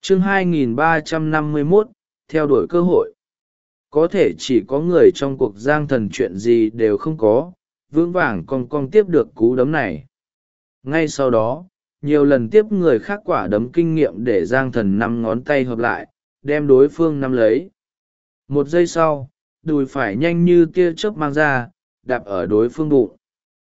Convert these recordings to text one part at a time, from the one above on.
chương 2351, theo đuổi cơ hội. Có thể chỉ có người trong cuộc giang thần chuyện gì đều không có, vững vàng cong cong tiếp được cú đấm này. Ngay sau đó, nhiều lần tiếp người khác quả đấm kinh nghiệm để giang thần năm ngón tay hợp lại, đem đối phương nắm lấy. Một giây sau, đùi phải nhanh như tia chớp mang ra, đạp ở đối phương bụng.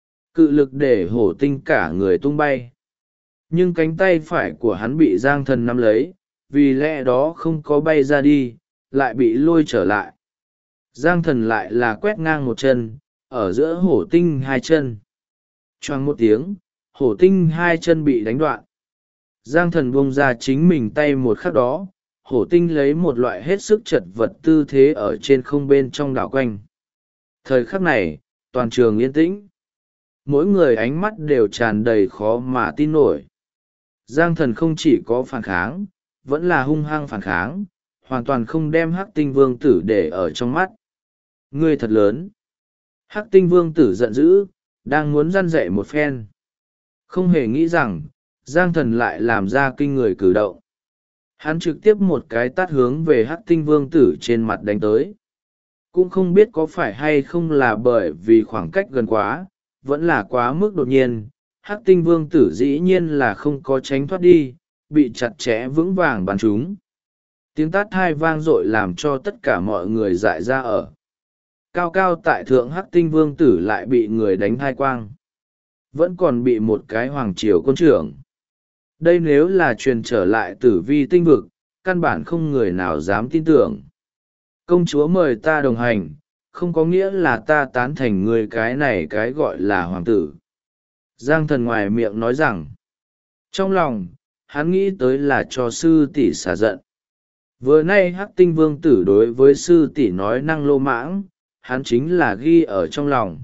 Cự lực để hổ tinh cả người tung bay. Nhưng cánh tay phải của hắn bị giang thần nắm lấy, vì lẽ đó không có bay ra đi, lại bị lôi trở lại. Giang thần lại là quét ngang một chân, ở giữa hổ tinh hai chân. Choang một tiếng, hổ tinh hai chân bị đánh đoạn. Giang thần buông ra chính mình tay một khắc đó, hổ tinh lấy một loại hết sức chật vật tư thế ở trên không bên trong đảo quanh. Thời khắc này, toàn trường yên tĩnh. Mỗi người ánh mắt đều tràn đầy khó mà tin nổi. Giang thần không chỉ có phản kháng, vẫn là hung hăng phản kháng, hoàn toàn không đem hắc tinh vương tử để ở trong mắt. Ngươi thật lớn. Hắc tinh vương tử giận dữ, đang muốn răn dạy một phen. Không hề nghĩ rằng, Giang thần lại làm ra kinh người cử động. Hắn trực tiếp một cái tát hướng về hắc tinh vương tử trên mặt đánh tới. Cũng không biết có phải hay không là bởi vì khoảng cách gần quá, vẫn là quá mức đột nhiên. Hắc tinh vương tử dĩ nhiên là không có tránh thoát đi, bị chặt chẽ vững vàng bắn trúng. Tiếng tát hai vang dội làm cho tất cả mọi người dại ra ở. Cao cao tại thượng hắc tinh vương tử lại bị người đánh hai quang. Vẫn còn bị một cái hoàng triều quân trưởng. Đây nếu là truyền trở lại tử vi tinh vực, căn bản không người nào dám tin tưởng. Công chúa mời ta đồng hành, không có nghĩa là ta tán thành người cái này cái gọi là hoàng tử. Giang thần ngoài miệng nói rằng, trong lòng, hắn nghĩ tới là cho sư tỷ xả giận. Vừa nay hắc tinh vương tử đối với sư tỷ nói năng lô mãng, hắn chính là ghi ở trong lòng.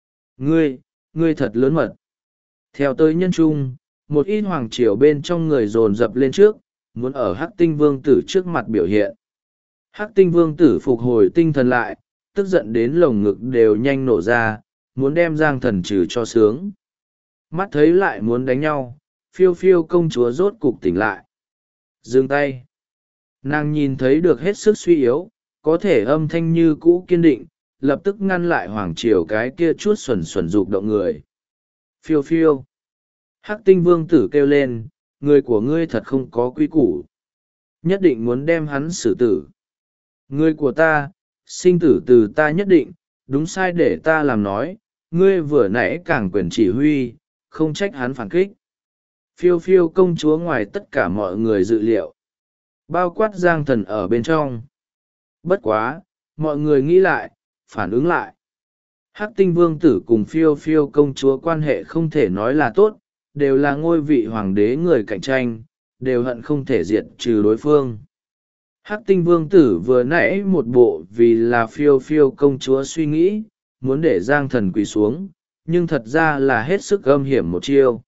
Ngươi thật lớn mật. Theo tới nhân trung, một ít hoàng triều bên trong người dồn dập lên trước, muốn ở hắc tinh vương tử trước mặt biểu hiện. Hắc tinh vương tử phục hồi tinh thần lại, tức giận đến lồng ngực đều nhanh nổ ra, muốn đem giang thần trừ cho sướng. Mắt thấy lại muốn đánh nhau, phiêu phiêu công chúa rốt cục tỉnh lại. Dừng tay. Nàng nhìn thấy được hết sức suy yếu, có thể âm thanh như cũ kiên định, lập tức ngăn lại hoàng triều cái kia chút xuẩn xuẩn dục động người. Phiêu phiêu. Hắc tinh vương tử kêu lên, người của ngươi thật không có quy củ. Nhất định muốn đem hắn xử tử. Người của ta, sinh tử từ ta nhất định, đúng sai để ta làm nói, ngươi vừa nãy càng quyền chỉ huy, không trách hắn phản kích. Phiêu phiêu công chúa ngoài tất cả mọi người dự liệu. Bao quát giang thần ở bên trong. Bất quá, mọi người nghĩ lại, phản ứng lại. Hắc tinh vương tử cùng phiêu phiêu công chúa quan hệ không thể nói là tốt, đều là ngôi vị hoàng đế người cạnh tranh, đều hận không thể diệt trừ đối phương. Hắc tinh vương tử vừa nãy một bộ vì là phiêu phiêu công chúa suy nghĩ, muốn để giang thần quỳ xuống, nhưng thật ra là hết sức âm hiểm một chiêu.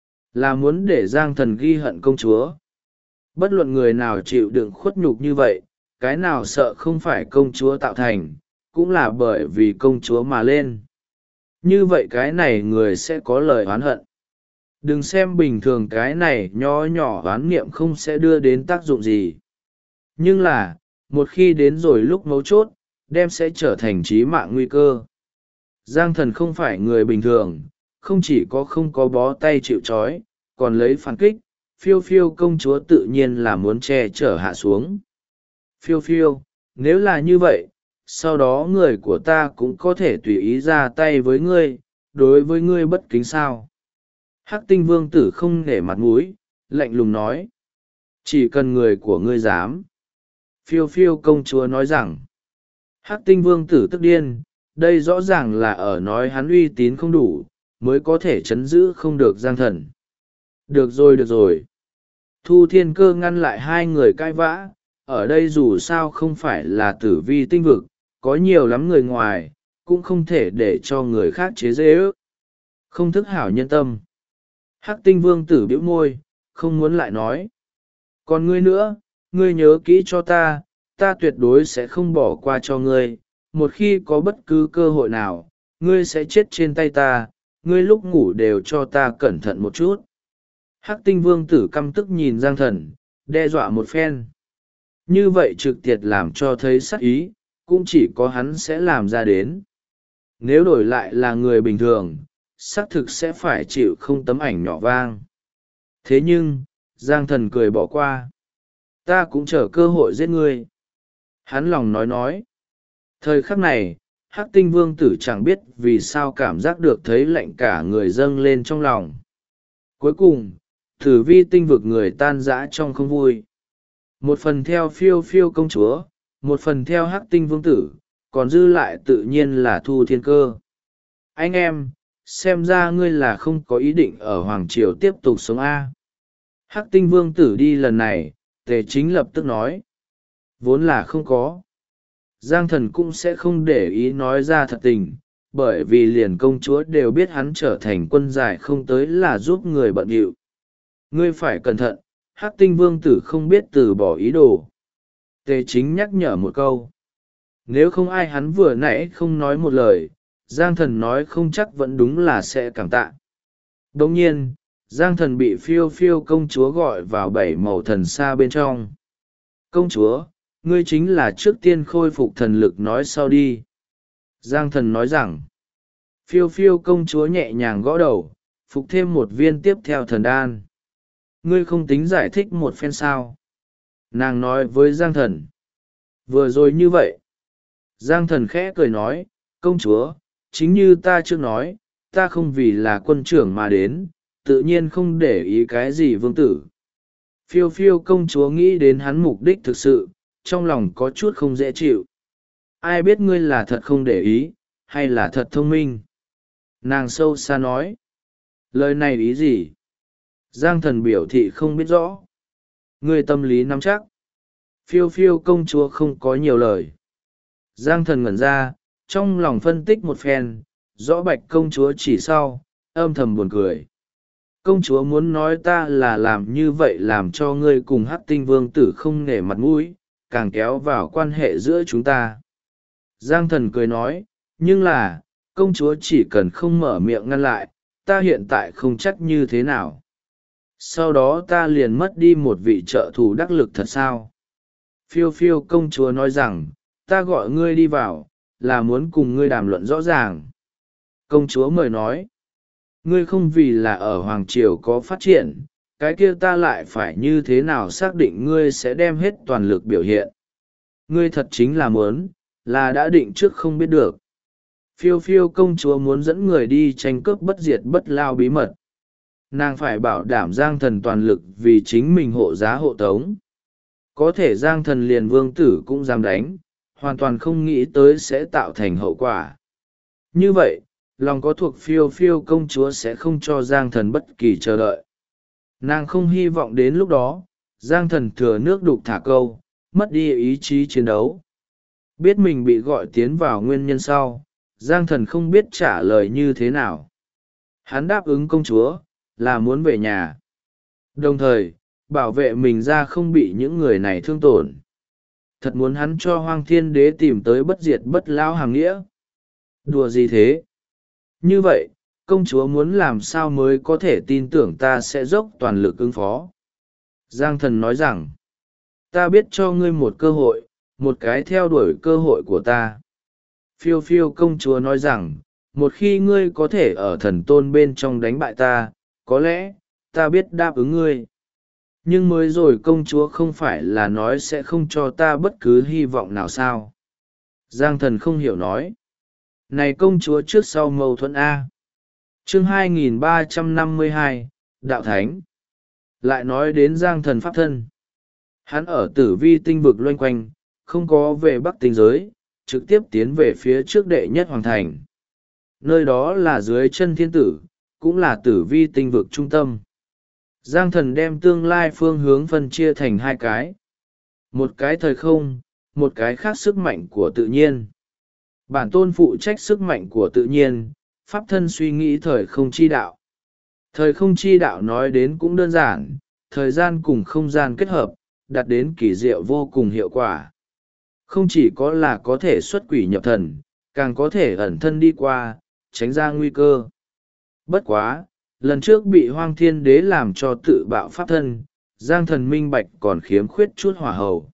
Là muốn để giang thần ghi hận công chúa. Bất luận người nào chịu đựng khuất nhục như vậy, cái nào sợ không phải công chúa tạo thành, cũng là bởi vì công chúa mà lên. Như vậy cái này người sẽ có lời oán hận. Đừng xem bình thường cái này nho nhỏ oán niệm không sẽ đưa đến tác dụng gì. Nhưng là, một khi đến rồi lúc mấu chốt, đem sẽ trở thành chí mạng nguy cơ. Giang thần không phải người bình thường, không chỉ có không có bó tay chịu trói, còn lấy phản kích, phiêu phiêu công chúa tự nhiên là muốn che chở hạ xuống. Phiêu phiêu, nếu là như vậy, sau đó người của ta cũng có thể tùy ý ra tay với ngươi, đối với ngươi bất kính sao. Hắc tinh vương tử không nể mặt mũi, lạnh lùng nói. Chỉ cần người của ngươi dám. Phiêu phiêu công chúa nói rằng. Hắc tinh vương tử tức điên, đây rõ ràng là ở nói hắn uy tín không đủ, mới có thể chấn giữ không được giang thần. Được rồi được rồi. Thu thiên cơ ngăn lại hai người cãi vã, ở đây dù sao không phải là tử vi tinh vực, có nhiều lắm người ngoài, cũng không thể để cho người khác chế dễ ước. Không thức hảo nhân tâm. Hắc tinh vương tử bĩu môi, không muốn lại nói. Còn ngươi nữa, ngươi nhớ kỹ cho ta, ta tuyệt đối sẽ không bỏ qua cho ngươi, một khi có bất cứ cơ hội nào, ngươi sẽ chết trên tay ta, ngươi lúc ngủ đều cho ta cẩn thận một chút. Hắc tinh vương tử căm tức nhìn giang thần, đe dọa một phen. Như vậy trực tiệt làm cho thấy sắc ý, cũng chỉ có hắn sẽ làm ra đến. Nếu đổi lại là người bình thường, xác thực sẽ phải chịu không tấm ảnh nhỏ vang. Thế nhưng, Giang Thần cười bỏ qua. Ta cũng chờ cơ hội giết ngươi. Hắn lòng nói. Thời khắc này, Hắc Tinh Vương tử chẳng biết vì sao cảm giác được thấy lạnh cả người dâng lên trong lòng. Cuối cùng, Tử Vi tinh vực người tan rã trong không vui. Một phần theo Phiêu Phiêu công chúa, một phần theo Hắc Tinh Vương tử, còn dư lại tự nhiên là Thu Thiên Cơ. Anh em, xem ra ngươi là không có ý định ở Hoàng Triều tiếp tục sống A. Hắc Tinh Vương tử đi lần này, Tề Chính lập tức nói. Vốn là không có. Giang Thần cũng sẽ không để ý nói ra thật tình, bởi vì liền công chúa đều biết hắn trở thành quân giải không tới là giúp người bận rộn. Ngươi phải cẩn thận, Hắc Tinh Vương tử không biết từ bỏ ý đồ. Tề Chính nhắc nhở một câu. Nếu không ai hắn vừa nãy không nói một lời, Giang Thần nói không chắc vẫn đúng là sẽ cảm tạ. Đồng nhiên, Giang Thần bị Phiêu Phiêu công chúa gọi vào bảy màu thần xa bên trong. Công chúa, ngươi chính là trước tiên khôi phục thần lực nói sau đi. Giang Thần nói rằng, Phiêu Phiêu công chúa nhẹ nhàng gõ đầu, phục thêm một viên tiếp theo thần đan. Ngươi không tính giải thích một phen sao? Nàng nói với Giang Thần. Vừa rồi như vậy. Giang Thần khẽ cười nói, công chúa, chính như ta trước nói, ta không vì là quân trưởng mà đến, tự nhiên không để ý cái gì vương tử. Phiêu Phiêu công chúa nghĩ đến hắn mục đích thực sự, trong lòng có chút không dễ chịu. Ai biết ngươi là thật không để ý, hay là thật thông minh? Nàng sâu xa nói. Lời này ý gì? Giang Thần biểu thị không biết rõ. Ngươi tâm lý nắm chắc. Phiêu Phiêu công chúa không có nhiều lời. Giang Thần ngẩn ra, trong lòng phân tích một phen, rõ bạch công chúa chỉ sau, âm thầm buồn cười. Công chúa muốn nói ta là làm như vậy làm cho ngươi cùng Hắc Tinh Vương tử không nể mặt mũi, càng kéo vào quan hệ giữa chúng ta. Giang Thần cười nói, nhưng là, công chúa chỉ cần không mở miệng ngăn lại, ta hiện tại không chắc như thế nào. Sau đó ta liền mất đi một vị trợ thủ đắc lực thật sao? Phiêu Phiêu công chúa nói rằng, ta gọi ngươi đi vào, là muốn cùng ngươi đàm luận rõ ràng. Công chúa mời nói, ngươi không vì là ở Hoàng Triều có phát triển, cái kia ta lại phải như thế nào xác định ngươi sẽ đem hết toàn lực biểu hiện. Ngươi thật chính là muốn, là đã định trước không biết được. Phiêu Phiêu công chúa muốn dẫn người đi tranh cướp bất diệt bất lao bí mật. Nàng phải bảo đảm Giang Thần toàn lực vì chính mình hộ giá hộ tống. Có thể Giang Thần liền vương tử cũng dám đánh, hoàn toàn không nghĩ tới sẽ tạo thành hậu quả. Như vậy, lòng có thuộc Phiêu Phiêu công chúa sẽ không cho Giang Thần bất kỳ chờ đợi. Nàng không hy vọng đến lúc đó, Giang Thần thừa nước đục thả câu, mất đi ý chí chiến đấu. Biết mình bị gọi tiến vào nguyên nhân sau, Giang Thần không biết trả lời như thế nào. Hắn đáp ứng công chúa, là muốn về nhà. Đồng thời, bảo vệ mình ra không bị những người này thương tổn. Thật muốn hắn cho Hoang Thiên Đế tìm tới bất diệt bất lao hàng nghĩa. Đùa gì thế? Như vậy, công chúa muốn làm sao mới có thể tin tưởng ta sẽ dốc toàn lực ứng phó. Giang Thần nói rằng, ta biết cho ngươi một cơ hội, một cái theo đuổi cơ hội của ta. Phiêu Phiêu công chúa nói rằng, một khi ngươi có thể ở thần tôn bên trong đánh bại ta, có lẽ, ta biết đáp ứng ngươi. Nhưng mới rồi công chúa không phải là nói sẽ không cho ta bất cứ hy vọng nào sao? Giang Thần không hiểu nói. Này công chúa trước sau mâu thuẫn A. Chương 2352, Đạo Thánh. Lại nói đến Giang Thần pháp thân. Hắn ở Tử Vi tinh vực loanh quanh, không có về Bắc tinh giới, trực tiếp tiến về phía trước đệ nhất hoàng thành. Nơi đó là dưới chân thiên tử, cũng là Tử Vi tinh vực trung tâm. Giang Thần đem tương lai phương hướng phân chia thành hai cái. Một cái thời không, một cái khác sức mạnh của tự nhiên. Bản tôn phụ trách sức mạnh của tự nhiên, pháp thân suy nghĩ thời không chi đạo. Thời không chi đạo nói đến cũng đơn giản, thời gian cùng không gian kết hợp, đạt đến kỳ diệu vô cùng hiệu quả. Không chỉ có là có thể xuất quỷ nhập thần, càng có thể ẩn thân đi qua, tránh ra nguy cơ. Bất quá, lần trước bị Hoang Thiên Đế làm cho tự bạo pháp thân, Giang Thần minh bạch còn khiếm khuyết chút hỏa hầu.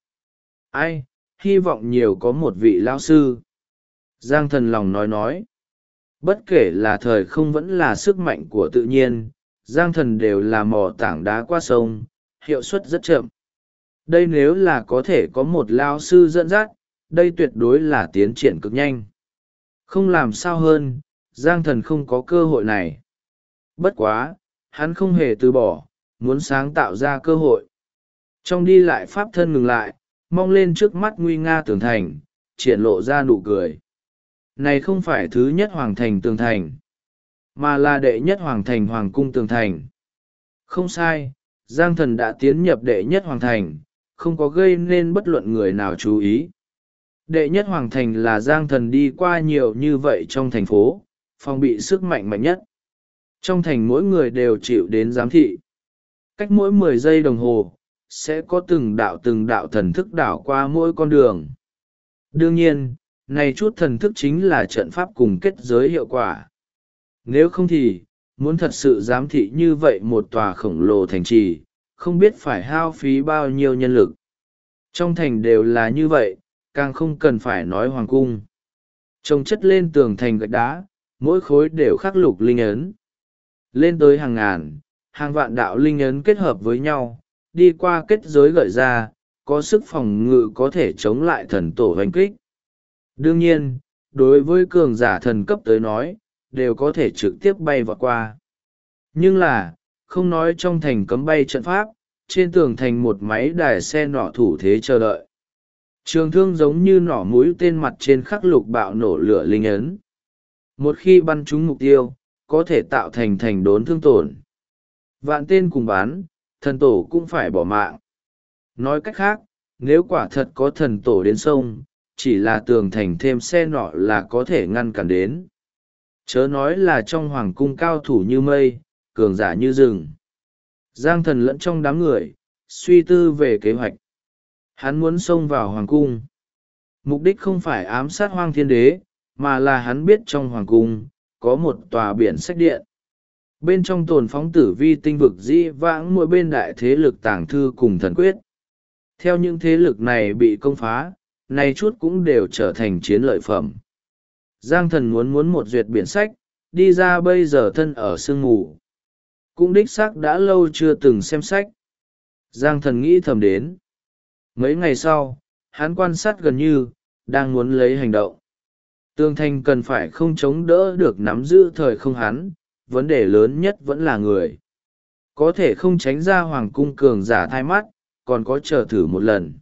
Ai, hy vọng nhiều có một vị lão sư. Giang Thần lòng nói. Bất kể là thời không vẫn là sức mạnh của tự nhiên, Giang Thần đều là mò tảng đá qua sông, hiệu suất rất chậm. Đây nếu là có thể có một lão sư dẫn dắt, đây tuyệt đối là tiến triển cực nhanh. Không làm sao hơn, Giang Thần không có cơ hội này. Bất quá, hắn không hề từ bỏ, muốn sáng tạo ra cơ hội. Trong đi lại pháp thân ngừng lại, mong lên trước mắt nguy nga tường thành, triển lộ ra nụ cười. Này không phải thứ nhất hoàng thành tường thành, mà là đệ nhất hoàng thành hoàng cung tường thành. Không sai, Giang Thần đã tiến nhập đệ nhất hoàng thành, không có gây nên bất luận người nào chú ý. Đệ nhất hoàng thành là Giang Thần đi qua nhiều như vậy trong thành phố, phòng bị sức mạnh mạnh nhất. Trong thành mỗi người đều chịu đến giám thị. Cách mỗi 10 giây đồng hồ, sẽ có từng đạo thần thức đảo qua mỗi con đường. Đương nhiên, này chút thần thức chính là trận pháp cùng kết giới hiệu quả. Nếu không thì, muốn thật sự giám thị như vậy một tòa khổng lồ thành trì, không biết phải hao phí bao nhiêu nhân lực. Trong thành đều là như vậy, càng không cần phải nói hoàng cung. Trồng chất lên tường thành gạch đá, mỗi khối đều khắc lục linh ấn. Lên tới hàng ngàn, hàng vạn đạo linh ấn kết hợp với nhau, đi qua kết giới gợi ra, có sức phòng ngự có thể chống lại thần tổ hoành kích. Đương nhiên, đối với cường giả thần cấp tới nói, đều có thể trực tiếp bay vọt qua. Nhưng là, không nói trong thành cấm bay trận pháp, trên tường thành một máy đài xe nỏ thủ thế chờ đợi. Trường thương giống như nỏ mũi tên mặt trên khắc lục bạo nổ lửa linh ấn. Một khi bắn trúng mục tiêu, có thể tạo thành thành đốn thương tổn. Vạn tên cùng bắn, thần tổ cũng phải bỏ mạng. Nói cách khác, nếu quả thật có thần tổ đến sông, chỉ là tường thành thêm xe nọ là có thể ngăn cản đến. Chớ nói là trong hoàng cung cao thủ như mây, cường giả như rừng. Giang Thần lẫn trong đám người, suy tư về kế hoạch. Hắn muốn xông vào hoàng cung. Mục đích không phải ám sát Hoang Thiên Đế, mà là hắn biết trong hoàng cung, có một tòa biển sách điện. Bên trong tồn phóng tử vi tinh vực dĩ vãng mỗi bên đại thế lực tàng thư cùng thần quyết. Theo những thế lực này bị công phá, nay chút cũng đều trở thành chiến lợi phẩm. Giang Thần muốn một duyệt biển sách, đi ra bây giờ thân ở sương mù. Cũng đích xác đã lâu chưa từng xem sách. Giang Thần nghĩ thầm đến. Mấy ngày sau, hắn quan sát gần như, đang muốn lấy hành động. Tường thành cần phải không chống đỡ được nắm giữ thời không hắn, vấn đề lớn nhất vẫn là người. Có thể không tránh ra hoàng cung cường giả thai mắt, còn có chờ thử một lần.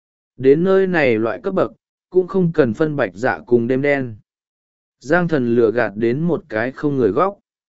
Đến nơi này loại cấp bậc, cũng không cần phân bạch dạ cùng đêm đen. Giang Thần lừa gạt đến một cái không người góc.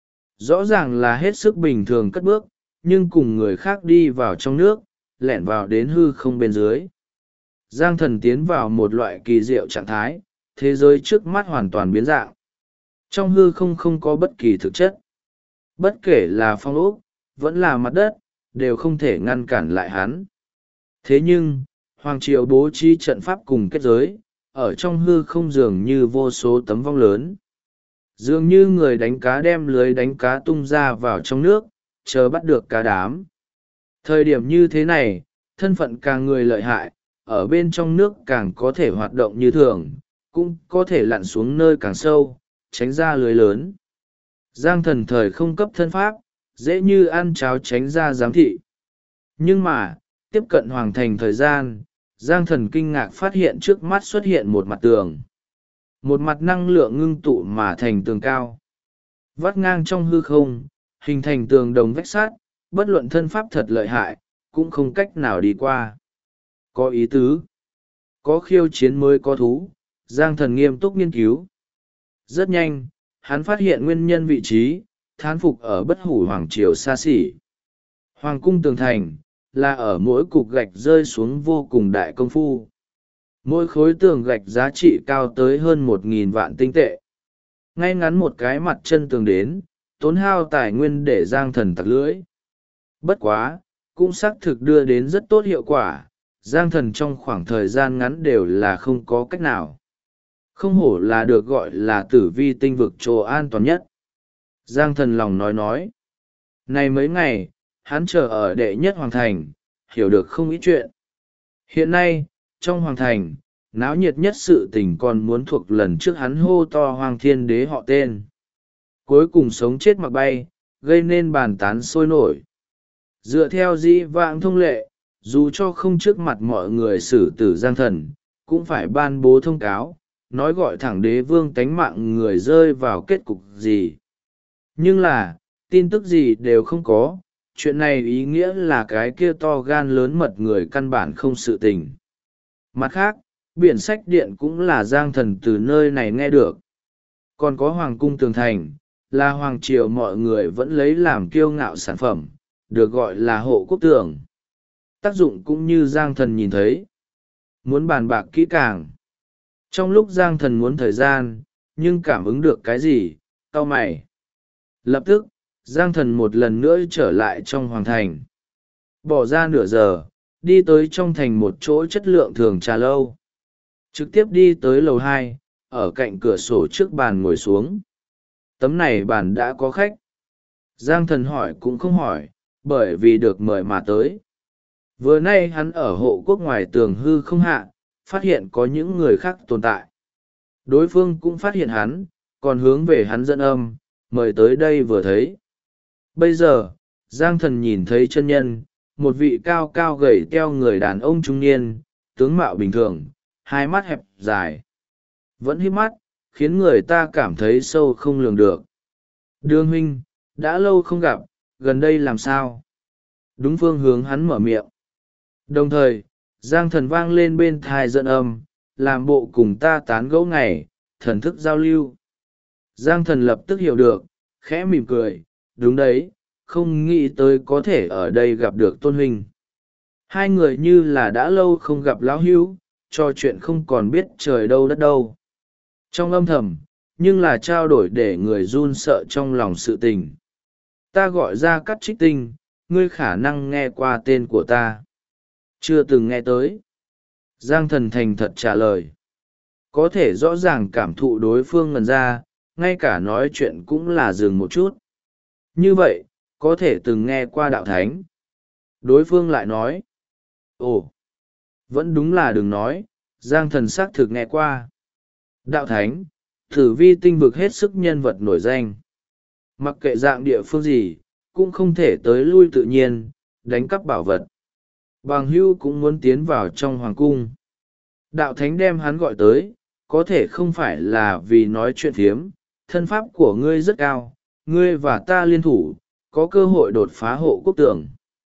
Rõ ràng là hết sức bình thường cất bước, nhưng cùng người khác đi vào trong nước, lẻn vào đến hư không bên dưới. Giang Thần tiến vào một loại kỳ diệu trạng thái, thế giới trước mắt hoàn toàn biến dạng. Trong hư không không có bất kỳ thực chất. Bất kể là phong ốc, vẫn là mặt đất, đều không thể ngăn cản lại hắn. Thế nhưng, Hoàng Triều bố trí trận pháp cùng kết giới, ở trong hư không dường như vô số tấm vong lớn. Dường như người đánh cá đem lưới đánh cá tung ra vào trong nước, chờ bắt được cá đám. Thời điểm như thế này, thân phận càng người lợi hại, ở bên trong nước càng có thể hoạt động như thường, cũng có thể lặn xuống nơi càng sâu, tránh ra lưới lớn. Giang Thần thời không cấp thân pháp, dễ như ăn cháo tránh ra giám thị. Nhưng mà, tiếp cận hoàng thành thời gian, Giang Thần kinh ngạc phát hiện trước mắt xuất hiện một mặt tường. Một mặt năng lượng ngưng tụ mà thành tường cao. Vắt ngang trong hư không, hình thành tường đồng vách sắt, bất luận thân pháp thật lợi hại, cũng không cách nào đi qua. Có ý tứ. Có khiêu chiến mới có thú, Giang Thần nghiêm túc nghiên cứu. Rất nhanh, hắn phát hiện nguyên nhân vị trí, thán phục ở bất hủ hoàng triều xa xỉ. Hoàng cung tường thành, là ở mỗi cục gạch rơi xuống vô cùng đại công phu. Mỗi khối tường gạch giá trị cao tới hơn 1.000 vạn tinh tệ. Ngay ngắn một cái mặt chân tường đến, tốn hao tài nguyên để Giang Thần tặc lưỡi. Bất quá, cũng xác thực đưa đến rất tốt hiệu quả, Giang Thần trong khoảng thời gian ngắn đều là không có cách nào. Không hổ là được gọi là tử vi tinh vực chỗ an toàn nhất. Giang Thần lòng nói. Này mấy ngày, hắn chờ ở đệ nhất hoàng thành, hiểu được không ít chuyện. Hiện nay, trong hoàng thành, náo nhiệt nhất sự tình còn muốn thuộc lần trước hắn hô to Hoàng Thiên Đế họ tên. Cuối cùng sống chết mặc bay, gây nên bàn tán sôi nổi. Dựa theo dĩ vãng thông lệ, dù cho không trước mặt mọi người xử tử Giang Thần, cũng phải ban bố thông cáo, nói gọi thẳng đế vương tánh mạng người rơi vào kết cục gì. Nhưng là, tin tức gì đều không có, chuyện này ý nghĩa là cái kia to gan lớn mật người căn bản không sự tình. Mặt khác, biển sách điện cũng là Giang Thần từ nơi này nghe được. Còn có Hoàng cung Tường Thành, là Hoàng triều mọi người vẫn lấy làm kiêu ngạo sản phẩm, được gọi là hộ quốc tường. Tác dụng cũng như Giang Thần nhìn thấy. Muốn bàn bạc kỹ càng. Trong lúc Giang Thần muốn thời gian, nhưng cảm ứng được cái gì, cau mày. Lập tức, Giang Thần một lần nữa trở lại trong hoàng thành. Bỏ ra nửa giờ, đi tới trong thành một chỗ chất lượng thường trà lâu. Trực tiếp đi tới lầu 2, ở cạnh cửa sổ trước bàn ngồi xuống. Tấm này bàn đã có khách. Giang Thần hỏi cũng không hỏi, bởi vì được mời mà tới. Vừa nay hắn ở hộ quốc ngoài tường hư không hạ, phát hiện có những người khác tồn tại. Đối phương cũng phát hiện hắn, còn hướng về hắn dẫn âm, mời tới đây vừa thấy. Bây giờ, Giang Thần nhìn thấy chân nhân, một vị cao cao gầy teo người đàn ông trung niên, tướng mạo bình thường, hai mắt hẹp dài. Vẫn híp mắt, khiến người ta cảm thấy sâu không lường được. Đường huynh, đã lâu không gặp, gần đây làm sao? Đúng phương hướng hắn mở miệng. Đồng thời, Giang Thần vang lên bên thai dẫn âm, làm bộ cùng ta tán gẫu ngày, thần thức giao lưu. Giang Thần lập tức hiểu được, khẽ mỉm cười, đúng đấy, không nghĩ tới có thể ở đây gặp được Tôn huynh. Hai người như là đã lâu không gặp lão hữu, trò chuyện không còn biết trời đâu đất đâu. Trong âm thầm, nhưng là trao đổi để người run sợ trong lòng sự tình. Ta gọi ra Cắt Trích Tinh, ngươi khả năng nghe qua tên của ta. Chưa từng nghe tới. Giang Thần thành thật trả lời. Có thể rõ ràng cảm thụ đối phương ngần ra, ngay cả nói chuyện cũng là dừng một chút. Như vậy, có thể từng nghe qua đạo thánh. Đối phương lại nói. Ồ, vẫn đúng là đừng nói, Giang Thần xác thực nghe qua. Đạo thánh, Tử Vi tinh vực hết sức nhân vật nổi danh. Mặc kệ dạng địa phương gì, cũng không thể tới lui tự nhiên, đánh cắp bảo vật. Bằng hưu cũng muốn tiến vào trong hoàng cung. Đạo thánh đem hắn gọi tới, có thể không phải là vì nói chuyện phiếm, thân pháp của ngươi rất cao, ngươi và ta liên thủ, có cơ hội đột phá hộ quốc tường.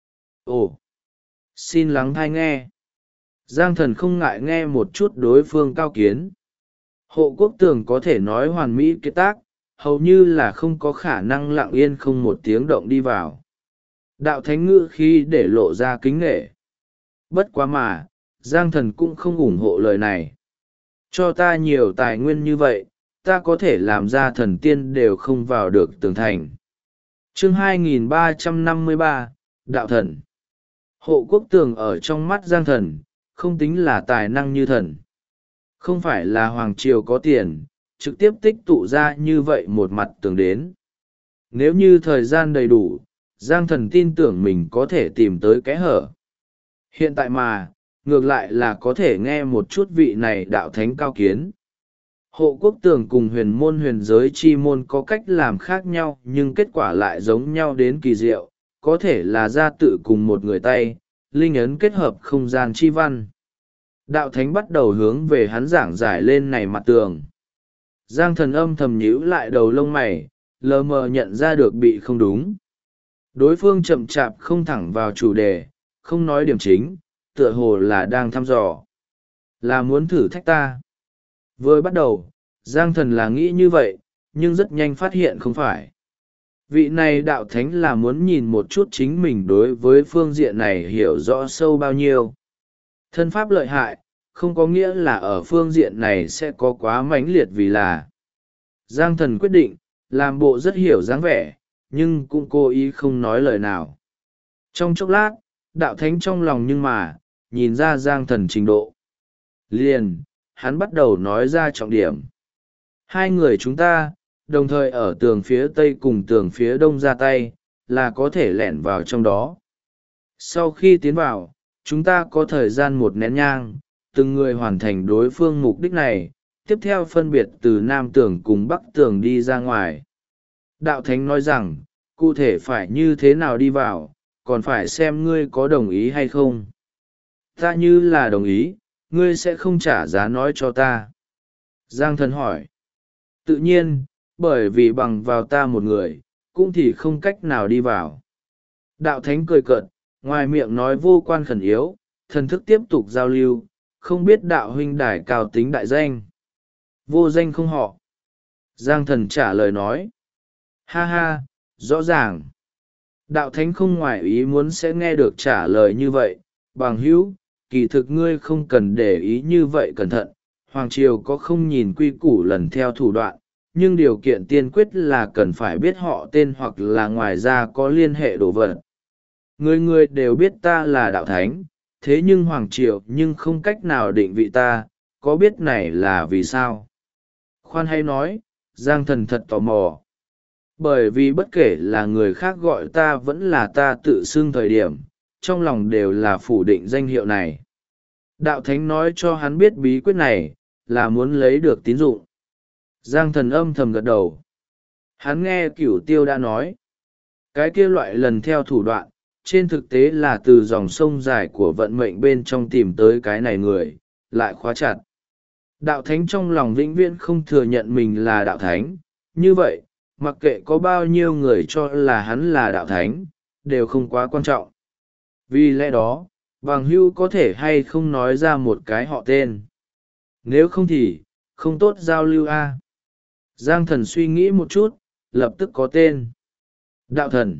Ồ, xin lắng thai nghe. Giang Thần không ngại nghe một chút đối phương cao kiến. Hộ quốc tường có thể nói hoàn mỹ kết tác, hầu như là không có khả năng lặng yên không một tiếng động đi vào. Đạo thánh ngữ khi để lộ ra kính nghệ. Bất quá mà, Giang Thần cũng không ủng hộ lời này. Cho ta nhiều tài nguyên như vậy, ta có thể làm ra thần tiên đều không vào được tường thành. Chương 2353, Đạo Thần. Hộ quốc tường ở trong mắt Giang Thần, không tính là tài năng như thần. Không phải là hoàng triều có tiền, trực tiếp tích tụ ra như vậy một mặt tường đến. Nếu như thời gian đầy đủ, Giang Thần tin tưởng mình có thể tìm tới kẽ hở. Hiện tại mà, ngược lại là có thể nghe một chút vị này đạo thánh cao kiến. Hộ quốc tường cùng huyền môn huyền giới chi môn có cách làm khác nhau nhưng kết quả lại giống nhau đến kỳ diệu, có thể là ra tự cùng một người tay, linh ấn kết hợp không gian chi văn. Đạo thánh bắt đầu hướng về hắn giảng giải lên này mặt tường. Giang Thần âm thầm nhíu lại đầu lông mày, lờ mờ nhận ra được bị không đúng. Đối phương chậm chạp không thẳng vào chủ đề, không nói điểm chính, tựa hồ là đang thăm dò. Là muốn thử thách ta. Vừa bắt đầu, Giang Thần là nghĩ như vậy, nhưng rất nhanh phát hiện không phải. Vị này đạo thánh là muốn nhìn một chút chính mình đối với phương diện này hiểu rõ sâu bao nhiêu. Thân pháp lợi hại, không có nghĩa là ở phương diện này sẽ có quá mãnh liệt vì là. Giang Thần quyết định, làm bộ rất hiểu dáng vẻ, nhưng cũng cố ý không nói lời nào. Trong chốc lát, đạo thánh trong lòng nhưng mà, nhìn ra Giang Thần trình độ. Liền, hắn bắt đầu nói ra trọng điểm. Hai người chúng ta, đồng thời ở tường phía tây cùng tường phía đông ra tay, là có thể lẻn vào trong đó. Sau khi tiến vào, chúng ta có thời gian 1 nén nhang, từng người hoàn thành đối phương mục đích này, tiếp theo phân biệt từ Nam Tường cùng Bắc Tường đi ra ngoài. Đạo Thánh nói rằng, cụ thể phải như thế nào đi vào, còn phải xem ngươi có đồng ý hay không. Ta như là đồng ý, ngươi sẽ không trả giá nói cho ta. Giang Thần hỏi. Tự nhiên, bởi vì bằng vào ta một người, cũng thì không cách nào đi vào. Đạo Thánh cười cợt, ngoài miệng nói vô quan khẩn yếu, thần thức tiếp tục giao lưu, không biết đạo huynh đài cao tính đại danh. Vô danh không họ. Giang Thần trả lời nói. Ha ha, rõ ràng. Đạo Thánh không ngoài ý muốn sẽ nghe được trả lời như vậy. Bằng hữu, kỳ thực ngươi không cần để ý như vậy cẩn thận. Hoàng Triều có không nhìn quy củ lần theo thủ đoạn, nhưng điều kiện tiên quyết là cần phải biết họ tên hoặc là ngoài ra có liên hệ đồ vật. Người người đều biết ta là đạo thánh, thế nhưng Hoàng Triều nhưng không cách nào định vị ta, có biết này là vì sao? Khoan hay nói, Giang Thần thật tò mò. Bởi vì bất kể là người khác gọi ta vẫn là ta tự xưng thời điểm, trong lòng đều là phủ định danh hiệu này. Đạo Thánh nói cho hắn biết bí quyết này, là muốn lấy được tín dụng. Giang Thần âm thầm gật đầu. Hắn nghe Cửu Tiêu đã nói, cái kia loại lần theo thủ đoạn, trên thực tế là từ dòng sông dài của vận mệnh bên trong tìm tới cái này người, lại khóa chặt. Đạo Thánh trong lòng vĩnh viễn không thừa nhận mình là đạo thánh, như vậy, mặc kệ có bao nhiêu người cho là hắn là đạo thánh, đều không quá quan trọng. Vì lẽ đó, bằng hữu có thể hay không nói ra một cái họ tên. Nếu không thì, không tốt giao lưu a. Giang Thần suy nghĩ một chút, lập tức có tên. Đạo Thần.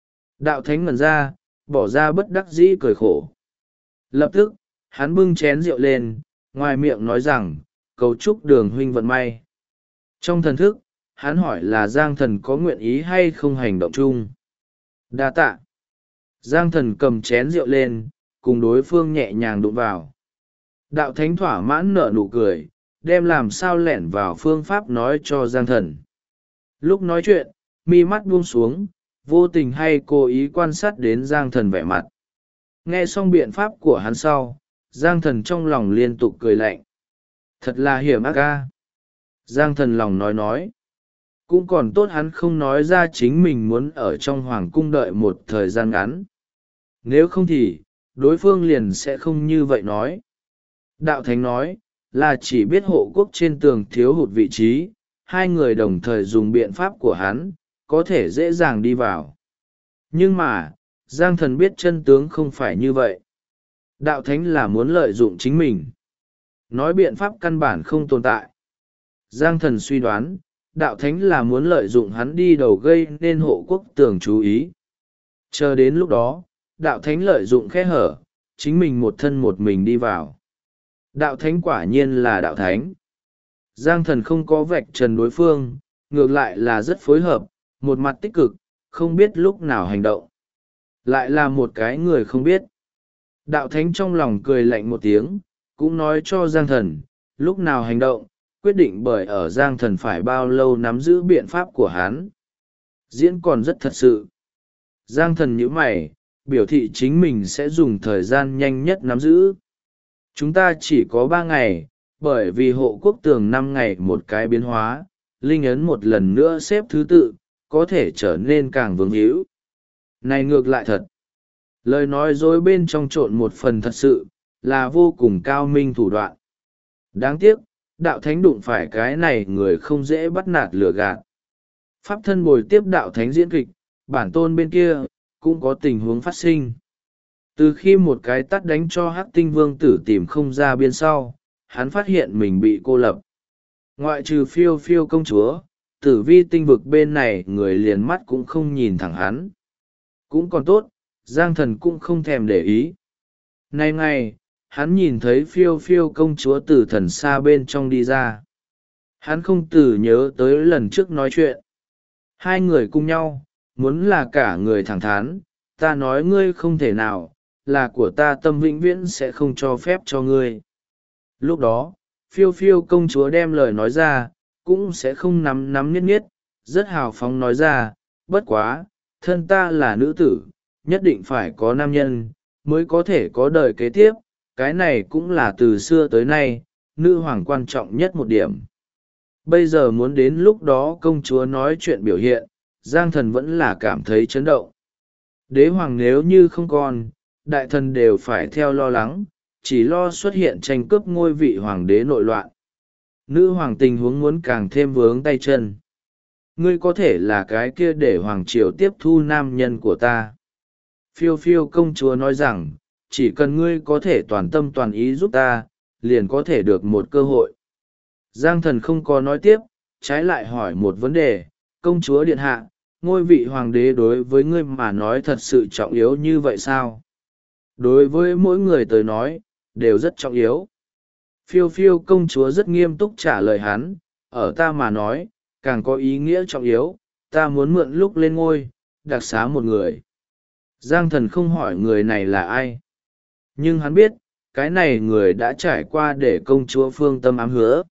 Đạo Thánh ngẩn ra, bỏ ra bất đắc dĩ cười khổ. Lập tức, hắn bưng chén rượu lên, ngoài miệng nói rằng, cầu chúc Đường huynh vận may. Trong thần thức, hắn hỏi là Giang Thần có nguyện ý hay không hành động chung. Đa tạ. Giang Thần cầm chén rượu lên, cùng đối phương nhẹ nhàng đụng vào. Đạo Thánh thỏa mãn nở nụ cười, đem làm sao lẻn vào phương pháp nói cho Giang Thần. Lúc nói chuyện, mi mắt buông xuống, vô tình hay cố ý quan sát đến Giang Thần vẻ mặt. Nghe xong biện pháp của hắn sau, Giang Thần trong lòng liên tục cười lạnh. Thật là hiểm ác ca. Giang Thần lòng nói. Cũng còn tốt hắn không nói ra chính mình muốn ở trong hoàng cung đợi một thời gian ngắn. Nếu không thì, đối phương liền sẽ không như vậy nói. Đạo Thánh nói, là chỉ biết hộ quốc trên tường thiếu hụt vị trí, hai người đồng thời dùng biện pháp của hắn, có thể dễ dàng đi vào. Nhưng mà, Giang Thần biết chân tướng không phải như vậy. Đạo Thánh là muốn lợi dụng chính mình. Nói biện pháp căn bản không tồn tại. Giang Thần suy đoán, Đạo Thánh là muốn lợi dụng hắn đi đầu gây nên hộ quốc tường chú ý. Chờ đến lúc đó, Đạo Thánh lợi dụng khe hở, chính mình một thân một mình đi vào. Đạo Thánh quả nhiên là Đạo Thánh. Giang Thần không có vạch trần đối phương, ngược lại là rất phối hợp, một mặt tích cực, không biết lúc nào hành động. Lại là một cái người không biết. Đạo Thánh trong lòng cười lạnh một tiếng, cũng nói cho Giang Thần, lúc nào hành động, quyết định bởi ở Giang Thần phải bao lâu nắm giữ biện pháp của hắn. Diễn còn rất thật sự. Giang Thần nhíu mày, biểu thị chính mình sẽ dùng thời gian nhanh nhất nắm giữ. Chúng ta chỉ có 3 ngày, bởi vì hộ quốc tường 5 ngày một cái biến hóa, linh ấn một lần nữa xếp thứ tự, có thể trở nên càng vướng hữu. Này ngược lại thật. Lời nói dối bên trong trộn một phần thật sự, là vô cùng cao minh thủ đoạn. Đáng tiếc, Đạo Thánh đụng phải cái này người không dễ bắt nạt lừa gạt. Pháp thân bồi tiếp Đạo Thánh diễn kịch, bản tôn bên kia, cũng có tình huống phát sinh. Từ khi một cái tát đánh cho Hắc Tinh Vương tử tìm không ra biên sau, hắn phát hiện mình bị cô lập. Ngoại trừ Phiêu Phiêu công chúa, Tử Vi tinh vực bên này người liền mắt cũng không nhìn thẳng hắn. Cũng còn tốt, Giang Thần cũng không thèm để ý. Nay ngày, hắn nhìn thấy Phiêu Phiêu công chúa từ thần xa bên trong đi ra. Hắn không từ nhớ tới lần trước nói chuyện. Hai người cùng nhau, muốn là cả người thẳng thắn, ta nói ngươi không thể nào, là của ta tâm vĩnh viễn sẽ không cho phép cho ngươi. Lúc đó, Phiêu Phiêu công chúa đem lời nói ra, cũng sẽ không nắm niết, rất hào phóng nói ra, bất quá, thân ta là nữ tử, nhất định phải có nam nhân, mới có thể có đời kế tiếp, cái này cũng là từ xưa tới nay, nữ hoàng quan trọng nhất một điểm. Bây giờ muốn đến lúc đó công chúa nói chuyện biểu hiện, Giang Thần vẫn là cảm thấy chấn động. Đế hoàng nếu như không còn, đại thần đều phải theo lo lắng, chỉ lo xuất hiện tranh cướp ngôi vị hoàng đế nội loạn. Nữ hoàng tình huống muốn càng thêm vướng tay chân. Ngươi có thể là cái kia để hoàng triều tiếp thu nam nhân của ta. Phiêu phiêu công chúa nói rằng, chỉ cần ngươi có thể toàn tâm toàn ý giúp ta, liền có thể được một cơ hội. Giang Thần không có nói tiếp, trái lại hỏi một vấn đề, công chúa điện hạ, ngôi vị hoàng đế đối với ngươi mà nói thật sự trọng yếu như vậy sao? Đối với mỗi người tới nói, đều rất trọng yếu. Phiêu phiêu công chúa rất nghiêm túc trả lời hắn, ở ta mà nói, càng có ý nghĩa trọng yếu, ta muốn mượn lúc lên ngôi, đặc xá một người. Giang Thần không hỏi người này là ai. Nhưng hắn biết, cái này người đã trải qua để công chúa phương tâm ám hứa.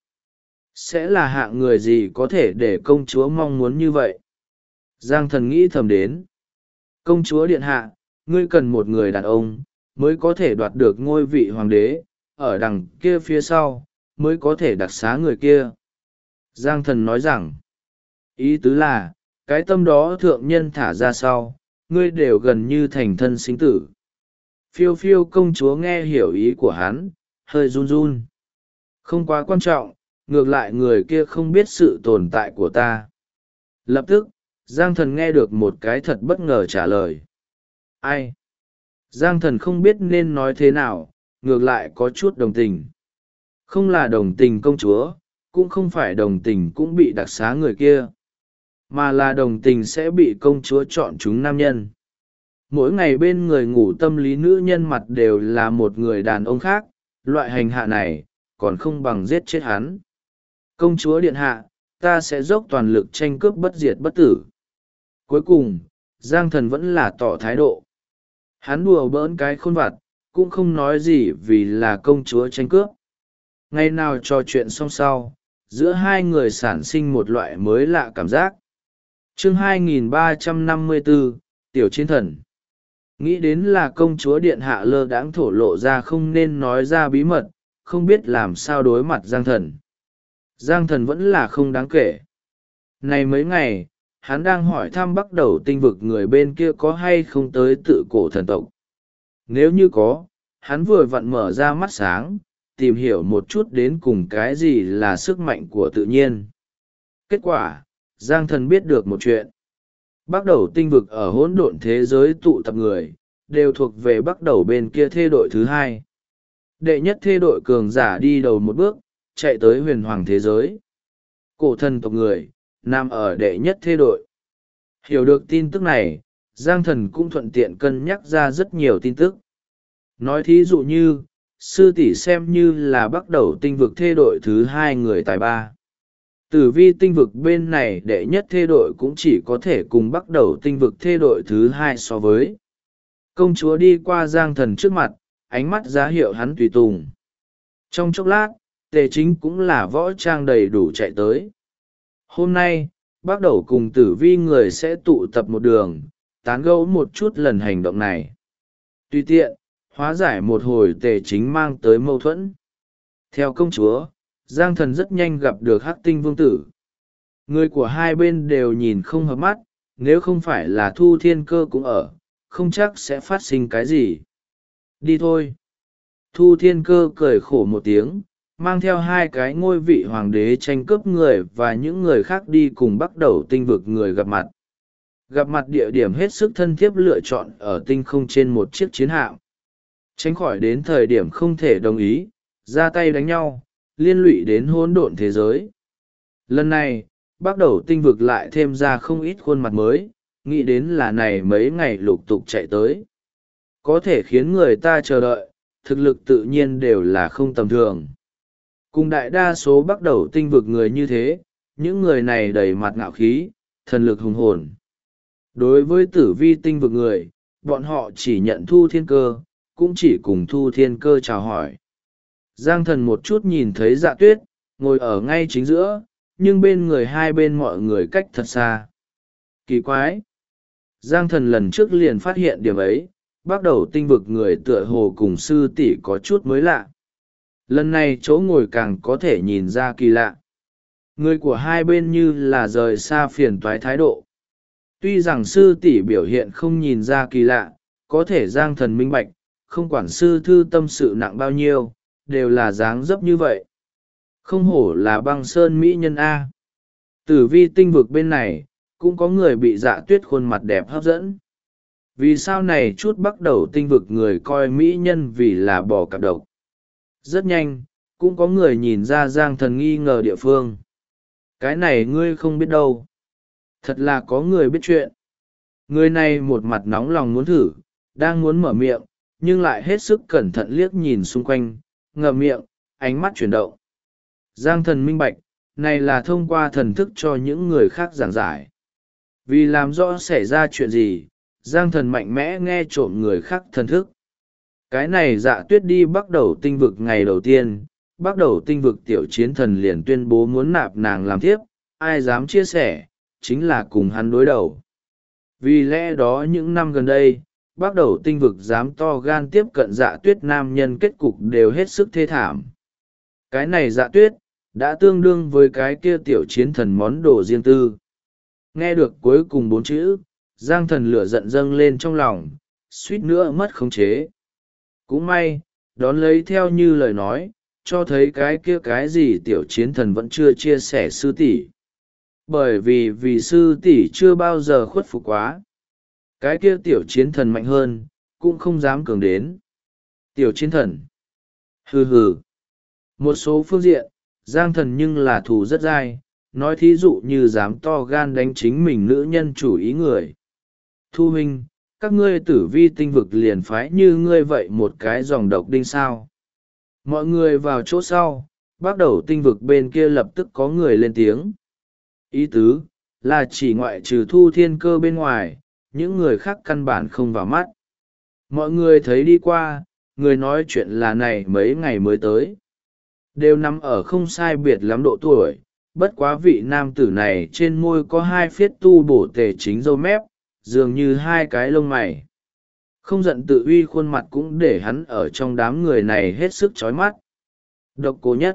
Sẽ là hạng người gì có thể để công chúa mong muốn như vậy? Giang Thần nghĩ thầm đến. Công chúa điện hạ, ngươi cần một người đàn ông, mới có thể đoạt được ngôi vị hoàng đế, ở đằng kia phía sau, mới có thể đặc xá người kia. Giang Thần nói rằng, ý tứ là, cái tâm đó thượng nhân thả ra sau, ngươi đều gần như thành thân sinh tử. Phiêu phiêu công chúa nghe hiểu ý của hắn, hơi run run. Không quá quan trọng, ngược lại người kia không biết sự tồn tại của ta. Lập tức, Giang Thần nghe được một cái thật bất ngờ trả lời. Ai? Giang Thần không biết nên nói thế nào, ngược lại có chút đồng tình. Không là đồng tình công chúa, cũng không phải đồng tình cũng bị đặc xá người kia, mà là đồng tình sẽ bị công chúa chọn chúng nam nhân. Mỗi ngày bên người ngủ tâm lý nữ nhân mặt đều là một người đàn ông khác, loại hành hạ này, còn không bằng giết chết hắn. Công chúa điện hạ, ta sẽ dốc toàn lực tranh cướp bất diệt bất tử. Cuối cùng, Giang Thần vẫn là tỏ thái độ. Hắn đùa bỡn cái khôn vặt, cũng không nói gì vì là công chúa tranh cướp. Ngày nào trò chuyện xong sau, giữa hai người sản sinh một loại mới lạ cảm giác. Chương 2354, Tiểu Chiến Thần. Nghĩ đến là công chúa điện hạ lơ đãng thổ lộ ra không nên nói ra bí mật, không biết làm sao đối mặt Giang Thần. Giang Thần vẫn là không đáng kể. Này mấy ngày, hắn đang hỏi thăm bắt đầu tinh vực người bên kia có hay không tới tự cổ thần tộc. Nếu như có, hắn vừa vặn mở ra mắt sáng, tìm hiểu một chút đến cùng cái gì là sức mạnh của tự nhiên. Kết quả, Giang Thần biết được một chuyện. Bắt đầu tinh vực ở hỗn độn thế giới tụ tập người, đều thuộc về bắt đầu bên kia thê đội thứ hai. Đệ nhất thê đội cường giả đi đầu một bước, chạy tới huyền hoàng thế giới. Cổ thần tộc người, nằm ở đệ nhất thê đội. Hiểu được tin tức này, Giang Thần cũng thuận tiện cân nhắc ra rất nhiều tin tức. Nói thí dụ như, sư tỷ xem như là bắt đầu tinh vực thê đội thứ hai người tài ba. Tử vi tinh vực bên này đệ nhất thê đội cũng chỉ có thể cùng bắt đầu tinh vực thê đội thứ hai so với. Công chúa đi qua Giang Thần trước mặt, ánh mắt giá hiệu hắn tùy tùng. Trong chốc lát, Tề Chính cũng là võ trang đầy đủ chạy tới. Hôm nay, bắt đầu cùng tử vi người sẽ tụ tập một đường, tán gẫu một chút lần hành động này. Tùy tiện, hóa giải một hồi Tề Chính mang tới mâu thuẫn. Theo công chúa, Giang Thần rất nhanh gặp được Hắc Tinh Vương Tử. Người của hai bên đều nhìn không hợp mắt, nếu không phải là Thu Thiên Cơ cũng ở, không chắc sẽ phát sinh cái gì. Đi thôi. Thu Thiên Cơ cười khổ một tiếng, mang theo hai cái ngôi vị hoàng đế tranh cướp người và những người khác đi cùng bắt đầu tinh vực người gặp mặt. Gặp mặt địa điểm hết sức thân thiết lựa chọn ở tinh không trên một chiếc chiến hạm. Tránh khỏi đến thời điểm không thể đồng ý, ra tay đánh nhau, liên lụy đến hỗn độn thế giới. Lần này, bắt đầu tinh vực lại thêm ra không ít khuôn mặt mới, nghĩ đến là này mấy ngày lục tục chạy tới. Có thể khiến người ta chờ đợi, thực lực tự nhiên đều là không tầm thường. Cùng đại đa số bắt đầu tinh vực người như thế, những người này đầy mặt ngạo khí, thần lực hùng hồn. Đối với tử vi tinh vực người, bọn họ chỉ nhận Thu Thiên Cơ, cũng chỉ cùng Thu Thiên Cơ chào hỏi. Giang Thần một chút nhìn thấy Dạ Tuyết, ngồi ở ngay chính giữa, nhưng bên người hai bên mọi người cách thật xa. Kỳ quái! Giang Thần lần trước liền phát hiện điểm ấy, bắt đầu tinh vực người tựa hồ cùng sư tỷ có chút mới lạ. Lần này chỗ ngồi càng có thể nhìn ra kỳ lạ. Người của hai bên như là rời xa phiền toái thái độ. Tuy rằng sư tỷ biểu hiện không nhìn ra kỳ lạ, có thể Giang Thần minh bạch, không quản sư thư tâm sự nặng bao nhiêu, đều là dáng dấp như vậy. Không hổ là băng sơn mỹ nhân A. Tử vi tinh vực bên này, cũng có người bị Dạ Tuyết khuôn mặt đẹp hấp dẫn. Vì sao này chút bắt đầu tinh vực người coi mỹ nhân vì là bò cạp độc. Rất nhanh, cũng có người nhìn ra Giang Thần nghi ngờ địa phương. Cái này ngươi không biết đâu. Thật là có người biết chuyện. Người này một mặt nóng lòng muốn thử, đang muốn mở miệng, nhưng lại hết sức cẩn thận liếc nhìn xung quanh, ngậm miệng, ánh mắt chuyển động. Giang Thần minh bạch, này là thông qua thần thức cho những người khác giảng giải. Vì làm rõ xảy ra chuyện gì, Giang Thần mạnh mẽ nghe trộm người khác thần thức. Cái này Dạ Tuyết đi bắt đầu tinh vực ngày đầu tiên, bắt đầu tinh vực tiểu chiến thần liền tuyên bố muốn nạp nàng làm thiếp, ai dám chia sẻ, chính là cùng hắn đối đầu. Vì lẽ đó những năm gần đây, bắt đầu tinh vực dám to gan tiếp cận Dạ Tuyết nam nhân kết cục đều hết sức thê thảm. Cái này Dạ Tuyết, đã tương đương với cái kia tiểu chiến thần món đồ riêng tư. Nghe được cuối cùng 4 chữ, Giang Thần lửa giận dâng lên trong lòng, suýt nữa mất khống chế. Cũng may, đón lấy theo như lời nói, cho thấy cái kia cái gì tiểu chiến thần vẫn chưa chia sẻ sư tỷ. Bởi vì sư tỷ chưa bao giờ khuất phục quá. Cái kia tiểu chiến thần mạnh hơn, cũng không dám cường đến. Tiểu chiến thần. Hừ hừ. Một số phương diện, Giang Thần nhưng là thù rất dai, nói thí dụ như dám to gan đánh chính mình nữ nhân chủ ý người. Thu huynh, các ngươi tử vi tinh vực liền phái như ngươi vậy một cái dòng độc đinh sao. Mọi người vào chỗ sau, bắt đầu tinh vực bên kia lập tức có người lên tiếng. Ý tứ, là chỉ ngoại trừ Thu Thiên Cơ bên ngoài, những người khác căn bản không vào mắt. Mọi người thấy đi qua, người nói chuyện là này mấy ngày mới tới. Đều nằm ở không sai biệt lắm độ tuổi, bất quá vị nam tử này trên môi có 2 phiết tu bổ tề chính râu mép, dường như 2 cái lông mày. Không giận tự uy khuôn mặt cũng để hắn ở trong đám người này hết sức chói mắt. Độc Cô Nhất.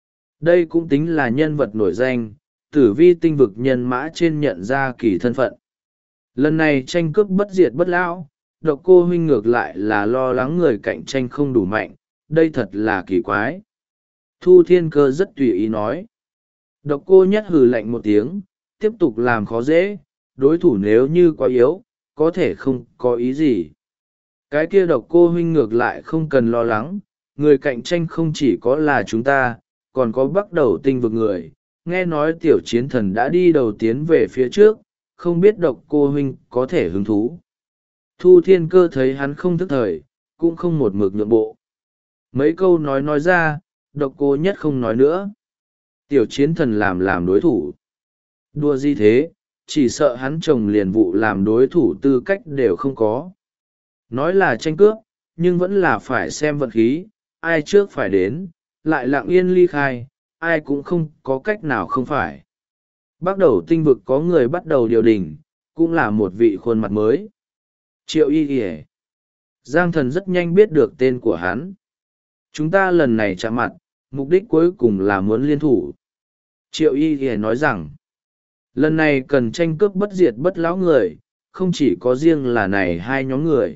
Đây cũng tính là nhân vật nổi danh, tử vi tinh vực nhân mã trên nhận ra kỳ thân phận. Lần này tranh cướp bất diệt bất lão, Độc Cô huynh ngược lại là lo lắng người cạnh tranh không đủ mạnh, đây thật là kỳ quái. Thu Thiên Cơ rất tùy ý nói. Độc Cô Nhất hừ lạnh một tiếng, tiếp tục làm khó dễ, đối thủ nếu như quá yếu, có thể không có ý gì. Cái kia Độc Cô huynh ngược lại không cần lo lắng, người cạnh tranh không chỉ có là chúng ta, còn có bắt đầu tinh vực người. Nghe nói tiểu chiến thần đã đi đầu tiến về phía trước, không biết Độc Cô huynh có thể hứng thú. Thu Thiên Cơ thấy hắn không thức thời, cũng không một mực nhượng bộ. Mấy câu nói ra, Độc Cô Nhất không nói nữa. Tiểu chiến thần làm đối thủ. Đùa gì thế, chỉ sợ hắn chồng liền vụ làm đối thủ tư cách đều không có. Nói là tranh cướp, nhưng vẫn là phải xem vận khí, ai trước phải đến, lại lặng yên ly khai, ai cũng không có cách nào không phải. Bắt đầu tinh vực có người bắt đầu điều đình, cũng là một vị khuôn mặt mới. Triệu Y Y. Giang Thần rất nhanh biết được tên của hắn. Chúng ta lần này chạm mặt, mục đích cuối cùng là muốn liên thủ. Triệu Y Y nói rằng, lần này cần tranh cướp bất diệt bất lão người, không chỉ có riêng là này 2 nhóm người.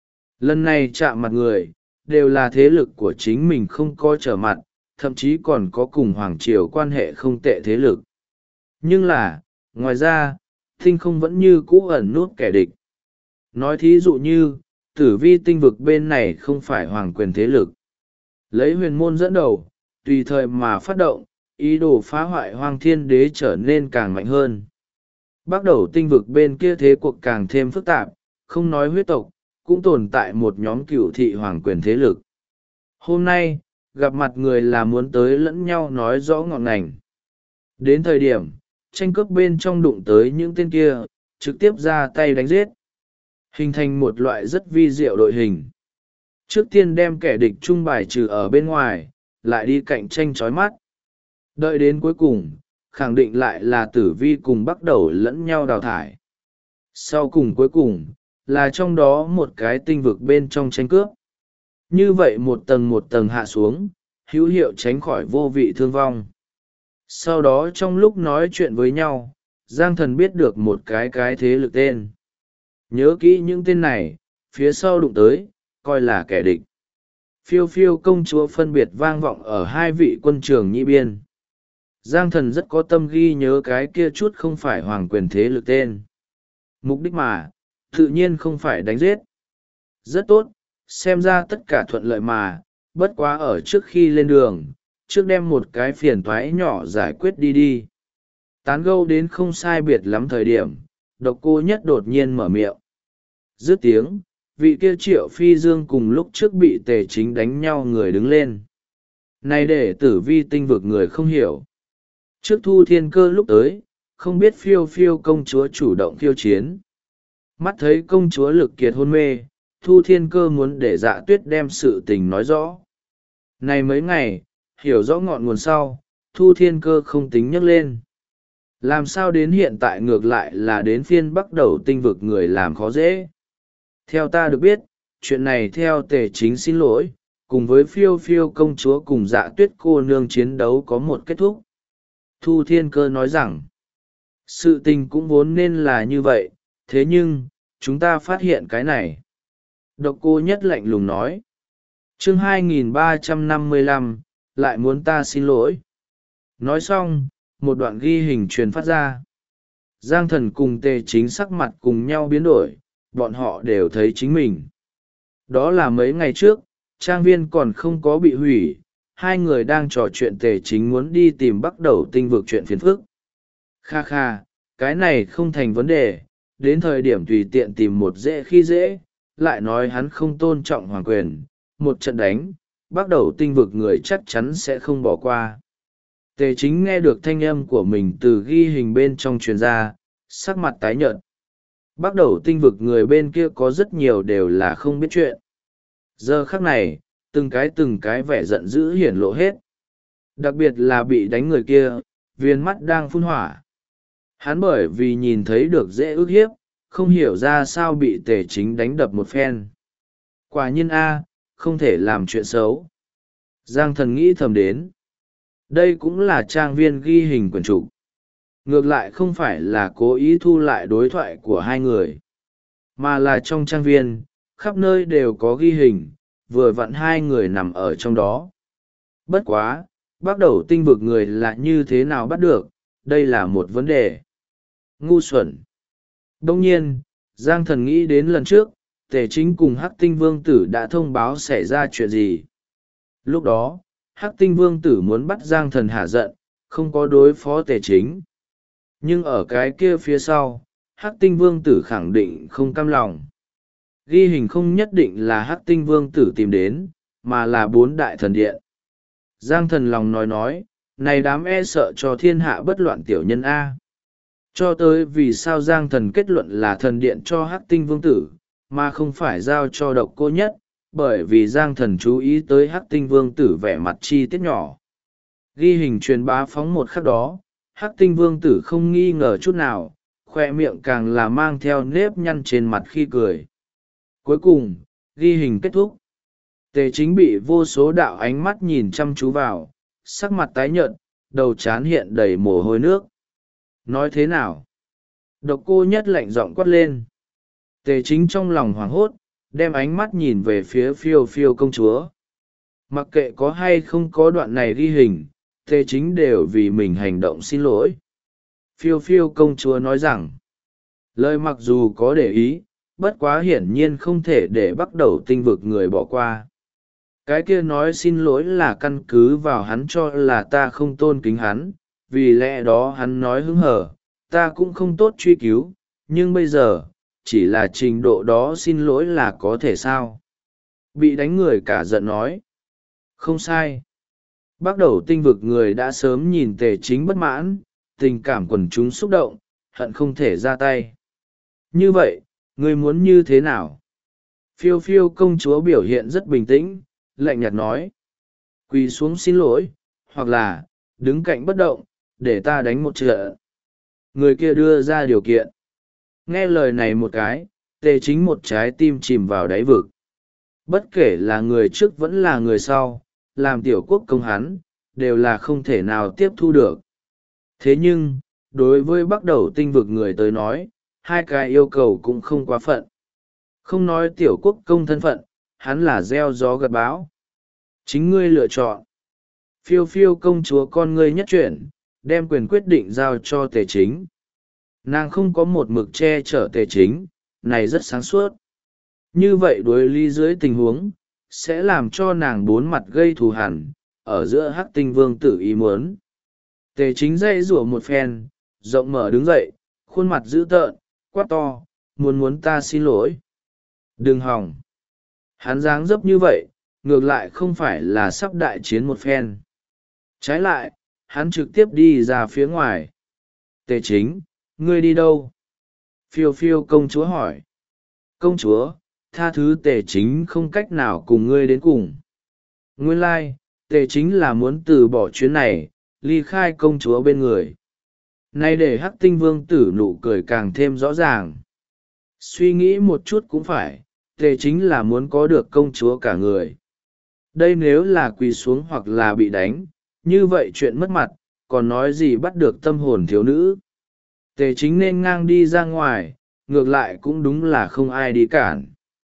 Lần này chạm mặt người, đều là thế lực của chính mình không có trở mặt, thậm chí còn có cùng Hoàng Triều quan hệ không tệ thế lực. Nhưng là, ngoài ra, tinh không vẫn như cũ ẩn nút kẻ địch. Nói thí dụ như, tử vi tinh vực bên này không phải hoàng quyền thế lực. Lấy huyền môn dẫn đầu, tùy thời mà phát động, ý đồ phá hoại Hoang Thiên Đế trở nên càng mạnh hơn. Bắt đầu tinh vực bên kia thế cuộc càng thêm phức tạp, không nói huyết tộc, cũng tồn tại một nhóm cựu thị hoàng quyền thế lực. Hôm nay, gặp mặt người là muốn tới lẫn nhau nói rõ ngọn ngành. Đến thời điểm, tranh cướp bên trong đụng tới những tên kia, trực tiếp ra tay đánh giết. Hình thành một loại rất vi diệu đội hình. Trước tiên đem kẻ địch trung bài trừ ở bên ngoài, lại đi cạnh tranh chói mắt. Đợi đến cuối cùng, khẳng định lại là tử vi cùng bắt đầu lẫn nhau đào thải. Sau cùng cuối cùng là trong đó một cái tinh vực bên trong tranh cướp. Như vậy một tầng hạ xuống, hữu hiệu tránh khỏi vô vị thương vong. Sau đó trong lúc nói chuyện với nhau, Giang Thần biết được một cái thế lực tên. Nhớ kỹ những tên này, phía sau đụng tới, coi là kẻ địch. Phiêu phiêu công chúa phân biệt vang vọng ở hai vị quân trường nhị biên. Giang Thần rất có tâm ghi nhớ cái kia chút không phải hoàng quyền thế lực tên. Mục đích mà, tự nhiên không phải đánh giết. Rất tốt, xem ra tất cả thuận lợi mà, bất quá ở trước khi lên đường, trước đem một cái phiền toái nhỏ giải quyết đi. Tán gẫu đến không sai biệt lắm thời điểm, Độc Cô Nhất đột nhiên mở miệng. Dứt tiếng, vị kia Triệu Phi Dương cùng lúc trước bị Tề Chính đánh nhau người đứng lên. Này để Tử Vi tinh vực người không hiểu. Trước Thu Thiên Cơ lúc tới, không biết phiêu phiêu công chúa chủ động khiêu chiến. Mắt thấy công chúa lực kiệt hôn mê, Thu Thiên Cơ muốn để Dạ Tuyết đem sự tình nói rõ. Này mấy ngày, hiểu rõ ngọn nguồn sau, Thu Thiên Cơ không tính nhắc lên. Làm sao đến hiện tại ngược lại là đến phiên bắt đầu tinh vực người làm khó dễ. Theo ta được biết, chuyện này theo Tề Chính xin lỗi, cùng với phiêu phiêu công chúa cùng Dạ Tuyết cô nương chiến đấu có một kết thúc. Thu Thiên Cơ nói rằng, sự tình cũng vốn nên là như vậy, thế nhưng, chúng ta phát hiện cái này. Độc Cô Nhất lạnh lùng nói. Chương 2355, lại muốn ta xin lỗi. Nói xong, một đoạn ghi hình truyền phát ra. Giang Thần cùng Tề Chính sắc mặt cùng nhau biến đổi, bọn họ đều thấy chính mình. Đó là mấy ngày trước, trang viên còn không có bị hủy, hai người đang trò chuyện Tề Chính muốn đi tìm bắt đầu tinh vực chuyện phiền phức. Kha kha, cái này không thành vấn đề, đến thời điểm tùy tiện tìm một dễ khi dễ, lại nói hắn không tôn trọng hoàng quyền, một trận đánh, bắt đầu tinh vực người chắc chắn sẽ không bỏ qua. Tề Chính nghe được thanh âm của mình từ ghi hình bên trong truyền ra, sắc mặt tái nhợt. Bắt đầu tinh vực người bên kia có rất nhiều đều là không biết chuyện. Giờ khắc này, từng cái vẻ giận dữ hiển lộ hết. Đặc biệt là bị đánh người kia, viên mắt đang phun hỏa. Hắn bởi vì nhìn thấy được dễ ức hiếp, không hiểu ra sao bị Tề Chính đánh đập một phen. Quả nhiên A, không thể làm chuyện xấu. Giang Thần nghĩ thầm đến. Đây cũng là trang viên ghi hình quyển trục. Ngược lại không phải là cố ý thu lại đối thoại của hai người, mà là trong trang viên, khắp nơi đều có ghi hình, vừa vặn hai người nằm ở trong đó. Bất quá, bắt đầu tinh vực người là như thế nào bắt được, đây là một vấn đề. Ngu xuẩn. Đông nhiên, Giang Thần nghĩ đến lần trước, Tề Chính cùng Hắc Tinh Vương Tử đã thông báo xảy ra chuyện gì. Lúc đó, Hắc Tinh Vương Tử muốn bắt Giang Thần hả giận, không có đối phó Tề Chính. Nhưng ở cái kia phía sau, Hắc Tinh Vương Tử khẳng định không cam lòng. Ghi hình không nhất định là Hắc Tinh Vương Tử tìm đến, mà là 4 đại thần điện. Giang Thần lòng nói, này đám e sợ cho thiên hạ bất loạn tiểu nhân A. Cho tới vì sao Giang Thần kết luận là thần điện cho Hắc Tinh Vương Tử, mà không phải giao cho Độc Cô Nhất, bởi vì Giang Thần chú ý tới Hắc Tinh Vương Tử vẻ mặt chi tiết nhỏ. Ghi hình truyền bá phóng một khắc đó, Hắc Tinh Vương Tử không nghi ngờ chút nào, khoe miệng càng là mang theo nếp nhăn trên mặt khi cười. Cuối cùng, ghi hình kết thúc. Tề Chính bị vô số đạo ánh mắt nhìn chăm chú vào, sắc mặt tái nhợt, đầu trán hiện đầy mồ hôi nước. Nói thế nào? Độc Cô Nhất lạnh giọng quát lên. Tề Chính trong lòng hoảng hốt, đem ánh mắt nhìn về phía phiêu phiêu công chúa. Mặc kệ có hay không có đoạn này ghi hình, Tề Chính đều vì mình hành động xin lỗi. Phiêu phiêu công chúa nói rằng, lời mặc dù có để ý, bất quá hiển nhiên không thể để bắt đầu tinh vực người bỏ qua. Cái kia nói xin lỗi là căn cứ vào hắn cho là ta không tôn kính hắn, vì lẽ đó hắn nói hứng hở, ta cũng không tốt truy cứu, nhưng bây giờ, chỉ là trình độ đó xin lỗi là có thể sao. Bị đánh người cả giận nói. Không sai. Bắt đầu tinh vực người đã sớm nhìn Tề Chính bất mãn, tình cảm quần chúng xúc động, hận không thể ra tay. Như vậy, ngươi muốn như thế nào? Phiêu phiêu công chúa biểu hiện rất bình tĩnh, lạnh nhạt nói. Quỳ xuống xin lỗi, hoặc là, đứng cạnh bất động, để ta đánh một trận. Người kia đưa ra điều kiện. Nghe lời này một cái, tề chính một trái tim chìm vào đáy vực. Bất kể là người trước vẫn là người sau, làm tiểu quốc công hắn, đều là không thể nào tiếp thu được. Thế nhưng, đối với bắt đầu tinh vực người tới nói, hai cái yêu cầu cũng không quá phận. Không nói tiểu quốc công thân phận, hắn là gieo gió gặt bão. Chính ngươi lựa chọn. Phiêu phiêu công chúa con ngươi nhất chuyển, đem quyền quyết định giao cho tề chính. Nàng không có một mực che chở tề chính, này rất sáng suốt. Như vậy đối lý dưới tình huống, sẽ làm cho nàng bốn mặt gây thù hằn, ở giữa hắc tinh vương tử ý muốn. Tề chính dây rủa một phen, rộng mở đứng dậy, khuôn mặt dữ tợn, quát to, muốn ta xin lỗi. Đừng hòng. Hắn dáng dấp như vậy, ngược lại không phải là sắp đại chiến một phen. Trái lại, hắn trực tiếp đi ra phía ngoài. Tề chính, ngươi đi đâu? Phiêu phiêu công chúa hỏi. Công chúa, tha thứ tề chính không cách nào cùng ngươi đến cùng. Nguyên lai, tề chính là muốn từ bỏ chuyến này, ly khai công chúa bên người. Nay để hắc tinh vương tử nụ cười càng thêm rõ ràng. Suy nghĩ một chút cũng phải, tề chính là muốn có được công chúa cả người. Đây nếu là quỳ xuống hoặc là bị đánh, như vậy chuyện mất mặt, còn nói gì bắt được tâm hồn thiếu nữ. Tề chính nên ngang đi ra ngoài, ngược lại cũng đúng là không ai đi cản.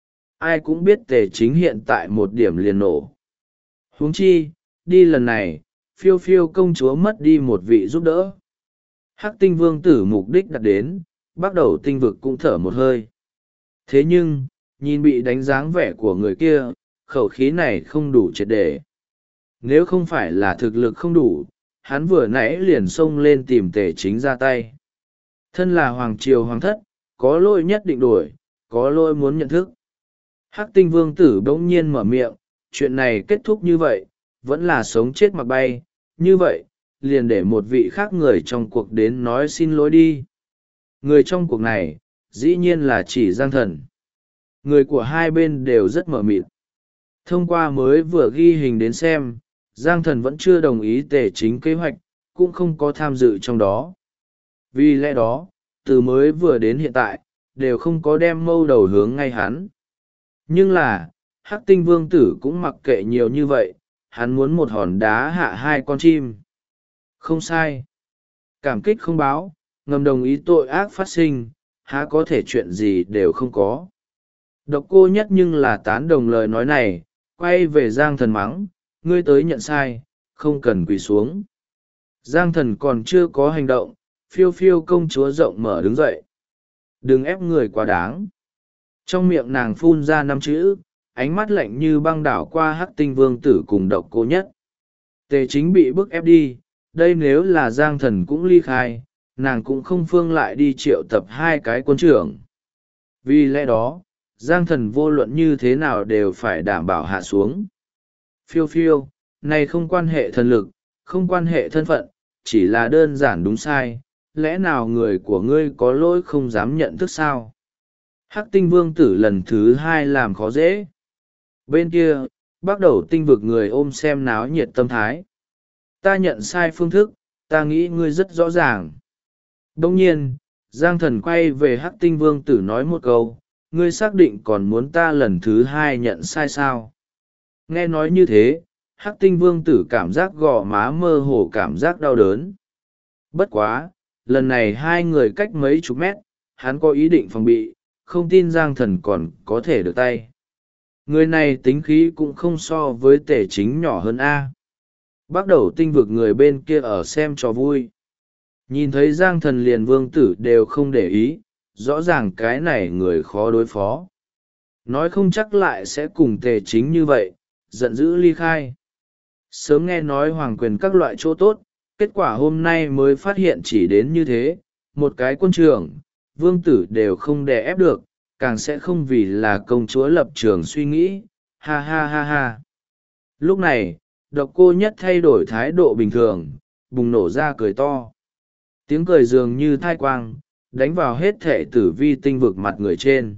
Ai cũng biết tề chính hiện tại một điểm liền nổ. Huống chi, đi lần này, phiêu phiêu công chúa mất đi một vị giúp đỡ. Hắc tinh vương tử mục đích đặt đến, bắt đầu tinh vực cũng thở một hơi. Thế nhưng, nhìn bị đánh dáng vẻ của người kia, khẩu khí này không đủ triệt để. Nếu không phải là thực lực không đủ, hắn vừa nãy liền xông lên tìm tề chính ra tay. Thân là hoàng triều hoàng thất, có lỗi nhất định đổi, có lỗi muốn nhận thức. Hắc tinh vương tử bỗng nhiên mở miệng, chuyện này kết thúc như vậy, vẫn là sống chết mặc bay, như vậy, liền để một vị khác người trong cuộc đến nói xin lỗi đi. Người trong cuộc này, dĩ nhiên là chỉ Giang Thần. Người của hai bên đều rất mờ mịt. Thông qua mới vừa ghi hình đến xem, Giang Thần vẫn chưa đồng ý tề chính kế hoạch, cũng không có tham dự trong đó. Vì lẽ đó, từ mới vừa đến hiện tại, đều không có đem mâu đầu hướng ngay hắn. Nhưng là, Hắc tinh vương tử cũng mặc kệ nhiều như vậy, hắn muốn một hòn đá hạ hai con chim. Không sai. Cảm kích không báo, ngầm đồng ý tội ác phát sinh, há có thể chuyện gì đều không có. Độc cô nhất nhưng là tán đồng lời nói này, quay về Giang Thần mắng, ngươi tới nhận sai, không cần quỳ xuống. Giang Thần còn chưa có hành động, phiêu phiêu công chúa rộng mở đứng dậy. Đừng ép người quá đáng. Trong miệng nàng phun ra 5 chữ, ánh mắt lạnh như băng đảo qua Hắc tinh vương tử cùng độc cô nhất. Tề chính bị bức ép đi, đây nếu là Giang Thần cũng ly khai, nàng cũng không phương lại đi triệu tập hai cái quân trưởng. Vì lẽ đó, Giang Thần vô luận như thế nào đều phải đảm bảo hạ xuống. Phiêu phiêu, này không quan hệ thần lực, không quan hệ thân phận, chỉ là đơn giản đúng sai, lẽ nào người của ngươi có lỗi không dám nhận thức sao? Hắc tinh vương tử lần thứ 2 làm khó dễ. Bên kia, bắt đầu tinh vực người ôm xem náo nhiệt tâm thái. Ta nhận sai phương thức, ta nghĩ ngươi rất rõ ràng. Đồng nhiên, Giang Thần quay về Hắc tinh vương tử nói một câu, ngươi xác định còn muốn ta lần thứ 2 nhận sai sao? Nghe nói như thế, Hắc tinh vương tử cảm giác gò má mơ hồ cảm giác đau đớn. Bất quá, lần này hai người cách mấy chục mét, hắn có ý định phòng bị, không tin Giang Thần còn có thể được tay. Người này tính khí cũng không so với tể chính nhỏ hơn A. Bắt đầu tinh vực người bên kia ở xem cho vui. Nhìn thấy Giang Thần liền vương tử đều không để ý, rõ ràng cái này người khó đối phó. Nói không chắc lại sẽ cùng tề chính như vậy, giận dữ ly khai. Sớm nghe nói hoàng quyền các loại chỗ tốt, kết quả hôm nay mới phát hiện chỉ đến như thế, một cái quân trưởng, vương tử đều không đè ép được, càng sẽ không vì là công chúa lập trường suy nghĩ, ha ha ha ha. Lúc này, độc cô nhất thay đổi thái độ bình thường, bùng nổ ra cười to. Tiếng cười dường như thai quang, đánh vào hết thể tử vi tinh vực mặt người trên.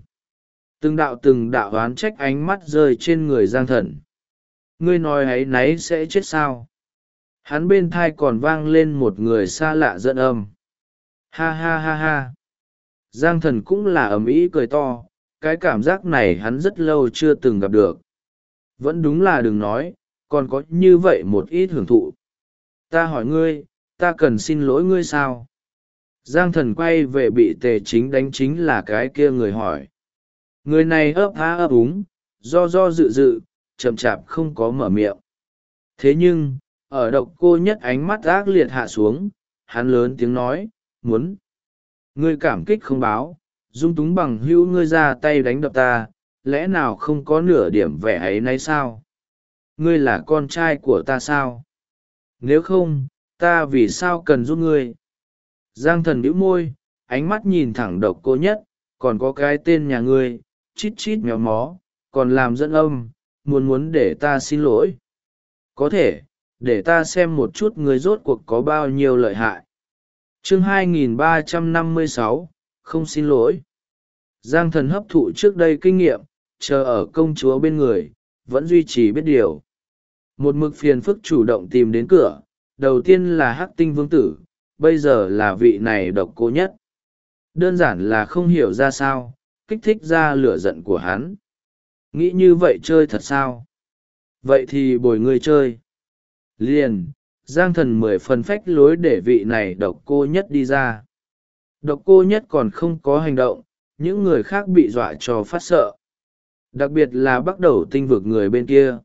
Từng đạo oán trách ánh mắt rơi trên người Giang Thần. Ngươi nói ấy nấy sẽ chết sao? Hắn bên thai còn vang lên một người xa lạ dẫn âm. Ha ha ha ha. Giang thần cũng là ầm ĩ cười to, cái cảm giác này hắn rất lâu chưa từng gặp được. Vẫn đúng là đừng nói, còn có như vậy một ít hưởng thụ. Ta hỏi ngươi, ta cần xin lỗi ngươi sao? Giang thần quay về bị tề chính đánh chính là cái kia người hỏi. Người này ấp há ấp úng, do dự dự, chậm chạp không có mở miệng. Thế nhưng, ở Độc Cô Nhất ánh mắt ác liệt hạ xuống, hắn lớn tiếng nói, muốn. Ngươi cảm kích không báo, dung túng bằng hữu ngươi ra tay đánh đập ta, lẽ nào không có nửa điểm vẻ ấy nấy sao? Ngươi là con trai của ta sao? Nếu không, ta vì sao cần giúp ngươi? Giang thần bĩu môi, ánh mắt nhìn thẳng Độc Cô Nhất, còn có cái tên nhà ngươi, chít chít méo mó, còn làm dẫn âm, muốn để ta xin lỗi. Có thể, để ta xem một chút ngươi rốt cuộc có bao nhiêu lợi hại. Chương 2356, không xin lỗi. Giang thần hấp thụ trước đây kinh nghiệm, chờ ở công chúa bên người, vẫn duy trì biết điều. Một mực phiền phức chủ động tìm đến cửa, đầu tiên là Hắc Tinh Vương Tử, bây giờ là vị này Độc Cô Nhất. Đơn giản là không hiểu ra sao, kích thích ra lửa giận của hắn. Nghĩ như vậy chơi thật sao? Vậy thì bồi ngươi chơi. Liền, Giang thần 10 phần phách lối để vị này Độc Cô Nhất đi ra. Độc Cô Nhất còn không có hành động, những người khác bị dọa cho phát sợ. Đặc biệt là bắt đầu tinh vực người bên kia.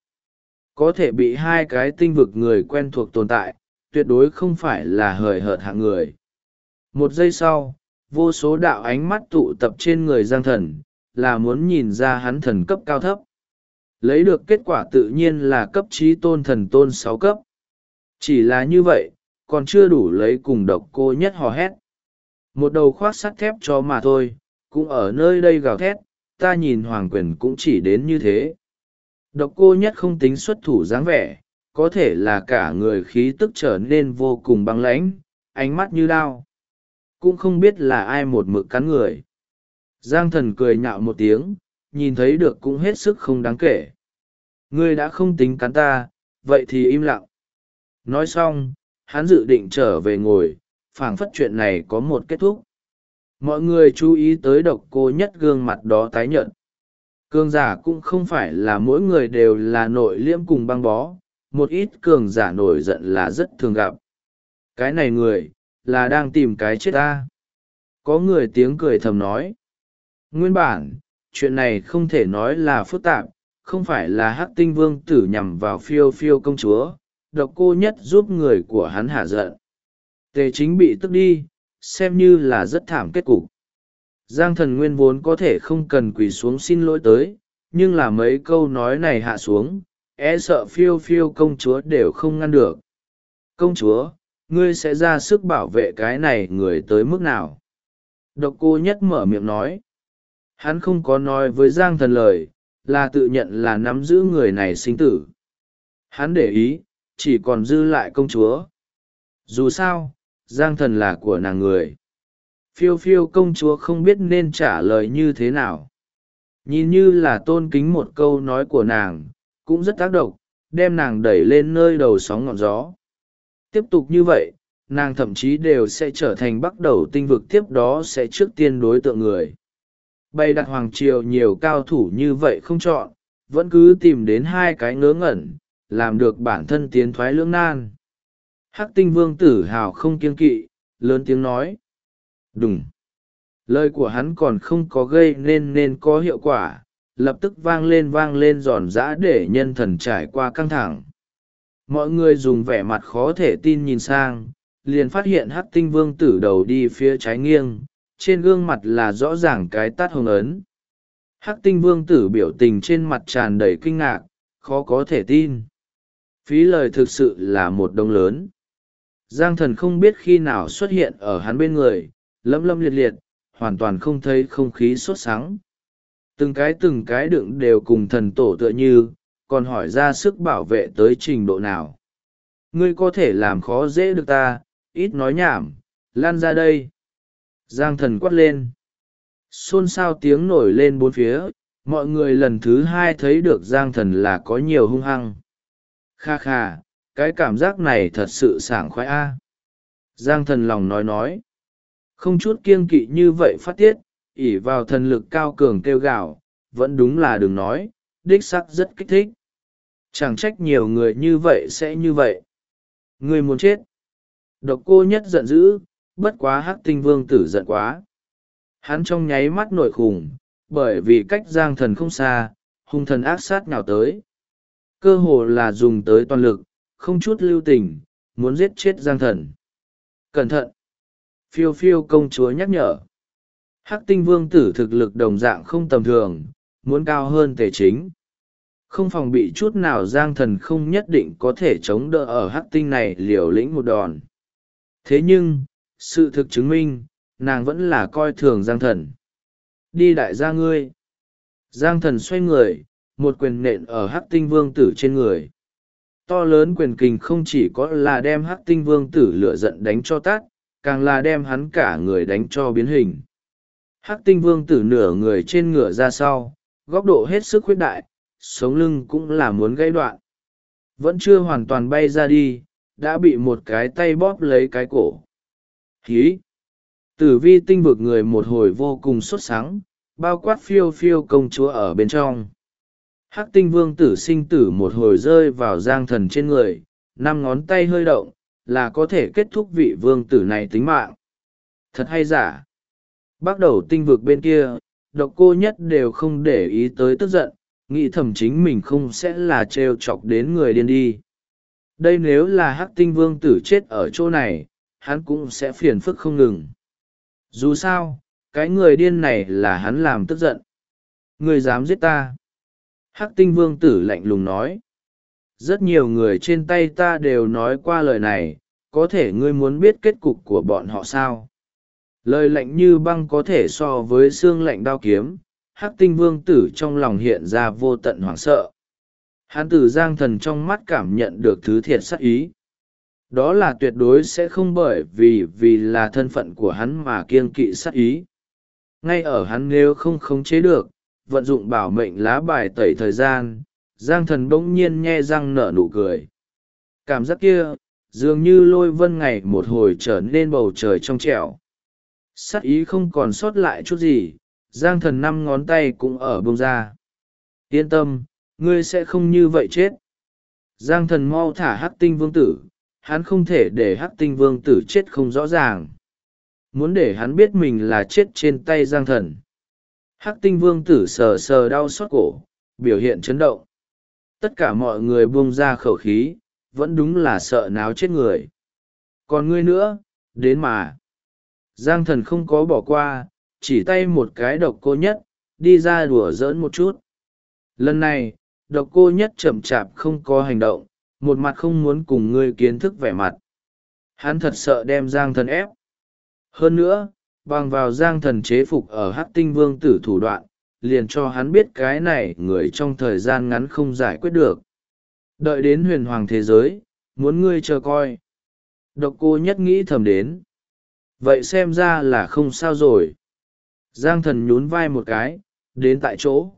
Có thể bị hai cái tinh vực người quen thuộc tồn tại, tuyệt đối không phải là hời hợt hạng người. Một giây sau, vô số đạo ánh mắt tụ tập trên người Giang thần, là muốn nhìn ra hắn thần cấp cao thấp. Lấy được kết quả tự nhiên là cấp trí tôn thần tôn 6 cấp. Chỉ là như vậy, còn chưa đủ lấy cùng Độc Cô Nhất hò hét. Một đầu khoác sắt thép cho mà thôi, cũng ở nơi đây gào thét, ta nhìn Hoàng Quyền cũng chỉ đến như thế. Độc Cô Nhất không tính xuất thủ dáng vẻ, có thể là cả người khí tức trở nên vô cùng băng lãnh, ánh mắt như đao. Cũng không biết là ai một mực cắn người. Giang thần cười nhạo một tiếng, nhìn thấy được cũng hết sức không đáng kể. Ngươi đã không tính cắn ta, vậy thì im lặng. Nói xong, hắn dự định trở về ngồi, phảng phất chuyện này có một kết thúc. Mọi người chú ý tới Độc Cô Nhất gương mặt đó tái nhợt. Cường giả cũng không phải là mỗi người đều là nội liễm cùng băng bó, một ít cường giả nổi giận là rất thường gặp. Cái này người, là đang tìm cái chết ta. Có người tiếng cười thầm nói. Nguyên bản, chuyện này không thể nói là phức tạp, không phải là Hắc Tinh Vương Tử nhằm vào Phiêu Phiêu công chúa, Độc Cô Nhất giúp người của hắn hạ giận. Tề Chính bị tức đi, xem như là rất thảm kết cục. Giang thần nguyên vốn có thể không cần quỳ xuống xin lỗi tới, nhưng là mấy câu nói này hạ xuống, e sợ Phiêu Phiêu công chúa đều không ngăn được. Công chúa, ngươi sẽ ra sức bảo vệ cái này người tới mức nào? Độc Cô Nhất mở miệng nói. Hắn không có nói với Giang thần lời, là tự nhận là nắm giữ người này sinh tử. Hắn để ý, chỉ còn dư lại công chúa. Dù sao, Giang thần là của nàng người. Phiêu Phiêu công chúa không biết nên trả lời như thế nào. Nhìn như là tôn kính một câu nói của nàng, cũng rất tác động, đem nàng đẩy lên nơi đầu sóng ngọn gió. Tiếp tục như vậy, nàng thậm chí đều sẽ trở thành bắt đầu tinh vực tiếp đó sẽ trước tiên đối tượng người. Bày đặt hoàng triều nhiều cao thủ như vậy không chọn, vẫn cứ tìm đến hai cái ngớ ngẩn, làm được bản thân tiến thoái lưỡng nan. Hắc Tinh Vương Tử hào không kiêng kỵ, lớn tiếng nói. Đùng. Lời của hắn còn không có gây nên có hiệu quả, lập tức vang lên giòn giã để nhân thần trải qua căng thẳng. Mọi người dùng vẻ mặt khó thể tin nhìn sang, liền phát hiện Hắc Tinh Vương Tử đầu đi phía trái nghiêng, trên gương mặt là rõ ràng cái tát hồng ấn. Hắc Tinh Vương Tử biểu tình trên mặt tràn đầy kinh ngạc, khó có thể tin. Phí lời thực sự là một đống lớn. Giang thần không biết khi nào xuất hiện ở hắn bên người, lấm liệt liệt, hoàn toàn không thấy không khí sốt sắng. Từng cái đựng đều cùng thần tổ tựa như, còn hỏi ra sức bảo vệ tới trình độ nào. Ngươi có thể làm khó dễ được ta, ít nói nhảm, lan ra đây. Giang thần quát lên. Xôn xao tiếng nổi lên bốn phía, mọi người lần thứ hai thấy được Giang thần là có nhiều hung hăng. Kha kha, cái cảm giác này thật sự sảng khoái a. Giang thần lòng nói. không chút kiêng kỵ như vậy phát tiết, ỷ vào thần lực cao cường kêu gào, vẫn đúng là đừng nói, đích sắc rất kích thích. Chẳng trách nhiều người như vậy sẽ như vậy. Người muốn chết. Độc Cô Nhất giận dữ, bất quá Hắc Tinh Vương tử giận quá. Hắn trong nháy mắt nổi khủng, bởi vì cách Giang Thần không xa, hung thần ác sát nhào tới. Cơ hồ là dùng tới toàn lực, không chút lưu tình, muốn giết chết Giang Thần. Cẩn thận! Phiêu phiêu công chúa nhắc nhở. Hắc Tinh Vương tử thực lực đồng dạng không tầm thường, muốn cao hơn Tề Chính. Không phòng bị chút nào, Giang Thần không nhất định có thể chống đỡ ở Hắc Tinh này liều lĩnh một đòn. Thế nhưng, sự thực chứng minh, nàng vẫn là coi thường Giang Thần. Đi đại gia ngươi. Giang Thần xoay người, một quyền nện ở Hắc Tinh Vương tử trên người. To lớn quyền kình không chỉ có là đem Hắc Tinh Vương tử lửa giận đánh cho tát, càng là đem hắn cả người đánh cho biến hình. Hắc Tinh Vương tử nửa người trên ngựa ra sau, góc độ hết sức khuyết đại, sống lưng cũng là muốn gãy đoạn. Vẫn chưa hoàn toàn bay ra đi, đã bị một cái tay bóp lấy cái cổ. Hí! Tử Vi tinh vực người một hồi vô cùng sốt sắng, bao quát phiêu phiêu công chúa ở bên trong. Hắc Tinh Vương tử sinh tử một hồi rơi vào Giang Thần trên người, 5 ngón tay hơi động, là có thể kết thúc vị vương tử này tính mạng. Thật hay giả? Bắt đầu tinh vực bên kia, Độc Cô Nhất đều không để ý tới tức giận, nghĩ thầm chính mình không sẽ là trêu chọc đến người điên đi. Đây nếu là Hắc Tinh Vương tử chết ở chỗ này, hắn cũng sẽ phiền phức không ngừng. Dù sao, cái người điên này là hắn làm tức giận. Người dám giết ta? Hắc Tinh Vương tử lạnh lùng nói. Rất nhiều người trên tay ta đều nói qua lời này, có thể ngươi muốn biết kết cục của bọn họ sao? Lời lạnh như băng có thể so với xương lạnh đao kiếm. Hắc Tinh Vương tử trong lòng hiện ra vô tận hoảng sợ. Hắn từ Giang Thần trong mắt cảm nhận được thứ thiệt sát ý. Đó là tuyệt đối sẽ không bởi vì là thân phận của hắn mà kiêng kỵ sát ý. Ngay ở hắn nếu không khống chế được, vận dụng bảo mệnh lá bài tẩy thời gian, Giang Thần bỗng nhiên nhe răng nở nụ cười. Cảm giác kia, dường như lôi vân ngày một hồi trở nên bầu trời trong trẻo. Sát ý không còn sót lại chút gì, Giang Thần 5 ngón tay cũng ở bông ra. Yên tâm, ngươi sẽ không như vậy chết. Giang Thần mau thả Hắc Tinh Vương tử, hắn không thể để Hắc Tinh Vương tử chết không rõ ràng. Muốn để hắn biết mình là chết trên tay Giang Thần. Hắc Tinh Vương tử sờ sờ đau xót cổ, biểu hiện chấn động. Tất cả mọi người buông ra khẩu khí, vẫn đúng là sợ náo chết người. Còn ngươi nữa, đến mà. Giang Thần không có bỏ qua, chỉ tay một cái Độc Cô Nhất, đi ra đùa giỡn một chút. Lần này, Độc Cô Nhất chậm chạp không có hành động, một mặt không muốn cùng ngươi kiến thức vẻ mặt. Hắn thật sợ đem Giang Thần ép. Hơn nữa, bằng vào Giang Thần chế phục ở Hắc Tinh Vương tử thủ đoạn, liền cho hắn biết cái này người trong thời gian ngắn không giải quyết được. Đợi đến huyền hoàng thế giới, muốn ngươi chờ coi. Độc Cô Nhất nghĩ thầm đến. Vậy xem ra là không sao rồi. Giang Thần nhún vai một cái, đến tại chỗ.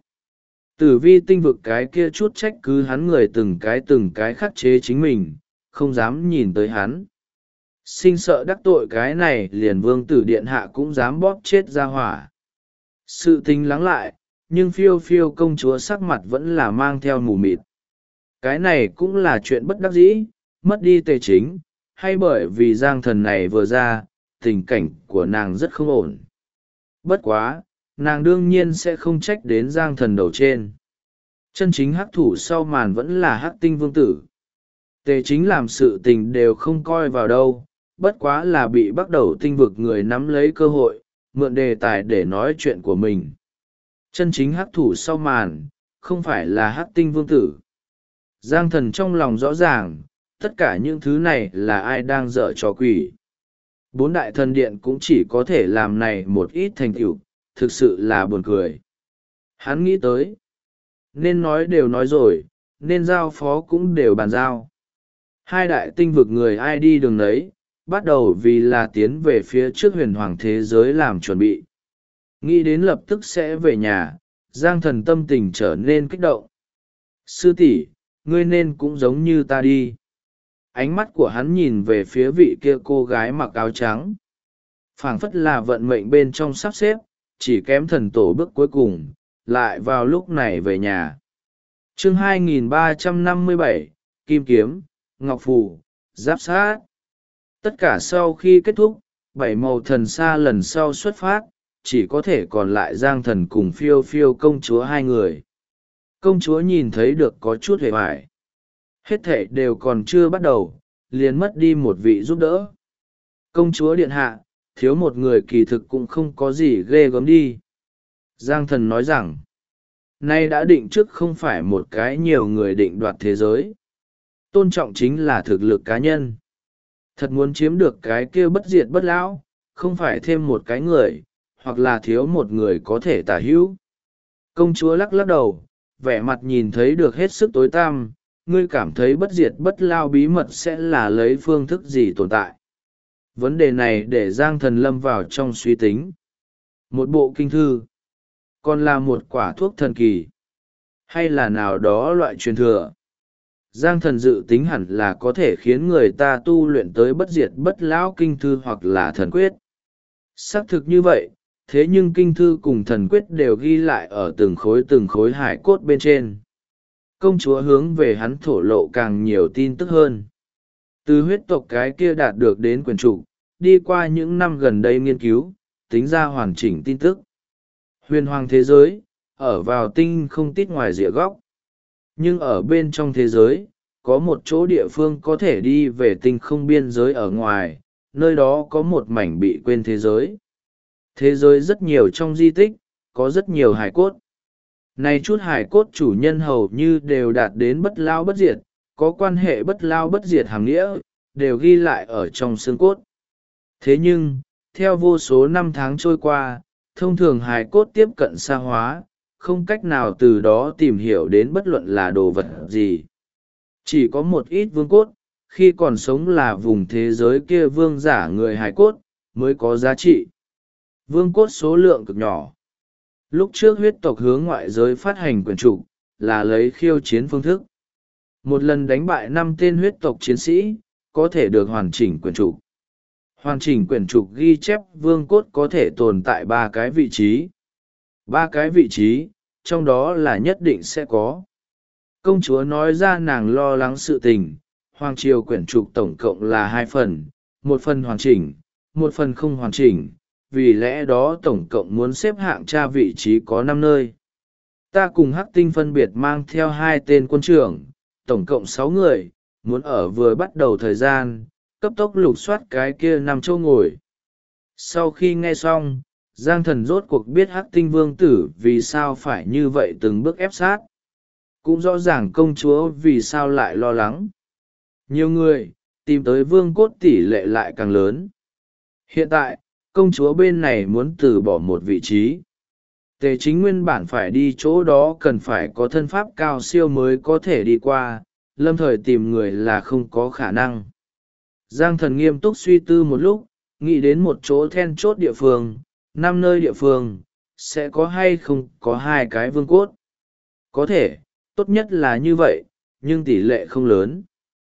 Tử Vi tinh vực cái kia chút trách cứ hắn người từng cái khắc chế chính mình, không dám nhìn tới hắn. Sinh sợ đắc tội cái này liền vương tử điện hạ cũng dám bóp chết ra hỏa. Sự tình lắng lại, nhưng phiêu phiêu công chúa sắc mặt vẫn là mang theo mù mịt. Cái này cũng là chuyện bất đắc dĩ, mất đi Tề Chính, hay bởi vì Giang Thần này vừa ra, tình cảnh của nàng rất không ổn. Bất quá, nàng đương nhiên sẽ không trách đến Giang Thần đầu trên. Chân chính hắc thủ sau màn vẫn là Hắc Tinh Vương tử. Tề Chính làm sự tình đều không coi vào đâu, bất quá là bị bắt đầu tinh vực người nắm lấy cơ hội, mượn đề tài để nói chuyện của mình. Chân chính hắc thủ sau màn, không phải là Hắc Tinh Vương tử. Giang Thần trong lòng rõ ràng, tất cả những thứ này là ai đang dở trò quỷ. 4 đại thần điện cũng chỉ có thể làm này một ít thành tựu, thực sự là buồn cười. Hắn nghĩ tới, nên nói đều nói rồi, nên giao phó cũng đều bàn giao. 2 đại tinh vực người ai đi đường nấy, bắt đầu vì là tiến về phía trước huyền hoàng thế giới làm chuẩn bị. Nghĩ đến lập tức sẽ về nhà, Giang Thần tâm tình trở nên kích động. Sư tỷ, ngươi nên cũng giống như ta đi. Ánh mắt của hắn nhìn về phía vị kia cô gái mặc áo trắng. phảng phất là vận mệnh bên trong sắp xếp, chỉ kém thần tổ bước cuối cùng, lại vào lúc này về nhà. Chương 2357, Kim Kiếm, Ngọc Phù, Giáp Sát. Tất cả sau khi kết thúc, 7 màu thần xa lần sau xuất phát, chỉ có thể còn lại Giang Thần cùng Phiêu Phiêu công chúa hai người. Công chúa nhìn thấy được có chút hề hoài. Hết thảy đều còn chưa bắt đầu, liền mất đi một vị giúp đỡ. Công chúa điện hạ, thiếu một người kỳ thực cũng không có gì ghê gớm đi. Giang Thần nói rằng, nay đã định trước không phải một cái nhiều người định đoạt thế giới. Tôn trọng chính là thực lực cá nhân. Thật muốn chiếm được cái kia bất diệt bất lão, không phải thêm một cái người, hoặc là thiếu một người có thể tả hữu. Công chúa lắc lắc đầu, vẻ mặt nhìn thấy được hết sức tối tăm. Ngươi cảm thấy bất diệt bất lao bí mật sẽ là lấy phương thức gì tồn tại? Vấn đề này để Giang Thần lâm vào trong suy tính. Một bộ kinh thư, còn là một quả thuốc thần kỳ, hay là nào đó loại truyền thừa? Giang Thần dự tính hẳn là có thể khiến người ta tu luyện tới bất diệt bất lão kinh thư hoặc là thần quyết. Xác thực như vậy, thế nhưng kinh thư cùng thần quyết đều ghi lại ở từng khối hải cốt bên trên. Công chúa hướng về hắn thổ lộ càng nhiều tin tức hơn. Từ huyết tộc cái kia đạt được đến quyển trục, đi qua những năm gần đây nghiên cứu, tính ra hoàn chỉnh tin tức. Huyền hoàng thế giới, ở vào tinh không tít ngoài rìa góc. Nhưng ở bên trong thế giới, có một chỗ địa phương có thể đi về tinh không biên giới ở ngoài, nơi đó có một mảnh bị quên thế giới. Thế giới rất nhiều trong di tích, có rất nhiều hải cốt. Này chút hải cốt chủ nhân hầu như đều đạt đến bất lao bất diệt, có quan hệ bất lao bất diệt hàm nghĩa, đều ghi lại ở trong xương cốt. Thế nhưng, theo vô số năm tháng trôi qua, thông thường hải cốt tiếp cận xa hóa, không cách nào từ đó tìm hiểu đến bất luận là đồ vật gì. Chỉ có một ít vương cốt, khi còn sống là vùng thế giới kia vương giả người hải cốt, mới có giá trị. Vương cốt số lượng cực nhỏ. Lúc trước huyết tộc hướng ngoại giới phát hành quyển trục, là lấy khiêu chiến phương thức. Một lần đánh bại 5 tên huyết tộc chiến sĩ, có thể được hoàn chỉnh quyển trục. Hoàn chỉnh quyển trục ghi chép vương cốt có thể tồn tại 3 cái vị trí. 3 cái vị trí, trong đó là nhất định sẽ có. Công chúa nói ra nàng lo lắng sự tình, hoàng triều quyển trục tổng cộng là 2 phần, 1 phần hoàn chỉnh, 1 phần không hoàn chỉnh, vì lẽ đó tổng cộng muốn xếp hạng tra vị trí có 5 nơi. Ta cùng Hắc Tinh phân biệt mang theo 2 tên quân trưởng, tổng cộng 6 người, muốn ở vừa bắt đầu thời gian, cấp tốc lục soát cái kia 5 chỗ ngồi. Sau khi nghe xong, Giang Thần rốt cuộc biết Hắc Tinh vương tử vì sao phải như vậy từng bước ép sát. Cũng rõ ràng công chúa vì sao lại lo lắng. Nhiều người, tìm tới vương cốt tỷ lệ lại càng lớn. Hiện tại, công chúa bên này muốn từ bỏ một vị trí. Tề Chính nguyên bản phải đi chỗ đó cần phải có thân pháp cao siêu mới có thể đi qua, lâm thời tìm người là không có khả năng. Giang Thần nghiêm túc suy tư một lúc, nghĩ đến một chỗ then chốt địa phương, 5 nơi địa phương, sẽ có hay không có 2 cái vương cốt. Có thể, tốt nhất là như vậy, nhưng tỷ lệ không lớn.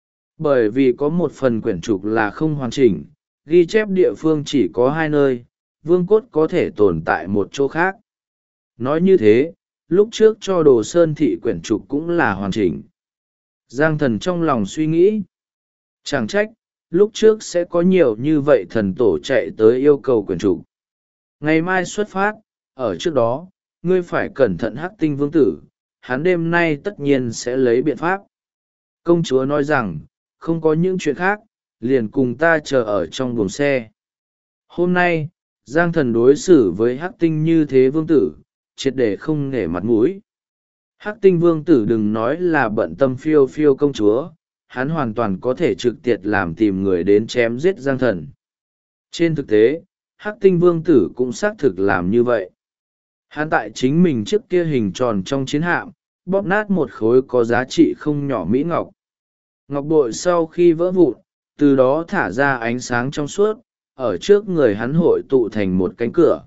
Bởi vì có một phần quyển trục là không hoàn chỉnh, ghi chép địa phương chỉ có 2 nơi, vương cốt có thể tồn tại một chỗ khác. Nói như thế, lúc trước cho Đồ Sơn thị quyển trục cũng là hoàn chỉnh. Giang Thần trong lòng suy nghĩ. Chẳng trách, lúc trước sẽ có nhiều như vậy thần tổ chạy tới yêu cầu quyển trục. Ngày mai xuất phát, ở trước đó, ngươi phải cẩn thận Hắc Tinh vương tử, hắn đêm nay tất nhiên sẽ lấy biện pháp. Công chúa nói rằng, không có những chuyện khác, liền cùng ta chờ ở trong buồng xe. Hôm nay, Giang Thần đối xử với Hắc Tinh như thế vương tử, triệt để không nể mặt mũi. Hắc Tinh vương tử đừng nói là bận tâm Phiêu Phiêu công chúa, hắn hoàn toàn có thể trực tiếp làm tìm người đến chém giết Giang Thần. Trên thực tế, Hắc Tinh vương tử cũng xác thực làm như vậy. Hắn tại chính mình trước kia hình tròn trong chiến hạm, bóp nát một khối có giá trị không nhỏ mỹ ngọc. Ngọc bội sau khi vỡ vụn, từ đó thả ra ánh sáng trong suốt, ở trước người hắn hội tụ thành một cánh cửa.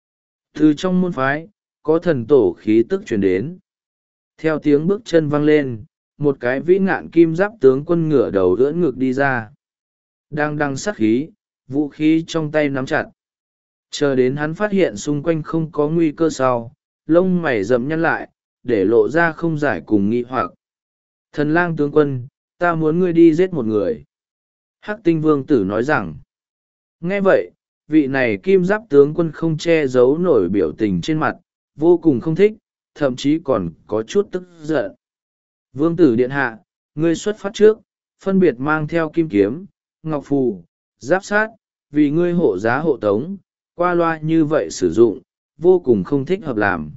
Từ trong môn phái, có thần tổ khí tức truyền đến. Theo tiếng bước chân vang lên, một cái vĩ ngạn kim giáp tướng quân ngửa đầu ưỡn ngực đi ra. Đang đằng sát khí, vũ khí trong tay nắm chặt. Chờ đến hắn phát hiện xung quanh không có nguy cơ sau, lông mày rậm nhăn lại, để lộ ra không giải cùng nghi hoặc. Thần lang tướng quân, ta muốn ngươi đi giết một người. Hắc Tinh Vương tử nói rằng. Nghe vậy, vị này kim giáp tướng quân không che giấu nổi biểu tình trên mặt, vô cùng không thích, thậm chí còn có chút tức giận. Vương tử điện hạ, ngươi xuất phát trước, phân biệt mang theo kim kiếm, ngọc phù, giáp sát, vì ngươi hộ giá hộ tống, qua loa như vậy sử dụng, vô cùng không thích hợp làm.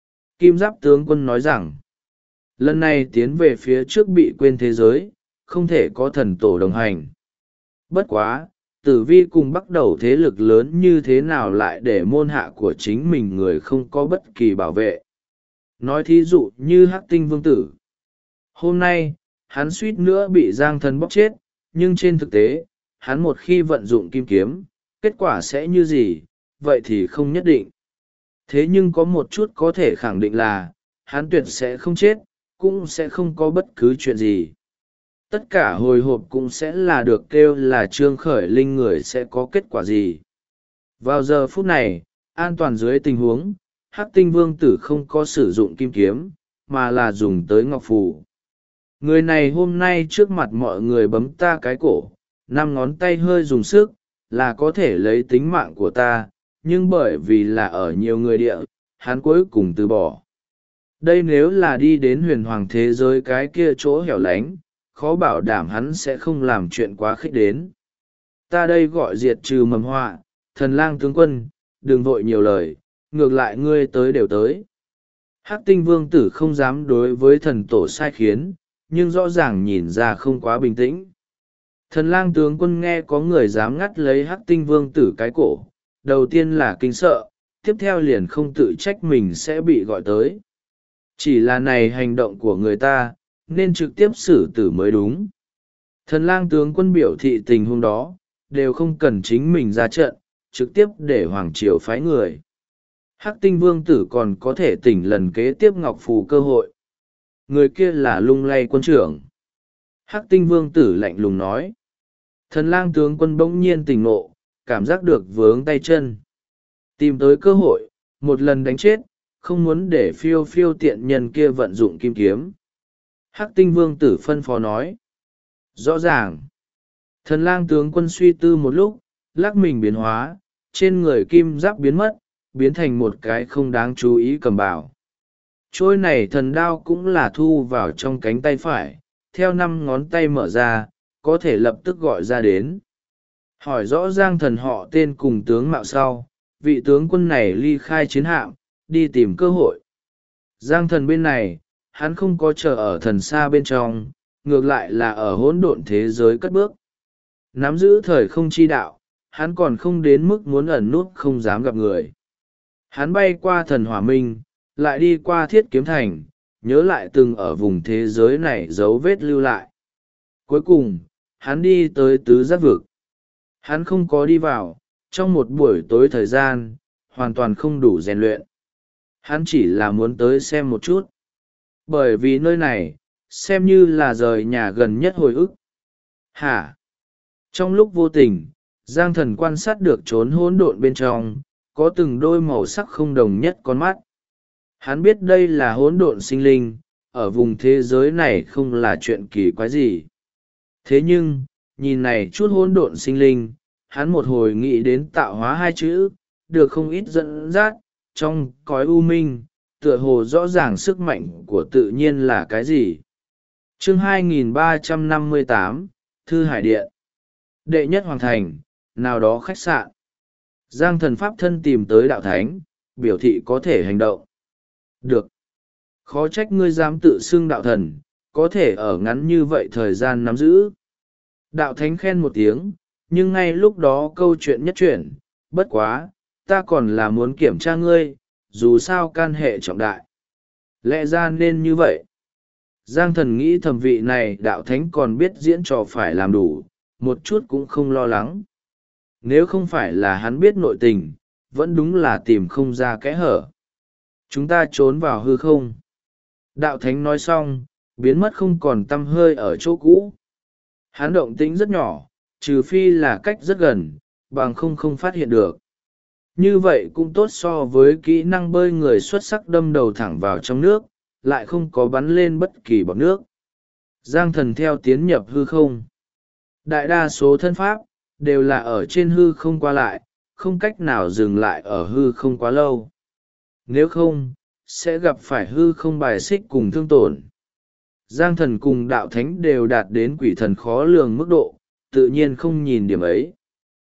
Kim giáp tướng quân nói rằng, lần này tiến về phía trước bị quên thế giới, không thể có thần tổ đồng hành. Bất quá, tử vi cùng bắt đầu thế lực lớn như thế nào lại để môn hạ của chính mình người không có bất kỳ bảo vệ. Nói thí dụ như Hắc Tinh Vương tử. Hôm nay, hắn suýt nữa bị Giang Thần bóc chết, nhưng trên thực tế, hắn một khi vận dụng kim kiếm, kết quả sẽ như gì, vậy thì không nhất định. Thế nhưng có một chút có thể khẳng định là, hắn tuyệt sẽ không chết, cũng sẽ không có bất cứ chuyện gì. Tất cả hồi hộp cũng sẽ là được kêu là Trương Khởi Linh người sẽ có kết quả gì. Vào giờ phút này, an toàn dưới tình huống, Hắc Tinh Vương tử không có sử dụng kim kiếm, mà là dùng tới ngọc phù. Người này hôm nay trước mặt mọi người bấm ta cái cổ, 5 ngón tay hơi dùng sức, là có thể lấy tính mạng của ta, nhưng bởi vì là ở nhiều người địa, hắn cuối cùng từ bỏ. Đây nếu là đi đến huyền hoàng thế giới cái kia chỗ hẻo lánh, khó bảo đảm hắn sẽ không làm chuyện quá khích đến. Ta đây gọi diệt trừ mầm họa, thần lang tướng quân, đừng vội nhiều lời, ngược lại ngươi tới đều tới. Hắc Tinh Vương tử không dám đối với thần tổ sai khiến, nhưng rõ ràng nhìn ra không quá bình tĩnh. Thần lang tướng quân nghe có người dám ngắt lấy Hắc Tinh Vương tử cái cổ, đầu tiên là kinh sợ, tiếp theo liền không tự trách mình sẽ bị gọi tới. Chỉ là này hành động của người ta, nên trực tiếp xử tử mới đúng. Thần lang tướng quân biểu thị tình huống đó, đều không cần chính mình ra trận, trực tiếp để Hoàng Triều phái người. Hắc Tinh Vương tử còn có thể tỉnh lần kế tiếp ngọc phù cơ hội. Người kia là Lung Lay quân trưởng. Hắc Tinh Vương tử lạnh lùng nói. Thần lang tướng quân bỗng nhiên tỉnh ngộ, cảm giác được vướng tay chân. Tìm tới cơ hội, một lần đánh chết, không muốn để phiêu phiêu tiện nhân kia vận dụng kim kiếm. Hắc Tinh Vương tử phân phó nói. Rõ ràng. Thần lang tướng quân suy tư một lúc, lắc mình biến hóa, trên người kim giáp biến mất, biến thành một cái không đáng chú ý cầm bảo. Trôi này thần đao cũng là thu vào trong cánh tay phải, theo 5 ngón tay mở ra, có thể lập tức gọi ra đến. Hỏi rõ Giang Thần họ tên cùng tướng mạo sau, vị tướng quân này ly khai chiến hạm, đi tìm cơ hội. Giang Thần bên này, hắn không có chờ ở thần xa bên trong, ngược lại là ở hỗn độn thế giới cất bước. Nắm giữ thời không chi đạo, hắn còn không đến mức muốn ẩn nút không dám gặp người. Hắn bay qua thần hỏa minh, lại đi qua thiết kiếm thành, nhớ lại từng ở vùng thế giới này dấu vết lưu lại. Cuối cùng, hắn đi tới tứ giác vực. Hắn không có đi vào, trong một buổi tối thời gian, hoàn toàn không đủ rèn luyện. Hắn chỉ là muốn tới xem một chút. Bởi vì nơi này, xem như là rời nhà gần nhất hồi ức. Hả? Trong lúc vô tình, Giang Thần quan sát được chốn hỗn độn bên trong, có từng đôi màu sắc không đồng nhất con mắt. Hắn biết đây là hỗn độn sinh linh, ở vùng thế giới này không là chuyện kỳ quái gì. Thế nhưng, nhìn này chút hỗn độn sinh linh, hắn một hồi nghĩ đến tạo hóa hai chữ, được không ít dẫn dắt, trong cõi u minh, tựa hồ rõ ràng sức mạnh của tự nhiên là cái gì. Chương 2358, Thư Hải Điện. Đệ nhất hoàng thành, nào đó khách sạn. Giang Thần pháp thân tìm tới đạo thánh, biểu thị có thể hành động. Được. Khó trách ngươi dám tự xưng đạo thần, có thể ở ngắn như vậy thời gian nắm giữ. Đạo thánh khen một tiếng, nhưng ngay lúc đó câu chuyện nhất chuyển, bất quá, ta còn là muốn kiểm tra ngươi, dù sao can hệ trọng đại. Lẽ ra nên như vậy. Giang Thần nghĩ thẩm vị này đạo thánh còn biết diễn trò phải làm đủ, một chút cũng không lo lắng. Nếu không phải là hắn biết nội tình, vẫn đúng là tìm không ra kẽ hở. Chúng ta trốn vào hư không. Đạo thánh nói xong, biến mất không còn tăm hơi ở chỗ cũ. Hắn động tĩnh rất nhỏ, trừ phi là cách rất gần, bằng không phát hiện được. như vậy cũng tốt so với kỹ năng bơi người xuất sắc đâm đầu thẳng vào trong nước lại không có bắn lên bất kỳ bọt nước. Giang thần theo tiến nhập hư không. Đại đa số thân pháp đều là ở trên hư không qua lại, không cách nào dừng lại ở hư không quá lâu. Nếu không sẽ gặp phải hư không bài xích cùng thương tổn. Giang thần cùng đạo thánh đều đạt đến quỷ thần khó lường mức độ, tự nhiên không nhìn điểm ấy.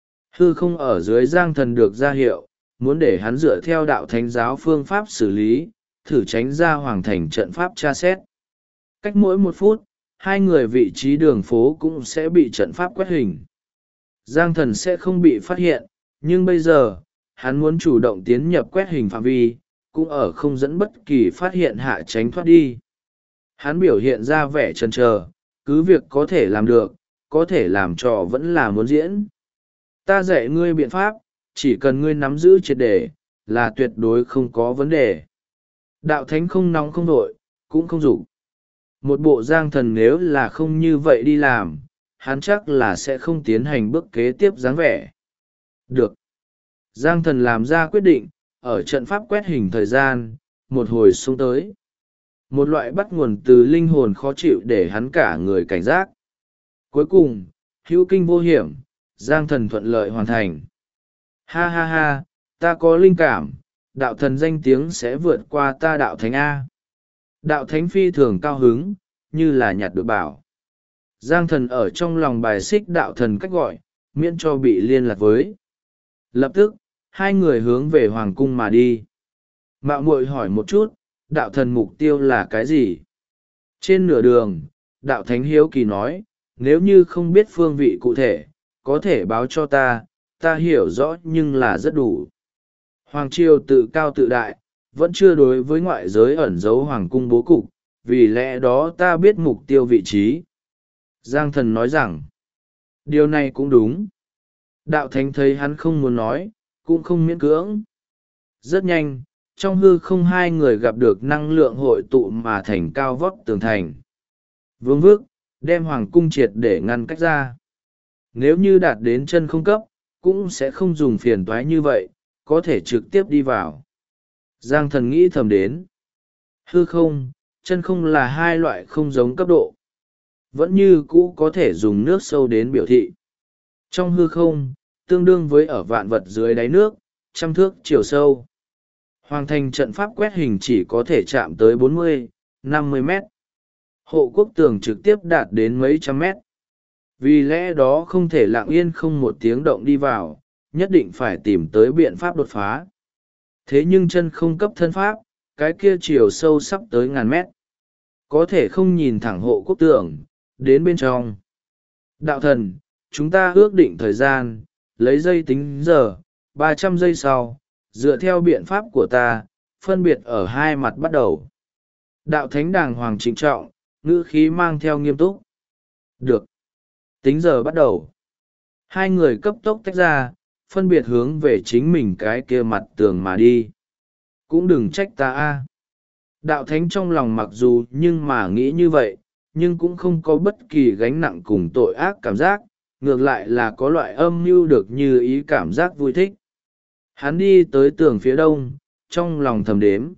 Hư không ở dưới giang thần được ra hiệu, muốn để hắn dựa theo đạo thánh giáo phương pháp xử lý, thử tránh ra hoàng thành trận pháp tra xét. Cách mỗi 1 phút, 2 người vị trí đường phố cũng sẽ bị trận pháp quét hình. Giang thần sẽ không bị phát hiện, nhưng bây giờ, hắn muốn chủ động tiến nhập quét hình phạm vi, cũng ở không dẫn bất kỳ phát hiện hạ tránh thoát đi. Hắn biểu hiện ra vẻ chần chờ, cứ việc có thể làm được, có thể làm trò vẫn là muốn diễn. Ta dạy ngươi biện pháp, chỉ cần ngươi nắm giữ triệt để, là tuyệt đối không có vấn đề. Đạo thánh không nóng không đội, cũng không dục. Một bộ giang thần nếu là không như vậy đi làm, hắn chắc là sẽ không tiến hành bước kế tiếp dáng vẻ. Được. Giang thần làm ra quyết định, ở trận pháp quét hình thời gian, một hồi xuống tới. Một loại bắt nguồn từ linh hồn khó chịu để hắn cả người cảnh giác. Cuối cùng, hữu kinh vô hiểm, Giang thần thuận lợi hoàn thành. Ha ha ha, ta có linh cảm, đạo thần danh tiếng sẽ vượt qua ta đạo thánh A. Đạo thánh phi thường cao hứng, như là nhặt được bảo. Giang thần ở trong lòng bài xích đạo thần cách gọi, miễn cho bị liên lạc với. Lập tức, 2 người hướng về hoàng cung mà đi. Mạo muội hỏi một chút, đạo thần mục tiêu là cái gì? Trên nửa đường, đạo thánh hiếu kỳ nói, nếu như không biết phương vị cụ thể, có thể báo cho ta, ta hiểu rõ nhưng là rất đủ. Hoàng triều tự cao tự đại, vẫn chưa đối với ngoại giới ẩn giấu hoàng cung bố cục, vì lẽ đó ta biết mục tiêu vị trí. Giang thần nói rằng, điều này cũng đúng. Đạo thánh thấy hắn không muốn nói, cũng không miễn cưỡng. Rất nhanh, trong hư không 2 người gặp được năng lượng hội tụ mà thành cao vóc tường thành. Vương vước, đem hoàng cung triệt để ngăn cách ra. Nếu như đạt đến chân không cấp, cũng sẽ không dùng phiền toái như vậy, có thể trực tiếp đi vào. Giang thần nghĩ thầm đến. Hư không, chân không là 2 loại không giống cấp độ. Vẫn như cũ có thể dùng nước sâu đến biểu thị. Trong hư không, tương đương với ở vạn vật dưới đáy nước, 100 thước chiều sâu. Hoàng thành trận pháp quét hình chỉ có thể chạm tới 40, 50 mét. Hộ quốc tường trực tiếp đạt đến mấy trăm mét. Vì lẽ đó không thể lặng yên không một tiếng động đi vào, nhất định phải tìm tới biện pháp đột phá. Thế nhưng chân không cấp thân pháp, cái kia chiều sâu sắp tới 1000 mét. Có thể không nhìn thẳng hộ quốc tường, đến bên trong. Đạo thần, chúng ta ước định thời gian, lấy giây tính giờ, 300 giây sau, dựa theo biện pháp của ta, phân biệt ở 2 mặt bắt đầu. Đạo thánh đàng hoàng trịnh trọng, ngữ khí mang theo nghiêm túc. Được. Tính giờ bắt đầu. 2 người cấp tốc tách ra, phân biệt hướng về chính mình cái kia mặt tường mà đi. Cũng đừng trách ta a. Đạo thánh trong lòng mặc dù nhưng mà nghĩ như vậy, nhưng cũng không có bất kỳ gánh nặng cùng tội ác cảm giác, ngược lại là có loại âm mưu được như ý cảm giác vui thích. Hắn đi tới tường phía đông, trong lòng thầm đếm.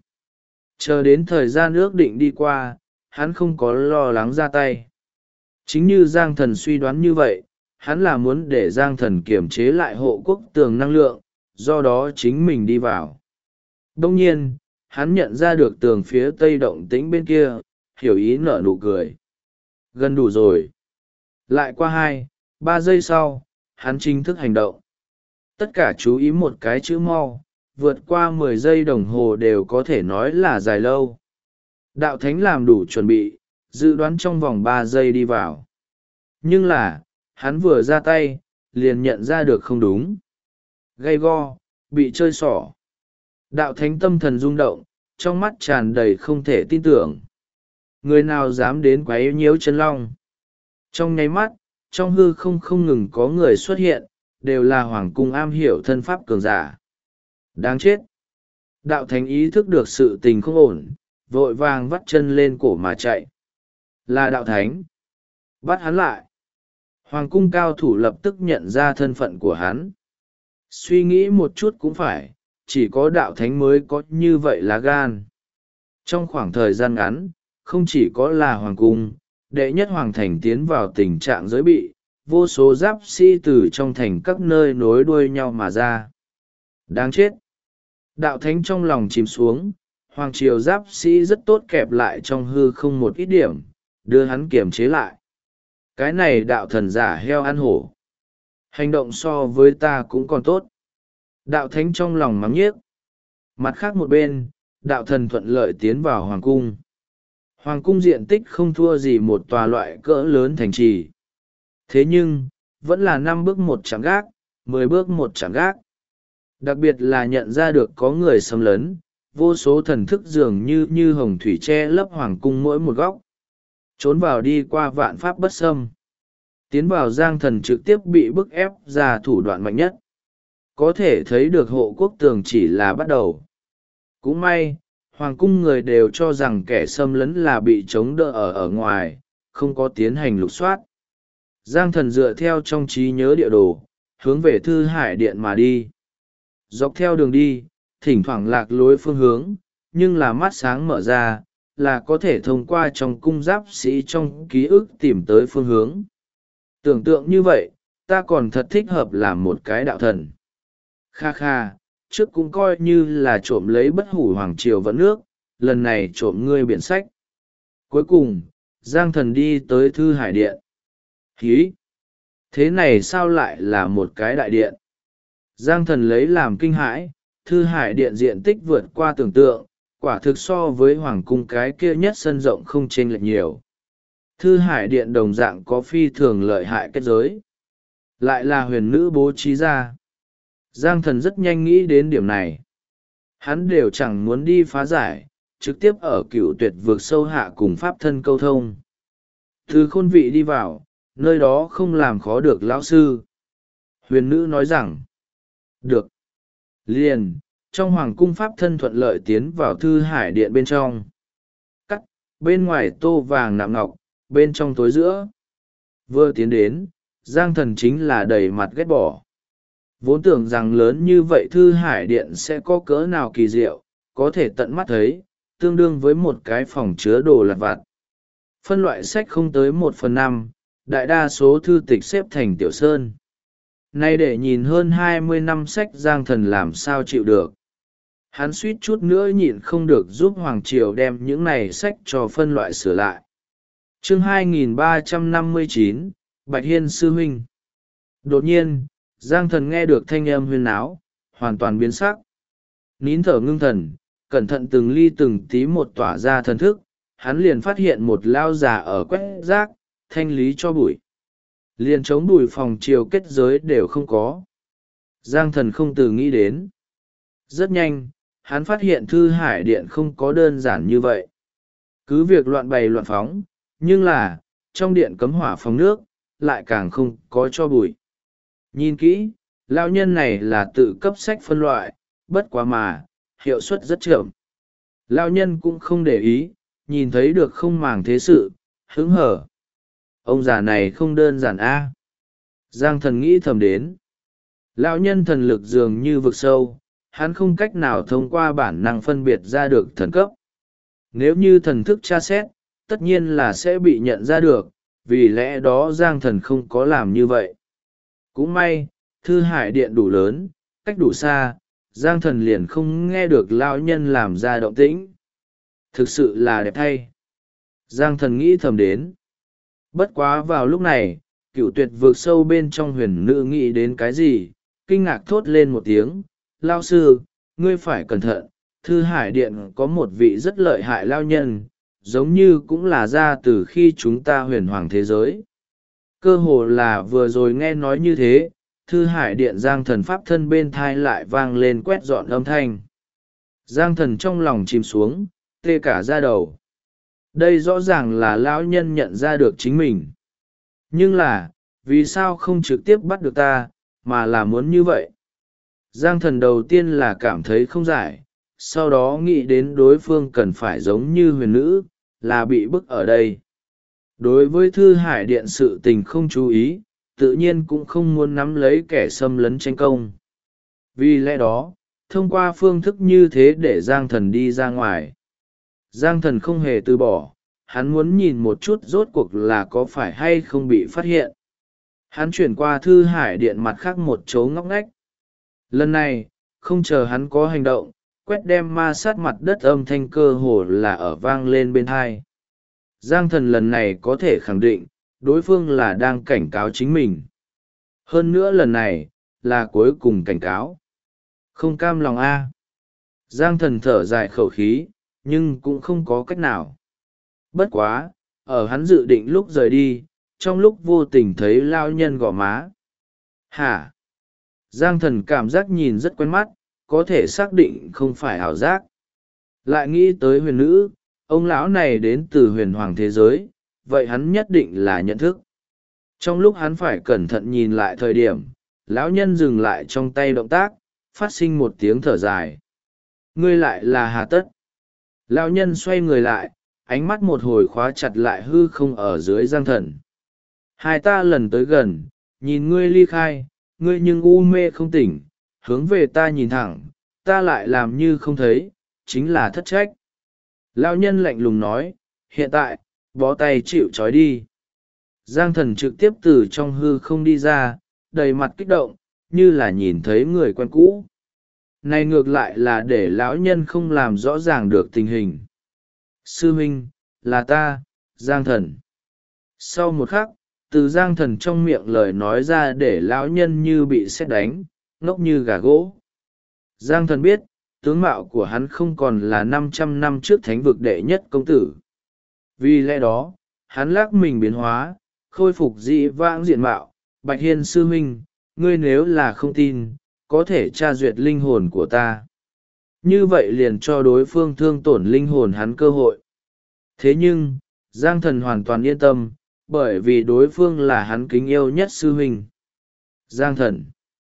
Chờ đến thời gian ước định đi qua, hắn không có lo lắng ra tay. Chính như Giang thần suy đoán như vậy, hắn là muốn để Giang thần kiềm chế lại hộ quốc tường năng lượng, do đó chính mình đi vào. Đông nhiên, hắn nhận ra được tường phía tây động tĩnh bên kia, hiểu ý nở nụ cười. Gần đủ rồi. Lại qua 2, 3 giây sau, hắn chính thức hành động. Tất cả chú ý một cái chữ mau, vượt qua 10 giây đồng hồ đều có thể nói là dài lâu. Đạo thánh làm đủ chuẩn bị, dự đoán trong vòng 3 giây đi vào. Nhưng là, hắn vừa ra tay, liền nhận ra được không đúng. Gay go, bị chơi xỏ. Đạo thánh tâm thần rung động, trong mắt tràn đầy không thể tin tưởng. Người nào dám đến quấy nhiễu chân long? Trong nháy mắt, trong hư không không ngừng có người xuất hiện, đều là hoàng cung am hiểu thân pháp cường giả. Đáng chết! Đạo thánh ý thức được sự tình không ổn, vội vàng vắt chân lên cổ mà chạy. Là đạo thánh! Bắt hắn lại! Hoàng cung cao thủ lập tức nhận ra thân phận của hắn. Suy nghĩ một chút cũng phải, chỉ có đạo thánh mới có như vậy lá gan. Trong khoảng thời gian ngắn, không chỉ có là hoàng cung, đệ nhất hoàng thành tiến vào tình trạng giới bị, vô số giáp sĩ từ trong thành các nơi nối đuôi nhau mà ra. Đáng chết! Đạo thánh trong lòng chìm xuống, hoàng triều giáp sĩ rất tốt kẹp lại trong hư không một ít điểm, đưa hắn kiềm chế lại. Cái này đạo thần giả heo ăn hổ. Hành động so với ta cũng còn tốt. Đạo thánh trong lòng mắng nhiếc. Mặt khác một bên, đạo thần thuận lợi tiến vào hoàng cung. Hoàng cung diện tích không thua gì một tòa loại cỡ lớn thành trì. Thế nhưng, vẫn là 5 bước một trạm gác, 10 bước một trạm gác. Đặc biệt là nhận ra được có người xâm lấn, vô số thần thức dường như hồng thủy che lấp hoàng cung mỗi một góc. Trốn vào đi qua vạn pháp bất xâm. Tiến vào giang thần trực tiếp bị bức ép ra thủ đoạn mạnh nhất. Có thể thấy được hộ quốc tường chỉ là bắt đầu. Cũng may, hoàng cung người đều cho rằng kẻ xâm lấn là bị chống đỡ ở ngoài, không có tiến hành lục soát. Giang thần dựa theo trong trí nhớ địa đồ, hướng về Thư Hải Điện mà đi. Dọc theo đường đi, thỉnh thoảng lạc lối phương hướng, nhưng là mắt sáng mở ra, là có thể thông qua trong cung giáp sĩ trong ký ức tìm tới phương hướng. Tưởng tượng như vậy, ta còn thật thích hợp làm một cái đạo thần. Kha kha, trước cũng coi như là trộm lấy bất hủ hoàng triều vận nước, lần này trộm ngươi biển sách. Cuối cùng, Giang thần đi tới Thư Hải Điện. Hí! Thế này sao lại là một cái đại điện? Giang thần lấy làm kinh hãi, Thư Hải Điện diện tích vượt qua tưởng tượng, quả thực so với hoàng cung cái kia nhất sân rộng không chênh lệch nhiều. Thư Hải Điện đồng dạng có phi thường lợi hại kết giới. Lại là huyền nữ bố trí ra. Giang thần rất nhanh nghĩ đến điểm này. Hắn đều chẳng muốn đi phá giải, trực tiếp ở Cửu Tuyệt vực sâu hạ cùng pháp thân câu thông. Từ khôn vị đi vào, nơi đó không làm khó được lão sư. Huyền nữ nói rằng, được. Liền, trong hoàng cung pháp thân thuận lợi tiến vào Thư Hải Điện bên trong. Cắt, bên ngoài tô vàng nạm ngọc, bên trong tối giữa. Vừa tiến đến, Giang thần chính là đầy mặt ghét bỏ. Vốn tưởng rằng lớn như vậy Thư Hải Điện sẽ có cỡ nào kỳ diệu, có thể tận mắt thấy, tương đương với một cái phòng chứa đồ lặt vặt. Phân loại sách không tới 1/5, đại đa số thư tịch xếp thành tiểu sơn. Nay để nhìn hơn 20 năm sách Giang thần làm sao chịu được. Hắn suýt chút nữa nhịn không được giúp Hoàng Triều đem những này sách cho phân loại sửa lại. Chương 2359, Bạch Hiên Sư Huynh. Đột nhiên, Giang thần nghe được thanh âm huyên náo, hoàn toàn biến sắc. Nín thở ngưng thần, cẩn thận từng ly từng tí một tỏa ra thần thức, hắn liền phát hiện một lao già ở quét rác, thanh lý cho bụi. Liền chống bụi phòng chiều kết giới đều không có. Giang thần không từ nghĩ đến. Rất nhanh, hắn phát hiện Thư Hải Điện không có đơn giản như vậy. Cứ việc loạn bày loạn phóng, nhưng là, trong điện cấm hỏa phóng nước, lại càng không có cho bụi. Nhìn kỹ, lao nhân này là tự cấp sách phân loại, bất quá mà, hiệu suất rất chậm. Lao nhân cũng không để ý, nhìn thấy được không màng thế sự, hứng hở. Ông già này không đơn giản a. Giang thần nghĩ thầm đến. Lão nhân thần lực dường như vực sâu, hắn không cách nào thông qua bản năng phân biệt ra được thần cấp. Nếu như thần thức tra xét, tất nhiên là sẽ bị nhận ra được, vì lẽ đó Giang thần không có làm như vậy. Cũng may, Thư Hải Điện đủ lớn, cách đủ xa, Giang thần liền không nghe được lão nhân làm ra động tĩnh. Thực sự là đẹp thay. Giang thần nghĩ thầm đến. Bất quá vào lúc này, Cửu Tuyệt vượt sâu bên trong huyền nữ nghĩ đến cái gì, kinh ngạc thốt lên một tiếng. Lao sư, ngươi phải cẩn thận, Thư Hải Điện có một vị rất lợi hại lao nhân, giống như cũng là ra từ khi chúng ta huyền hoàng thế giới. Cơ hồ là vừa rồi nghe nói như thế, Thư Hải Điện Giang thần pháp thân bên thai lại vang lên quét dọn âm thanh. Giang thần trong lòng chìm xuống, tê cả da đầu. Đây rõ ràng là lão nhân nhận ra được chính mình. Nhưng là, vì sao không trực tiếp bắt được ta, mà là muốn như vậy? Giang thần đầu tiên là cảm thấy không giải, sau đó nghĩ đến đối phương cần phải giống như huyền nữ, là bị bức ở đây. Đối với Thư Hải Điện sự tình không chú ý, tự nhiên cũng không muốn nắm lấy kẻ xâm lấn tranh công. Vì lẽ đó thông qua phương thức như thế để Giang Thần đi ra ngoài. Giang Thần không hề từ bỏ, hắn muốn nhìn một chút rốt cuộc là có phải hay không bị phát hiện. Hắn chuyển qua thư hải điện mặt khác một chỗ ngóc ngách. Lần này không chờ hắn có hành động, quét đem ma sát mặt đất âm thanh cơ hồ là ở vang lên bên tai. Giang Thần lần này có thể khẳng định đối phương là đang cảnh cáo chính mình. Hơn nữa lần này là cuối cùng cảnh cáo. Không cam lòng a. Giang Thần thở dài khẩu khí, nhưng cũng không có cách nào. Bất quá, ở hắn dự định lúc rời đi, trong lúc vô tình thấy lao nhân gõ má. Hả? Giang Thần cảm giác nhìn rất quen mắt, có thể xác định không phải ảo giác. Lại nghĩ tới huyền nữ, ông lão này đến từ huyền hoàng thế giới, vậy hắn nhất định là nhận thức. Trong lúc hắn phải cẩn thận nhìn lại thời điểm, lão nhân dừng lại trong tay động tác, phát sinh một tiếng thở dài. Ngươi lại là hà tất? Lão nhân xoay người lại, ánh mắt một hồi khóa chặt lại hư không ở dưới Giang Thần. Hai ta lần tới gần, nhìn ngươi ly khai, ngươi nhưng u mê không tỉnh, hướng về ta nhìn thẳng, ta lại làm như không thấy, chính là thất trách. Lão nhân lạnh lùng nói, hiện tại, bó tay chịu trói đi. Giang Thần trực tiếp từ trong hư không đi ra, đầy mặt kích động, như là nhìn thấy người quen cũ. Này ngược lại là để lão nhân không làm rõ ràng được tình hình. Sư huynh, là ta, Giang Thần. Sau một khắc, từ Giang Thần trong miệng lời nói ra để lão nhân như bị sét đánh, ngốc như gà gỗ. Giang Thần biết, tướng mạo của hắn không còn là 500 năm trước thánh vực đệ nhất công tử. Vì lẽ đó, hắn lắc mình biến hóa, khôi phục dị vãng diện mạo. Bạch Hiên sư huynh, ngươi nếu là không tin, có thể tra duyệt linh hồn của ta. Như vậy liền cho đối phương thương tổn linh hồn hắn cơ hội. Thế nhưng, Giang Thần hoàn toàn yên tâm, bởi vì đối phương là hắn kính yêu nhất sư huynh. Giang Thần.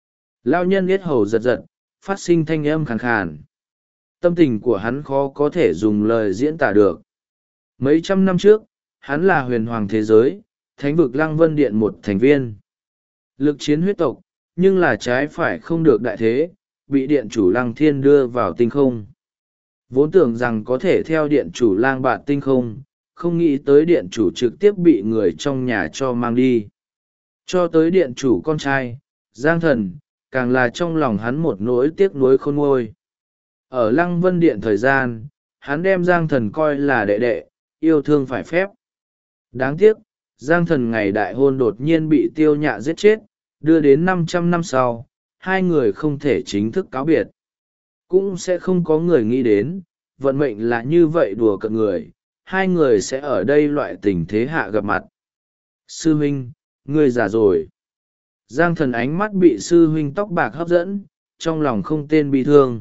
Lao nhân yết hầu giật giật, phát sinh thanh âm khàn khàn. Tâm tình của hắn khó có thể dùng lời diễn tả được. Mấy trăm năm trước, hắn là huyền hoàng thế giới, thánh vực Lăng Vân Điện một thành viên. Lực chiến huyết tộc, nhưng là trái phải không được đại thế, bị điện chủ Lăng Thiên đưa vào tinh không. Vốn tưởng rằng có thể theo điện chủ lang bạt tinh không, không nghĩ tới điện chủ trực tiếp bị người trong nhà cho mang đi. Cho tới điện chủ con trai, Giang Thần, càng là trong lòng hắn một nỗi tiếc nuối khôn nguôi. Ở Lăng Vân Điện thời gian, hắn đem Giang Thần coi là đệ đệ, yêu thương phải phép. Đáng tiếc, Giang Thần ngày đại hôn đột nhiên bị Tiêu Nhạ giết chết, đưa đến 500 năm sau, hai người không thể chính thức cáo biệt. Cũng sẽ không có người nghĩ đến, vận mệnh là như vậy đùa cợt người, hai người sẽ ở đây loại tình thế hạ gặp mặt. Sư huynh, ngươi già rồi. Giang Thần ánh mắt bị sư huynh tóc bạc hấp dẫn, trong lòng không tên bi thương.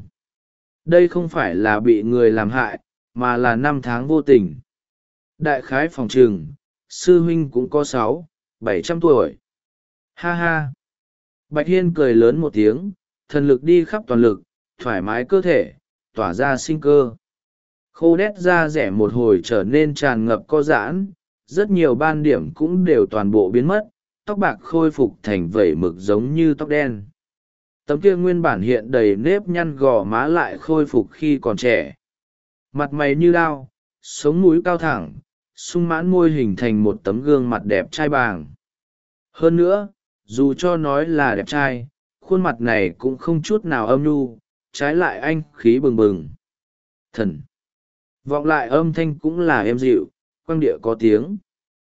Đây không phải là bị người làm hại, mà là năm tháng vô tình. Đại khái phòng trừng, sư huynh cũng có 600-700 tuổi. Ha ha. Bạch Hiên cười lớn một tiếng, thần lực đi khắp toàn lực, thoải mái cơ thể, tỏa ra sinh cơ. Khô đét da rẻ một hồi trở nên tràn ngập co giãn, rất nhiều ban điểm cũng đều toàn bộ biến mất, tóc bạc khôi phục thành vẩy mực giống như tóc đen. Tấm kia nguyên bản hiện đầy nếp nhăn gò má lại khôi phục khi còn trẻ. Mặt mày như đao, sống mũi cao thẳng, sung mãn môi hình thành một tấm gương mặt đẹp trai bàng. Hơn nữa, dù cho nói là đẹp trai, khuôn mặt này cũng không chút nào âm nhu, trái lại anh khí bừng bừng. Thần. Vọng lại âm thanh cũng là êm dịu, quang địa có tiếng.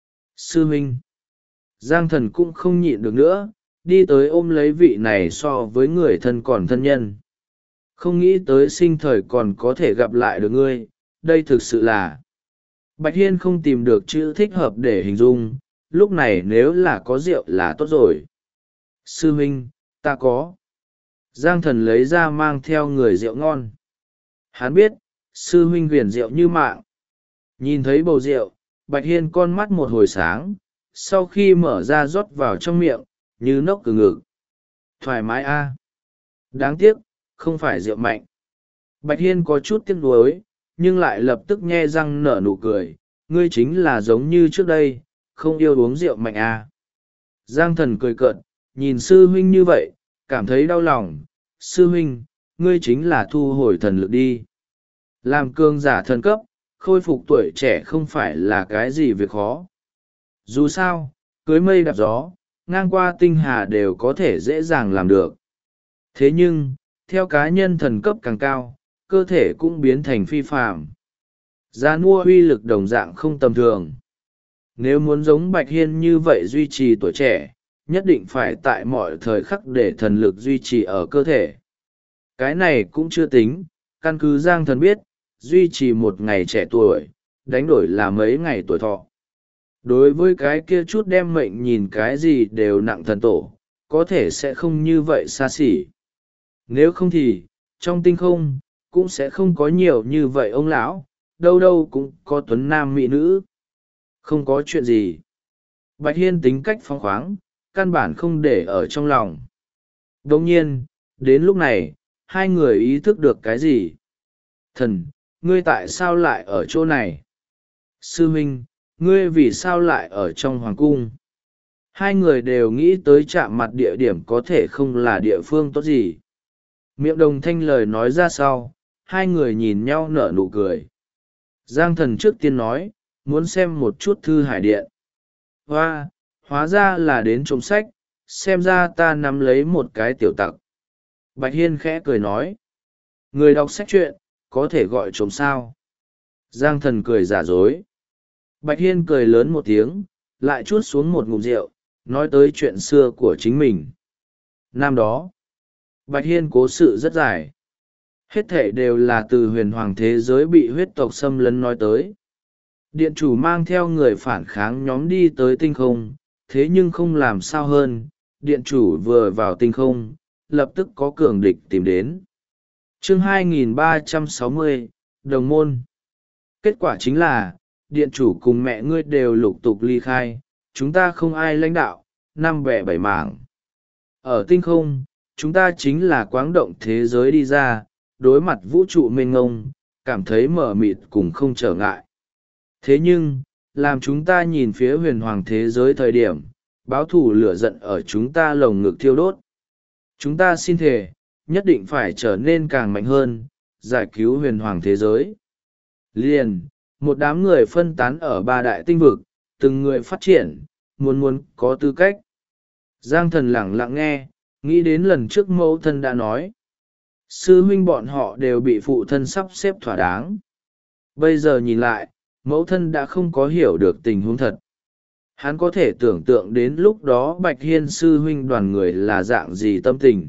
Sư huynh. Giang Thần cũng không nhịn được nữa, đi tới ôm lấy vị này so với người thân còn thân nhân. Không nghĩ tới sinh thời còn có thể gặp lại được ngươi, đây thực sự là... Bạch Hiên không tìm được chữ thích hợp để hình dung, lúc này nếu là có rượu là tốt rồi. Sư huynh, ta có. Giang Thần lấy ra mang theo người rượu ngon. Hắn biết, sư huynh huyền rượu như mạng. Nhìn thấy bầu rượu, Bạch Hiên con mắt một hồi sáng, sau khi mở ra rót vào trong miệng, như nốc từ ngực. Thoải mái a. Đáng tiếc, không phải rượu mạnh. Bạch Hiên có chút tiếc nuối, nhưng lại lập tức nhe răng nở nụ cười. Ngươi chính là giống như trước đây, không yêu uống rượu mạnh a. Giang Thần cười cợt, nhìn sư huynh như vậy, cảm thấy đau lòng. sư huynh, ngươi chính là thu hồi thần lực đi. Làm cường giả thần cấp, khôi phục tuổi trẻ không phải là cái gì việc khó. Dù sao, cưới mây đạp gió, ngang qua tinh hà đều có thể dễ dàng làm được. Thế nhưng, theo cá nhân thần cấp càng cao, cơ thể cũng biến thành phi phàm. Giá nua uy lực đồng dạng không tầm thường. Nếu muốn giống Bạch Hiên như vậy duy trì tuổi trẻ, nhất định phải tại mọi thời khắc để thần lực duy trì ở cơ thể. Cái này cũng chưa tính, căn cứ Giang Thần biết, duy trì một ngày trẻ tuổi, đánh đổi là mấy ngày tuổi thọ. Đối với cái kia chút đem mệnh nhìn cái gì đều nặng thần tổ, có thể sẽ không như vậy xa xỉ. Nếu không thì, trong tinh không, cũng sẽ không có nhiều như vậy ông lão, đâu đâu cũng có tuấn nam mỹ nữ. Không có chuyện gì. Bạch Hiên tính cách phóng khoáng, căn bản không để ở trong lòng. Đồng nhiên, đến lúc này, hai người ý thức được cái gì? Thần, ngươi tại sao lại ở chỗ này? Sư huynh, ngươi vì sao lại ở trong hoàng cung? Hai người đều nghĩ tới chạm mặt địa điểm có thể không là địa phương tốt gì. Miệng đồng thanh lời nói ra sau, hai người nhìn nhau nở nụ cười. Giang Thần trước tiên nói, muốn xem một chút thư hải điện. Hóa ra là đến trộm sách, xem ra ta nắm lấy một cái tiểu tặc. Bạch Hiên khẽ cười nói, người đọc sách truyện, có thể gọi trộm sao? Giang Thần cười giả dối. Bạch Hiên cười lớn một tiếng, lại chuốt xuống một ngụm rượu, nói tới chuyện xưa của chính mình. Năm đó, Bạch Hiên cố sự rất dài. Hết thể đều là từ huyền hoàng thế giới bị huyết tộc xâm lấn nói tới. Điện chủ mang theo người phản kháng nhóm đi tới tinh không, thế nhưng không làm sao hơn, điện chủ vừa vào tinh không, lập tức có cường địch tìm đến. Chương 2360, Đồng môn. Kết quả chính là, điện chủ cùng mẹ ngươi đều lục tục ly khai, chúng ta không ai lãnh đạo, năm bẻ bảy mảng. Ở tinh không, chúng ta chính là quáng động thế giới đi ra, đối mặt vũ trụ mênh ngông, cảm thấy mờ mịt cùng không trở ngại. Thế nhưng, làm chúng ta nhìn phía huyền hoàng thế giới thời điểm, báo thù lửa giận ở chúng ta lồng ngực thiêu đốt. Chúng ta xin thề, nhất định phải trở nên càng mạnh hơn, giải cứu huyền hoàng thế giới. Liền, một đám người phân tán ở ba đại tinh vực, từng người phát triển, muốn có tư cách. Giang Thần lẳng lặng nghe, nghĩ đến lần trước mẫu thân đã nói. Sư huynh bọn họ đều bị phụ thân sắp xếp thỏa đáng. Bây giờ nhìn lại, mẫu thân đã không có hiểu được tình huống thật. Hắn có thể tưởng tượng đến lúc đó Bạch Hiên sư huynh đoàn người là dạng gì tâm tình.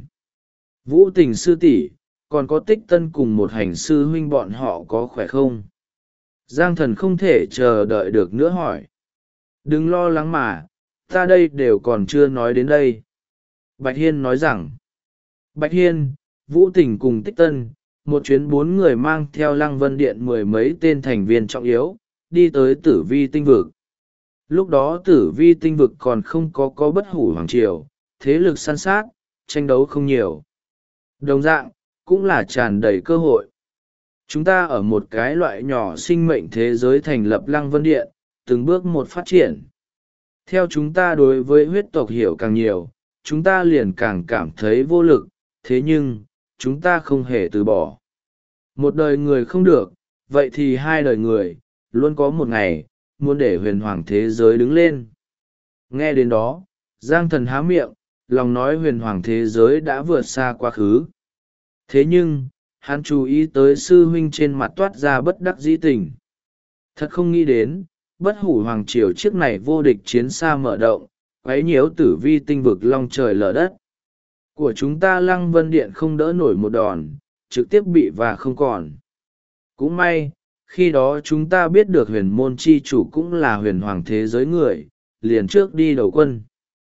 Vũ Tình sư tỷ, còn có Tích Tân cùng một hành sư huynh bọn họ có khỏe không? Giang Thần không thể chờ đợi được nữa hỏi. Đừng lo lắng mà, ta đây đều còn chưa nói đến đây. Bạch Hiên nói rằng, Bạch Hiên, Vũ Tình cùng Tích Tân, một chuyến 4 người mang theo Lăng Vân Điện 10 mấy tên thành viên trọng yếu, đi tới Tử Vi tinh vực. Lúc đó Tử Vi tinh vực còn không có bất hủ hoàng triều, thế lực săn sát, tranh đấu không nhiều. Đồng dạng, cũng là tràn đầy cơ hội. Chúng ta ở một cái loại nhỏ sinh mệnh thế giới thành lập Lăng Vân Điện, từng bước một phát triển. Theo chúng ta đối với huyết tộc hiểu càng nhiều, chúng ta liền càng cảm thấy vô lực, thế nhưng, chúng ta không hề từ bỏ. Một đời người không được, vậy thì 2 đời người, luôn có một ngày, muốn để huyền hoàng thế giới đứng lên. Nghe đến đó, Giang Thần há miệng, lòng nói huyền hoàng thế giới đã vượt xa quá khứ. Thế nhưng, hắn chú ý tới sư huynh trên mặt toát ra bất đắc dĩ tình. Thật không nghĩ đến, bất hủ hoàng triều chiếc này vô địch chiến xa mở động, quấy nhiễu Tử Vi tinh vực long trời lở đất. Của chúng ta Lăng Vân Điện không đỡ nổi một đòn, trực tiếp bị và không còn. Cũng may, khi đó chúng ta biết được huyền môn chi chủ cũng là huyền hoàng thế giới người, liền trước đi đầu quân.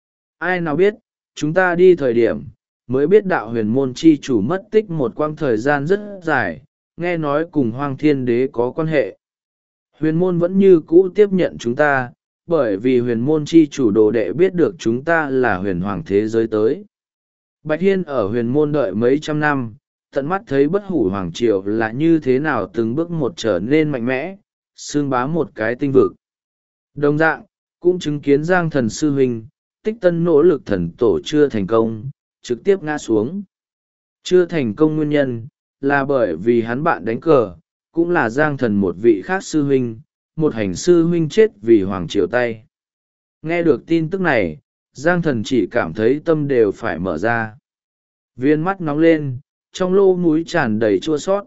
Ai nào biết, chúng ta đi thời điểm, mới biết đạo huyền môn chi chủ mất tích một quãng thời gian rất dài, nghe nói cùng Hoang Thiên Đế có quan hệ. Huyền môn vẫn như cũ tiếp nhận chúng ta, bởi vì huyền môn chi chủ đồ đệ biết được chúng ta là huyền hoàng thế giới tới. Bạch Hiên ở huyền môn đợi mấy trăm năm, tận mắt thấy bất hủ hoàng triều là như thế nào từng bước một trở nên mạnh mẽ, xương bá một cái tinh vực. Đồng dạng, cũng chứng kiến Giang Thần sư huynh, Tích Tân nỗ lực thần tổ chưa thành công, trực tiếp ngã xuống. Chưa thành công nguyên nhân là bởi vì hắn bạn đánh cờ cũng là Giang Thần một vị khác sư huynh, một hành sư huynh chết vì Hoàng Triều tay. Nghe được tin tức này, Giang Thần chỉ cảm thấy tâm đều phải mở ra. Viên mắt nóng lên, trong lô múi tràn đầy chua sót.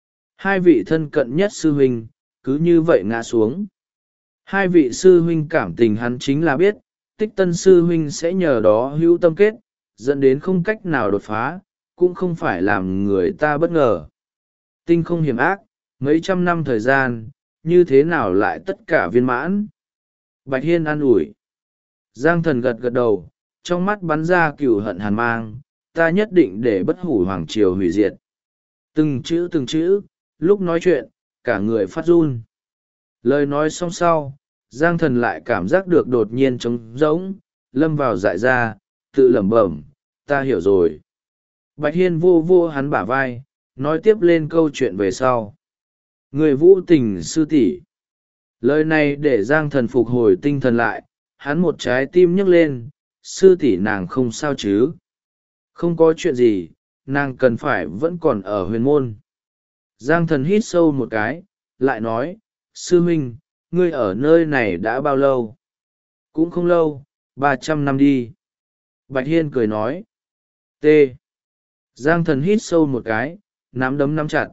Hai vị thân cận nhất sư huynh, cứ như vậy ngã xuống. Hai vị sư huynh cảm tình hắn chính là biết, Tích Tân sư huynh sẽ nhờ đó hữu tâm kết, dẫn đến không cách nào đột phá, cũng không phải làm người ta bất ngờ. Tinh không hiểm ác, mấy trăm năm thời gian, như thế nào lại tất cả viên mãn. Bạch Hiên an ủi. Giang Thần gật gật đầu, trong mắt bắn ra cừu hận hàn mang, ta nhất định để bất hủ Hoàng Triều hủy diệt. Từng chữ, lúc nói chuyện, cả người phát run. Lời nói xong sau, Giang Thần lại cảm giác được đột nhiên trống rỗng, lâm vào dại ra, tự lẩm bẩm, ta hiểu rồi. Bạch Hiên vô vô hắn bả vai, nói tiếp lên câu chuyện về sau. Người Vũ Tình sư tỷ. Lời này để Giang Thần phục hồi tinh thần lại, hắn một trái tim nhấc lên, sư tỷ nàng không sao chứ. Không có chuyện gì, nàng cần phải vẫn còn ở huyền môn. Giang Thần hít sâu một cái, lại nói, sư huynh, ngươi ở nơi này đã bao lâu? Cũng không lâu, 300 năm đi. Bạch Hiên cười nói. T. Giang Thần hít sâu một cái, nắm đấm nắm chặt.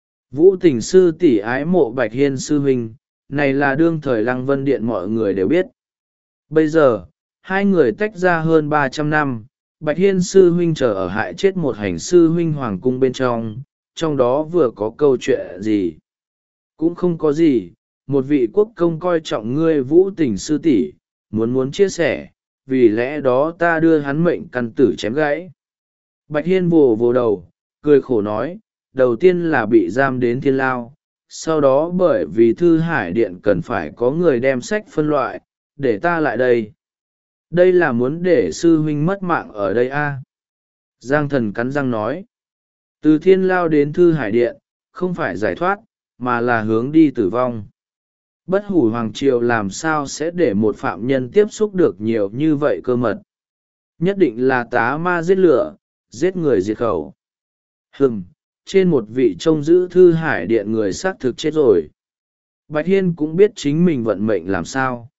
Vũ Tình sư tỷ ái mộ Bạch Hiên sư huynh, này là đương thời Lăng Vân Điện mọi người đều biết. Bây giờ, hai người tách ra hơn 300 năm, Bạch Hiên sư huynh chờ ở hại chết một hành sư huynh hoàng cung bên trong đó vừa có câu chuyện gì? Cũng không có gì, một vị quốc công coi trọng ngươi Vũ Tình sư tỷ, muốn chia sẻ, vì lẽ đó ta đưa hắn mệnh căn tử chém gãy. Bạch Hiên vồ vồ đầu, cười khổ nói, đầu tiên là bị giam đến thiên lao, sau đó bởi vì Thư Hải Điện cần phải có người đem sách phân loại, để ta lại đây. Đây là muốn để sư huynh mất mạng ở đây a? Giang Thần cắn răng nói. Từ thiên lao đến Thư Hải Điện, không phải giải thoát, mà là hướng đi tử vong. Bất hủ Hoàng Triều làm sao sẽ để một phạm nhân tiếp xúc được nhiều như vậy cơ mật. Nhất định là tá ma giết lửa, giết người diệt khẩu. Trên một vị trông giữ Thư Hải Điện người xác thực chết rồi. Bạch Hiên cũng biết chính mình vận mệnh làm sao.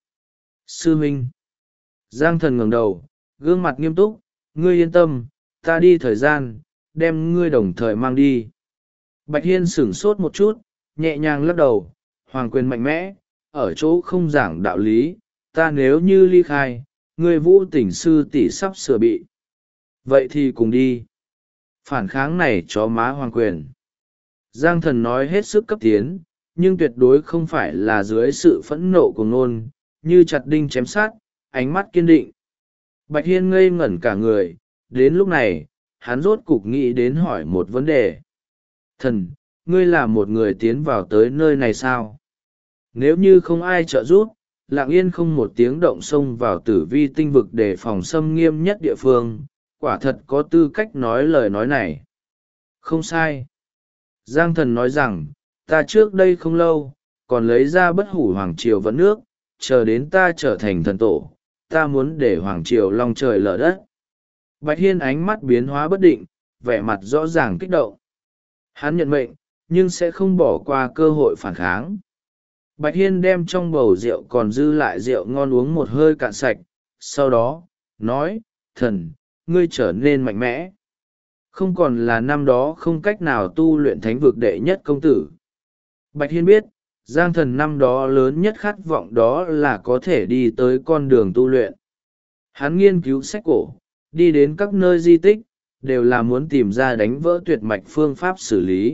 Sư huynh. Giang Thần ngẩng đầu, gương mặt nghiêm túc, ngươi yên tâm, ta đi thời gian, đem ngươi đồng thời mang đi. Bạch Hiên sửng sốt một chút, nhẹ nhàng lắc đầu, hoàng quyền mạnh mẽ, ở chỗ không giảng đạo lý, ta nếu như ly khai, ngươi Vũ Tình sư tỷ sắp sửa bị. Vậy thì cùng đi. Phản kháng này chó má hoàng quyền. Giang Thần nói hết sức cấp tiến, nhưng tuyệt đối không phải là dưới sự phẫn nộ của ngôn, như chặt đinh chém sát, ánh mắt kiên định. Bạch Hiên ngây ngẩn cả người, đến lúc này, hắn rốt cục nghĩ đến hỏi một vấn đề. Thần, ngươi là một người tiến vào tới nơi này sao? Nếu như không ai trợ giúp, lặng yên không một tiếng động xông vào tử vi tinh vực để phòng xâm nghiêm nhất địa phương, quả thật có tư cách nói lời nói này. Không sai. Giang Thần nói rằng, ta trước đây không lâu, còn lấy ra bất hủ Hoàng Triều vận nước, chờ đến ta trở thành thần tổ, ta muốn để Hoàng Triều long trời lở đất. Bạch Hiên ánh mắt biến hóa bất định, vẻ mặt rõ ràng kích động. Hắn nhận mệnh, nhưng sẽ không bỏ qua cơ hội phản kháng. Bạch Hiên đem trong bầu rượu còn dư lại rượu ngon uống một hơi cạn sạch, sau đó, nói, thần, ngươi trở nên mạnh mẽ. Không còn là năm đó không cách nào tu luyện thánh vực đệ nhất công tử. Bạch Hiên biết, Giang Thần năm đó lớn nhất khát vọng đó là có thể đi tới con đường tu luyện. Hắn nghiên cứu sách cổ, đi đến các nơi di tích, đều là muốn tìm ra đánh vỡ tuyệt mạch phương pháp xử lý.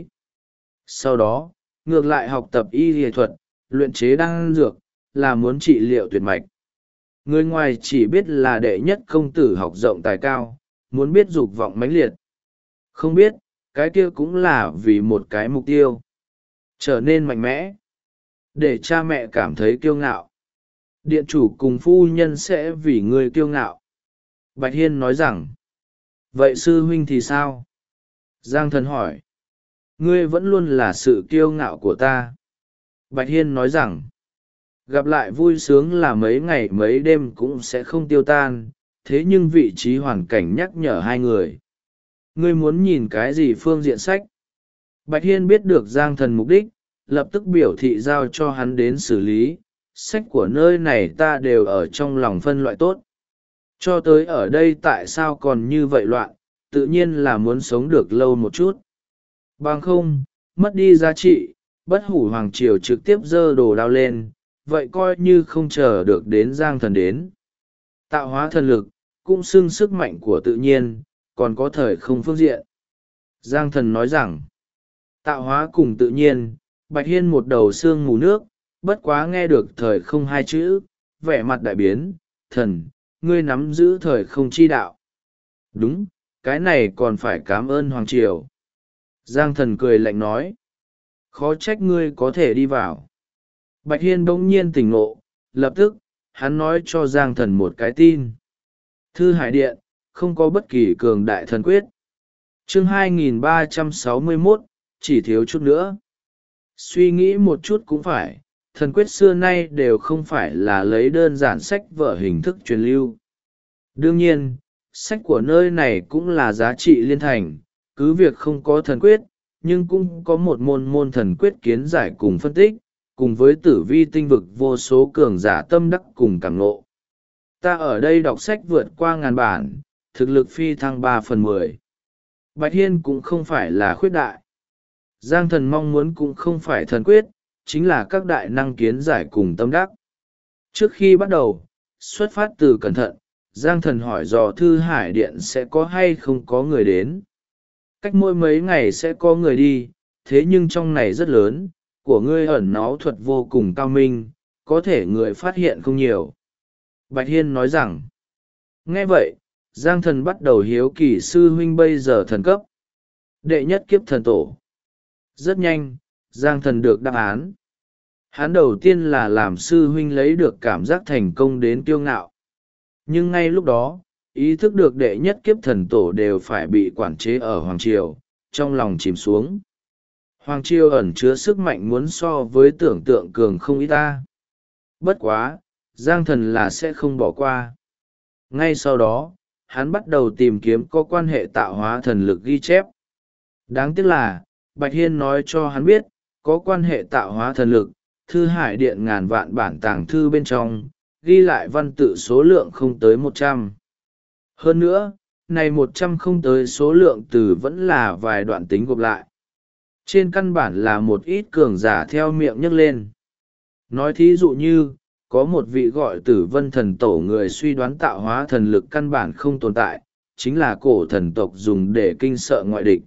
Sau đó, ngược lại học tập y y thuật, luyện chế đan dược, là muốn trị liệu tuyệt mạch. Người ngoài chỉ biết là đệ nhất công tử học rộng tài cao, muốn biết dục vọng mãnh liệt. Không biết, cái kia cũng là vì một cái mục tiêu. Trở nên mạnh mẽ. Để cha mẹ cảm thấy kiêu ngạo. Điện chủ cùng phu nhân sẽ vì người kiêu ngạo. Bạch Hiên nói rằng, vậy sư huynh thì sao? Giang Thần hỏi, ngươi vẫn luôn là sự kiêu ngạo của ta. Bạch Hiên nói rằng, gặp lại vui sướng là mấy ngày mấy đêm cũng sẽ không tiêu tan, thế nhưng vị trí hoàn cảnh nhắc nhở hai người. Ngươi muốn nhìn cái gì phương diện sách? Bạch Hiên biết được Giang Thần mục đích, lập tức biểu thị giao cho hắn đến xử lý. Sách của nơi này ta đều ở trong lòng phân loại tốt. Cho tới ở đây tại sao còn như vậy loạn, tự nhiên là muốn sống được lâu một chút. Bằng không, mất đi giá trị, bất hủ hoàng triều trực tiếp giơ đồ đao lên, vậy coi như không chờ được đến Giang Thần đến. Tạo hóa thần lực, cũng xưng sức mạnh của tự nhiên, còn có thời không phương diện. Giang Thần nói rằng, tạo hóa cùng tự nhiên, Bạch Hiên một đầu xương mù nước, bất quá nghe được thời không hai chữ, vẻ mặt đại biến, thần, ngươi nắm giữ thời không chi đạo. Đúng, cái này còn phải cảm ơn Hoàng Triều. Giang Thần cười lạnh nói, khó trách ngươi có thể đi vào. Bạch Hiên bỗng nhiên tỉnh ngộ, lập tức, hắn nói cho Giang Thần một cái tin. Thư Hải Điện, không có bất kỳ cường đại thần quyết. Chương 2361, chỉ thiếu chút nữa. Suy nghĩ một chút cũng phải, thần quyết xưa nay đều không phải là lấy đơn giản sách vở hình thức truyền lưu. Đương nhiên, sách của nơi này cũng là giá trị liên thành, cứ việc không có thần quyết, nhưng cũng có một môn thần quyết kiến giải cùng phân tích, cùng với tử vi tinh vực vô số cường giả tâm đắc cùng cảm ngộ. Ta ở đây đọc sách vượt qua 1000 bản, thực lực phi thăng 3/10. Bạch Hiên cũng không phải là khuyết đại. Giang Thần mong muốn cũng không phải thần quyết, chính là các đại năng kiến giải cùng tâm đắc. Trước khi bắt đầu, xuất phát từ cẩn thận, Giang Thần hỏi dò Thư Hải Điện sẽ có hay không có người đến. Cách mỗi mấy ngày sẽ có người đi, thế nhưng trong này rất lớn, của ngươi ẩn náu thuật vô cùng cao minh, có thể người phát hiện không nhiều. Bạch Hiên nói rằng, nghe vậy, Giang Thần bắt đầu hiếu kỳ sư huynh bây giờ thần cấp. Đệ nhất kiếp thần tổ. Rất nhanh, Giang Thần được đáp án. Hắn đầu tiên là làm sư huynh lấy được cảm giác thành công đến kiêu ngạo. Nhưng ngay lúc đó, ý thức được đệ nhất kiếp thần tổ đều phải bị quản chế ở Hoàng Triều, trong lòng chìm xuống. Hoàng Triều ẩn chứa sức mạnh muốn so với tưởng tượng cường không ít ta. Bất quá, Giang Thần là sẽ không bỏ qua. Ngay sau đó, hắn bắt đầu tìm kiếm có quan hệ tạo hóa thần lực ghi chép. Đáng tiếc là, Bạch Hiên nói cho hắn biết, có quan hệ tạo hóa thần lực, Thư Hải Điện ngàn vạn bản tàng thư bên trong, ghi lại văn tự số lượng không tới 100. Hơn nữa, này 100 không tới số lượng từ vẫn là vài đoạn tính gộp lại. Trên căn bản là một ít cường giả theo miệng nhắc lên. Nói thí dụ như, có một vị gọi Tử Vân thần tổ người suy đoán tạo hóa thần lực căn bản không tồn tại, chính là cổ thần tộc dùng để kinh sợ ngoại địch.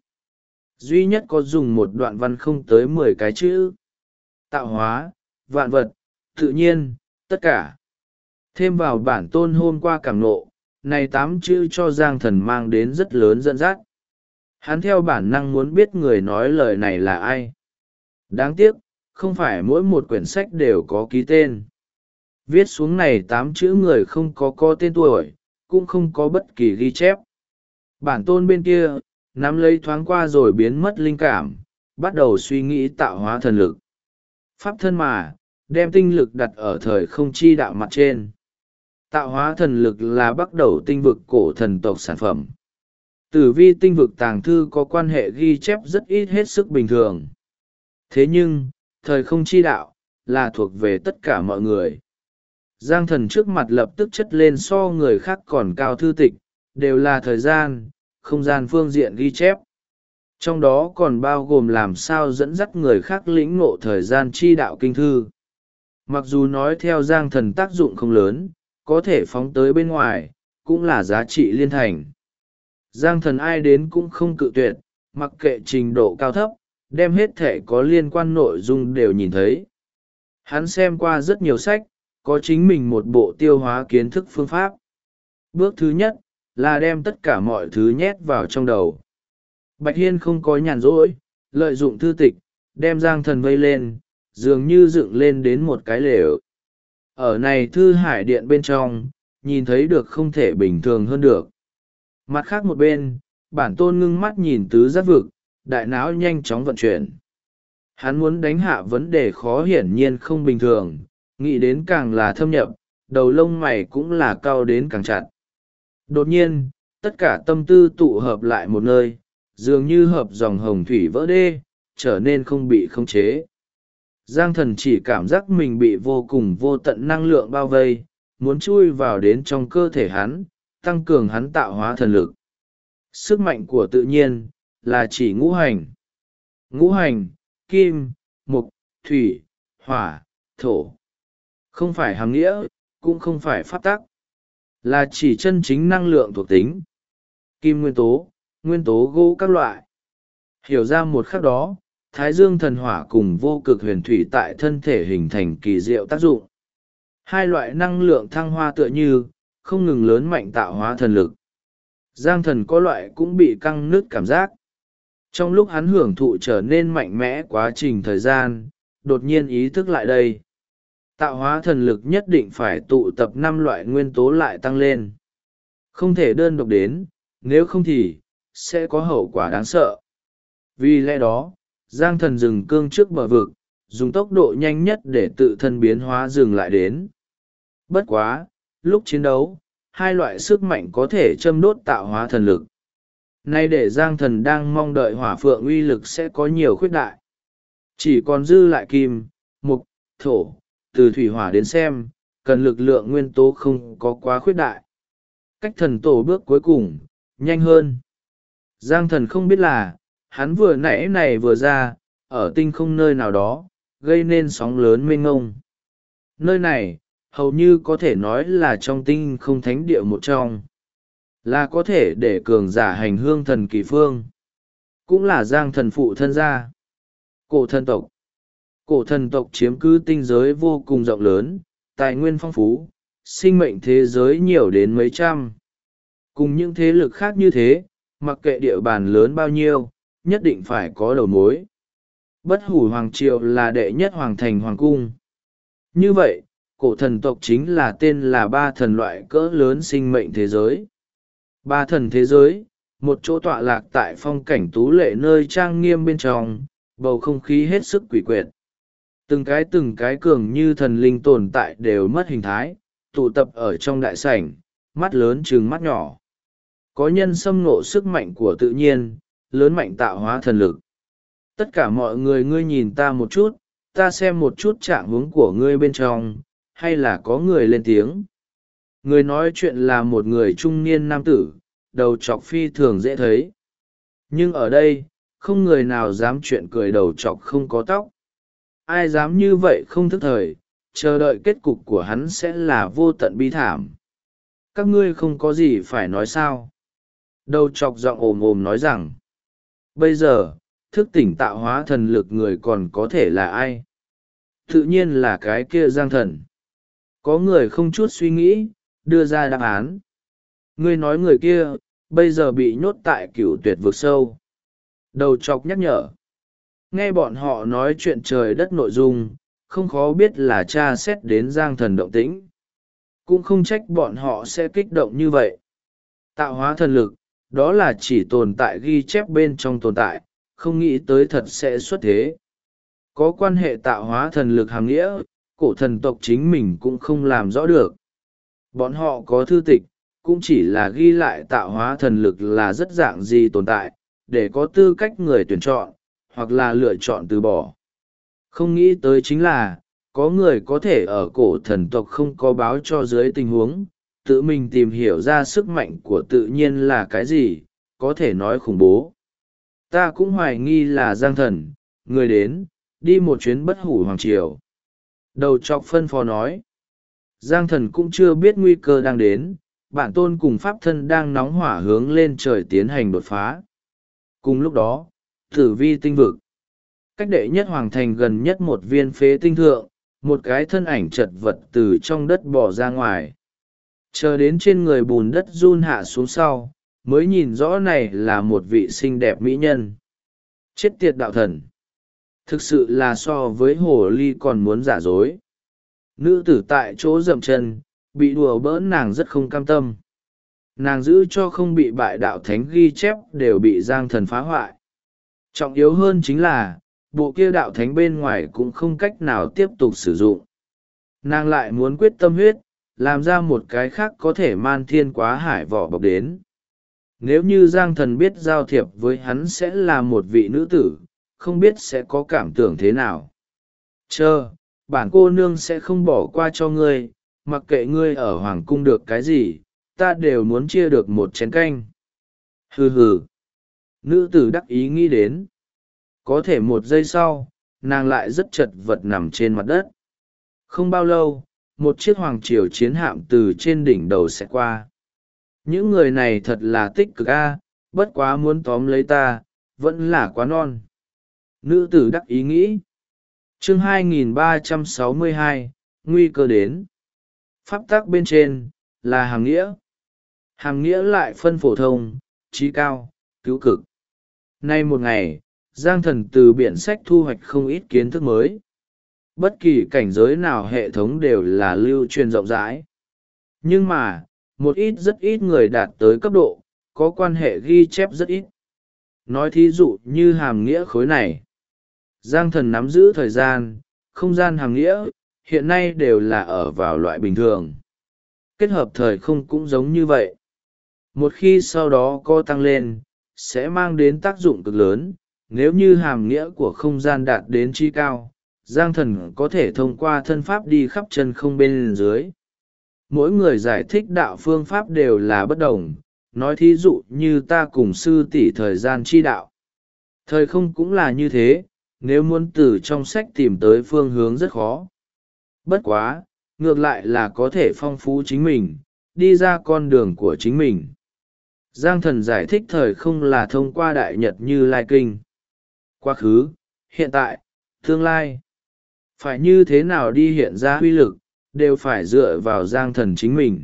Duy nhất có dùng một đoạn văn không tới 10 cái chữ. Tạo hóa, vạn vật, tự nhiên, tất cả. Thêm vào bản tôn hôm qua cảm ngộ, này 8 chữ cho Giang Thần mang đến rất lớn dẫn dắt. Hắn theo bản năng muốn biết người nói lời này là ai. Đáng tiếc, không phải mỗi một quyển sách đều có ký tên. Viết xuống này 8 chữ người không có tên tuổi, cũng không có bất kỳ ghi chép. Bản tôn bên kia, nắm lấy thoáng qua rồi biến mất linh cảm, bắt đầu suy nghĩ tạo hóa thần lực. Pháp thân mà, đem tinh lực đặt ở thời không chi đạo mặt trên. Tạo hóa thần lực là bắt đầu tinh vực cổ thần tộc sản phẩm. Tử vi tinh vực tàng thư có quan hệ ghi chép rất ít hết sức bình thường. Thế nhưng, thời không chi đạo, là thuộc về tất cả mọi người. Giang Thần trước mặt lập tức chất lên so người khác còn cao thư tịch, đều là thời gian, không gian phương diện ghi chép. Trong đó còn bao gồm làm sao dẫn dắt người khác lĩnh ngộ thời gian chi đạo kinh thư. Mặc dù nói theo Giang Thần tác dụng không lớn, có thể phóng tới bên ngoài, cũng là giá trị liên thành. Giang Thần ai đến cũng không cự tuyệt, mặc kệ trình độ cao thấp, đem hết thể có liên quan nội dung đều nhìn thấy. Hắn xem qua rất nhiều sách, có chính mình một bộ tiêu hóa kiến thức phương pháp. Bước thứ nhất, là đem tất cả mọi thứ nhét vào trong đầu. Bạch Hiên không có nhàn rỗi, lợi dụng thư tịch, đem Giang Thần vây lên, dường như dựng lên đến một cái lều. Ở này Thư Hải Điện bên trong, nhìn thấy được không thể bình thường hơn được. Mặt khác một bên, bản tôn ngưng mắt nhìn tứ giác vực, đại não nhanh chóng vận chuyển. Hắn muốn đánh hạ vấn đề khó hiển nhiên không bình thường, nghĩ đến càng là thâm nhập, đầu lông mày cũng là cau đến càng chặt. Đột nhiên, tất cả tâm tư tụ hợp lại một nơi, dường như hợp dòng hồng thủy vỡ đê, trở nên không bị khống chế. Giang Thần chỉ cảm giác mình bị vô cùng vô tận năng lượng bao vây, muốn chui vào đến trong cơ thể hắn, tăng cường hắn tạo hóa thần lực. Sức mạnh của tự nhiên là chỉ ngũ hành. Ngũ hành, kim, mộc, thủy, hỏa, thổ. Không phải hàm nghĩa, cũng không phải pháp tắc, là chỉ chân chính năng lượng thuộc tính. Kim nguyên tố gỗ các loại. Hiểu ra một khắc đó, Thái Dương thần hỏa cùng vô cực huyền thủy tại thân thể hình thành kỳ diệu tác dụng. Hai loại năng lượng thăng hoa tựa như, không ngừng lớn mạnh tạo hóa thần lực. Giang Thần có loại cũng bị căng nứt cảm giác. Trong lúc hắn hưởng thụ trở nên mạnh mẽ quá trình thời gian, đột nhiên ý thức lại đây. Tạo hóa thần lực nhất định phải tụ tập 5 loại nguyên tố lại tăng lên. Không thể đơn độc đến, nếu không thì, sẽ có hậu quả đáng sợ. Vì lẽ đó, Giang Thần dừng cương trước bờ vực, dùng tốc độ nhanh nhất để tự thân biến hóa dừng lại đến. Bất quá, lúc chiến đấu, hai loại sức mạnh có thể châm đốt tạo hóa thần lực. Nay để Giang Thần đang mong đợi hỏa phượng uy lực sẽ có nhiều khuyết đại. Chỉ còn dư lại kim, mộc, thổ, từ thủy hỏa đến xem, cần lực lượng nguyên tố không có quá khuyết đại. Cách thần tổ bước cuối cùng, nhanh hơn. Giang Thần không biết là, hắn vừa nãy này vừa ra, ở tinh không nơi nào đó, gây nên sóng lớn mênh ngông. Nơi này, hầu như có thể nói là trong tinh không thánh địa một trong. Là có thể để cường giả hành hương thần kỳ phương. Cũng là Giang Thần phụ thân gia. Cổ thần tộc. Cổ thần tộc chiếm cứ tinh giới vô cùng rộng lớn, tài nguyên phong phú, sinh mệnh thế giới nhiều đến mấy trăm. Cùng những thế lực khác như thế, mặc kệ địa bàn lớn bao nhiêu, nhất định phải có đầu mối. Bất hủ hoàng triều là đệ nhất hoàng thành hoàng cung. Như vậy, cổ thần tộc chính là tên là ba thần loại cỡ lớn sinh mệnh thế giới. Ba thần thế giới, một chỗ tọa lạc tại phong cảnh tú lệ nơi trang nghiêm bên trong, bầu không khí hết sức quỷ quyệt. Từng cái cường như thần linh tồn tại đều mất hình thái, tụ tập ở trong đại sảnh, mắt lớn trừng mắt nhỏ. Có nhân xâm ngộ sức mạnh của tự nhiên, lớn mạnh tạo hóa thần lực. Tất cả mọi người ngươi nhìn ta một chút, ta xem một chút trạng huống của ngươi bên trong, hay là có người lên tiếng. Người nói chuyện là một người trung niên nam tử, đầu trọc phi thường dễ thấy. Nhưng ở đây, không người nào dám chuyện cười đầu trọc không có tóc. Ai dám như vậy không thức thời, chờ đợi kết cục của hắn sẽ là vô tận bi thảm. Các ngươi không có gì phải nói sao. Đầu trọc giọng ồm ồm nói rằng, bây giờ, thức tỉnh tạo hóa thần lực người còn có thể là ai? Tự nhiên là cái kia Giang Thần. Có người không chút suy nghĩ, đưa ra đáp án. Ngươi nói người kia, bây giờ bị nhốt tại Cửu Tuyệt vực sâu. Đầu chọc nhắc nhở. Nghe bọn họ nói chuyện trời đất nội dung, không khó biết là tra xét đến Giang Thần động tĩnh. Cũng không trách bọn họ sẽ kích động như vậy. Tạo hóa thần lực, đó là chỉ tồn tại ghi chép bên trong tồn tại, không nghĩ tới thật sẽ xuất thế. Có quan hệ tạo hóa thần lực hàm nghĩa, cổ thần tộc chính mình cũng không làm rõ được. Bọn họ có thư tịch, cũng chỉ là ghi lại tạo hóa thần lực là rất dạng gì tồn tại, để có tư cách người tuyển chọn, hoặc là lựa chọn từ bỏ. Không nghĩ tới chính là, có người có thể ở cổ thần tộc không có báo cho dưới tình huống, tự mình tìm hiểu ra sức mạnh của tự nhiên là cái gì, có thể nói khủng bố. Ta cũng hoài nghi là Giang Thần, người đến, đi một chuyến bất hủ hoàng triều. Đầu chọc phân phó nói. Giang Thần cũng chưa biết nguy cơ đang đến, bản tôn cùng pháp thân đang nóng hỏa hướng lên trời tiến hành đột phá. Cùng lúc đó, tử vi tinh vực. Cách đệ nhất hoàng thành gần nhất một viên phế tinh thượng, một cái thân ảnh chật vật từ trong đất bỏ ra ngoài. Chờ đến trên người bùn đất run hạ xuống sau, mới nhìn rõ này là một vị xinh đẹp mỹ nhân. Chết tiệt đạo thần. Thực sự là so với hồ ly còn muốn giả dối. Nữ tử tại chỗ dậm chân, bị đùa bỡn nàng rất không cam tâm. Nàng giữ cho không bị bại đạo thánh ghi chép đều bị Giang Thần phá hoại. Trọng yếu hơn chính là, bộ kia đạo thánh bên ngoài cũng không cách nào tiếp tục sử dụng. Nàng lại muốn quyết tâm huyết, làm ra một cái khác có thể man thiên quá hải vỏ bọc đến. Nếu như Giang Thần biết giao thiệp với hắn sẽ là một vị nữ tử, không biết sẽ có cảm tưởng thế nào. Chờ, bản cô nương sẽ không bỏ qua cho ngươi, mặc kệ ngươi ở hoàng cung được cái gì, ta đều muốn chia được một chén canh. Hừ hừ. Nữ tử đắc ý nghĩ đến. Có thể một giây sau, nàng lại rất chật vật nằm trên mặt đất. Không bao lâu, một chiếc hoàng triều chiến hạm từ trên đỉnh đầu sẽ qua. Những người này thật là tích cực a, bất quá muốn tóm lấy ta, vẫn là quá non. Nữ tử đắc ý nghĩ. Chương 2362, nguy cơ đến. Pháp tắc bên trên, là hàm nghĩa. Hàm nghĩa lại phân phổ thông, trí cao, cứu cực. Nay một ngày, Giang Thần từ biển sách thu hoạch không ít kiến thức mới. Bất kỳ cảnh giới nào hệ thống đều là lưu truyền rộng rãi. Nhưng mà, một ít rất ít người đạt tới cấp độ, có quan hệ ghi chép rất ít. Nói thí dụ như hàm nghĩa khối này. Giang Thần nắm giữ thời gian, không gian hàm nghĩa, hiện nay đều là ở vào loại bình thường. Kết hợp thời không cũng giống như vậy. Một khi sau đó có tăng lên, sẽ mang đến tác dụng cực lớn. Nếu như hàm nghĩa của không gian đạt đến chi cao, Giang Thần có thể thông qua thân pháp đi khắp chân không bên dưới. Mỗi người giải thích đạo phương pháp đều là bất đồng, nói thí dụ như ta cùng sư tỷ thời gian chi đạo. Thời không cũng là như thế, nếu muốn từ trong sách tìm tới phương hướng rất khó. Bất quá, ngược lại là có thể phong phú chính mình, đi ra con đường của chính mình. Giang Thần giải thích thời không là thông qua đại nhật Như Lai Kinh. Quá khứ, hiện tại, tương lai. Phải như thế nào đi hiện ra uy lực, đều phải dựa vào Giang Thần chính mình.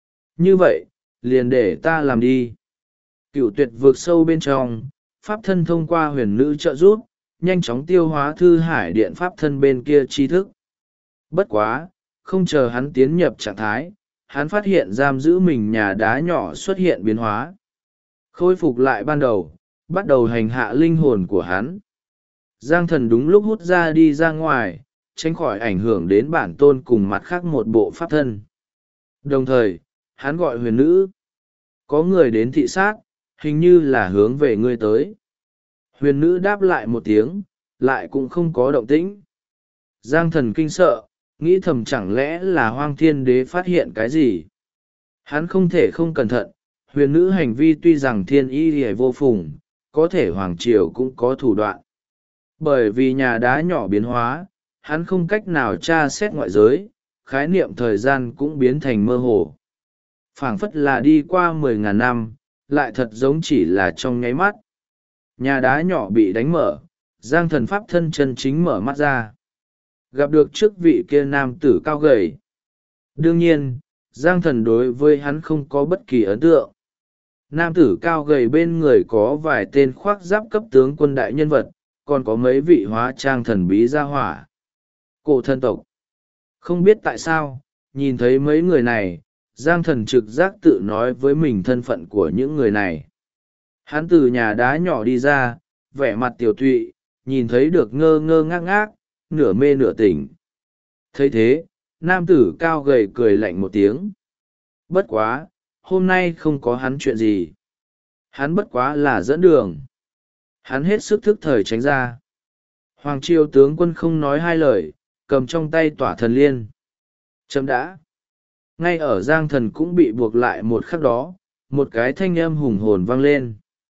Như vậy, liền để ta làm đi. Cửu tuyệt vượt sâu bên trong, pháp thân thông qua huyền nữ trợ giúp, nhanh chóng tiêu hóa thư hải điện pháp thân bên kia tri thức. Bất quá, không chờ hắn tiến nhập trạng thái, hắn phát hiện giam giữ mình nhà đá nhỏ xuất hiện biến hóa. Khôi phục lại ban đầu, bắt đầu hành hạ linh hồn của hắn. Giang Thần đúng lúc hút ra đi ra ngoài, tránh khỏi ảnh hưởng đến bản tôn cùng mặt khác một bộ pháp thân. Đồng thời, hắn gọi huyền nữ. Có người đến thị sát, hình như là hướng về ngươi tới. Huyền nữ đáp lại một tiếng, lại cũng không có động tĩnh. Giang Thần kinh sợ, nghĩ thầm chẳng lẽ là Hoang Thiên Đế phát hiện cái gì. Hắn không thể không cẩn thận, huyền nữ hành vi tuy rằng thiên y hề vô phùng, có thể hoàng triều cũng có thủ đoạn. Bởi vì nhà đá nhỏ biến hóa, hắn không cách nào tra xét ngoại giới, khái niệm thời gian cũng biến thành mơ hồ. Phảng phất là đi qua 10.000 năm, lại thật giống chỉ là trong nháy mắt. Nhà đá nhỏ bị đánh mở, Giang Thần pháp thân chân chính mở mắt ra. Gặp được trước vị kia nam tử cao gầy. Đương nhiên, Giang Thần đối với hắn không có bất kỳ ấn tượng. Nam tử cao gầy bên người có vài tên khoác giáp cấp tướng quân đại nhân vật, còn có mấy vị hóa trang thần bí gia hỏa. Cổ thân tộc. Không biết tại sao, nhìn thấy mấy người này, Giang Thần trực giác tự nói với mình thân phận của những người này. Hắn từ nhà đá nhỏ đi ra, vẻ mặt tiểu tụy, nhìn thấy được ngơ ngơ ngác ngác, nửa mê nửa tỉnh. Thấy thế, nam tử cao gầy cười lạnh một tiếng. Bất quá, hôm nay không có hắn chuyện gì. Hắn bất quá là dẫn đường. Hắn hết sức thức thời tránh ra. Hoàng triều tướng quân không nói hai lời, cầm trong tay tỏa thần liên. Chấm đã. Ngay ở Giang Thần cũng bị buộc lại một khắc đó, một cái thanh âm hùng hồn vang lên.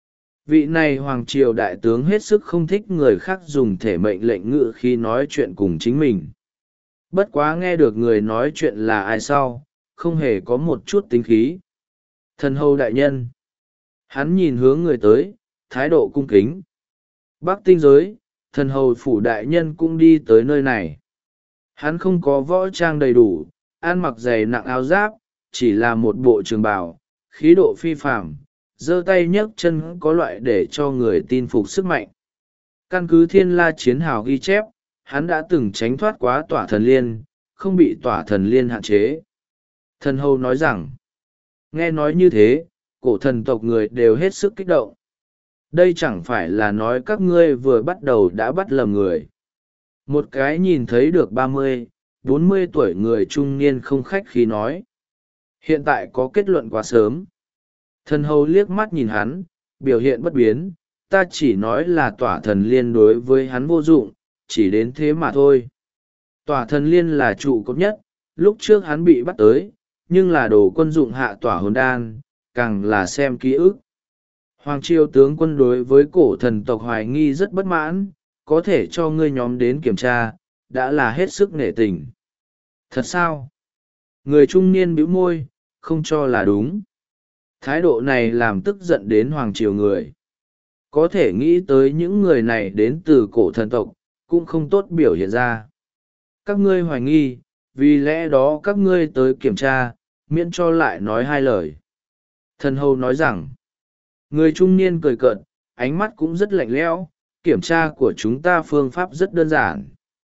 Vị này hoàng triều đại tướng hết sức không thích người khác dùng thể mệnh lệnh ngữ khi nói chuyện cùng chính mình. Bất quá nghe được người nói chuyện là ai sau, không hề có một chút tính khí. Thần hầu đại nhân. Hắn nhìn hướng người tới, thái độ cung kính. Bắc tinh giới, thần hầu phủ đại nhân cũng đi tới nơi này. Hắn không có võ trang đầy đủ, ăn mặc dày nặng áo giáp, chỉ là một bộ trường bào, khí độ phi phàm, giơ tay nhấc chân có loại để cho người tin phục sức mạnh. Căn cứ Thiên La Chiến Hào ghi chép, hắn đã từng tránh thoát quá tỏa thần liên, không bị tỏa thần liên hạn chế. Thần hầu nói rằng, nghe nói như thế, cổ thần tộc người đều hết sức kích động. Đây chẳng phải là nói các ngươi vừa bắt đầu đã bắt lầm người. Một cái nhìn thấy được 30, 40 tuổi người trung niên không khách khí nói. Hiện tại có kết luận quá sớm. Thần hầu liếc mắt nhìn hắn, biểu hiện bất biến, ta chỉ nói là tỏa thần liên đối với hắn vô dụng, chỉ đến thế mà thôi. Tỏa thần liên là trụ cột nhất, lúc trước hắn bị bắt tới, nhưng là đồ quân dụng hạ tỏa hồn đan, càng là xem ký ức. Hoàng triều tướng quân đối với cổ thần tộc hoài nghi rất bất mãn, có thể cho ngươi nhóm đến kiểm tra, đã là hết sức nể tình. Thật sao? Người trung niên bĩu môi, không cho là đúng. Thái độ này làm tức giận đến hoàng triều người. Có thể nghĩ tới những người này đến từ cổ thần tộc, cũng không tốt biểu hiện ra. Các ngươi hoài nghi, vì lẽ đó các ngươi tới kiểm tra, miễn cho lại nói hai lời. Thần hầu nói rằng, người trung niên cười cợt, ánh mắt cũng rất lạnh lẽo, kiểm tra của chúng ta phương pháp rất đơn giản.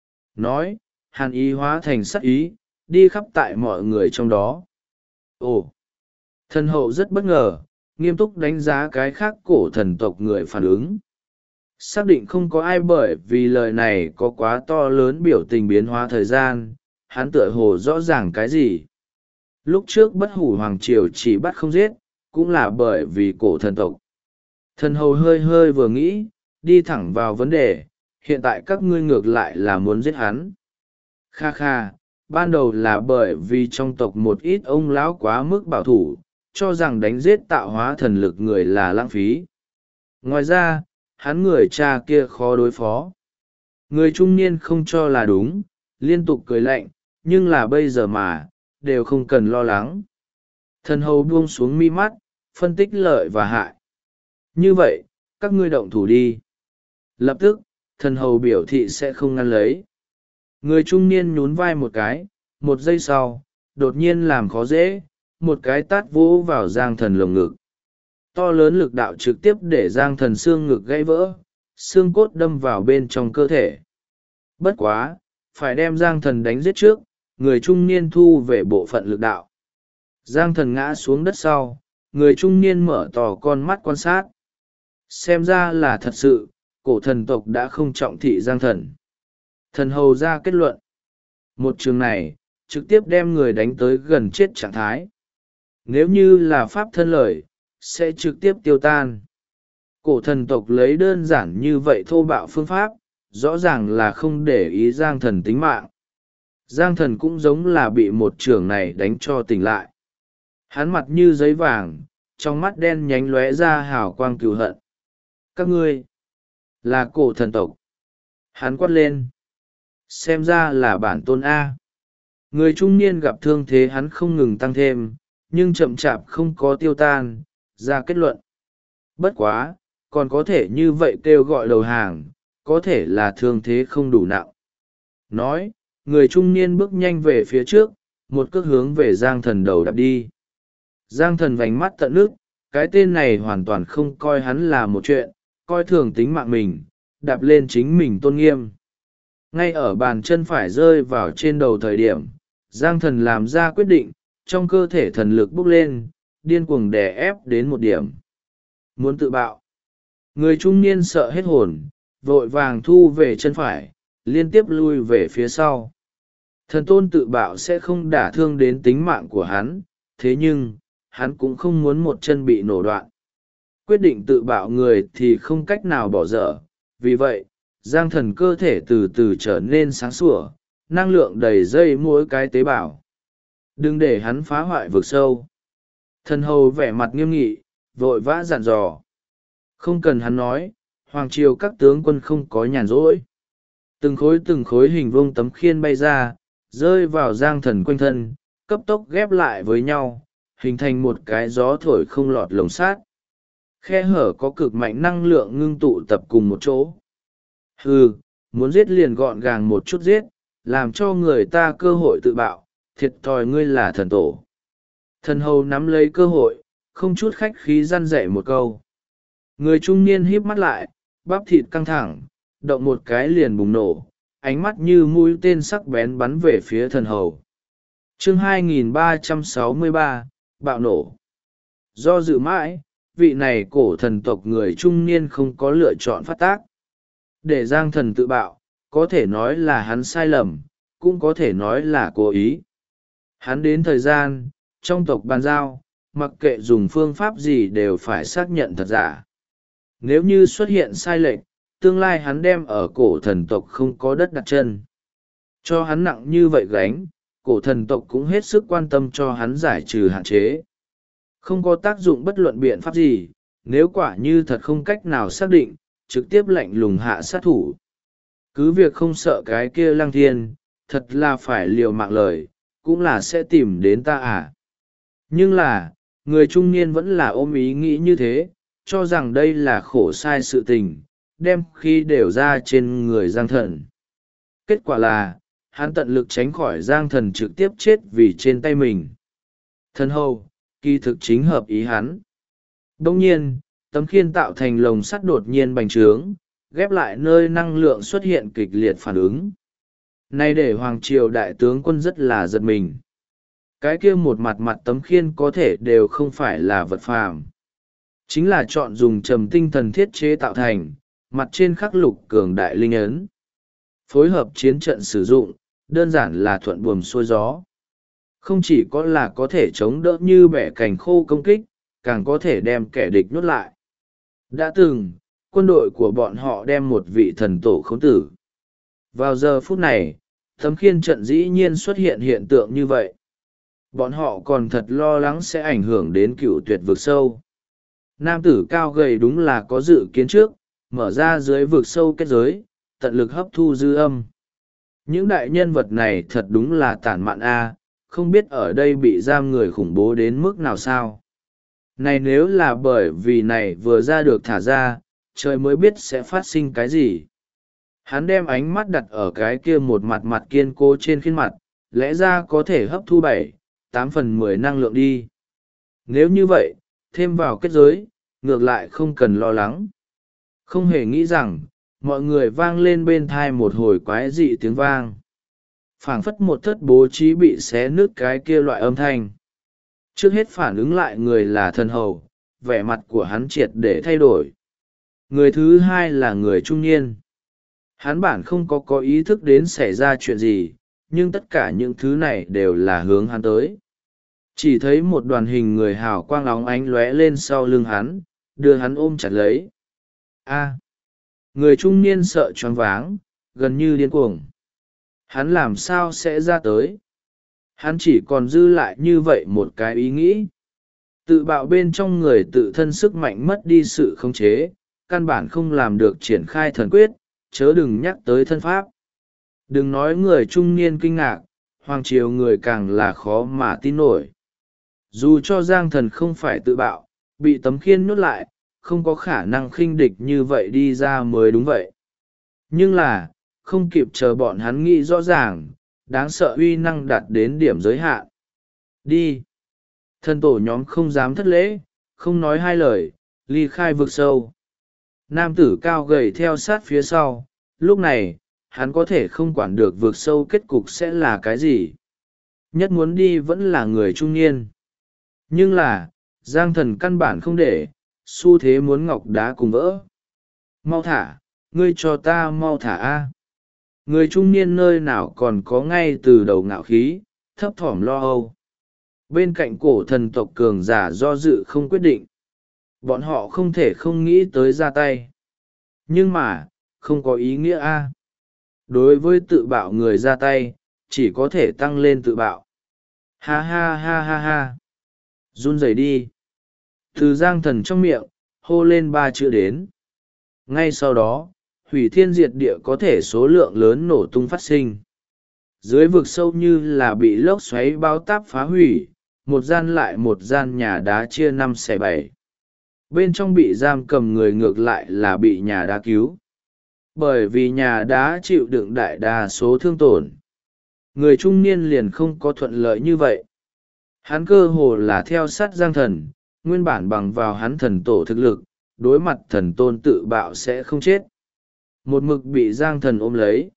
Nói, hàn ý hóa thành sắc ý, đi khắp tại mọi người trong đó. Ồ! Thần hậu rất bất ngờ, nghiêm túc đánh giá cái khác cổ thần tộc người phản ứng. Xác định không có ai bởi vì lời này có quá to lớn biểu tình biến hóa thời gian, hắn tựa hồ rõ ràng cái gì. Lúc trước bất hủ hoàng triều chỉ bắt không giết, cũng là bởi vì cổ thần tộc. Thần hầu hơi hơi vừa nghĩ, đi thẳng vào vấn đề, hiện tại các ngươi ngược lại là muốn giết hắn. Kha kha, ban đầu là bởi vì trong tộc một ít ông lão quá mức bảo thủ, cho rằng đánh giết tạo hóa thần lực người là lãng phí. Ngoài ra, hắn người cha kia khó đối phó. Người trung niên không cho là đúng, liên tục cười lạnh, nhưng là bây giờ mà, đều không cần lo lắng. Thần hầu buông xuống mi mắt, phân tích lợi và hại. Như vậy, các ngươi động thủ đi. Lập tức, thần hầu biểu thị sẽ không ngăn lấy. Người trung niên nhún vai một cái, một giây sau, đột nhiên làm khó dễ, một cái tát vỗ vào Giang Thần lồng ngực. To lớn lực đạo trực tiếp để Giang Thần xương ngực gãy vỡ, xương cốt đâm vào bên trong cơ thể. Bất quá, phải đem Giang Thần đánh giết trước, người trung niên thu về bộ phận lực đạo. Giang Thần ngã xuống đất sau, người trung niên mở to con mắt quan sát. Xem ra là thật sự, cổ thần tộc đã không trọng thị Giang Thần. Thần hầu ra kết luận. Một trường này, trực tiếp đem người đánh tới gần chết trạng thái. Nếu như là pháp thân lời, sẽ trực tiếp tiêu tan. Cổ thần tộc lấy đơn giản như vậy thô bạo phương pháp, rõ ràng là không để ý Giang Thần tính mạng. Giang Thần cũng giống là bị một trường này đánh cho tỉnh lại. Hắn mặt như giấy vàng, trong mắt đen nhánh lóe ra hào quang cừu hận. Các ngươi là cổ thần tộc. Hắn quát lên. Xem ra là bản tôn A. Người trung niên gặp thương thế hắn không ngừng tăng thêm, nhưng chậm chạp không có tiêu tan, ra kết luận. Bất quá, còn có thể như vậy kêu gọi đầu hàng, có thể là thương thế không đủ nặng. Nói, người trung niên bước nhanh về phía trước, một cước hướng về Giang Thần đầu đạp đi. Giang Thần vành mắt tận nước, cái tên này hoàn toàn không coi hắn là một chuyện, coi thường tính mạng mình, đạp lên chính mình tôn nghiêm. Ngay ở bàn chân phải rơi vào trên đầu thời điểm, Giang Thần làm ra quyết định, trong cơ thể thần lực bốc lên, điên cuồng đè ép đến một điểm. Muốn tự bạo. Người trung niên sợ hết hồn, vội vàng thu về chân phải, liên tiếp lui về phía sau. Thần tôn tự bạo sẽ không đả thương đến tính mạng của hắn, thế nhưng, hắn cũng không muốn một chân bị nổ đoạn. Quyết định tự bạo người thì không cách nào bỏ dở, vì vậy, Giang Thần cơ thể từ từ trở nên sáng sủa, năng lượng đầy dây mỗi cái tế bào. Đừng để hắn phá hoại vực sâu. Thần hầu vẻ mặt nghiêm nghị, vội vã dặn dò. Không cần hắn nói, hoàng triều các tướng quân không có nhàn rỗi. Từng khối hình vuông tấm khiên bay ra, rơi vào Giang Thần quanh thân, cấp tốc ghép lại với nhau, hình thành một cái gió thổi không lọt lồng sát. Khe hở có cực mạnh năng lượng ngưng tụ tập cùng một chỗ. Hừ, muốn giết liền gọn gàng một chút giết, làm cho người ta cơ hội tự bạo, thiệt thòi ngươi là thần tổ. Thần hầu nắm lấy cơ hội, không chút khách khí răn dạy một câu. Người trung niên híp mắt lại, bắp thịt căng thẳng, động một cái liền bùng nổ, ánh mắt như mũi tên sắc bén bắn về phía thần hầu. Chương 2363, bạo nổ. Do dự mãi, vị này cổ thần tộc người trung niên không có lựa chọn phát tác. Để Giang Thần tự bạo, có thể nói là hắn sai lầm, cũng có thể nói là cố ý. Hắn đến thời gian, trong tộc bàn giao, mặc kệ dùng phương pháp gì đều phải xác nhận thật giả. Nếu như xuất hiện sai lệch, tương lai hắn đem ở cổ thần tộc không có đất đặt chân. Cho hắn nặng như vậy gánh, cổ thần tộc cũng hết sức quan tâm cho hắn giải trừ hạn chế. Không có tác dụng bất luận biện pháp gì, nếu quả như thật không cách nào xác định, trực tiếp lạnh lùng hạ sát thủ. Cứ việc không sợ cái kia Lăng Thiên, thật là phải liều mạng lời, cũng là sẽ tìm đến ta à. Nhưng là, người trung niên vẫn là ôm ý nghĩ như thế, cho rằng đây là khổ sai sự tình, đem khi đều ra trên người Giang Thần. Kết quả là, hắn tận lực tránh khỏi Giang Thần trực tiếp chết vì trên tay mình. Thân hầu, kỳ thực chính hợp ý hắn. Đông nhiên, tấm khiên tạo thành lồng sắt đột nhiên bành trướng, ghép lại nơi năng lượng xuất hiện kịch liệt phản ứng. Này để Hoàng Triều đại tướng quân rất là giật mình. Cái kia một mặt mặt tấm khiên có thể đều không phải là vật phàm. Chính là chọn dùng trầm tinh thần thiết chế tạo thành, mặt trên khắc lục cường đại linh ấn. Phối hợp chiến trận sử dụng, đơn giản là thuận buồm xuôi gió. Không chỉ có là có thể chống đỡ như bẻ cành khô công kích, càng có thể đem kẻ địch nhốt lại. Đã từng, quân đội của bọn họ đem một vị thần tổ khống tử. Vào giờ phút này, tấm khiên trận dĩ nhiên xuất hiện hiện tượng như vậy. Bọn họ còn thật lo lắng sẽ ảnh hưởng đến cựu tuyệt vực sâu. Nam tử cao gầy đúng là có dự kiến trước, mở ra dưới vực sâu kết giới, tận lực hấp thu dư âm. Những đại nhân vật này thật đúng là tản mạn a, không biết ở đây bị giam người khủng bố đến mức nào sao. Này nếu là bởi vì này vừa ra được thả ra, trời mới biết sẽ phát sinh cái gì. Hắn đem ánh mắt đặt ở cái kia một mặt mặt kiên cố trên khiên mặt, lẽ ra có thể hấp thu 7-8/10 năng lượng đi. Nếu như vậy, thêm vào kết giới, ngược lại không cần lo lắng. Không hề nghĩ rằng, mọi người vang lên bên thai một hồi quái dị tiếng vang. Phảng phất một thất bố trí bị xé nứt cái kia loại âm thanh. Trước hết phản ứng lại người là thần hầu, vẻ mặt của hắn triệt để thay đổi. Người thứ hai là người trung niên. Hắn bản không có ý thức đến xảy ra chuyện gì, nhưng tất cả những thứ này đều là hướng hắn tới. Chỉ thấy một đoàn hình người hào quang óng ánh lóe lên sau lưng hắn, đưa hắn ôm chặt lấy. A. Người trung niên sợ choáng váng, gần như điên cuồng. Hắn làm sao sẽ ra tới? Hắn chỉ còn dư lại như vậy một cái ý nghĩ. Tự bạo bên trong người tự thân sức mạnh mất đi sự khống chế, căn bản không làm được triển khai thần quyết, chớ đừng nhắc tới thân pháp. Đừng nói người trung niên kinh ngạc, Hoàng Triều người càng là khó mà tin nổi. Dù cho Giang Thần không phải tự bạo, bị tấm khiên nhốt lại, không có khả năng khinh địch như vậy đi ra mới đúng vậy. Nhưng là, không kịp chờ bọn hắn nghĩ rõ ràng, đáng sợ uy năng đạt đến điểm giới hạn. Đi! Thần tổ nhóm không dám thất lễ, không nói hai lời, ly khai vực sâu. Nam tử cao gầy theo sát phía sau, lúc này, hắn có thể không quản được vực sâu kết cục sẽ là cái gì. Nhất muốn đi vẫn là người trung niên. Nhưng là, Giang Thần căn bản không để, xu thế muốn ngọc đá cùng vỡ. Mau thả, ngươi cho ta mau thả a. Người trung niên nơi nào còn có ngay từ đầu ngạo khí, thấp thỏm lo âu. Bên cạnh cổ thần tộc cường giả do dự không quyết định. Bọn họ không thể không nghĩ tới ra tay. Nhưng mà, không có ý nghĩa a. Đối với tự bạo người ra tay, chỉ có thể tăng lên tự bạo. Ha ha ha ha ha. Run rẩy đi. Từ Giang Thần trong miệng, hô lên 3 chữ đến. Ngay sau đó, hủy thiên diệt địa có thể số lượng lớn nổ tung phát sinh. Dưới vực sâu như là bị lốc xoáy bao táp phá hủy, một gian lại một gian nhà đá chia 5/7. Bên trong bị giam cầm người ngược lại là bị nhà đá cứu. Bởi vì nhà đá chịu đựng đại đa số thương tổn. Người trung niên liền không có thuận lợi như vậy. Hắn cơ hồ là theo sát Giang Thần, nguyên bản bằng vào hắn thần tổ thực lực, đối mặt thần tôn tự bạo sẽ không chết. Một mực bị Giang Thần ôm lấy.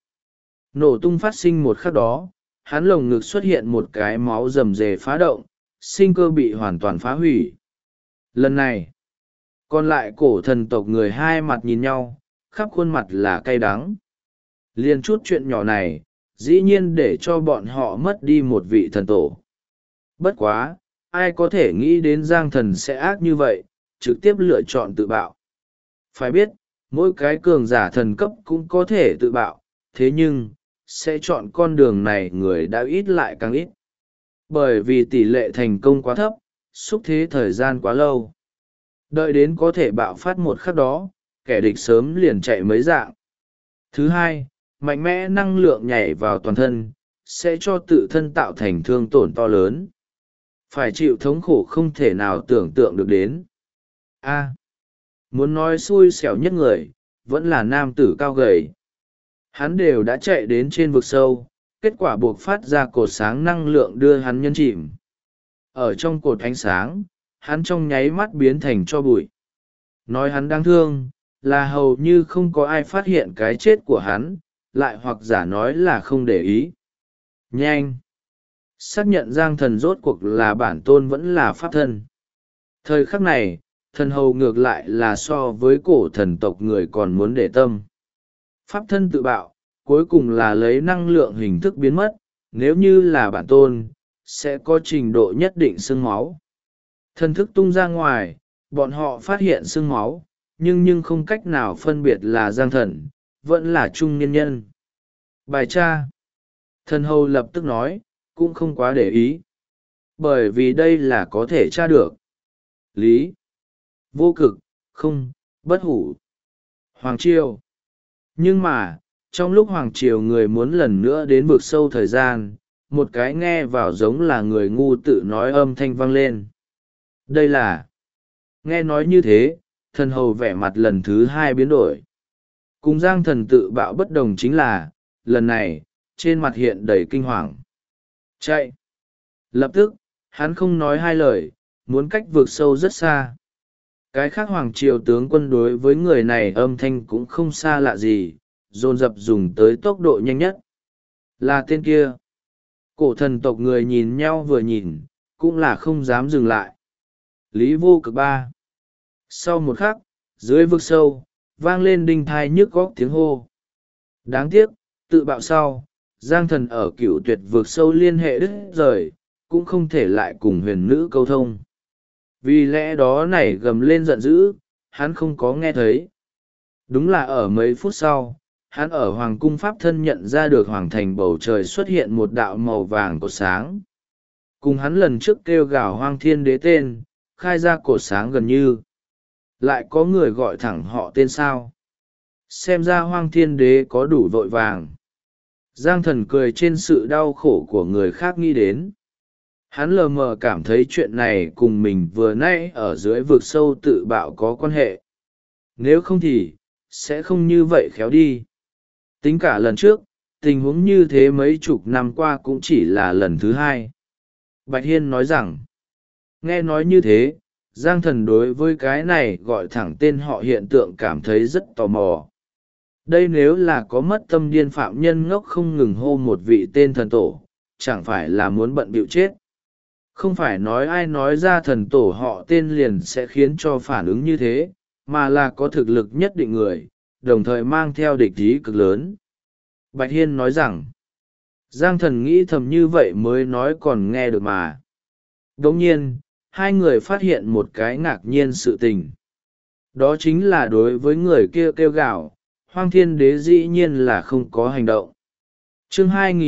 Nổ tung phát sinh một khắc đó, hắn lồng ngực xuất hiện một cái máu rầm rề phá động, sinh cơ bị hoàn toàn phá hủy. Lần này, còn lại cổ thần tộc người hai mặt nhìn nhau, khắp khuôn mặt là cay đắng. Liên chút chuyện nhỏ này, dĩ nhiên để cho bọn họ mất đi một vị thần tổ. Bất quá, ai có thể nghĩ đến Giang Thần sẽ ác như vậy, trực tiếp lựa chọn tự bạo. Phải biết, mỗi cái cường giả thần cấp cũng có thể tự bạo, thế nhưng, sẽ chọn con đường này người đã ít lại càng ít. Bởi vì tỷ lệ thành công quá thấp, xúc thế thời gian quá lâu. Đợi đến có thể bạo phát một khắc đó, kẻ địch sớm liền chạy mấy dạng. Thứ hai, mạnh mẽ năng lượng nhảy vào toàn thân, sẽ cho tự thân tạo thành thương tổn to lớn. Phải chịu thống khổ không thể nào tưởng tượng được đến. Muốn nói xui xẻo nhất người, vẫn là nam tử cao gầy. Hắn đều đã chạy đến trên vực sâu, kết quả buộc phát ra cột sáng năng lượng đưa hắn nhân chìm. Ở trong cột ánh sáng, hắn trong nháy mắt biến thành tro bụi. Nói hắn đáng thương, là hầu như không có ai phát hiện cái chết của hắn, lại hoặc giả nói là không để ý. Nhanh! Xác nhận Giang Thần rốt cuộc là bản tôn vẫn là pháp thân. Thời khắc này, thần hầu ngược lại là so với cổ thần tộc người còn muốn để tâm. Pháp thân tự bạo, cuối cùng là lấy năng lượng hình thức biến mất, nếu như là bản tôn, sẽ có trình độ nhất định sương máu. Thần thức tung ra ngoài, bọn họ phát hiện sương máu, nhưng không cách nào phân biệt là Giang Thần, vẫn là trung niên nhân. Bài tra. Thần hầu lập tức nói, cũng không quá để ý. Bởi vì đây là có thể tra được. Lý. Vô cực, không, bất hủ. Hoàng Triều. Nhưng mà, trong lúc Hoàng Triều người muốn lần nữa đến vực sâu thời gian, một cái nghe vào giống là người ngu tự nói âm thanh vang lên. Đây là... Nghe nói như thế, thần hầu vẻ mặt lần thứ hai biến đổi. Cùng Giang Thần tự bạo bất đồng chính là, lần này, trên mặt hiện đầy kinh hoàng. Chạy! Lập tức, hắn không nói hai lời, muốn cách vực sâu rất xa. Cái khác Hoàng Triều tướng quân đối với người này âm thanh cũng không xa lạ gì, dồn dập dùng tới tốc độ nhanh nhất. Là tên kia. Cổ thần tộc người nhìn nhau vừa nhìn, cũng là không dám dừng lại. Lý Vô Cực ba. Sau một khắc, dưới vực sâu, vang lên đinh thai nhức góc tiếng hô. Đáng tiếc, tự bạo sau, Giang Thần ở cửu tuyệt vực sâu liên hệ đứt rời, cũng không thể lại cùng huyền nữ câu thông. Vì lẽ đó nảy gầm lên giận dữ, hắn không có nghe thấy. Đúng là ở mấy phút sau, hắn ở Hoàng cung Pháp thân nhận ra được Hoàng thành bầu trời xuất hiện một đạo màu vàng cột sáng. Cùng hắn lần trước kêu gào Hoang Thiên Đế tên, khai ra cột sáng gần như. Lại có người gọi thẳng họ tên sao. Xem ra Hoang Thiên Đế có đủ vội vàng. Giang Thần cười trên sự đau khổ của người khác nghĩ đến. Hắn lờ mờ cảm thấy chuyện này cùng mình vừa nãy ở dưới vực sâu tự bạo có quan hệ. Nếu không thì, sẽ không như vậy khéo đi. Tính cả lần trước, tình huống như thế mấy chục năm qua cũng chỉ là lần thứ hai. Bạch Hiên nói rằng, nghe nói như thế, Giang Thần đối với cái này gọi thẳng tên họ hiện tượng cảm thấy rất tò mò. Đây nếu là có mất tâm điên phạm nhân ngốc không ngừng hô một vị tên thần tổ, chẳng phải là muốn bận bịu chết. Không phải nói ai nói ra thần tổ họ tên liền sẽ khiến cho phản ứng như thế, mà là có thực lực nhất định người, đồng thời mang theo địch ý cực lớn. Bạch Hiên nói rằng, Giang Thần nghĩ thầm như vậy mới nói còn nghe được mà. Đồng nhiên, hai người phát hiện một cái ngạc nhiên sự tình. Đó chính là đối với người kia kêu gào, Hoang Thiên Đế dĩ nhiên là không có hành động. Chương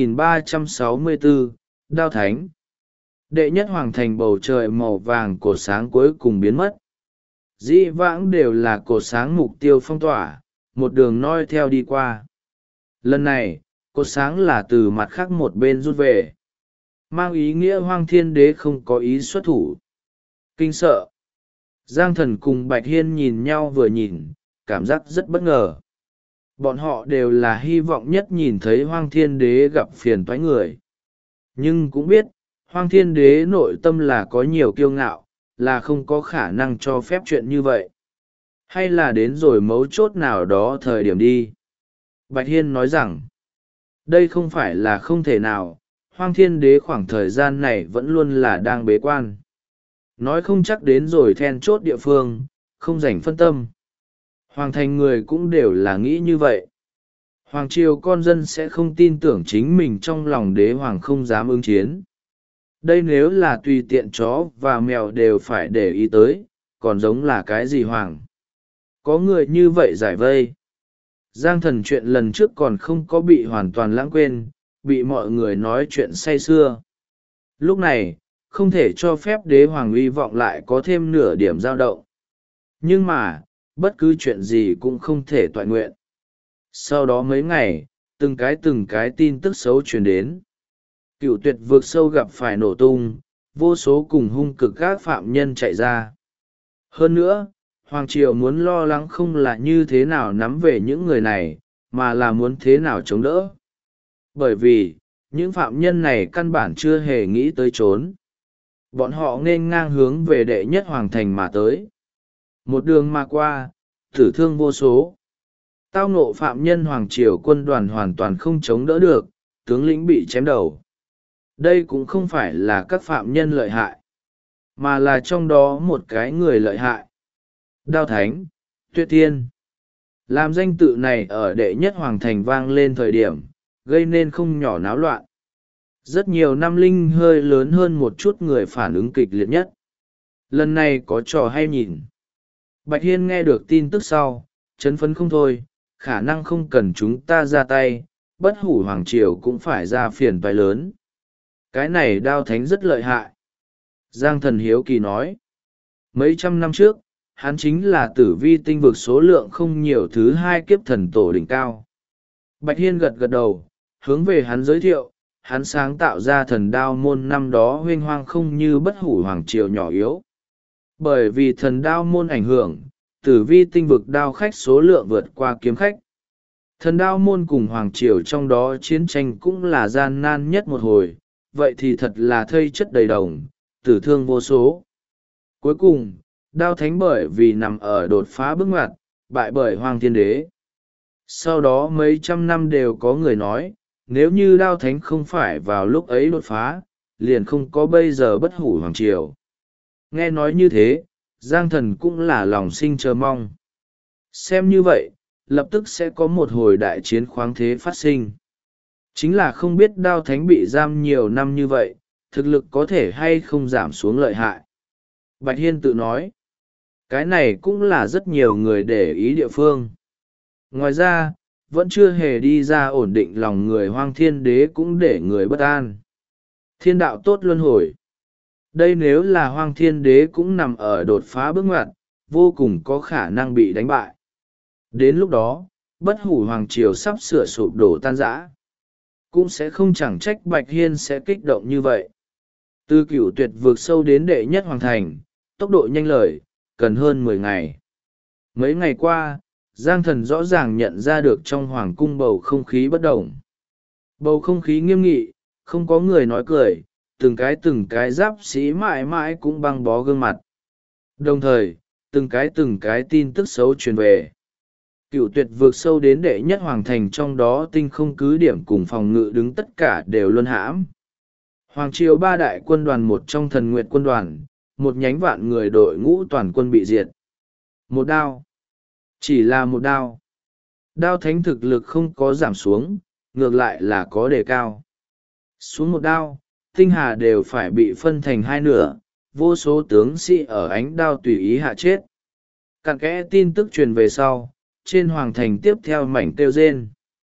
2364, Đao Thánh. Đệ nhất hoàng thành bầu trời màu vàng cột sáng cuối cùng biến mất. Dĩ vãng đều là cột sáng mục tiêu phong tỏa, một đường noi theo đi qua. Lần này, cột sáng là từ mặt khác một bên rút về. Mang ý nghĩa Hoang Thiên Đế không có ý xuất thủ. Kinh sợ. Giang Thần cùng Bạch Hiên nhìn nhau vừa nhìn, cảm giác rất bất ngờ. Bọn họ đều là hy vọng nhất nhìn thấy Hoang Thiên Đế gặp phiền toái người. Nhưng cũng biết, Hoang Thiên Đế nội tâm là có nhiều kiêu ngạo, là không có khả năng cho phép chuyện như vậy. Hay là đến rồi mấu chốt nào đó thời điểm đi. Bạch Hiên nói rằng, đây không phải là không thể nào, Hoang Thiên Đế khoảng thời gian này vẫn luôn là đang bế quan. Nói không chắc đến rồi then chốt địa phương, không rảnh phân tâm. Hoàng thành người cũng đều là nghĩ như vậy. Hoàng triều con dân sẽ không tin tưởng chính mình trong lòng đế hoàng không dám ứng chiến. Đây nếu là tùy tiện chó và mèo đều phải để ý tới, còn giống là cái gì hoàng. Có người như vậy giải vây. Giang Thần chuyện lần trước còn không có bị hoàn toàn lãng quên, bị mọi người nói chuyện say sưa. Lúc này, không thể cho phép đế hoàng uy vọng lại có thêm nửa điểm dao động. Nhưng mà, bất cứ chuyện gì cũng không thể toại nguyện. Sau đó mấy ngày, từng cái tin tức xấu truyền đến. Cựu Tuyệt Vực Sâu gặp phải nổ tung, vô số cùng hung cực các phạm nhân chạy ra. Hơn nữa, Hoàng Triều muốn lo lắng không là như thế nào nắm về những người này, mà là muốn thế nào chống đỡ. Bởi vì, những phạm nhân này căn bản chưa hề nghĩ tới trốn. Bọn họ nên ngang hướng về đệ nhất hoàng thành mà tới. Một đường mà qua, tử thương vô số. Tao ngộ phạm nhân Hoàng Triều quân đoàn hoàn toàn không chống đỡ được, tướng lĩnh bị chém đầu. Đây cũng không phải là các phạm nhân lợi hại, mà là trong đó một cái người lợi hại. Đao Thánh, Tuyết Thiên. Làm danh tự này ở đệ nhất hoàng thành vang lên thời điểm, gây nên không nhỏ náo loạn. Rất nhiều năm linh hơi lớn hơn một chút người phản ứng kịch liệt nhất. Lần này có trò hay nhìn. Bạch Hiên nghe được tin tức sau, chấn phấn không thôi, khả năng không cần chúng ta ra tay, bất hủ hoàng triều cũng phải ra phiền toái lớn. Cái này Đao Thánh rất lợi hại. Giang Thần hiếu kỳ nói. Mấy trăm năm trước, hắn chính là tử vi tinh vực số lượng không nhiều thứ hai kiếp thần tổ đỉnh cao. Bạch Hiên gật gật đầu, hướng về hắn giới thiệu, hắn sáng tạo ra thần đao môn năm đó huênh hoang không như bất hủ hoàng triều nhỏ yếu. Bởi vì thần đao môn ảnh hưởng, tử vi tinh vực đao khách số lượng vượt qua kiếm khách. Thần đao môn cùng hoàng triều trong đó chiến tranh cũng là gian nan nhất một hồi, vậy thì thật là thây chất đầy đồng, tử thương vô số. Cuối cùng, Đao Thánh bởi vì nằm ở đột phá bước ngoặt, bại bởi Hoàng Thiên Đế. Sau đó mấy trăm năm đều có người nói, nếu như Đao Thánh không phải vào lúc ấy đột phá, liền không có bây giờ bất hủ hoàng triều. Nghe nói như thế, Giang Thần cũng là lòng sinh chờ mong. Xem như vậy, lập tức sẽ có một hồi đại chiến khoáng thế phát sinh. Chính là không biết Đao Thánh bị giam nhiều năm như vậy, thực lực có thể hay không giảm xuống lợi hại. Bạch Hiên tự nói, cái này cũng là rất nhiều người để ý địa phương. Ngoài ra, vẫn chưa hề đi ra ổn định lòng người Hoang Thiên Đế cũng để người bất an. Thiên đạo tốt luân hồi. Đây nếu là Hoang Thiên Đế cũng nằm ở đột phá bước ngoặt, vô cùng có khả năng bị đánh bại. Đến lúc đó, bất hủ hoàng triều sắp sửa sụp đổ tan rã. Cũng sẽ không chẳng trách Bạch Hiên sẽ kích động như vậy. Từ Cửu Tuyệt Vực Sâu đến đệ nhất hoàng thành, tốc độ nhanh lời, cần hơn 10 ngày. Mấy ngày qua, Giang Thần rõ ràng nhận ra được trong hoàng cung bầu không khí bất động. Bầu không khí nghiêm nghị, không có người nói cười, từng cái giáp sĩ mãi mãi cũng băng bó gương mặt. Đồng thời, từng cái tin tức xấu truyền về. Cửu Tuyệt Vực Sâu đến đệ nhất hoàng thành, trong đó tinh không cứ điểm cùng phòng ngự đứng tất cả đều luân hãm. Hoàng triều ba đại quân đoàn, một trong Thần Nguyệt quân đoàn, một nhánh vạn người đội ngũ toàn quân bị diệt. Một đao. Chỉ là một đao. Đao Thánh thực lực không có giảm xuống, ngược lại là có đề cao. Xuống một đao, tinh hà đều phải bị phân thành hai nửa, vô số tướng sĩ ở ánh đao tùy ý hạ chết. Cặn kẽ tin tức truyền về sau, trên hoàng thành tiếp theo mảnh kêu rên.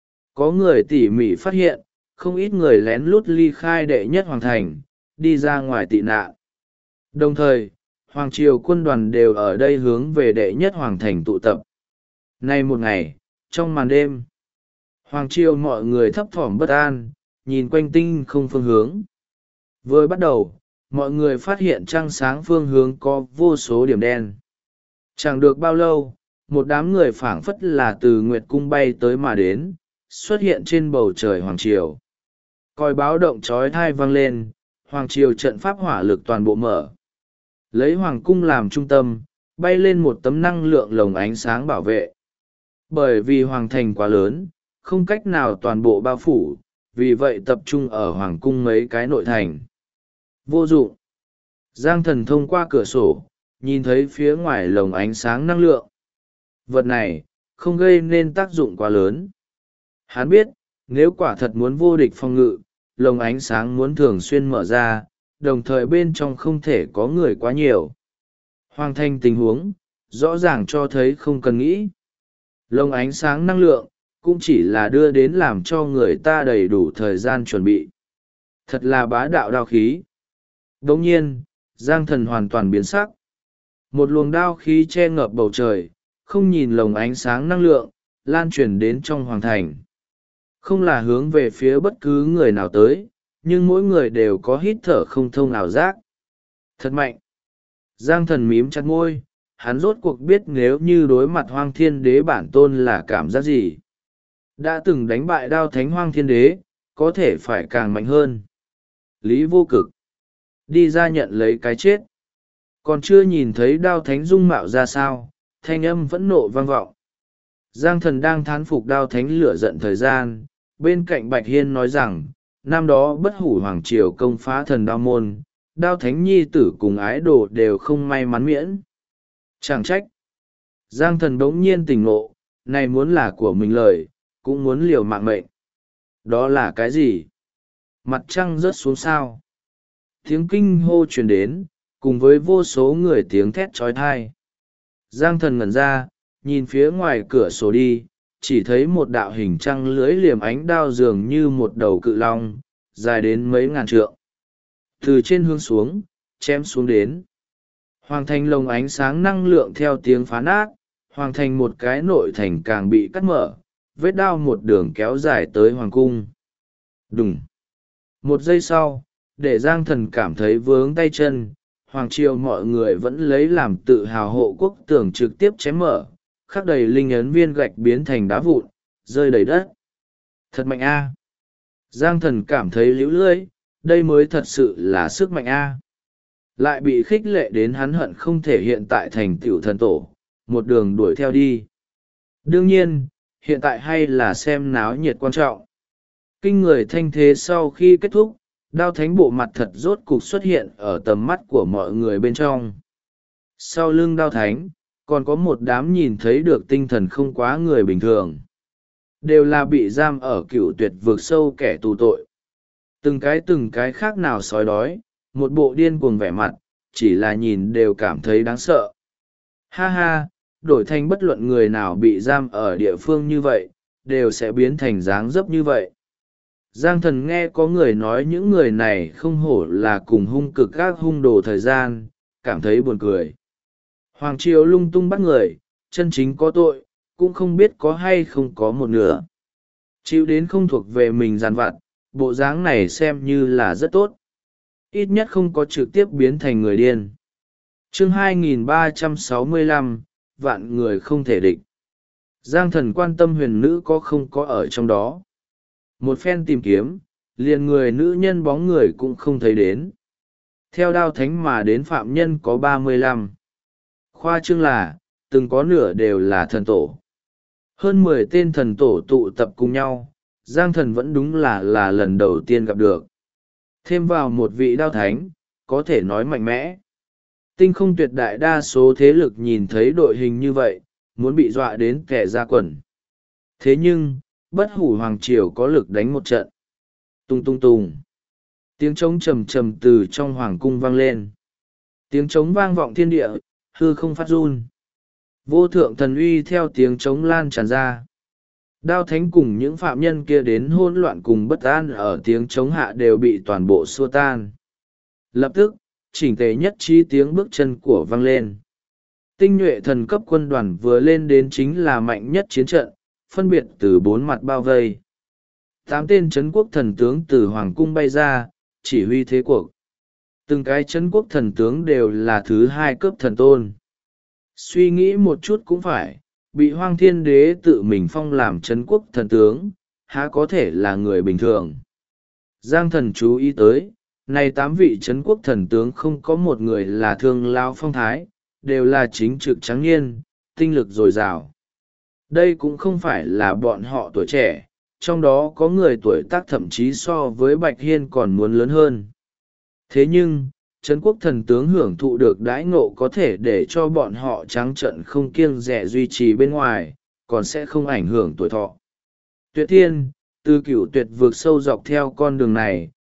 Có người tỉ mỉ phát hiện, không ít người lén lút ly khai đệ nhất hoàng thành, đi ra ngoài tị nạn. Đồng thời, hoàng triều quân đoàn đều ở đây hướng về đệ nhất hoàng thành tụ tập. Nay một ngày, trong màn đêm, hoàng triều mọi người thấp thỏm bất an, nhìn quanh tinh không phương hướng. Vừa bắt đầu, mọi người phát hiện trăng sáng phương hướng có vô số điểm đen. Chẳng được bao lâu, một đám người phảng phất là từ Nguyệt Cung bay tới mà đến, xuất hiện trên bầu trời hoàng triều. Còi báo động chói tai vang lên, hoàng triều trận pháp hỏa lực toàn bộ mở. Lấy hoàng cung làm trung tâm, bay lên một tấm năng lượng lồng ánh sáng bảo vệ. Bởi vì hoàng thành quá lớn, không cách nào toàn bộ bao phủ, vì vậy tập trung ở hoàng cung mấy cái nội thành. Vô dụng. Giang Thần thông qua cửa sổ, nhìn thấy phía ngoài lồng ánh sáng năng lượng. Vật này, không gây nên tác dụng quá lớn. Hắn biết, nếu quả thật muốn vô địch phòng ngự, lồng ánh sáng muốn thường xuyên mở ra, đồng thời bên trong không thể có người quá nhiều. Hoàng thành tình huống rõ ràng cho thấy không cần nghĩ. Lồng ánh sáng năng lượng cũng chỉ là đưa đến làm cho người ta đầy đủ thời gian chuẩn bị. Thật là bá đạo đao khí. Đồng nhiên, Giang Thần hoàn toàn biến sắc. Một luồng đao khí che ngập bầu trời, không nhìn lồng ánh sáng năng lượng, lan truyền đến trong hoàng thành. Không là hướng về phía bất cứ người nào tới, nhưng mỗi người đều có hít thở không thông ảo giác. Thật mạnh. Giang Thần mím chặt môi, hắn rốt cuộc biết nếu như đối mặt Hoang Thiên Đế bản tôn là cảm giác gì. Đã từng đánh bại đao thánh Hoang Thiên Đế, có thể phải càng mạnh hơn. Lý Vô Cực đi ra nhận lấy cái chết. Còn chưa nhìn thấy đao thánh dung mạo ra sao, thanh âm vẫn nộ vang vọng. Giang Thần đang thán phục đao thánh lửa giận thời gian, bên cạnh Bạch Hiên nói rằng, năm đó bất hủ hoàng triều công phá thần đao môn, đao thánh nhi tử cùng ái đồ đều không may mắn miễn. Chẳng trách. Giang Thần bỗng nhiên tỉnh ngộ, này muốn là của mình lời, cũng muốn liều mạng mệnh. Đó là cái gì? Mặt trăng rớt xuống sao? Tiếng kinh hô truyền đến, cùng với vô số người tiếng thét trói thai. Giang Thần ngẩn ra, nhìn phía ngoài cửa sổ đi, chỉ thấy một đạo hình trăng lưới liềm ánh đao dường như một đầu cự long, dài đến mấy ngàn trượng. Từ trên hướng xuống, chém xuống đến. Hoàng thành lồng ánh sáng năng lượng theo tiếng phá nát, hoàng thành một cái nội thành càng bị cắt mở, vết đao một đường kéo dài tới hoàng cung. Đùng! Một giây sau, để Giang Thần cảm thấy vướng tay chân, hoàng triều mọi người vẫn lấy làm tự hào hộ quốc tường trực tiếp chém mở, khắc đầy linh ấn viên gạch biến thành đá vụn, rơi đầy đất. Thật mạnh a! Giang Thần cảm thấy líu lưỡi, đây mới thật sự là sức mạnh a! Lại bị khích lệ đến hắn hận không thể hiện tại thành tựu thần tổ, một đường đuổi theo đi. Đương nhiên, hiện tại hay là xem náo nhiệt quan trọng. Kinh người thanh thế sau khi kết thúc, đao thánh bộ mặt thật rốt cục xuất hiện ở tầm mắt của mọi người bên trong. Sau lưng đao thánh, còn có một đám nhìn thấy được tinh thần không quá người bình thường. Đều là bị giam ở Cựu Tuyệt vực sâu kẻ tù tội. Từng cái khác nào sói đói, một bộ điên cuồng vẻ mặt, chỉ là nhìn đều cảm thấy đáng sợ. Ha ha, đổi thành bất luận người nào bị giam ở địa phương như vậy, đều sẽ biến thành dáng dấp như vậy. Giang Thần nghe có người nói những người này không hổ là cùng hung cực các hung đồ thời gian, cảm thấy buồn cười. Hoàng triều lung tung bắt người, chân chính có tội, cũng không biết có hay không có một nửa. Chịu đến không thuộc về mình giàn vặt, bộ dáng này xem như là rất tốt. Ít nhất không có trực tiếp biến thành người điên. Chương 2365, vạn người không thể địch. Giang Thần quan tâm huyền nữ có không có ở trong đó. Một phen tìm kiếm, liền người nữ nhân bóng người cũng không thấy đến. Theo đao thánh mà đến phạm nhân có 35. Khoa trương là, từng có nửa đều là thần tổ. Hơn 10 tên thần tổ tụ tập cùng nhau, Giang Thần vẫn đúng là lần đầu tiên gặp được. Thêm vào một vị đao thánh, có thể nói mạnh mẽ. Tinh không tuyệt đại đa số thế lực nhìn thấy đội hình như vậy, muốn bị dọa đến kẻ ra quần. Thế nhưng, bất hủ hoàng triều có lực đánh một trận. Tung tung tung. Tiếng trống trầm trầm từ trong hoàng cung vang lên. Tiếng trống vang vọng thiên địa, hư không phát run. Vô thượng thần uy theo tiếng trống lan tràn ra. Đao thánh cùng những phạm nhân kia đến hỗn loạn cùng bất an ở tiếng trống hạ đều bị toàn bộ xua tan. Lập tức, chỉnh tề nhất trí tiếng bước chân của vang lên. Tinh nhuệ thần cấp quân đoàn vừa lên đến chính là mạnh nhất chiến trận, phân biệt từ 4 mặt bao vây. 8 tên trấn quốc thần tướng từ hoàng cung bay ra, chỉ huy thế cuộc. Từng cái trấn quốc thần tướng đều là thứ 2 cấp thần tôn. Suy nghĩ một chút cũng phải, bị Hoang Thiên Đế tự mình phong làm trấn quốc thần tướng, há có thể là người bình thường. Giang Thần chú ý tới, này 8 vị trấn quốc thần tướng không có một người là thương lao phong thái, đều là chính trực trắng niên, tinh lực dồi dào. Đây cũng không phải là bọn họ tuổi trẻ, trong đó có người tuổi tác thậm chí so với Bạch Hiên còn muốn lớn hơn. Thế nhưng, trấn quốc thần tướng hưởng thụ được đãi ngộ có thể để cho bọn họ trắng trợn không kiêng dè duy trì bên ngoài, còn sẽ không ảnh hưởng tuổi thọ. Tuyệt Thiên, từ Cựu Tuyệt vượt sâu dọc theo con đường này,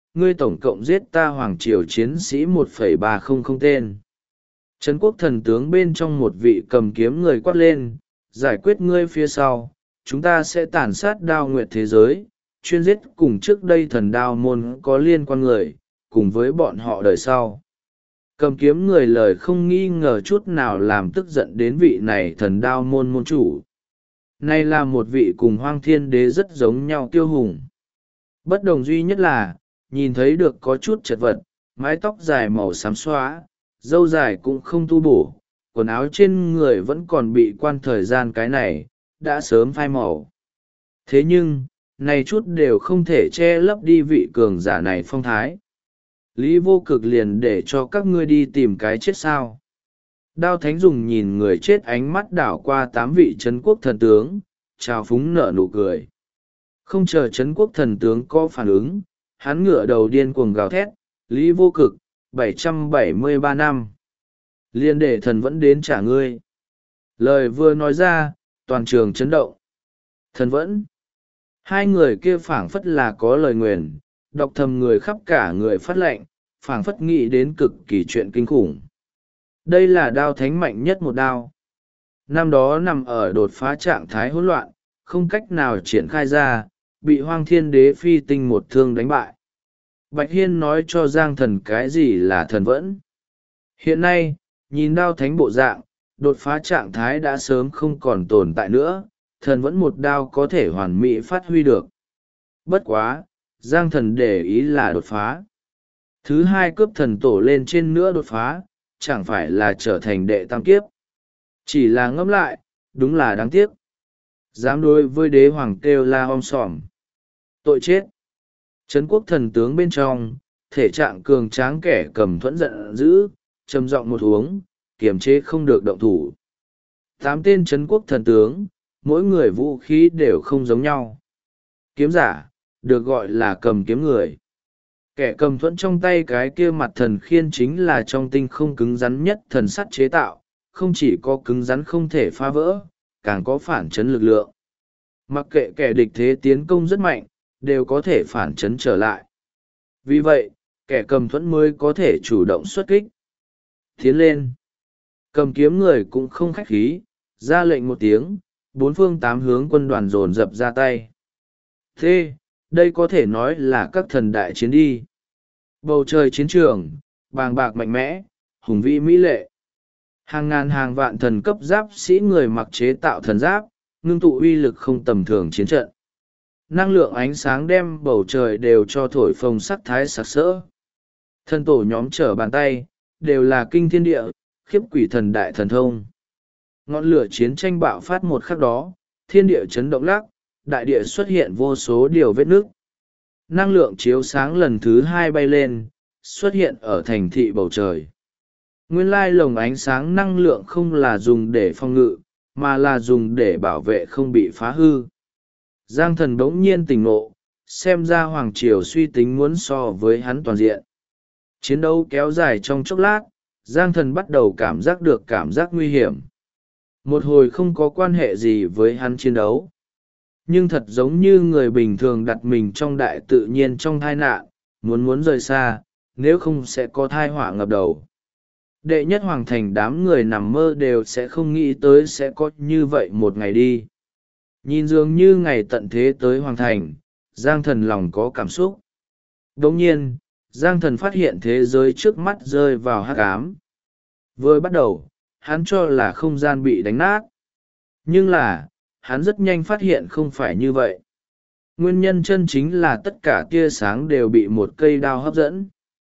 ngươi tổng cộng giết ta hoàng triều chiến sĩ 1,300 tên. Trấn quốc thần tướng bên trong một vị cầm kiếm người quát lên, giải quyết ngươi phía sau, chúng ta sẽ tàn sát đao nguyệt thế giới, chuyên giết cùng trước đây thần đao môn có liên quan người, cùng với bọn họ đời sau. Cầm kiếm người lời không nghi ngờ chút nào làm tức giận đến vị này thần đao môn môn chủ. Này là một vị cùng Hoang Thiên Đế rất giống nhau tiêu hùng. Bất đồng duy nhất là, nhìn thấy được có chút chật vật, mái tóc dài màu xám xóa, râu dài cũng không tu bổ, quần áo trên người vẫn còn bị quan thời gian cái này, đã sớm phai màu. Thế nhưng, này chút đều không thể che lấp đi vị cường giả này phong thái. Lý Vô Cực liền để cho các ngươi đi tìm cái chết sao. Đao Thánh dùng nhìn người chết ánh mắt đảo qua 8 vị Trấn quốc thần tướng, trào phúng nở nụ cười. Không chờ Trấn quốc thần tướng có phản ứng, hắn ngửa đầu điên cuồng gào thét, Lý Vô Cực, 773 năm. Liên để thần vẫn đến trả ngươi. Lời vừa nói ra, toàn trường chấn động. Thần vẫn. Hai người kia phảng phất là có lời nguyền, đọc thầm người khắp cả người phát lệnh, phảng phất nghĩ đến cực kỳ chuyện kinh khủng. Đây là đao thánh mạnh nhất một đao. Năm đó nằm ở đột phá trạng thái hỗn loạn, không cách nào triển khai ra, bị Hoang Thiên Đế phi tinh một thương đánh bại. Bạch Hiên nói cho Giang Thần cái gì là thần vẫn. Hiện nay, nhìn đao thánh bộ dạng, đột phá trạng thái đã sớm không còn tồn tại nữa, thần vẫn một đao có thể hoàn mỹ phát huy được. Bất quá, Giang Thần để ý là đột phá. Thứ hai cướp thần tổ lên trên nữa đột phá, chẳng phải là trở thành đệ tam kiếp. Chỉ là ngẫm lại, đúng là đáng tiếc. Dám đối với đế hoàng kêu la om sòm. Tội chết. Trấn quốc thần tướng bên trong, thể trạng cường tráng kẻ cầm thuẫn giận dữ, trầm giọng một uống, kiềm chế không được động thủ. 8 tên Trấn quốc thần tướng, mỗi người vũ khí đều không giống nhau. Kiếm giả, được gọi là cầm kiếm người. Kẻ cầm thuẫn trong tay cái kia mặt thần khiên chính là trong tinh không cứng rắn nhất thần sắt chế tạo, không chỉ có cứng rắn không thể phá vỡ, càng có phản chấn lực lượng. Mặc kệ kẻ địch thế tiến công rất mạnh, đều có thể phản chấn trở lại. Vì vậy, kẻ cầm thuẫn mới có thể chủ động xuất kích. Tiến lên. Cầm kiếm người cũng không khách khí, ra lệnh một tiếng, 4 phương 8 hướng quân đoàn dồn dập ra tay. Thế, đây có thể nói là các thần đại chiến đi. Bầu trời chiến trường, bàng bạc mạnh mẽ, hùng vĩ mỹ lệ. Hàng ngàn hàng vạn thần cấp giáp sĩ người mặc chế tạo thần giáp, ngưng tụ uy lực không tầm thường chiến trận. Năng lượng ánh sáng đem bầu trời đều cho thổi phồng sắc thái sặc sỡ. Thần tổ nhóm trở bàn tay, đều là kinh thiên địa, khiếp quỷ thần đại thần thông. Ngọn lửa chiến tranh bạo phát một khắc đó, thiên địa chấn động lắc, đại địa xuất hiện vô số điều vết nước. Năng lượng chiếu sáng lần thứ 2 bay lên, xuất hiện ở thành thị bầu trời. Nguyên lai lồng ánh sáng năng lượng không là dùng để phòng ngự, mà là dùng để bảo vệ không bị phá hư. Giang Thần bỗng nhiên tỉnh ngộ, xem ra Hoàng Triều suy tính muốn so với hắn toàn diện. Chiến đấu kéo dài trong chốc lát, Giang Thần bắt đầu cảm giác được cảm giác nguy hiểm. Một hồi không có quan hệ gì với hắn chiến đấu. Nhưng thật giống như người bình thường đặt mình trong đại tự nhiên trong tai nạn, muốn rời xa, nếu không sẽ có thai họa ngập đầu. Đệ nhất hoàng thành đám người nằm mơ đều sẽ không nghĩ tới sẽ có như vậy một ngày đi. Nhìn dường như ngày tận thế tới hoàng thành, Giang Thần lòng có cảm xúc. Đồng nhiên, Giang Thần phát hiện thế giới trước mắt rơi vào hắc ám. Vừa bắt đầu, hắn cho là không gian bị đánh nát. Nhưng là, hắn rất nhanh phát hiện không phải như vậy. Nguyên nhân chân chính là tất cả tia sáng đều bị một cây đao hấp dẫn.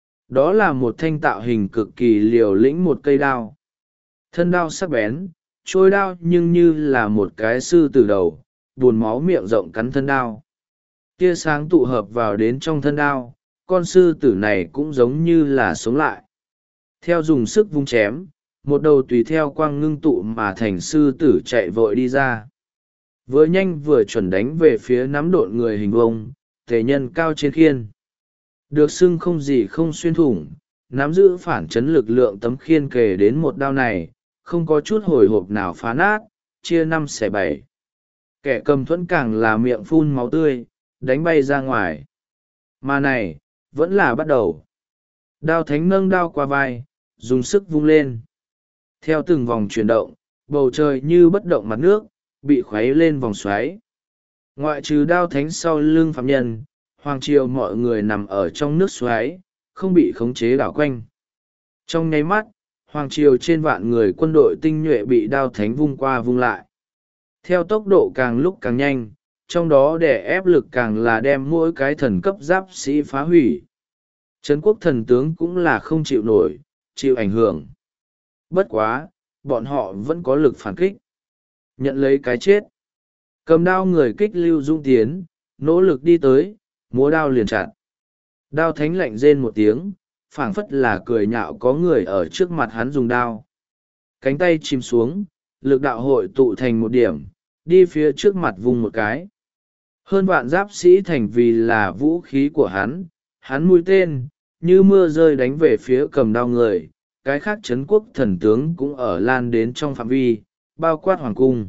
Đó là một thanh tạo hình cực kỳ liều lĩnh một cây đao. Thân đao sắc bén, trôi đao nhưng như là một cái sư tử đầu, buồn máu miệng rộng cắn thân đao. Tia sáng tụ hợp vào đến trong thân đao, con sư tử này cũng giống như là sống lại. Theo dùng sức vung chém, một đầu tùy theo quang ngưng tụ mà thành sư tử chạy vội đi ra. Vừa nhanh vừa chuẩn đánh về phía nắm độn người hình vông, tề nhân cao trên khiên. Được xưng không gì không xuyên thủng, nắm giữ phản chấn lực lượng tấm khiên kề đến một đao này, không có chút hồi hộp nào phá nát, chia 5/7. Kẻ cầm thuẫn càng là miệng phun máu tươi, đánh bay ra ngoài. Mà này, vẫn là bắt đầu. Đao thánh nâng đao qua vai, dùng sức vung lên. Theo từng vòng chuyển động, bầu trời như bất động mặt nước, bị khuấy lên vòng xoáy. Ngoại trừ đao thánh sau lưng phạm nhân, hoàng triều mọi người nằm ở trong nước xoáy, không bị khống chế đảo quanh. Trong nháy mắt, hoàng triều trên vạn người quân đội tinh nhuệ bị đao thánh vung qua vung lại. Theo tốc độ càng lúc càng nhanh, trong đó đè ép lực càng là đem mỗi cái thần cấp giáp sĩ phá hủy. Trấn quốc thần tướng cũng là không chịu nổi, chịu ảnh hưởng. Bất quá, bọn họ vẫn có lực phản kích. Nhận lấy cái chết. Cầm đao người kích Lưu Dung tiến, nỗ lực đi tới, múa đao liền chặn. Đao thánh lạnh rên một tiếng, phảng phất là cười nhạo có người ở trước mặt hắn dùng đao. Cánh tay chìm xuống, lực đạo hội tụ thành một điểm, đi phía trước mặt vùng một cái. Hơn vạn giáp sĩ thành vì là vũ khí của hắn mũi tên, như mưa rơi đánh về phía cầm đao người, cái khác trấn quốc thần tướng cũng ở lan đến trong phạm vi, bao quát hoàng cung.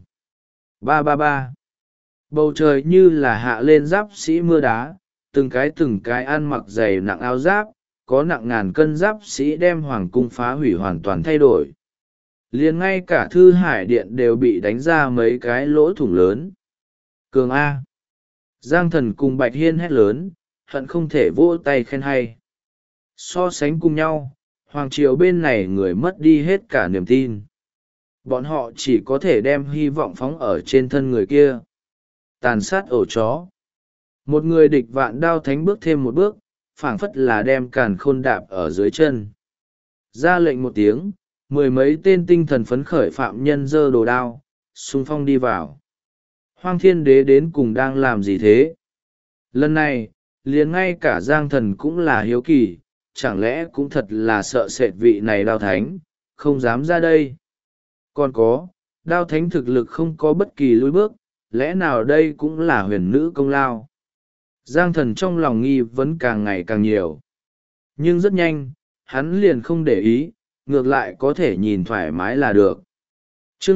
Ba ba ba. Bầu trời như là hạ lên giáp sĩ mưa đá, từng cái ăn mặc dày nặng áo giáp, có nặng ngàn cân giáp sĩ đem hoàng cung phá hủy hoàn toàn thay đổi. Liền ngay cả Thư Hải Điện đều bị đánh ra mấy cái lỗ thủng lớn. Cường A. Giang Thần cùng Bạch Hiên hét lớn, hận không thể vỗ tay khen hay. So sánh cùng nhau, hoàng triều bên này người mất đi hết cả niềm tin. Bọn họ chỉ có thể đem hy vọng phóng ở trên thân người kia. Tàn sát ổ chó. Một người địch vạn đao thánh bước thêm một bước, phảng phất là đem càn khôn đạp ở dưới chân. Ra lệnh một tiếng, mười mấy tên tinh thần phấn khởi phạm nhân giơ đồ đao, xung phong đi vào. Hoang Thiên Đế đến cùng đang làm gì thế? Lần này, liền ngay cả Giang Thần cũng là hiếu kỳ, chẳng lẽ cũng thật là sợ sệt vị này đao thánh, không dám ra đây. Còn có, đao thánh thực lực không có bất kỳ lùi bước, lẽ nào đây cũng là huyền nữ công lao? Giang Thần trong lòng nghi vấn càng ngày càng nhiều. Nhưng rất nhanh, hắn liền không để ý, ngược lại có thể nhìn thoải mái là được. Chương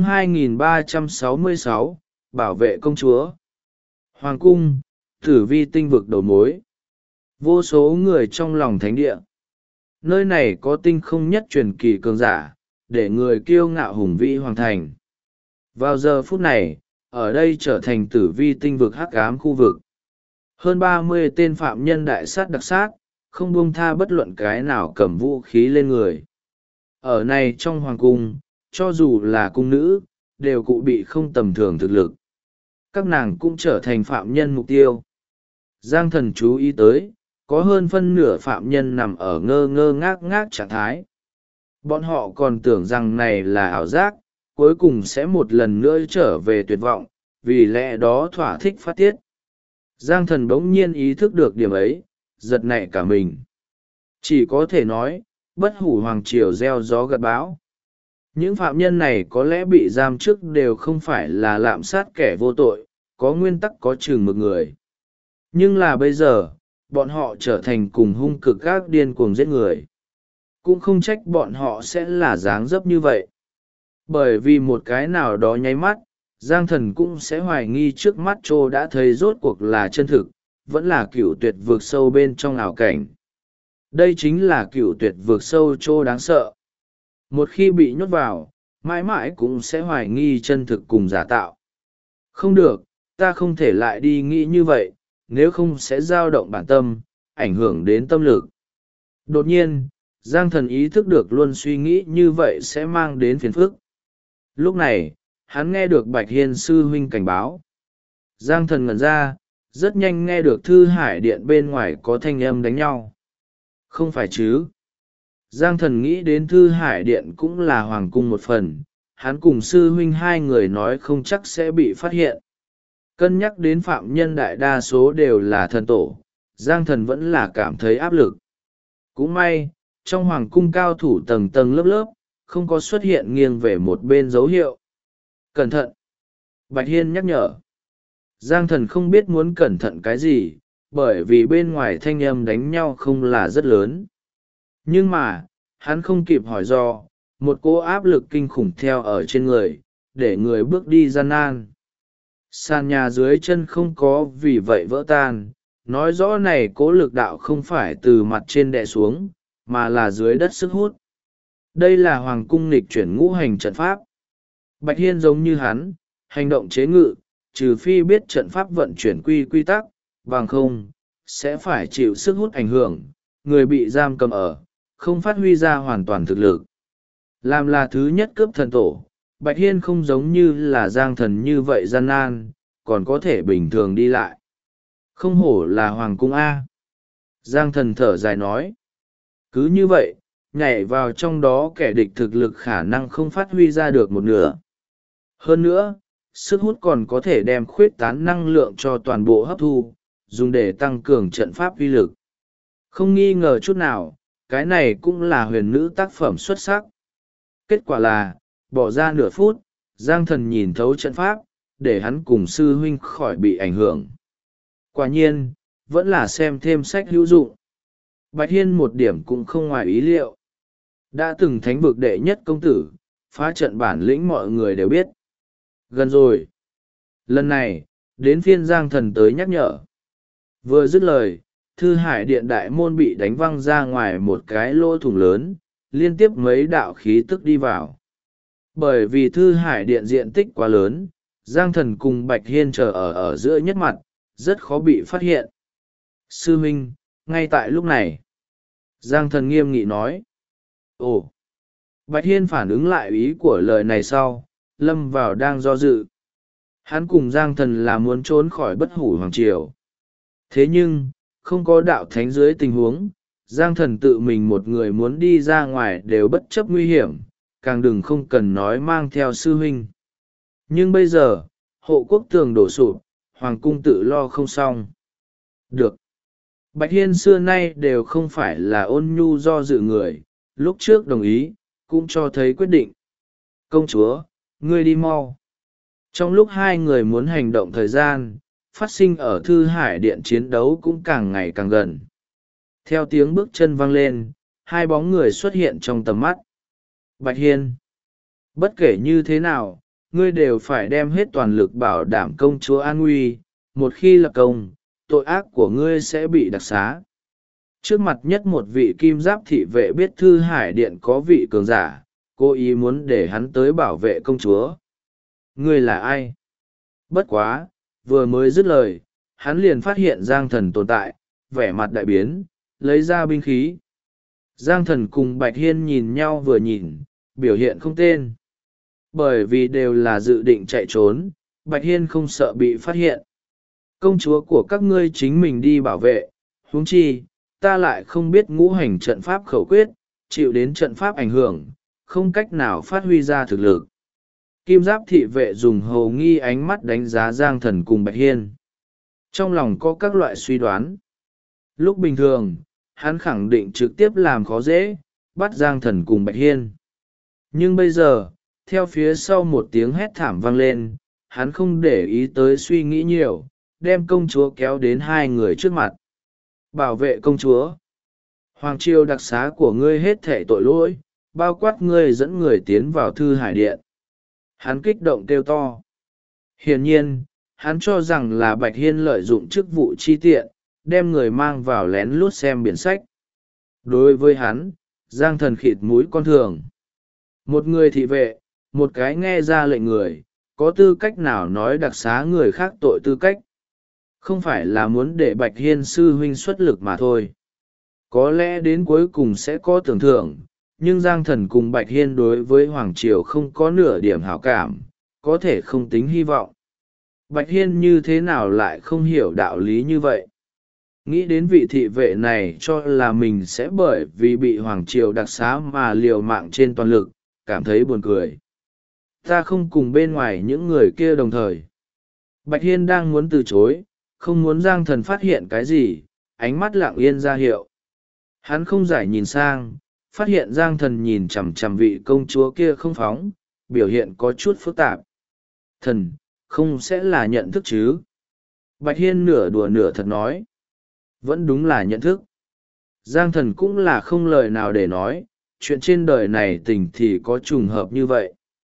2366, Bảo vệ công chúa. Hoàng cung, Tử Vi tinh vực đầu mối. Vô số người trong lòng thánh địa. Nơi này có tinh không nhất truyền kỳ cường giả, để người kiêu ngạo hùng vĩ hoàng thành. Vào giờ phút này, ở đây trở thành Tử Vi tinh vực hắc ám khu vực. Hơn 30 tên phạm nhân đại sát đặc sát, không buông tha bất luận cái nào cầm vũ khí lên người. Ở này trong hoàng cung, cho dù là cung nữ, đều cụ bị không tầm thường thực lực. Các nàng cũng trở thành phạm nhân mục tiêu. Giang Thần chú ý tới, có hơn phân nửa phạm nhân nằm ở ngơ ngơ ngác ngác trạng thái. Bọn họ còn tưởng rằng này là ảo giác, cuối cùng sẽ một lần nữa trở về tuyệt vọng, vì lẽ đó thỏa thích phát tiết. Giang Thần bỗng nhiên ý thức được điểm ấy, giật nảy cả mình. Chỉ có thể nói, bất hủ hoàng triều gieo gió gặt bão. Những phạm nhân này có lẽ bị giam trước đều không phải là lạm sát kẻ vô tội, có nguyên tắc có chừng mực người. Nhưng là bây giờ, bọn họ trở thành cùng hung cực các điên cuồng giết người. Cũng không trách bọn họ sẽ là dáng dấp như vậy. Bởi vì một cái nào đó nháy mắt, Giang Thần cũng sẽ hoài nghi trước mắt Trô đã thấy rốt cuộc là chân thực, vẫn là cựu tuyệt vượt sâu bên trong ảo cảnh. Đây chính là cựu tuyệt vượt sâu Trô đáng sợ. Một khi bị nhốt vào, mãi mãi cũng sẽ hoài nghi chân thực cùng giả tạo. Không được, ta không thể lại đi nghĩ như vậy, nếu không sẽ dao động bản tâm, ảnh hưởng đến tâm lực. Đột nhiên, Giang Thần ý thức được luôn suy nghĩ như vậy sẽ mang đến phiền phức. Lúc này, hắn nghe được Bạch Hiên sư huynh cảnh báo. Giang Thần ngẩn ra, rất nhanh nghe được Thư Hải Điện bên ngoài có thanh âm đánh nhau. Không phải chứ? Giang Thần nghĩ đến Thư Hải Điện cũng là hoàng cung một phần, hắn cùng sư huynh hai người nói không chắc sẽ bị phát hiện. Cân nhắc đến phạm nhân đại đa số đều là thần tổ, Giang Thần vẫn là cảm thấy áp lực. Cũng may, trong hoàng cung cao thủ tầng tầng lớp lớp, không có xuất hiện nghiêng về một bên dấu hiệu. Cẩn thận! Bạch Hiên nhắc nhở. Giang Thần không biết muốn cẩn thận cái gì, bởi vì bên ngoài thanh âm đánh nhau không là rất lớn. Nhưng mà, hắn không kịp hỏi do, một cỗ áp lực kinh khủng theo ở trên người, để người bước đi gian nan. Sàn nhà dưới chân không có vì vậy vỡ tan, nói rõ này cố lực đạo không phải từ mặt trên đè xuống mà là dưới đất sức hút. Đây là hoàng cung nghịch chuyển ngũ hành trận pháp. Bạch Hiên giống như hắn, hành động chế ngự, trừ phi biết trận pháp vận chuyển quy tắc, bằng không, sẽ phải chịu sức hút ảnh hưởng, người bị giam cầm ở, không phát huy ra hoàn toàn thực lực. Làm là thứ nhất cướp thần tổ, Bạch Hiên không giống như là giang thần như vậy gian nan, còn có thể bình thường đi lại. Không hổ là hoàng cung A. Giang thần thở dài nói. Cứ như vậy, nhảy vào trong đó kẻ địch thực lực khả năng không phát huy ra được một nửa. Hơn nữa, sức hút còn có thể đem khuyết tán năng lượng cho toàn bộ hấp thu, dùng để tăng cường trận pháp uy lực. Không nghi ngờ chút nào, cái này cũng là huyền nữ tác phẩm xuất sắc. Kết quả là, bỏ ra nửa phút, Giang thần nhìn thấu trận pháp, để hắn cùng sư huynh khỏi bị ảnh hưởng. Quả nhiên, vẫn là xem thêm sách hữu dụng. Bạch Hiên một điểm cũng không ngoài ý liệu. Đã từng thánh vực đệ nhất công tử, phá trận bản lĩnh mọi người đều biết. Gần rồi. Lần này, đến phiên Giang thần tới nhắc nhở. Vừa dứt lời, Thư Hải Điện đại môn bị đánh văng ra ngoài một cái lỗ thủng lớn, liên tiếp mấy đạo khí tức đi vào. Bởi vì Thư Hải Điện diện tích quá lớn, Giang thần cùng Bạch Hiên chờ ở giữa nhất mặt, rất khó bị phát hiện. Sư huynh, ngay tại lúc này, Giang thần nghiêm nghị nói. Ồ! Bạch Hiên phản ứng lại ý của lời này sau, lâm vào đang do dự. Hắn cùng Giang thần là muốn trốn khỏi bất hủ hoàng triều. Thế nhưng, không có đạo thánh dưới tình huống, Giang thần tự mình một người muốn đi ra ngoài đều bất chấp nguy hiểm, càng đừng không cần nói mang theo sư huynh. Nhưng bây giờ, hộ quốc tường đổ sụp, hoàng cung tự lo không xong. Được. Bạch Hiên xưa nay đều không phải là ôn nhu do dự người, lúc trước đồng ý, cũng cho thấy quyết định. Công chúa, ngươi đi mau. Trong lúc hai người muốn hành động thời gian, phát sinh ở Thư Hải Điện chiến đấu cũng càng ngày càng gần. Theo tiếng bước chân vang lên, hai bóng người xuất hiện trong tầm mắt. Bạch Hiên, bất kể như thế nào, ngươi đều phải đem hết toàn lực bảo đảm công chúa an nguy, một khi lập công, tội ác của ngươi sẽ bị đặc xá. Trước mặt nhất một vị kim giáp thị vệ biết Thư Hải Điện có vị cường giả, cố ý muốn để hắn tới bảo vệ công chúa. Ngươi là ai? Bất quá, vừa mới dứt lời, hắn liền phát hiện Giang thần tồn tại, vẻ mặt đại biến, lấy ra binh khí. Giang thần cùng Bạch Hiên nhìn nhau vừa nhìn, biểu hiện không tên. Bởi vì đều là dự định chạy trốn, Bạch Hiên không sợ bị phát hiện. Công chúa của các ngươi chính mình đi bảo vệ, huống chi, ta lại không biết ngũ hành trận pháp khẩu quyết, chịu đến trận pháp ảnh hưởng, không cách nào phát huy ra thực lực. Kim giáp thị vệ dùng hầu nghi ánh mắt đánh giá Giang thần cùng Bạch Hiên. Trong lòng có các loại suy đoán. Lúc bình thường, hắn khẳng định trực tiếp làm khó dễ, bắt Giang thần cùng Bạch Hiên. Nhưng bây giờ, theo phía sau một tiếng hét thảm vang lên, hắn không để ý tới suy nghĩ nhiều, đem công chúa kéo đến hai người trước mặt. Bảo vệ công chúa. Hoàng triều đặc xá của ngươi hết thảy tội lỗi, bao quát ngươi dẫn người tiến vào Thư Hải Điện. Hắn kích động kêu to. Hiển nhiên, hắn cho rằng là Bạch Hiên lợi dụng chức vụ chi tiện, đem người mang vào lén lút xem biển sách. Đối với hắn, Giang thần khịt mũi con thường. Một người thị vệ, một cái nghe ra lệnh người, có tư cách nào nói đặc xá người khác tội tư cách. Không phải là muốn để Bạch Hiên sư huynh xuất lực mà thôi. Có lẽ đến cuối cùng sẽ có tưởng thưởng, nhưng Giang thần cùng Bạch Hiên đối với Hoàng Triều không có nửa điểm hảo cảm, có thể không tính hy vọng. Bạch Hiên như thế nào lại không hiểu đạo lý như vậy? Nghĩ đến vị thị vệ này cho là mình sẽ bởi vì bị Hoàng Triều đặc xá mà liều mạng trên toàn lực, cảm thấy buồn cười. Ta không cùng bên ngoài những người kia đồng thời. Bạch Hiên đang muốn từ chối, không muốn Giang thần phát hiện cái gì, ánh mắt lặng yên ra hiệu. Hắn không giải nhìn sang, phát hiện Giang thần nhìn chằm chằm vị công chúa kia không phóng, biểu hiện có chút phức tạp. Thần, không sẽ là nhận thức chứ? Bạch Hiên nửa đùa nửa thật nói. Vẫn đúng là nhận thức. Giang thần cũng là không lời nào để nói, chuyện trên đời này tình thì có trùng hợp như vậy.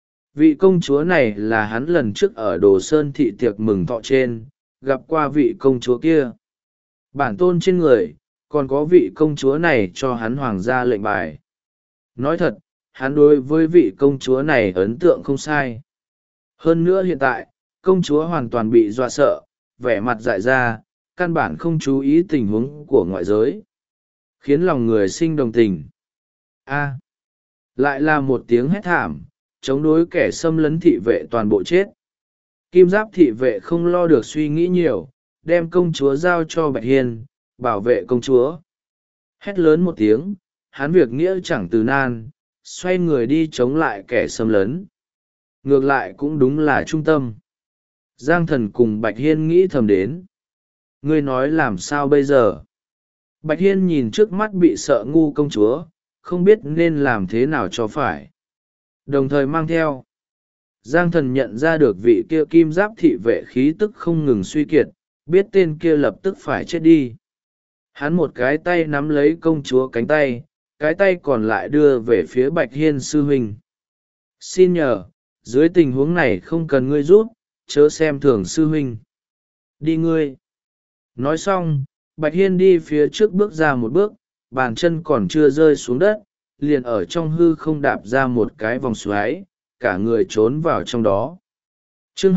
Vị công chúa này là hắn lần trước ở Đồ Sơn thị tiệc mừng thọ trên, gặp qua vị công chúa kia. Bản tôn trên người, còn có vị công chúa này cho hắn hoàng gia lệnh bài. Nói thật, hắn đối với vị công chúa này ấn tượng không sai. Hơn nữa hiện tại, công chúa hoàn toàn bị dọa sợ, vẻ mặt dại ra, căn bản không chú ý tình huống của ngoại giới. Khiến lòng người sinh đồng tình. A. Lại là một tiếng hét thảm, chống đối kẻ xâm lấn thị vệ toàn bộ chết. Kim giáp thị vệ không lo được suy nghĩ nhiều, đem công chúa giao cho Bạch Hiên, bảo vệ công chúa. Hét lớn một tiếng, hắn việc nghĩa chẳng từ nan, xoay người đi chống lại kẻ xâm lấn. Ngược lại cũng đúng là trung tâm. Giang Thần cùng Bạch Hiên nghĩ thầm đến. Ngươi nói làm sao bây giờ? Bạch Hiên nhìn trước mắt bị sợ ngu công chúa, không biết nên làm thế nào cho phải. Đồng thời mang theo. Giang Thần nhận ra được vị kia kim giáp thị vệ khí tức không ngừng suy kiệt, biết tên kia lập tức phải chết đi. Hắn một cái tay nắm lấy công chúa cánh tay, cái tay còn lại đưa về phía Bạch Hiên sư huynh. Xin nhờ, dưới tình huống này không cần ngươi giúp, chớ xem thường sư huynh. Đi ngươi. Nói xong, Bạch Hiên đi phía trước bước ra một bước, bàn chân còn chưa rơi xuống đất, liền ở trong hư không đạp ra một cái vòng xoáy, cả người trốn vào trong đó. Chương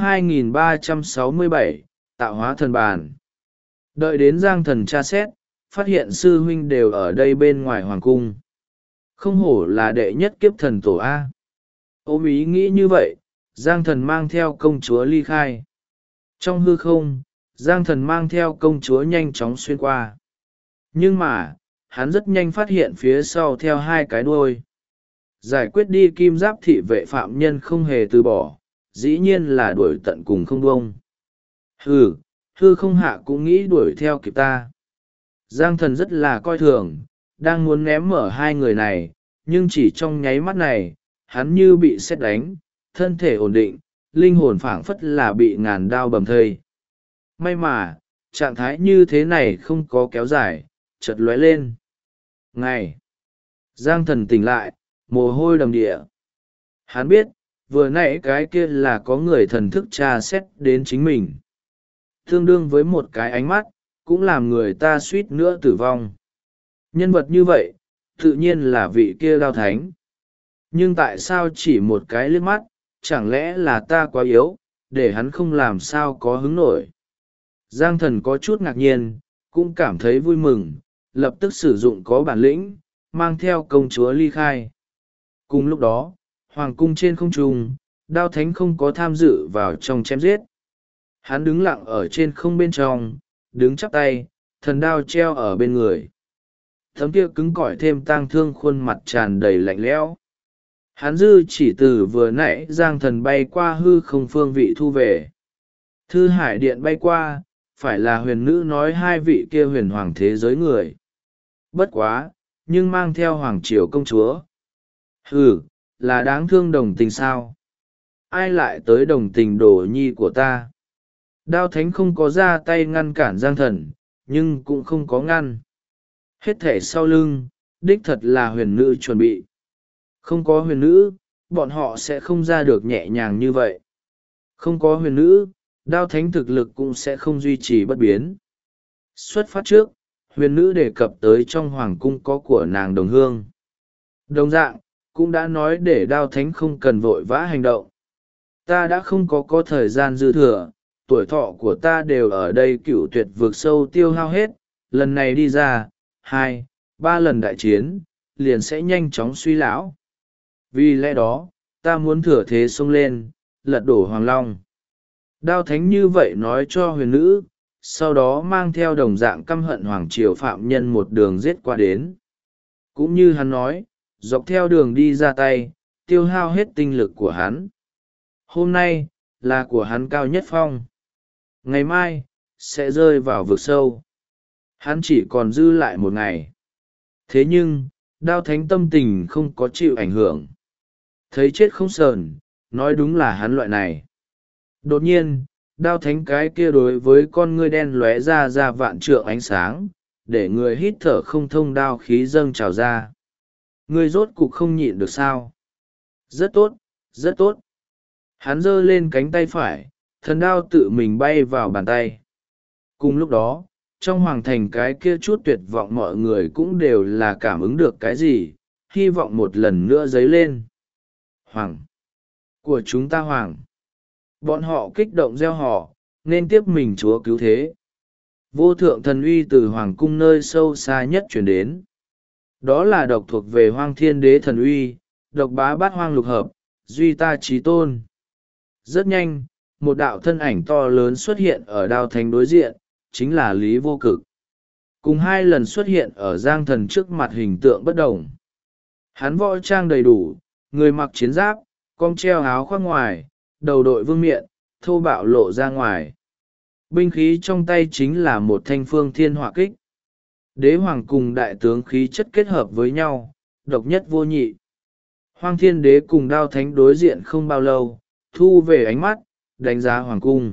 2367, Tạo hóa thần bàn. Đợi đến Giang Thần tra xét, phát hiện sư huynh đều ở đây bên ngoài hoàng cung. Không hổ là đệ nhất kiếp thần tổ A. Ôm ý nghĩ như vậy, Giang Thần mang theo công chúa ly khai. Trong hư không, Giang Thần mang theo công chúa nhanh chóng xuyên qua. Nhưng mà, hắn rất nhanh phát hiện phía sau theo hai cái đuôi. Giải quyết đi kim giáp thị vệ phạm nhân không hề từ bỏ, dĩ nhiên là đuổi tận cùng không buông. Hư không hạ cũng nghĩ đuổi theo kịp ta. Giang Thần rất là coi thường, đang muốn ném mở hai người này, nhưng chỉ trong nháy mắt này, hắn như bị sét đánh, thân thể ổn định, linh hồn phảng phất là bị ngàn đao bầm thây. May mà, trạng thái như thế này không có kéo dài, chợt lóe lên. Ngày! Giang Thần tỉnh lại, mồ hôi đầm địa. Hắn biết, vừa nãy cái kia là có người thần thức tra xét đến chính mình. Tương đương với một cái ánh mắt, cũng làm người ta suýt nữa tử vong. Nhân vật như vậy, tự nhiên là vị kia Đao Thánh. Nhưng tại sao chỉ một cái liếc mắt, chẳng lẽ là ta quá yếu, để hắn không làm sao có hứng nổi. Giang Thần có chút ngạc nhiên, cũng cảm thấy vui mừng, lập tức sử dụng có bản lĩnh, mang theo công chúa ly khai. Cùng lúc đó, hoàng cung trên không trung, Đao Thánh không có tham dự vào trong chém giết. Hắn đứng lặng ở trên không bên trong, đứng chắp tay, thần đao treo ở bên người. Tấm kia cứng cỏi thêm tang thương khuôn mặt tràn đầy lạnh lẽo. Hắn dư chỉ từ vừa nãy Giang Thần bay qua hư không phương vị thu về. Thư hải điện bay qua, phải là huyền nữ nói hai vị kia huyền hoàng thế giới người. Bất quá, nhưng mang theo hoàng triều công chúa. Là đáng thương đồng tình sao? Ai lại tới đồng tình đồ nhi của ta? Đao Thánh không có ra tay ngăn cản Giang Thần, nhưng cũng không có ngăn. Hết thể sau lưng, đích thật là huyền nữ chuẩn bị. Không có huyền nữ, bọn họ sẽ không ra được nhẹ nhàng như vậy. Không có huyền nữ, Đao Thánh thực lực cũng sẽ không duy trì bất biến. Xuất phát trước, huyền nữ đề cập tới trong hoàng cung có của nàng đồng hương. Đồng dạng, cũng đã nói để Đao Thánh không cần vội vã hành động. Ta đã không có thời gian dư thừa, tuổi thọ của ta đều ở đây cựu tuyệt vượt sâu tiêu hao hết, lần này đi ra, 2-3 lần đại chiến, liền sẽ nhanh chóng suy lão. Vì lẽ đó, ta muốn thừa thế xông lên, lật đổ Hoàng Long. Đao Thánh như vậy nói cho huyền nữ, sau đó mang theo đồng dạng căm hận hoàng triều phạm nhân một đường giết qua đến. Cũng như hắn nói, dọc theo đường đi ra tay, tiêu hao hết tinh lực của hắn. Hôm nay, là của hắn cao nhất phong. Ngày mai, sẽ rơi vào vực sâu. Hắn chỉ còn dư lại một ngày. Thế nhưng, Đao Thánh tâm tình không có chịu ảnh hưởng. Thấy chết không sờn, nói đúng là hắn loại này. Đột nhiên, Đao Thánh cái kia đối với con ngươi đen lóe ra vạn trượng ánh sáng, để người hít thở không thông, đao khí dâng trào ra. Ngươi rốt cục không nhịn được sao? Rất tốt, rất tốt. Hắn giơ lên cánh tay phải, thần đao tự mình bay vào bàn tay. Cùng lúc đó, trong hoàng thành cái kia chút tuyệt vọng mọi người cũng đều là cảm ứng được cái gì, hy vọng một lần nữa dấy lên. Hoàng! Của chúng ta hoàng! Bọn họ kích động reo hò, nên tiếp mình chúa cứu thế. Vô thượng thần uy từ hoàng cung nơi sâu xa nhất chuyển đến. Đó là độc thuộc về Hoang Thiên Đế thần uy, độc bá bát hoang lục hợp, duy ta chí tôn. Rất nhanh, một đạo thân ảnh to lớn xuất hiện ở đao thánh đối diện, chính là Lý Vô Cực. Cùng hai lần xuất hiện ở Giang Thần trước mặt hình tượng bất đồng. Hắn võ trang đầy đủ, người mặc chiến giáp, cong treo áo khoác ngoài, đầu đội vương miện, thô bạo lộ ra ngoài. Binh khí trong tay chính là một thanh phương thiên hỏa kích. Đế hoàng cùng đại tướng khí chất kết hợp với nhau, độc nhất vô nhị. Hoang Thiên Đế cùng đao thánh đối diện không bao lâu, thu về ánh mắt, đánh giá hoàng cung.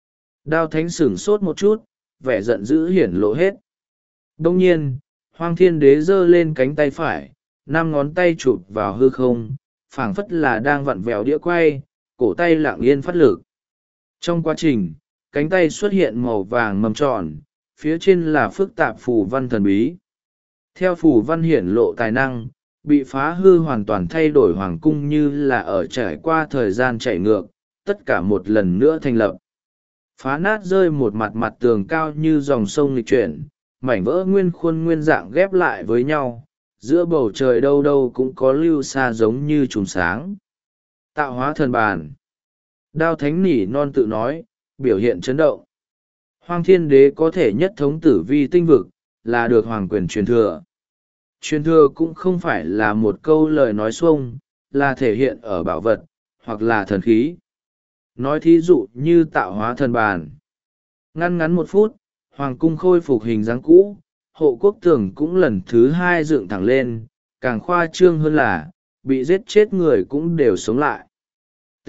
Đao thánh sửng sốt một chút, vẻ giận dữ hiển lộ hết. Đông nhiên, Hoang Thiên Đế giơ lên cánh tay phải, 5 ngón tay chụp vào hư không, phảng phất là đang vặn vẹo đĩa quay, cổ tay lặng yên phát lực. Trong quá trình, cánh tay xuất hiện màu vàng mầm tròn, phía trên là phức tạp phù văn thần bí. Theo phù văn hiển lộ tài năng, bị phá hư hoàn toàn thay đổi hoàng cung như là ở trải qua thời gian chạy ngược, tất cả một lần nữa thành lập. Phá nát rơi một mặt mặt tường cao như dòng sông nghịch chuyển, mảnh vỡ nguyên khuôn nguyên dạng ghép lại với nhau, giữa bầu trời đâu đâu cũng có lưu xa giống như chùm sáng. Tạo hóa thần bàn. Đao thánh nỉ non tự nói, biểu hiện chấn động. Hoang Thiên Đế có thể nhất thống tử vi tinh vực, là được hoàng quyền truyền thừa. Truyền thừa cũng không phải là một câu lời nói xuông, là thể hiện ở bảo vật, hoặc là thần khí. Nói thí dụ như tạo hóa thần bàn. Ngăn ngắn 1 phút, hoàng cung khôi phục hình dáng cũ, hộ quốc tường cũng lần thứ 2 dựng thẳng lên, càng khoa trương hơn là, bị giết chết người cũng đều sống lại. T.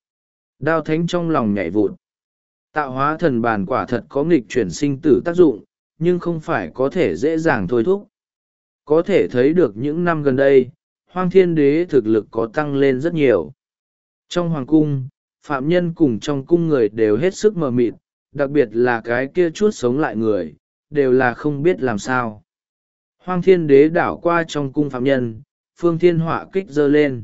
Đao thánh trong lòng nhảy vụt. Tạo hóa thần bàn quả thật có nghịch chuyển sinh tử tác dụng, nhưng không phải có thể dễ dàng thôi thúc. Có thể thấy được những năm gần đây, Hoang Thiên Đế thực lực có tăng lên rất nhiều. Trong hoàng cung, phạm nhân cùng trong cung người đều hết sức mờ mịt, đặc biệt là cái kia chút sống lại người, đều là không biết làm sao. Hoang Thiên Đế đảo qua trong cung phạm nhân, phương thiên họa kích giơ lên.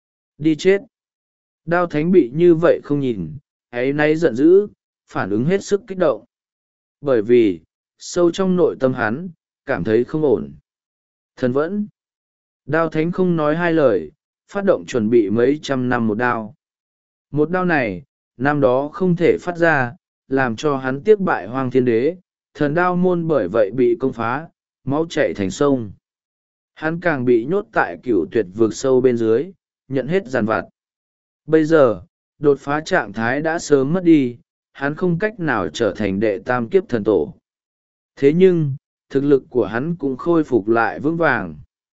Đi chết! Đao thánh bị như vậy không nhìn, ấy nay giận dữ, phản ứng hết sức kích động. Bởi vì, sâu trong nội tâm hắn, cảm thấy không ổn. Thần vẫn. Đao thánh không nói 2 lời, phát động chuẩn bị mấy trăm năm một đao. Một đao này, năm đó không thể phát ra, làm cho hắn tiếc bại Hoang Thiên Đế, thần đao môn bởi vậy bị công phá, máu chảy thành sông. Hắn càng bị nhốt tại Cửu Tuyệt vực sâu bên dưới, nhận hết giàn vặt. Bây giờ, đột phá trạng thái đã sớm mất đi, hắn không cách nào trở thành đệ tam kiếp thần tổ. Thế nhưng, thực lực của hắn cũng khôi phục lại vững vàng.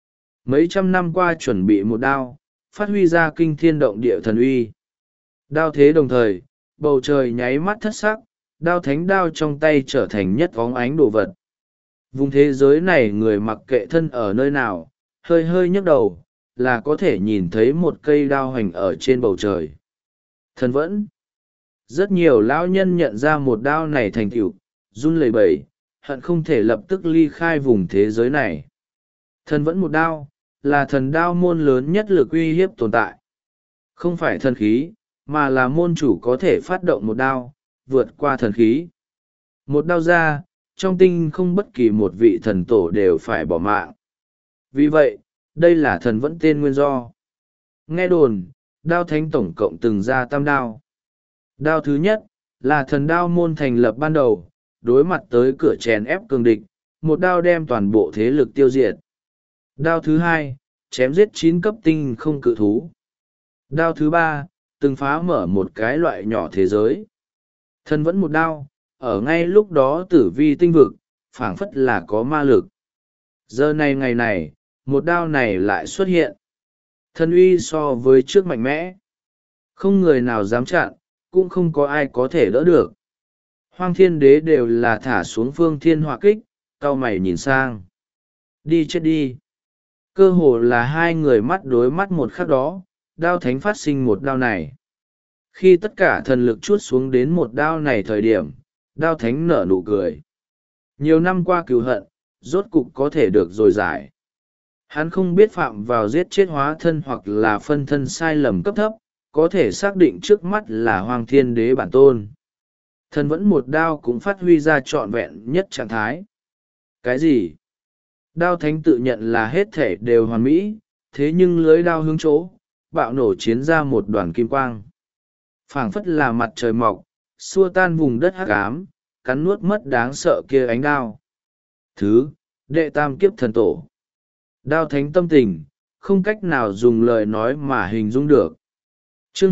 Mấy trăm năm qua chuẩn bị một đao, phát huy ra kinh thiên động địa thần uy. Đao thế đồng thời, bầu trời nháy mắt thất sắc, đao thánh đao trong tay trở thành nhất óng ánh đồ vật. Vùng thế giới này người mặc kệ thân ở nơi nào, hơi hơi nhấc đầu, là có thể nhìn thấy một cây đao hành ở trên bầu trời. Thần vẫn. Rất nhiều lão nhân nhận ra một đao này thành tựu, run lẩy bẩy, hận không thể lập tức ly khai vùng thế giới này. Thần vẫn một đao, là thần đao môn lớn nhất lực uy hiếp tồn tại. Không phải thần khí, mà là môn chủ có thể phát động một đao, vượt qua thần khí. Một đao ra, trong tinh không bất kỳ một vị thần tổ đều phải bỏ mạng. Vì vậy, đây là thần vẫn tên nguyên do. Nghe đồn, đao thánh tổng cộng từng ra 3 đao. Đao thứ nhất, là thần đao môn thành lập ban đầu, đối mặt tới cửa chèn ép cường địch, một đao đem toàn bộ thế lực tiêu diệt. Đao thứ hai, chém giết 9 cấp tinh không cự thú. Đao thứ ba, từng phá mở một cái loại nhỏ thế giới. Thần vẫn một đao, ở ngay lúc đó tử vi tinh vực, phảng phất là có ma lực. Giờ này ngày này, một đao này lại xuất hiện. Thần uy so với trước mạnh mẽ. Không người nào dám chặn, cũng không có ai có thể đỡ được. Hoang Thiên Đế đều là thả xuống phương thiên hỏa kích, cau mày nhìn sang. Đi chết đi. Cơ hồ là 2 người mắt đối mắt một khắc đó, đao thánh phát sinh một đao này. Khi tất cả thần lực chuốt xuống đến một đao này thời điểm, đao thánh nở nụ cười. Nhiều năm qua cừu hận, rốt cục có thể được rồi giải. Hắn không biết phạm vào giết chết hóa thân hoặc là phân thân sai lầm cấp thấp, có thể xác định trước mắt là Hoàng Thiên Đế bản tôn. Thần vẫn một đao cũng phát huy ra trọn vẹn nhất trạng thái. Cái gì? Đao thánh tự nhận là hết thể đều hoàn mỹ, thế nhưng lưới đao hướng chỗ, bạo nổ chiến ra một đoàn kim quang. Phảng phất là mặt trời mọc, xua tan vùng đất hắc ám, cắn nuốt mất đáng sợ kia ánh đao. Đệ tam kiếp thần tổ. Đao thánh tâm tình, không cách nào dùng lời nói mà hình dung được. Chương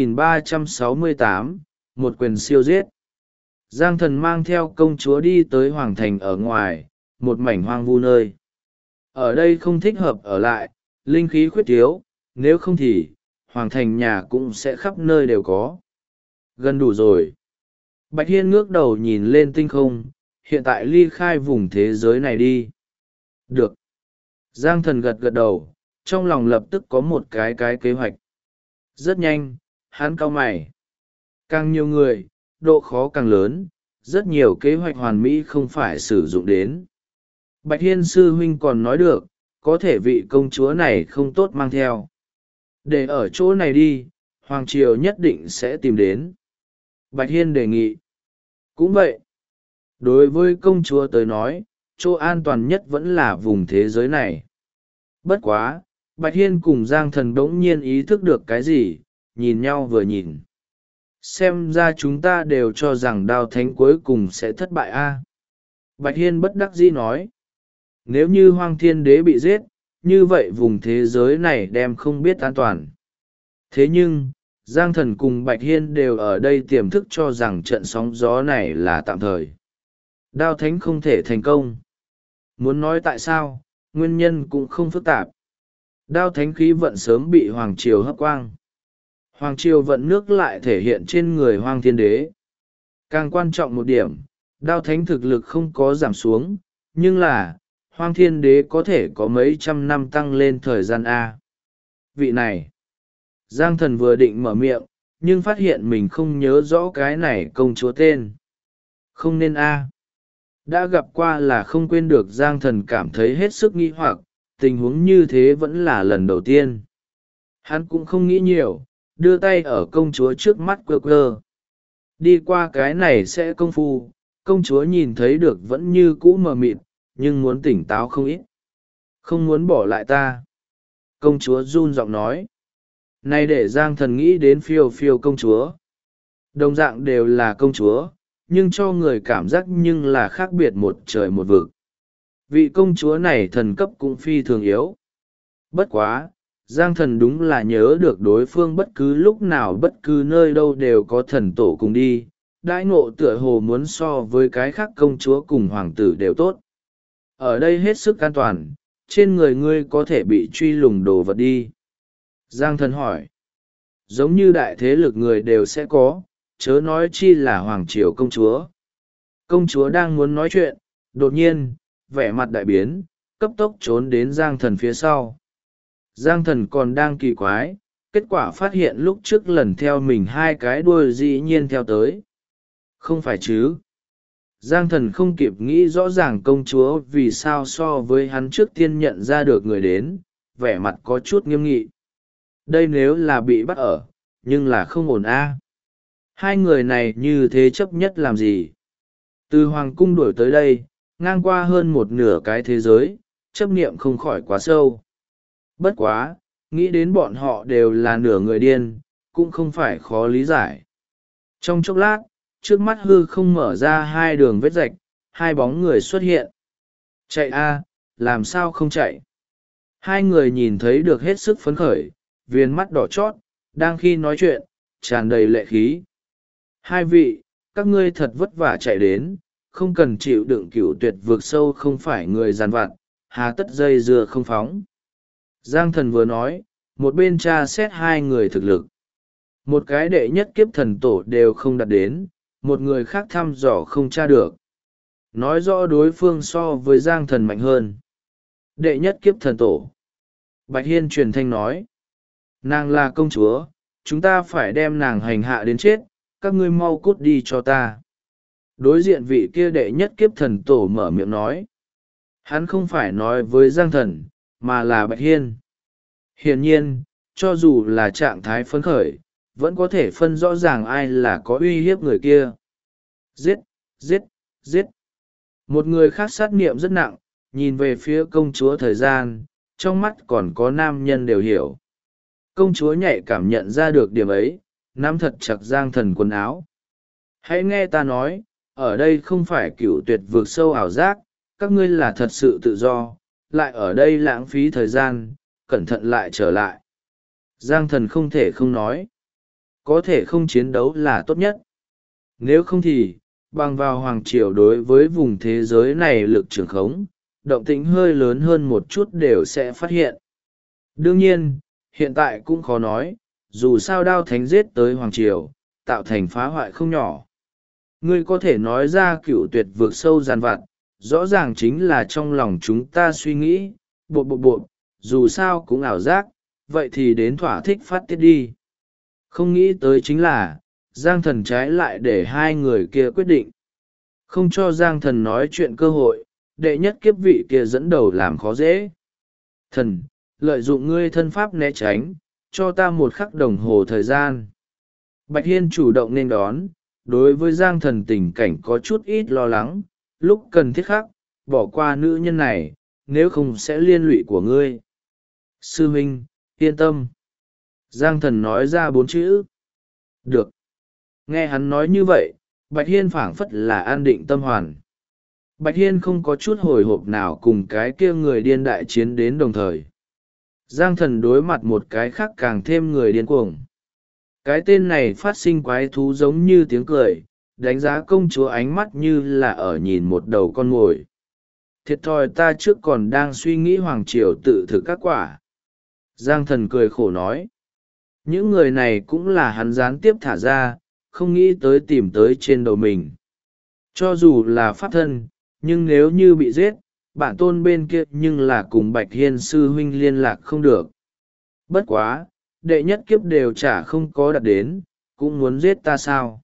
2368, một quyền siêu giết. Giang thần mang theo công chúa đi tới hoàng thành ở ngoài, một mảnh hoang vu nơi. Ở đây không thích hợp ở lại, linh khí khuyết thiếu, nếu không thì, hoàng thành nhà cũng sẽ khắp nơi đều có. Gần đủ rồi. Bạch Hiên ngước đầu nhìn lên tinh không, hiện tại ly khai vùng thế giới này đi. Được. Giang thần gật gật đầu, trong lòng lập tức có một cái kế hoạch. Rất nhanh, hắn cau mày. Càng nhiều người, độ khó càng lớn, rất nhiều kế hoạch hoàn mỹ không phải sử dụng đến. Bạch Hiên sư huynh còn nói được, có thể vị công chúa này không tốt mang theo. Để ở chỗ này đi, Hoàng Triều nhất định sẽ tìm đến. Bạch Hiên đề nghị. Cũng vậy. Đối với công chúa tới nói, chỗ an toàn nhất vẫn là vùng thế giới này. Bất quá, Bạch Hiên cùng Giang Thần đống nhiên ý thức được cái gì, nhìn nhau vừa nhìn. Xem ra chúng ta đều cho rằng đao thánh cuối cùng sẽ thất bại a. Bạch Hiên bất đắc dĩ nói. Nếu như Hoang Thiên Đế bị giết, như vậy vùng thế giới này đem không biết an toàn. Thế nhưng, Giang Thần cùng Bạch Hiên đều ở đây tiềm thức cho rằng trận sóng gió này là tạm thời. Đao thánh không thể thành công. Muốn nói tại sao, nguyên nhân cũng không phức tạp. Đao thánh khí vận sớm bị Hoàng Triều hấp quang. Hoàng Triều vận nước lại thể hiện trên người Hoang Thiên Đế. Càng quan trọng một điểm, đao thánh thực lực không có giảm xuống, nhưng là, Hoang Thiên Đế có thể có mấy trăm năm tăng lên thời gian A. Vị này, Giang Thần vừa định mở miệng, nhưng phát hiện mình không nhớ rõ cái này công chúa tên. Không nên A. Đã gặp qua là không quên được. Giang Thần cảm thấy hết sức nghi hoặc, tình huống như thế vẫn là lần đầu tiên. Hắn cũng không nghĩ nhiều, đưa tay ở công chúa trước mắt quơ quơ. Đi qua cái này sẽ công phu, công chúa nhìn thấy được vẫn như cũ mờ mịt, nhưng muốn tỉnh táo không ít. Không muốn bỏ lại ta. Công chúa run giọng nói. Này để Giang Thần nghĩ đến phiêu phiêu công chúa. Đồng dạng đều là công chúa, nhưng cho người cảm giác nhưng là khác biệt một trời một vực. Vị công chúa này thần cấp cũng phi thường yếu. Bất quá, Giang Thần đúng là nhớ được đối phương bất cứ lúc nào bất cứ nơi đâu đều có thần tổ cùng đi, đãi ngộ tựa hồ muốn so với cái khác công chúa cùng hoàng tử đều tốt. Ở đây hết sức an toàn, trên người ngươi có thể bị truy lùng đồ vật đi. Giang Thần hỏi. Giống như đại thế lực người đều sẽ có, chớ nói chi là hoàng triều công chúa. Công chúa đang muốn nói chuyện, đột nhiên, vẻ mặt đại biến, cấp tốc trốn đến Giang Thần phía sau. Giang Thần còn đang kỳ quái, kết quả phát hiện lúc trước lần theo mình hai cái đuôi dĩ nhiên theo tới. Không phải chứ? Giang Thần không kịp nghĩ rõ ràng công chúa vì sao so với hắn trước tiên nhận ra được người đến, vẻ mặt có chút nghiêm nghị. Đây nếu là bị bắt ở, nhưng là không ổn a. Hai người này như thế chấp nhất làm gì? Từ Hoàng Cung đuổi tới đây, ngang qua hơn một nửa cái thế giới, chấp niệm không khỏi quá sâu. Bất quá, nghĩ đến bọn họ đều là nửa người điên, cũng không phải khó lý giải. Trong chốc lát, trước mắt hư không mở ra hai đường vết rạch, hai bóng người xuất hiện. Chạy a, làm sao không chạy? Hai người nhìn thấy được hết sức phấn khởi, viền mắt đỏ chót, đang khi nói chuyện, tràn đầy lệ khí. Hai vị, các ngươi thật vất vả chạy đến, không cần chịu đựng cửu tuyệt vượt sâu không phải người giàn vặt, hà tất dây dưa không phóng. Giang Thần vừa nói, một bên tra xét hai người thực lực. Một cái đệ nhất kiếp thần tổ đều không đạt đến, một người khác thăm dò không tra được. Nói rõ đối phương so với Giang Thần mạnh hơn. Đệ nhất kiếp thần tổ. Bạch Hiên truyền thanh nói. Nàng là công chúa, chúng ta phải đem nàng hành hạ đến chết, các ngươi mau cút đi cho ta. Đối diện vị kia đệ nhất kiếp thần tổ mở miệng nói. Hắn không phải nói với Giang Thần, mà là Bạch Hiên. Hiển nhiên, cho dù là trạng thái phấn khởi, vẫn có thể phân rõ ràng ai là có uy hiếp người kia. Giết, giết, giết. Một người khác sát niệm rất nặng, nhìn về phía công chúa thời gian, trong mắt còn có nam nhân đều hiểu. Công chúa nhạy cảm nhận ra được điểm ấy, nắm thật chặt Giang Thần quần áo. Hãy nghe ta nói, ở đây không phải cựu tuyệt vượt sâu ảo giác, các ngươi là thật sự tự do, lại ở đây lãng phí thời gian, cẩn thận lại trở lại. Giang Thần không thể không nói. Có thể không chiến đấu là tốt nhất. Nếu không thì, bằng vào Hoàng Triều đối với vùng thế giới này lực trường khống, động tĩnh hơi lớn hơn một chút đều sẽ phát hiện. Đương nhiên, hiện tại cũng khó nói, dù sao Đao Thánh giết tới Hoàng Triều, tạo thành phá hoại không nhỏ. Ngươi có thể nói ra cựu tuyệt vượt sâu giàn vặt, rõ ràng chính là trong lòng chúng ta suy nghĩ, bộ, dù sao cũng ảo giác, vậy thì đến thỏa thích phát tiết đi. Không nghĩ tới chính là, Giang Thần trái lại để hai người kia quyết định. Không cho Giang Thần nói chuyện cơ hội, đệ nhất kiếp vị kia dẫn đầu làm khó dễ. Thần, lợi dụng ngươi thân pháp né tránh, cho ta một khắc đồng hồ thời gian. Bạch Hiên chủ động nên đón, đối với Giang Thần tình cảnh có chút ít lo lắng, lúc cần thiết khắc, bỏ qua nữ nhân này, nếu không sẽ liên lụy của ngươi. Sư huynh, yên tâm. Giang Thần nói ra 4 chữ. Được. Nghe hắn nói như vậy, Bạch Hiên phảng phất là an định tâm hoàn. Bạch Hiên không có chút hồi hộp nào cùng cái kia người điên đại chiến đến đồng thời. Giang Thần đối mặt một cái khác càng thêm người điên cuồng. Cái tên này phát sinh quái thú giống như tiếng cười, đánh giá công chúa ánh mắt như là ở nhìn một đầu con mồi. Thiệt thòi ta trước còn đang suy nghĩ Hoàng Triều tự thực các quả. Giang Thần cười khổ nói. Những người này cũng là hắn gián tiếp thả ra, không nghĩ tới tìm tới trên đầu mình. Cho dù là pháp thân, nhưng nếu như bị giết, bản tôn bên kia nhưng là cùng Bạch Hiên sư huynh liên lạc không được. Bất quá, đệ nhất kiếp đều chả không có đạt đến, cũng muốn giết ta sao?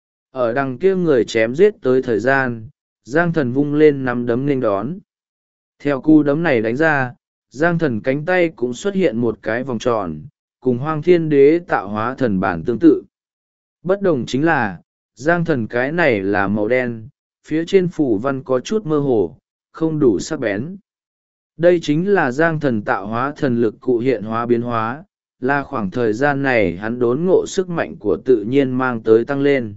Ở đằng kia người chém giết tới thời gian, Giang Thần vung lên nắm đấm nên đón. Theo cú đấm này đánh ra, Giang Thần cánh tay cũng xuất hiện một cái vòng tròn, cùng Hoang Thiên Đế tạo hóa thần bản tương tự. Bất đồng chính là, Giang Thần cái này là màu đen, phía trên phủ văn có chút mơ hồ, không đủ sắc bén. Đây chính là Giang Thần tạo hóa thần lực cụ hiện hóa biến hóa, là khoảng thời gian này hắn đốn ngộ sức mạnh của tự nhiên mang tới tăng lên.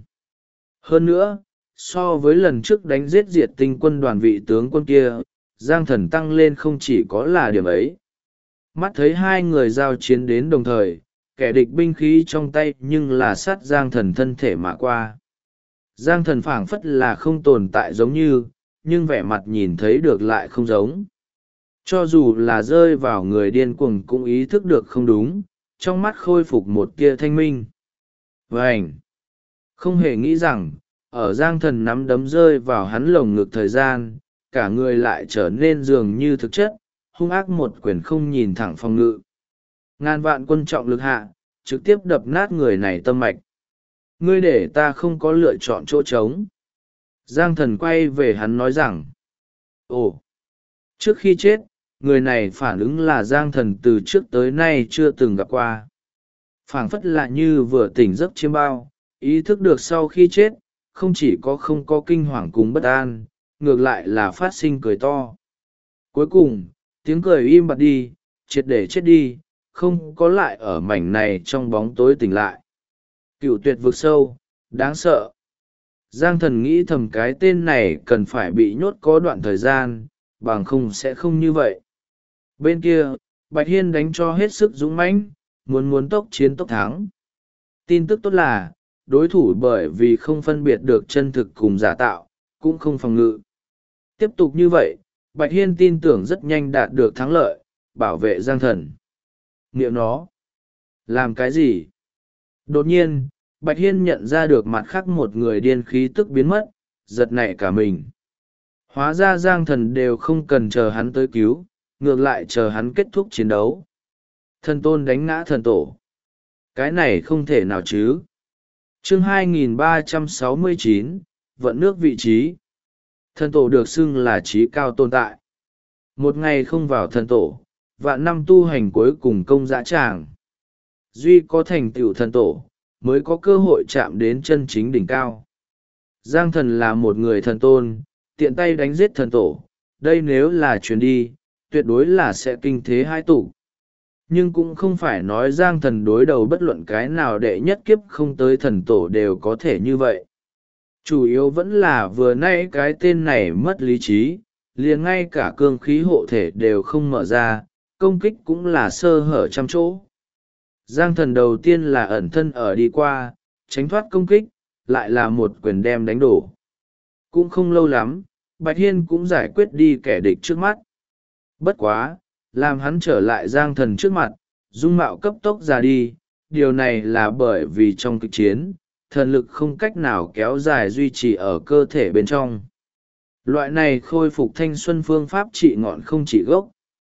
Hơn nữa, so với lần trước đánh giết diệt tinh quân đoàn vị tướng quân kia, Giang Thần tăng lên không chỉ có là điểm ấy. Mắt thấy hai người giao chiến đến đồng thời, kẻ địch binh khí trong tay nhưng là sát Giang Thần thân thể mà qua. Giang Thần phảng phất là không tồn tại giống như, nhưng vẻ mặt nhìn thấy được lại không giống. Cho dù là rơi vào người điên cuồng cũng ý thức được không đúng, trong mắt khôi phục một tia thanh minh. Vânh! Không hề nghĩ rằng, ở Giang Thần nắm đấm rơi vào hắn lồng ngực thời gian, cả người lại trở nên dường như thực chất, hung ác một quyền không nhìn thẳng phòng ngự. Ngàn vạn quân trọng lực hạ, trực tiếp đập nát người này tâm mạch. Ngươi để ta không có lựa chọn chỗ trống. Giang Thần quay về hắn nói rằng, ồ, trước khi chết, người này phản ứng là Giang Thần từ trước tới nay chưa từng gặp qua. Phảng phất là như vừa tỉnh giấc chiêm bao, ý thức được sau khi chết, không chỉ có không có kinh hoàng cùng bất an, ngược lại là phát sinh cười to. Cuối cùng, tiếng cười im bặt đi, triệt để chết đi, không có lại ở mảnh này trong bóng tối tỉnh lại. Cựu tuyệt vực sâu, đáng sợ. Giang Thần nghĩ thầm cái tên này cần phải bị nhốt có đoạn thời gian, bằng không sẽ không như vậy. Bên kia, Bạch Hiên đánh cho hết sức dũng mãnh, muốn tốc chiến tốc thắng. Tin tức tốt là, đối thủ bởi vì không phân biệt được chân thực cùng giả tạo, cũng không phòng ngự. Tiếp tục như vậy, Bạch Hiên tin tưởng rất nhanh đạt được thắng lợi, bảo vệ Giang Thần. Niệm nó. Làm cái gì? Đột nhiên, Bạch Hiên nhận ra được mặt khác một người điên khí tức biến mất, giật nảy cả mình. Hóa ra Giang Thần đều không cần chờ hắn tới cứu, ngược lại chờ hắn kết thúc chiến đấu. Thần tôn đánh ngã thần tổ. Cái này không thể nào chứ. Chương 2369, vận nước vị trí. Thần tổ được xưng là trí cao tồn tại. Một ngày không vào thần tổ, vạn năm tu hành cuối cùng công dã tràng. Duy có thành tựu thần tổ, mới có cơ hội chạm đến chân chính đỉnh cao. Giang thần là một người thần tôn, tiện tay đánh giết thần tổ, đây nếu là chuyến đi, tuyệt đối là sẽ kinh thế hai tụ. Nhưng cũng không phải nói Giang thần đối đầu bất luận cái nào đệ nhất kiếp không tới thần tổ đều có thể như vậy. Chủ yếu vẫn là vừa nay cái tên này mất lý trí, liền ngay cả cương khí hộ thể đều không mở ra, công kích cũng là sơ hở trăm chỗ. Giang thần đầu tiên là ẩn thân ở đi qua, tránh thoát công kích, lại là một quyền đem đánh đổ. Cũng không lâu lắm, Bạch Hiên cũng giải quyết đi kẻ địch trước mắt. Bất quá, làm hắn trở lại Giang thần trước mặt, dung mạo cấp tốc ra đi, điều này là bởi vì trong kịch chiến, thần lực không cách nào kéo dài duy trì ở cơ thể bên trong. Loại này khôi phục thanh xuân phương pháp trị ngọn không trị gốc.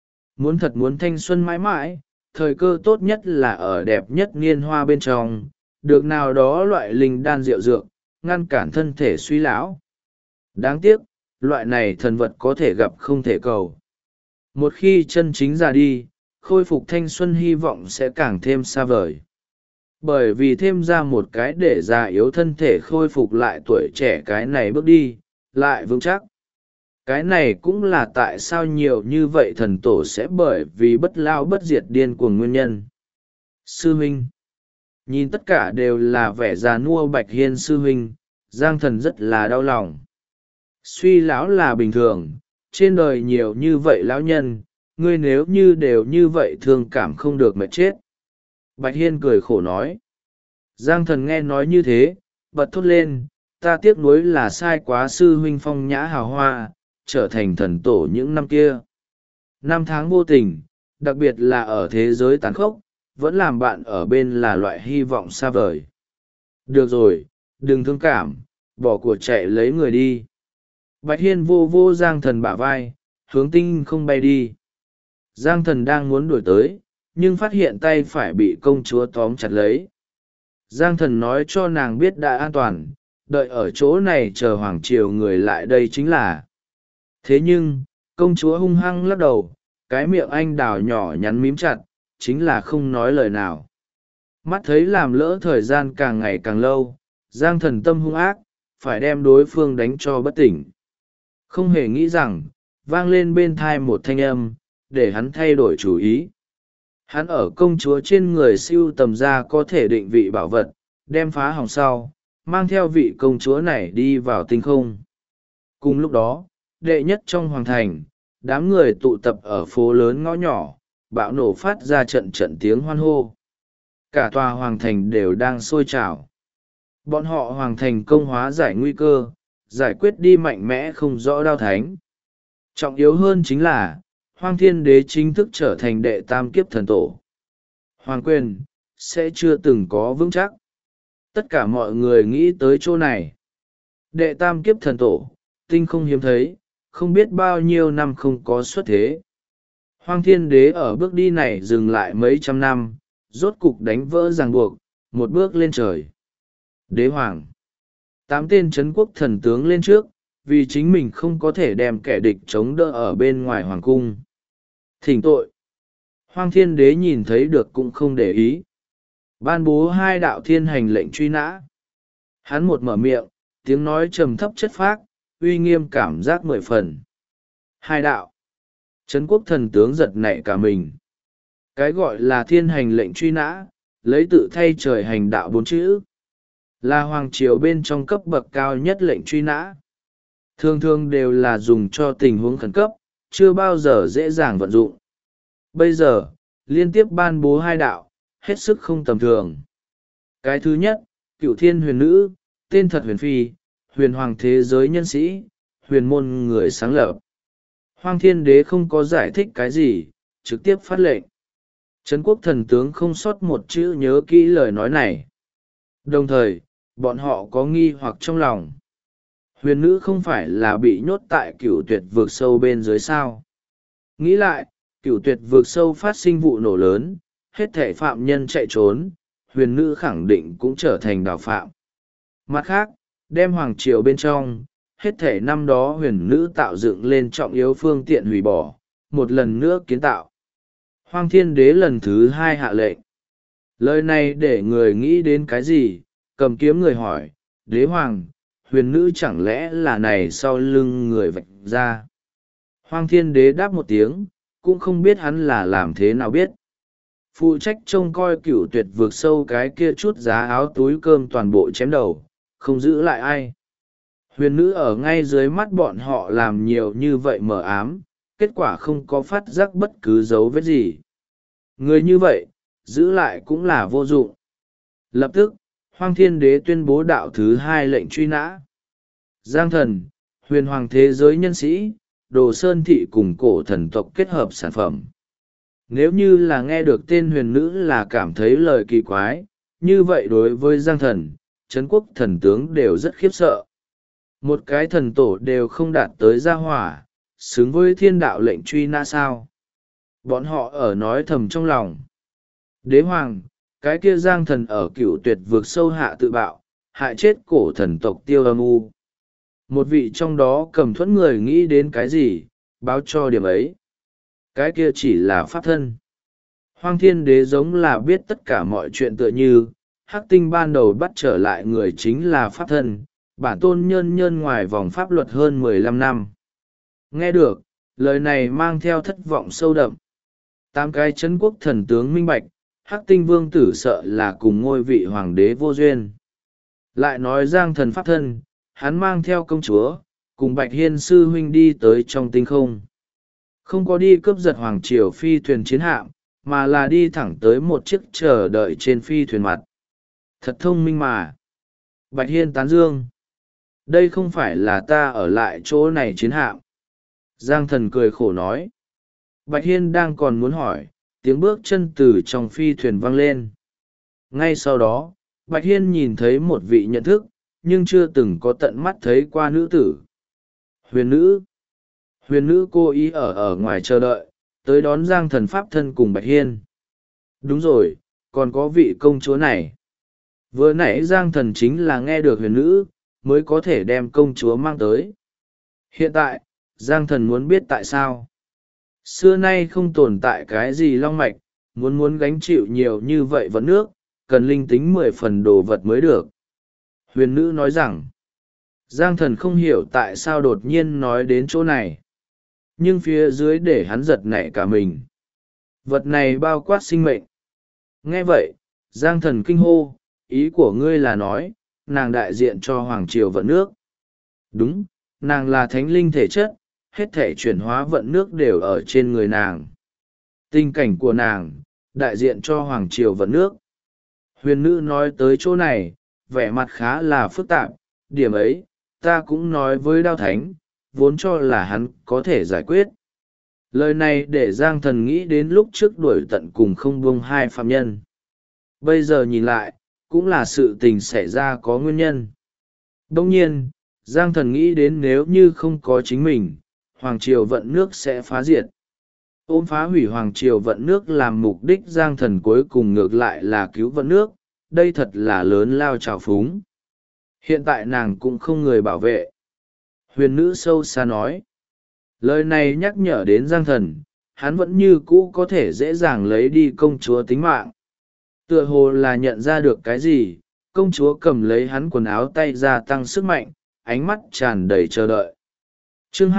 Muốn thanh xuân mãi mãi, thời cơ tốt nhất là ở đẹp nhất niên hoa bên trong, được nào đó loại linh đan rượu dược, ngăn cản thân thể suy lão. Đáng tiếc, loại này thần vật có thể gặp không thể cầu. Một khi chân chính ra đi, khôi phục thanh xuân hy vọng sẽ càng thêm xa vời. Bởi vì thêm ra một cái để già yếu thân thể khôi phục lại tuổi trẻ cái này bước đi, lại vững chắc. Cái này cũng là tại sao nhiều như vậy thần tổ sẽ bởi vì bất lao bất diệt điên cuồng nguyên nhân. Sư huynh. Nhìn tất cả đều là vẻ già nua Bạch Hiên sư huynh, Giang thần rất là đau lòng. Suy lão là bình thường, trên đời nhiều như vậy lão nhân, ngươi nếu như đều như vậy thương cảm không được mệt chết. Bạch Hiên cười khổ nói. Giang thần nghe nói như thế, bật thốt lên, ta tiếc nuối là sai quá sư huynh phong nhã hào hoa, trở thành thần tổ những năm kia. Năm tháng vô tình, đặc biệt là ở thế giới tàn khốc, vẫn làm bạn ở bên là loại hy vọng xa vời. Được rồi, đừng thương cảm, bỏ của chạy lấy người đi. Bạch Hiên vô vô Giang thần bả vai, hướng tinh không bay đi. Giang thần đang muốn đuổi tới, nhưng phát hiện tay phải bị công chúa tóm chặt lấy. Giang thần nói cho nàng biết đã an toàn, đợi ở chỗ này chờ hoàng triều người lại đây chính là. Thế nhưng, công chúa hung hăng lắc đầu, cái miệng anh đào nhỏ nhắn mím chặt, chính là không nói lời nào. Mắt thấy làm lỡ thời gian càng ngày càng lâu, Giang thần tâm hung ác, phải đem đối phương đánh cho bất tỉnh. Không hề nghĩ rằng, vang lên bên thai một thanh âm, để hắn thay đổi chủ ý. Hắn ở công chúa trên người siêu tầm ra có thể định vị bảo vật, đem phá hỏng sau, mang theo vị công chúa này đi vào tinh không. Cùng lúc đó, đệ nhất trong hoàng thành, đám người tụ tập ở phố lớn ngõ nhỏ, bạo nổ phát ra trận trận tiếng hoan hô. Cả tòa hoàng thành đều đang sôi trào. Bọn họ hoàng thành công hóa giải nguy cơ, giải quyết đi mạnh mẽ không rõ đao thánh. Trọng yếu hơn chính là, Hoang Thiên Đế chính thức trở thành đệ tam kiếp thần tổ. Hoàng quyền, sẽ chưa từng có vững chắc. Tất cả mọi người nghĩ tới chỗ này. Đệ tam kiếp thần tổ, tinh không hiếm thấy, không biết bao nhiêu năm không có xuất thế. Hoang Thiên Đế ở bước đi này dừng lại mấy trăm năm, rốt cục đánh vỡ ràng buộc, một bước lên trời. Đế Hoàng. 8 tên Trấn quốc thần tướng lên trước, vì chính mình không có thể đem kẻ địch chống đỡ ở bên ngoài hoàng cung. Thỉnh tội. Hoang Thiên Đế nhìn thấy được cũng không để ý. Ban bố 2 đạo thiên hành lệnh truy nã. Hắn một mở miệng, tiếng nói trầm thấp chất phác, uy nghiêm cảm giác 10 phần. 2 đạo. Trấn quốc thần tướng giật nảy cả mình. Cái gọi là thiên hành lệnh truy nã, lấy tự thay trời hành đạo 4 chữ. Là hoàng triều bên trong cấp bậc cao nhất lệnh truy nã. Thường thường đều là dùng cho tình huống khẩn cấp, chưa bao giờ dễ dàng vận dụng. Bây giờ, liên tiếp ban bố 2 đạo, hết sức không tầm thường. Cái thứ nhất, Cửu Thiên Huyền Nữ, tên thật Huyền Phi, huyền hoàng thế giới nhân sĩ, huyền môn người sáng lập. Hoang Thiên Đế không có giải thích cái gì, trực tiếp phát lệnh. Trấn quốc thần tướng không sót một chữ nhớ kỹ lời nói này. Đồng thời, bọn họ có nghi hoặc trong lòng. Huyền nữ không phải là bị nhốt tại Cửu Tuyệt vực sâu bên dưới sao. Nghĩ lại, Cửu Tuyệt vực sâu phát sinh vụ nổ lớn, hết thể phạm nhân chạy trốn, huyền nữ khẳng định cũng trở thành đào phạm. Mặt khác, đem hoàng triều bên trong, hết thể năm đó huyền nữ tạo dựng lên trọng yếu phương tiện hủy bỏ, một lần nữa kiến tạo. Hoang Thiên Đế lần thứ hai hạ lệnh. Lời này để người nghĩ đến cái gì? Cầm kiếm người hỏi, đế hoàng, huyền nữ chẳng lẽ là này sau lưng người vạch ra? Hoang Thiên Đế đáp một tiếng, cũng không biết hắn là làm thế nào biết. Phụ trách trông coi Cửu Tuyệt Vực sâu cái kia chút giá áo túi cơm toàn bộ chém đầu, không giữ lại ai. Huyền nữ ở ngay dưới mắt bọn họ làm nhiều như vậy mờ ám, kết quả không có phát giác bất cứ dấu vết gì. Người như vậy, giữ lại cũng là vô dụng. Lập tức, Hoang Thiên Đế tuyên bố đạo thứ hai lệnh truy nã. Giang Thần, huyền hoàng thế giới nhân sĩ, Đồ Sơn Thị cùng cổ thần tộc kết hợp sản phẩm. Nếu như là nghe được tên huyền nữ là cảm thấy lời kỳ quái, như vậy đối với Giang Thần, Trấn Quốc thần tướng đều rất khiếp sợ. Một cái thần tổ đều không đạt tới gia hỏa, xứng với thiên đạo lệnh truy nã sao. Bọn họ ở nói thầm trong lòng. Đế hoàng, cái kia Giang Thần ở Cửu Tuyệt Vực sâu hạ tự bạo, hại chết cổ thần tộc Tiêu Âm U. Một vị trong đó cầm thuẫn người nghĩ đến cái gì, báo cho điểm ấy. Cái kia chỉ là pháp thân. Hoang Thiên Đế giống là biết tất cả mọi chuyện tựa như, Hắc Tinh ban đầu bắt trở lại người chính là pháp thân, bản tôn nhơn nhơn ngoài vòng pháp luật hơn 15 năm. Nghe được, lời này mang theo thất vọng sâu đậm. 8 cái Trấn Quốc thần tướng minh bạch, Hắc Tinh vương tử sợ là cùng ngôi vị hoàng đế vô duyên. Lại nói Giang Thần pháp thân, hắn mang theo công chúa, cùng Bạch Hiên sư huynh đi tới trong tinh không. Không có đi cướp giật hoàng triều phi thuyền chiến hạm, mà là đi thẳng tới một chiếc chờ đợi trên phi thuyền mặt. Thật thông minh mà. Bạch Hiên tán dương. Đây không phải là ta ở lại chỗ này chiến hạm. Giang Thần cười khổ nói. Bạch Hiên đang còn muốn hỏi, tiếng bước chân từ trong phi thuyền vang lên. Ngay sau đó, Bạch Hiên nhìn thấy một vị nhận thức, nhưng chưa từng có tận mắt thấy qua nữ tử. Huyền nữ. Huyền nữ cố ý ở ngoài chờ đợi, tới đón Giang Thần pháp thân cùng Bạch Hiên. Đúng rồi, còn có vị công chúa này. Vừa nãy Giang Thần chính là nghe được huyền nữ, mới có thể đem công chúa mang tới. Hiện tại, Giang Thần muốn biết tại sao. Xưa nay không tồn tại cái gì long mạch, muốn gánh chịu nhiều như vậy vẫn nước, cần linh tính 10 phần đồ vật mới được. Huyền nữ nói rằng, Giang Thần không hiểu tại sao đột nhiên nói đến chỗ này. Nhưng phía dưới để hắn giật nảy cả mình. Vật này bao quát sinh mệnh. Nghe vậy, Giang Thần kinh hô, ý của ngươi là nói, nàng đại diện cho Hoàng Triều vận nước. Đúng, nàng là thánh linh thể chất, hết thể chuyển hóa vận nước đều ở trên người nàng. Tình cảnh của nàng, đại diện cho Hoàng Triều vận nước. Huyền nữ nói tới chỗ này, vẻ mặt khá là phức tạp, điểm ấy, ta cũng nói với Đao Thánh, vốn cho là hắn có thể giải quyết. Lời này để Giang Thần nghĩ đến lúc trước đuổi tận cùng không buông hai phạm nhân. Bây giờ nhìn lại, cũng là sự tình xảy ra có nguyên nhân. Đồng nhiên, Giang Thần nghĩ đến nếu như không có chính mình, Hoàng Triều vận nước sẽ phá diệt. Ôm phá hủy Hoàng Triều vận nước làm mục đích Giang Thần cuối cùng ngược lại là cứu vận nước, đây thật là lớn lao trào phúng. Hiện tại nàng cũng không người bảo vệ. Huyền nữ sâu xa nói. Lời này nhắc nhở đến Giang Thần, hắn vẫn như cũ có thể dễ dàng lấy đi công chúa tính mạng. Tựa hồ là nhận ra được cái gì, công chúa cầm lấy hắn quần áo tay ra tăng sức mạnh, ánh mắt tràn đầy chờ đợi. Chương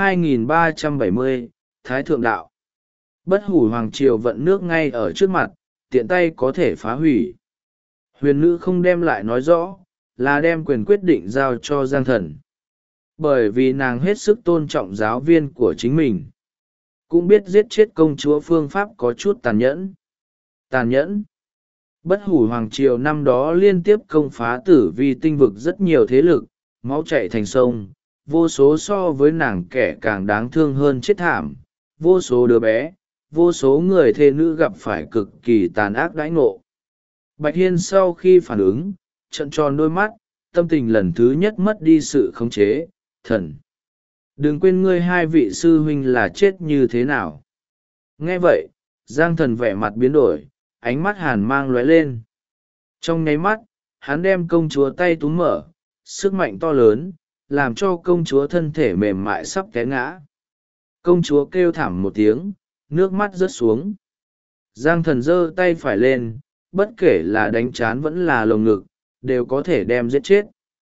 2370, Thái Thượng Đạo. Bất hủ Hoàng Triều vận nước ngay ở trước mặt, tiện tay có thể phá hủy. Huyền nữ không đem lại nói rõ, là đem quyền quyết định giao cho Giang Thần. Bởi vì nàng hết sức tôn trọng giáo viên của chính mình. Cũng biết giết chết công chúa phương pháp có chút tàn nhẫn. Tàn nhẫn. Bất hủ Hoàng Triều năm đó liên tiếp công phá tử vi tinh vực rất nhiều thế lực, máu chảy thành sông, vô số so với nàng kẻ càng đáng thương hơn chết thảm, vô số đứa bé, vô số người thê nữ gặp phải cực kỳ tàn ác đãi ngộ. Bạch Hiên sau khi phản ứng, trợn tròn đôi mắt, tâm tình lần thứ nhất mất đi sự khống chế, thần. Đừng quên ngươi hai vị sư huynh là chết như thế nào. Nghe vậy, Giang Thần vẻ mặt biến đổi, ánh mắt hàn mang lóe lên. Trong nháy mắt, hắn đem công chúa tay túm mở, sức mạnh to lớn, làm cho công chúa thân thể mềm mại sắp té ngã. Công chúa kêu thảm một tiếng, nước mắt rớt xuống. Giang thần giơ tay phải lên, bất kể là đánh trán vẫn là lồng ngực, đều có thể đem giết chết.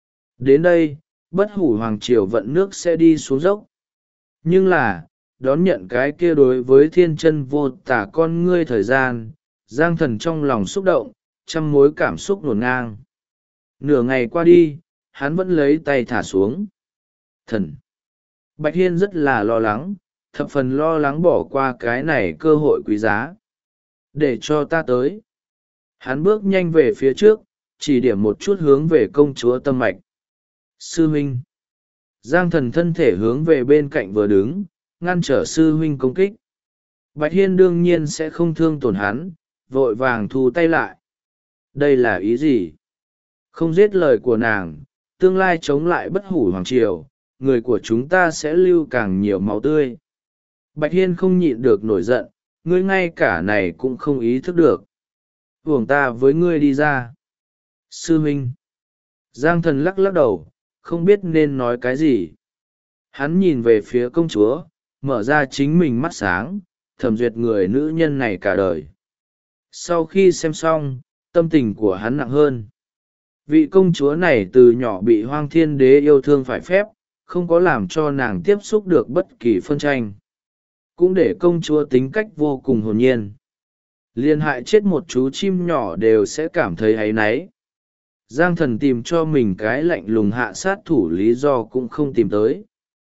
Đến đây, bất hủ hoàng triều vận nước sẽ đi xuống dốc. Nhưng là, đón nhận cái kia đối với thiên chân vô tả con ngươi thời gian, Giang thần trong lòng xúc động, trăm mối cảm xúc ngổn ngang. Nửa ngày qua đi, hắn vẫn lấy tay thả xuống. Thần! Bạch Hiên rất là lo lắng, thập phần lo lắng bỏ qua cái này cơ hội quý giá. Để cho ta tới. Hắn bước nhanh về phía trước, chỉ điểm một chút hướng về công chúa tâm mạch. Sư huynh! Giang thần thân thể hướng về bên cạnh vừa đứng, ngăn trở sư huynh công kích. Bạch Hiên đương nhiên sẽ không thương tổn hắn, vội vàng thu tay lại. Đây là ý gì? Không giết lời của nàng, tương lai chống lại bất hủ hoàng triều, người của chúng ta sẽ lưu càng nhiều máu tươi. Bạch Hiên không nhịn được nổi giận, ngươi ngay cả này cũng không ý thức được. Uổng ta với ngươi đi ra. Sư huynh! Giang thần lắc lắc đầu, không biết nên nói cái gì. Hắn nhìn về phía công chúa, mở ra chính mình mắt sáng, thẩm duyệt người nữ nhân này cả đời. Sau khi xem xong, tâm tình của hắn nặng hơn. Vị công chúa này từ nhỏ bị Hoang Thiên Đế yêu thương phải phép, không có làm cho nàng tiếp xúc được bất kỳ phân tranh. Cũng để công chúa tính cách vô cùng hồn nhiên. Liên hại chết một chú chim nhỏ đều sẽ cảm thấy áy náy. Giang thần tìm cho mình cái lạnh lùng hạ sát thủ lý do cũng không tìm tới.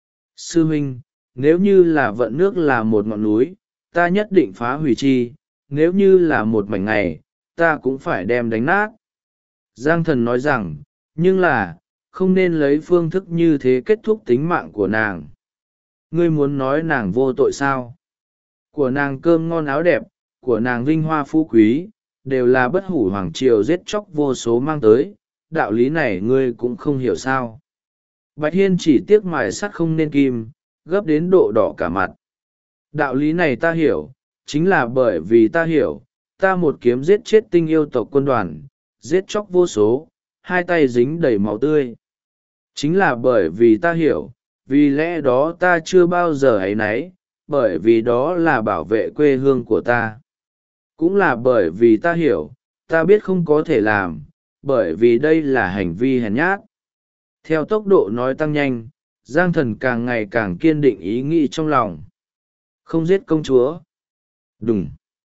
Sư huynh, nếu như là vận nước là một ngọn núi, ta nhất định phá hủy chi, nếu như là một mảnh ngày, ta cũng phải đem đánh nát. Giang thần nói rằng, nhưng là, không nên lấy phương thức như thế kết thúc tính mạng của nàng. Ngươi muốn nói nàng vô tội sao? Của nàng cơm ngon áo đẹp, của nàng vinh hoa phú quý, đều là bất hủ hoàng triều giết chóc vô số mang tới, đạo lý này ngươi cũng không hiểu sao. Bạch Hiên chỉ tiếc mài sắt không nên kim, gấp đến độ đỏ cả mặt. Đạo lý này ta hiểu, chính là bởi vì ta hiểu, ta một kiếm giết chết tinh yêu tộc quân đoàn, giết chóc vô số, hai tay dính đầy máu tươi. Chính là bởi vì ta hiểu, vì lẽ đó ta chưa bao giờ áy náy, bởi vì đó là bảo vệ quê hương của ta. Cũng là bởi vì ta hiểu, ta biết không có thể làm, bởi vì đây là hành vi hèn nhát. Theo tốc độ nói tăng nhanh, Giang thần càng ngày càng kiên định ý nghĩ trong lòng. Không giết công chúa. Đúng.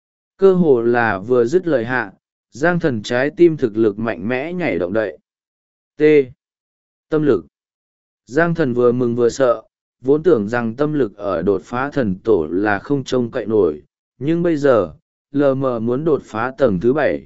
Cơ hồ là vừa dứt lời hạ, Giang thần trái tim thực lực mạnh mẽ nhảy động đậy. T. Tâm lực. Giang thần vừa mừng vừa sợ, vốn tưởng rằng tâm lực ở đột phá thần tổ là không trông cậy nổi, nhưng bây giờ, lờ mờ muốn đột phá tầng thứ 7.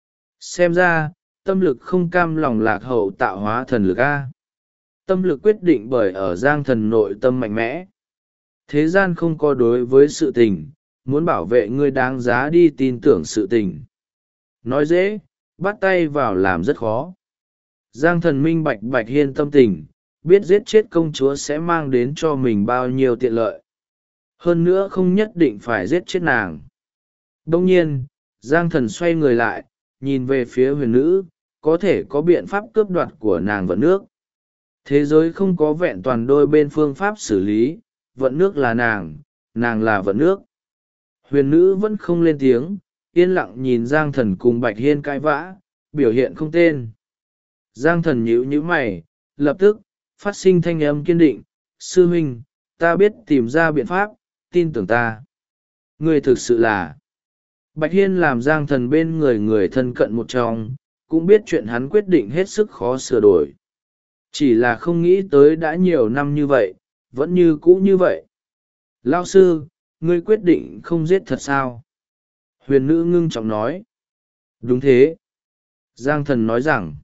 Xem ra, tâm lực không cam lòng lạc hậu tạo hóa thần lực A. Tâm lực quyết định bởi ở Giang thần nội tâm mạnh mẽ. Thế gian không có đối với sự tình, muốn bảo vệ ngươi đáng giá đi tin tưởng sự tình. Nói dễ, bắt tay vào làm rất khó. Giang thần minh bạch Bạch Hiên tâm tình, biết giết chết công chúa sẽ mang đến cho mình bao nhiêu tiện lợi. Hơn nữa không nhất định phải giết chết nàng. Đông nhiên, Giang thần xoay người lại, nhìn về phía huyền nữ, có thể có biện pháp cướp đoạt của nàng vận nước. Thế giới không có vẹn toàn đôi bên phương pháp xử lý, vận nước là nàng là vận nước. Huyền nữ vẫn không lên tiếng, yên lặng nhìn Giang thần cùng Bạch Hiên cãi vã, biểu hiện không tên. Giang thần nhíu nhíu mày, lập tức, phát sinh thanh âm kiên định, sư huynh, ta biết tìm ra biện pháp, tin tưởng ta. Người thực sự là... Bạch Hiên làm Giang thần bên người thân cận một trong, cũng biết chuyện hắn quyết định hết sức khó sửa đổi. Chỉ là không nghĩ tới đã nhiều năm như vậy, vẫn như cũ như vậy. Lao sư, ngươi quyết định không giết thật sao? Huyền nữ ngưng trọng nói. Đúng thế. Giang thần nói rằng.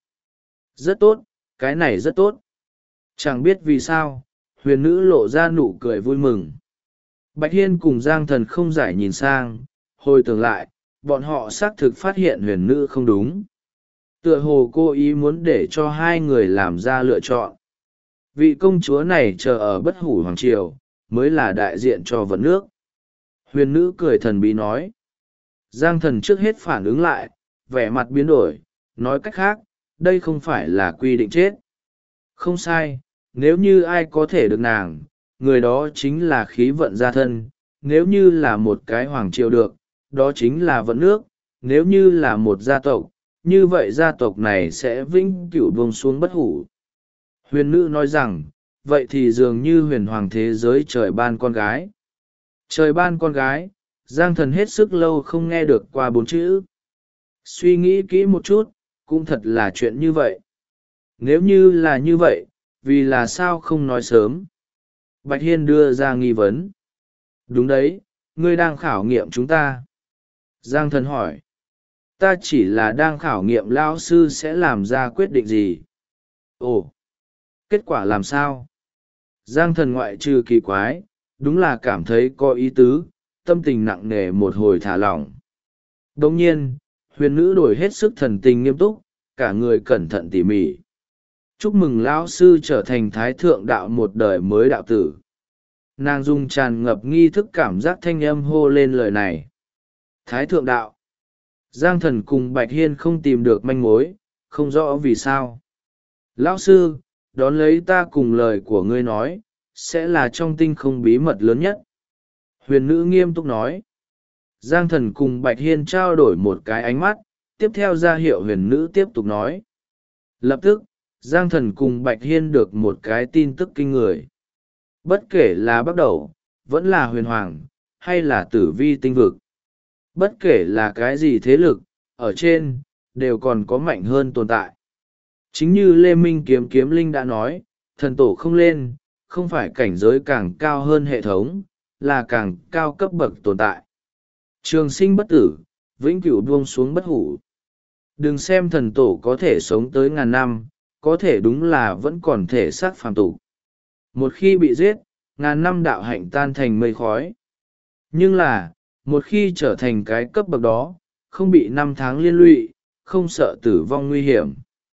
Rất tốt, cái này rất tốt. Chẳng biết vì sao, huyền nữ lộ ra nụ cười vui mừng. Bạch Hiên cùng Giang thần không giải nhìn sang, hồi tưởng lại, bọn họ xác thực phát hiện huyền nữ không đúng. Tựa hồ cô ý muốn để cho hai người làm ra lựa chọn. Vị công chúa này chờ ở bất hủ hoàng triều, mới là đại diện cho vận nước. Huyền nữ cười thần bí nói. Giang thần trước hết phản ứng lại, vẻ mặt biến đổi, nói cách khác, đây không phải là quy định chết. Không sai, nếu như ai có thể được nàng, người đó chính là khí vận gia thân. Nếu như là một cái hoàng triều được, đó chính là vận nước. Nếu như là một gia tộc, như vậy gia tộc này sẽ vĩnh cửu buông xuống bất hủ. Huyền nữ nói rằng, vậy thì dường như huyền hoàng thế giới trời ban con gái. Trời ban con gái, Giang Thần hết sức lâu không nghe được qua 4 chữ. Suy nghĩ kỹ một chút, cũng thật là chuyện như vậy. Nếu như là như vậy, vì là sao không nói sớm? Bạch Hiên đưa ra nghi vấn. Đúng đấy, ngươi đang khảo nghiệm chúng ta. Giang Thần hỏi. Ta chỉ là đang khảo nghiệm lão sư sẽ làm ra quyết định gì. Ồ, kết quả làm sao? Giang Thần ngoại trừ kỳ quái, đúng là cảm thấy có ý tứ, tâm tình nặng nề một hồi thả lỏng. Đồng nhiên, huyền nữ đổi hết sức thần tình nghiêm túc, cả người cẩn thận tỉ mỉ. Chúc mừng lão sư trở thành thái thượng đạo một đời mới đạo tử. Nàng dùng tràn ngập nghi thức cảm giác thanh âm hô lên lời này. Thái thượng đạo. Giang Thần cùng Bạch Hiên không tìm được manh mối, không rõ vì sao. Lão sư, đón lấy ta cùng lời của ngươi nói, sẽ là trong tinh không bí mật lớn nhất. Huyền nữ nghiêm túc nói. Giang Thần cùng Bạch Hiên trao đổi một cái ánh mắt, tiếp theo ra hiệu huyền nữ tiếp tục nói. Lập tức, Giang Thần cùng Bạch Hiên được một cái tin tức kinh người. Bất kể là bắt đầu, vẫn là huyền hoàng, hay là tử vi tinh vực. Bất kể là cái gì thế lực, ở trên, đều còn có mạnh hơn tồn tại. Chính như Lê Minh Kiếm Kiếm Linh đã nói, thần tổ không lên, không phải cảnh giới càng cao hơn hệ thống, là càng cao cấp bậc tồn tại. Trường sinh bất tử, vĩnh cửu buông xuống bất hủ. Đừng xem thần tổ có thể sống tới 1000 năm, có thể đúng là vẫn còn thể xác phàm tục. Một khi bị giết, 1000 năm đạo hạnh tan thành mây khói. Nhưng là, một khi trở thành cái cấp bậc đó, không bị 5 tháng liên lụy, không sợ tử vong nguy hiểm.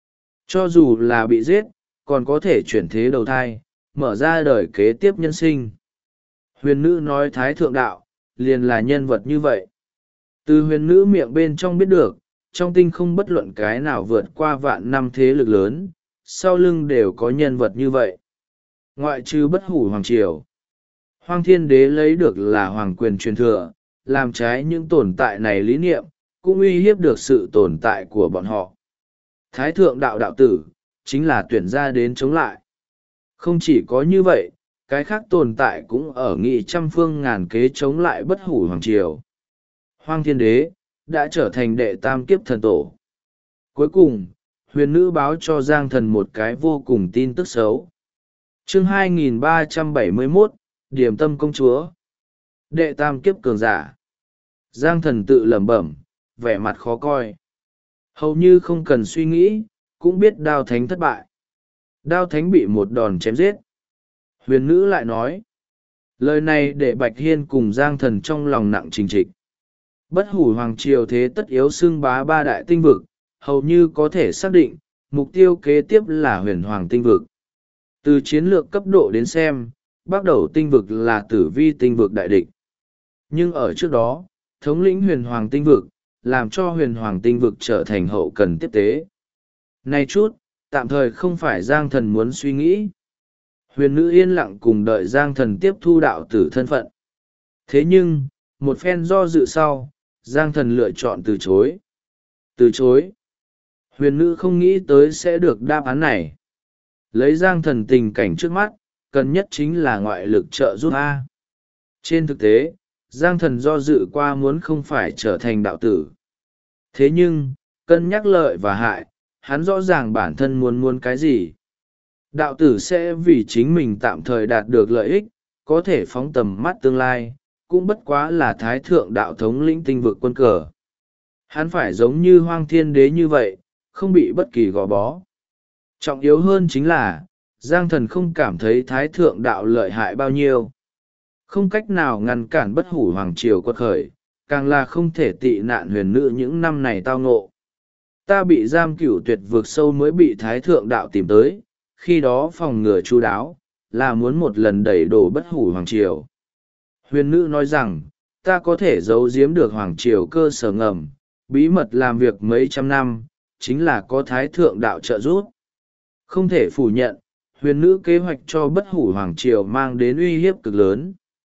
Cho dù là bị giết, còn có thể chuyển thế đầu thai, mở ra đời kế tiếp nhân sinh. Huyền nữ nói thái thượng đạo, liền là nhân vật như vậy. Từ huyền nữ miệng bên trong biết được, trong tinh không bất luận cái nào vượt qua vạn năm thế lực lớn, sau lưng đều có nhân vật như vậy. Ngoại trừ bất hủ hoàng triều. Hoang thiên đế lấy được là hoàng quyền truyền thừa, làm trái những tồn tại này lý niệm, cũng uy hiếp được sự tồn tại của bọn họ. Thái thượng đạo đạo tử, chính là tuyển ra đến chống lại. Không chỉ có như vậy, cái khác tồn tại cũng ở nghị trăm phương ngàn kế chống lại bất hủ hoàng triều. Hoang thiên đế, đã trở thành đệ tam kiếp thần tổ. Cuối cùng, huyền nữ báo cho Giang Thần một cái vô cùng tin tức xấu. Chương 2371, Điểm tâm công chúa. Đệ tam kiếp cường giả. Giang Thần tự lẩm bẩm, vẻ mặt khó coi. Hầu như không cần suy nghĩ, cũng biết Đao Thánh thất bại. Đao Thánh bị một đòn chém giết. Huyền nữ lại nói. Lời này để Bạch Hiên cùng Giang Thần trong lòng nặng trình trịch. Bất hủ hoàng triều thế tất yếu xưng bá 3 đại tinh vực, hầu như có thể xác định, mục tiêu kế tiếp là huyền hoàng tinh vực. Từ chiến lược cấp độ đến xem, bắt đầu tinh vực là tử vi tinh vực đại địch. Nhưng ở trước đó, thống lĩnh huyền hoàng tinh vực, làm cho huyền hoàng tinh vực trở thành hậu cần tiếp tế. Này chút, tạm thời không phải Giang Thần muốn suy nghĩ. Huyền nữ yên lặng cùng đợi Giang Thần tiếp thu đạo tử thân phận. Thế nhưng, một phen do dự sau, Giang Thần lựa chọn từ chối. Từ chối. Huyền nữ không nghĩ tới sẽ được đáp án này. Lấy Giang Thần tình cảnh trước mắt, cần nhất chính là ngoại lực trợ giúp A. Trên thực tế, Giang Thần do dự qua muốn không phải trở thành đạo tử. Thế nhưng, cân nhắc lợi và hại, hắn rõ ràng bản thân muốn cái gì. Đạo tử sẽ vì chính mình tạm thời đạt được lợi ích, có thể phóng tầm mắt tương lai, cũng bất quá là thái thượng đạo thống lĩnh tinh vực quân cờ. Hắn phải giống như Hoang Thiên Đế như vậy, không bị bất kỳ gò bó. Trọng yếu hơn chính là, Giang Thần không cảm thấy thái thượng đạo lợi hại bao nhiêu. Không cách nào ngăn cản bất hủ hoàng triều quật khởi, càng là không thể tị nạn huyền nữ những năm này tao ngộ. Ta bị giam cửu tuyệt vực sâu mới bị thái thượng đạo tìm tới, khi đó phòng ngừa chu đáo, là muốn một lần đẩy đổ bất hủ hoàng triều. Huyền nữ nói rằng, ta có thể giấu giếm được hoàng triều cơ sở ngầm, bí mật làm việc mấy trăm năm, chính là có thái thượng đạo trợ giúp. Không thể phủ nhận, huyền nữ kế hoạch cho bất hủ hoàng triều mang đến uy hiếp cực lớn.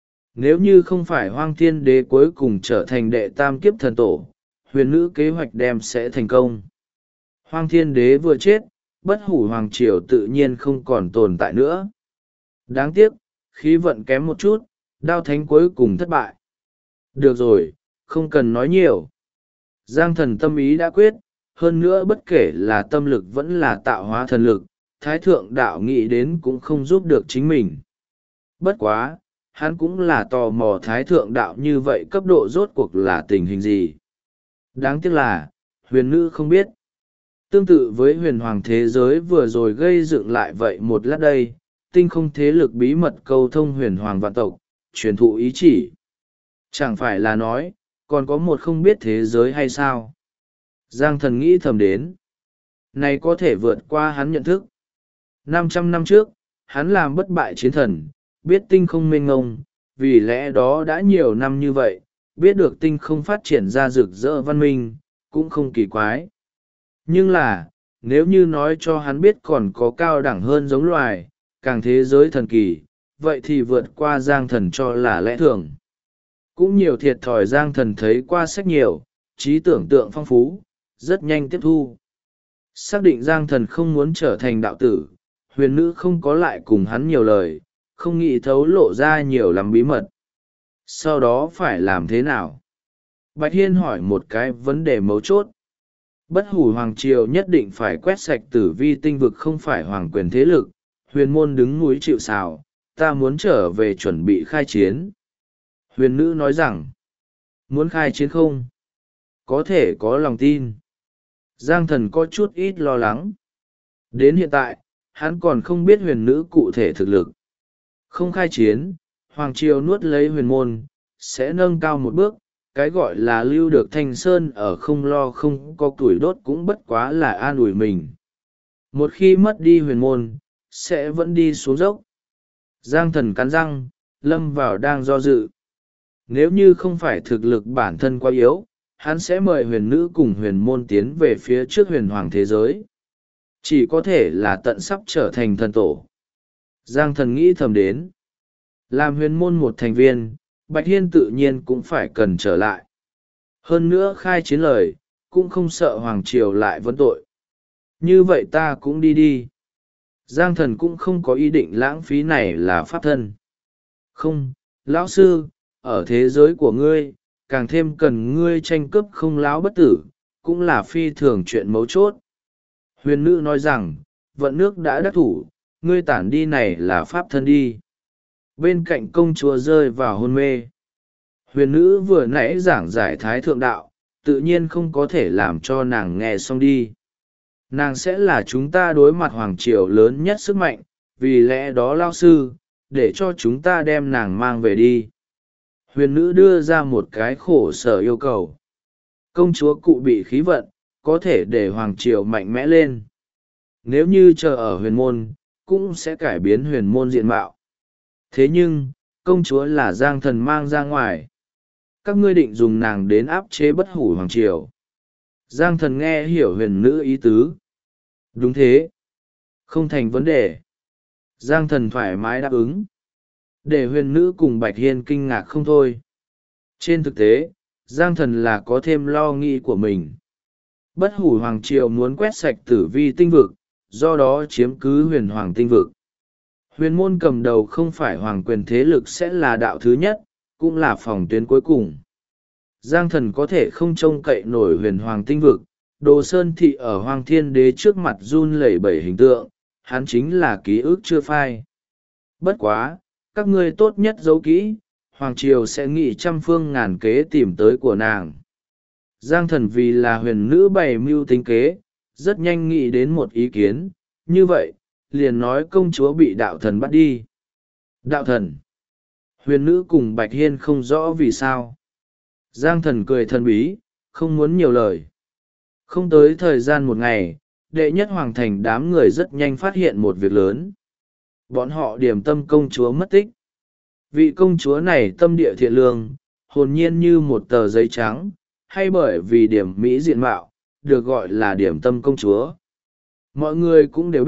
Nếu như không phải hoang thiên đế cuối cùng trở thành đệ tam kiếp thần tổ, huyền nữ kế hoạch đem sẽ thành công. Hoang thiên đế vừa chết, bất hủ hoàng triều tự nhiên không còn tồn tại nữa. Đáng tiếc, khí vận kém một chút, đao thánh cuối cùng thất bại. Được rồi, không cần nói nhiều. Giang thần tâm ý đã quyết, hơn nữa bất kể là tâm lực vẫn là tạo hóa thần lực, thái thượng đạo nghĩ đến cũng không giúp được chính mình. Bất quá, hắn cũng là tò mò thái thượng đạo như vậy cấp độ rốt cuộc là tình hình gì. Đáng tiếc là, huyền nữ không biết. Tương tự với huyền hoàng thế giới vừa rồi gây dựng lại vậy một lát đây, tinh không thế lực bí mật câu thông huyền hoàng vạn tộc, truyền thụ ý chỉ. Chẳng phải là nói, còn có một không biết thế giới hay sao? Giang thần nghĩ thầm đến. Này có thể vượt qua hắn nhận thức. 500 năm trước, hắn làm bất bại chiến thần, biết tinh không mênh ngông, vì lẽ đó đã nhiều năm như vậy, biết được tinh không phát triển ra rực rỡ văn minh, cũng không kỳ quái. Nhưng là, nếu như nói cho hắn biết còn có cao đẳng hơn giống loài, càng thế giới thần kỳ, vậy thì vượt qua Giang thần cho là lẽ thường. Cũng nhiều thiệt thòi Giang thần thấy qua sách nhiều, trí tưởng tượng phong phú, rất nhanh tiếp thu. Xác định Giang thần không muốn trở thành đạo tử, huyền nữ không có lại cùng hắn nhiều lời, không nghĩ thấu lộ ra nhiều lắm bí mật. Sau đó phải làm thế nào? Bạch Hiên hỏi một cái vấn đề mấu chốt. Bất hủ hoàng triều nhất định phải quét sạch tử vi tinh vực, không phải hoàng quyền thế lực, huyền môn đứng núi chịu sào, ta muốn trở về chuẩn bị khai chiến. Huyền nữ nói rằng, muốn khai chiến không? Có thể có lòng tin. Giang thần có chút ít lo lắng. Đến hiện tại, hắn còn không biết huyền nữ cụ thể thực lực. Không khai chiến, hoàng triều nuốt lấy huyền môn, sẽ nâng cao một bước, cái gọi là lưu được thanh sơn ở không lo không có củi đốt cũng bất quá là an ủi mình. Một khi mất đi huyền môn, sẽ vẫn đi xuống dốc. Giang thần cắn răng, lâm vào đang do dự. Nếu như không phải thực lực bản thân quá yếu, hắn sẽ mời huyền nữ cùng huyền môn tiến về phía trước huyền hoàng thế giới. Chỉ có thể là tận sắp trở thành thần tổ. Giang thần nghĩ thầm đến. Làm huyền môn một thành viên, Bạch Hiên tự nhiên cũng phải cần trở lại. Hơn nữa khai chiến lời, cũng không sợ hoàng triều lại vấn tội. Như vậy ta cũng đi đi. Giang thần cũng không có ý định lãng phí này là pháp thân. Không, lão sư, ở thế giới của ngươi, càng thêm cần ngươi tranh cướp không lão bất tử, cũng là phi thường chuyện mấu chốt. Huyền nữ nói rằng, vận nước đã đắc thủ, ngươi tản đi này là pháp thân đi. Bên cạnh công chúa rơi vào hôn mê. Huyền nữ vừa nãy giảng giải thái thượng đạo, tự nhiên không có thể làm cho nàng nghe xong đi. Nàng sẽ là chúng ta đối mặt hoàng triều lớn nhất sức mạnh, vì lẽ đó lao sư, để cho chúng ta đem nàng mang về đi. Huyền nữ đưa ra một cái khổ sở yêu cầu. Công chúa cụ bị khí vận, có thể để hoàng triều mạnh mẽ lên. Nếu như chờ ở huyền môn, cũng sẽ cải biến huyền môn diện mạo. Thế nhưng, công chúa là Giang thần mang ra ngoài. Các ngươi định dùng nàng đến áp chế bất hủ hoàng triều. Giang thần nghe hiểu huyền nữ ý tứ. Đúng thế. Không thành vấn đề. Giang thần thoải mái đáp ứng. Để huyền nữ cùng Bạch Hiên kinh ngạc không thôi. Trên thực tế, Giang thần là có thêm lo nghĩ của mình. Bất hủ hoàng triều muốn quét sạch tử vi tinh vực, do đó chiếm cứ huyền hoàng tinh vực. Huyền môn cầm đầu không phải hoàng quyền thế lực sẽ là đạo thứ nhất, cũng là phòng tuyến cuối cùng. Giang thần có thể không trông cậy nổi huyền hoàng tinh vực, Đồ Sơn Thị ở Hoàng Thiên Đế trước mặt run lẩy bẩy hình tượng, hắn chính là ký ức chưa phai. Bất quá, các ngươi tốt nhất giấu kỹ, Hoàng Triều sẽ nghĩ trăm phương ngàn kế tìm tới của nàng. Giang thần vì là huyền nữ bày mưu tính kế, rất nhanh nghĩ đến một ý kiến, như vậy, liền nói công chúa bị đạo thần bắt đi. Đạo thần. Huyền nữ cùng Bạch Hiên không rõ vì sao. Giang thần cười thần bí, không muốn nhiều lời. Không tới thời gian một ngày, đệ nhất hoàng thành đám người rất nhanh phát hiện một việc lớn. Bọn họ điểm tâm công chúa mất tích. Vị công chúa này tâm địa thiện lương, hồn nhiên như một tờ giấy trắng, hay bởi vì điểm mỹ diện mạo, được gọi là điểm tâm công chúa. Mọi người cũng đều biết,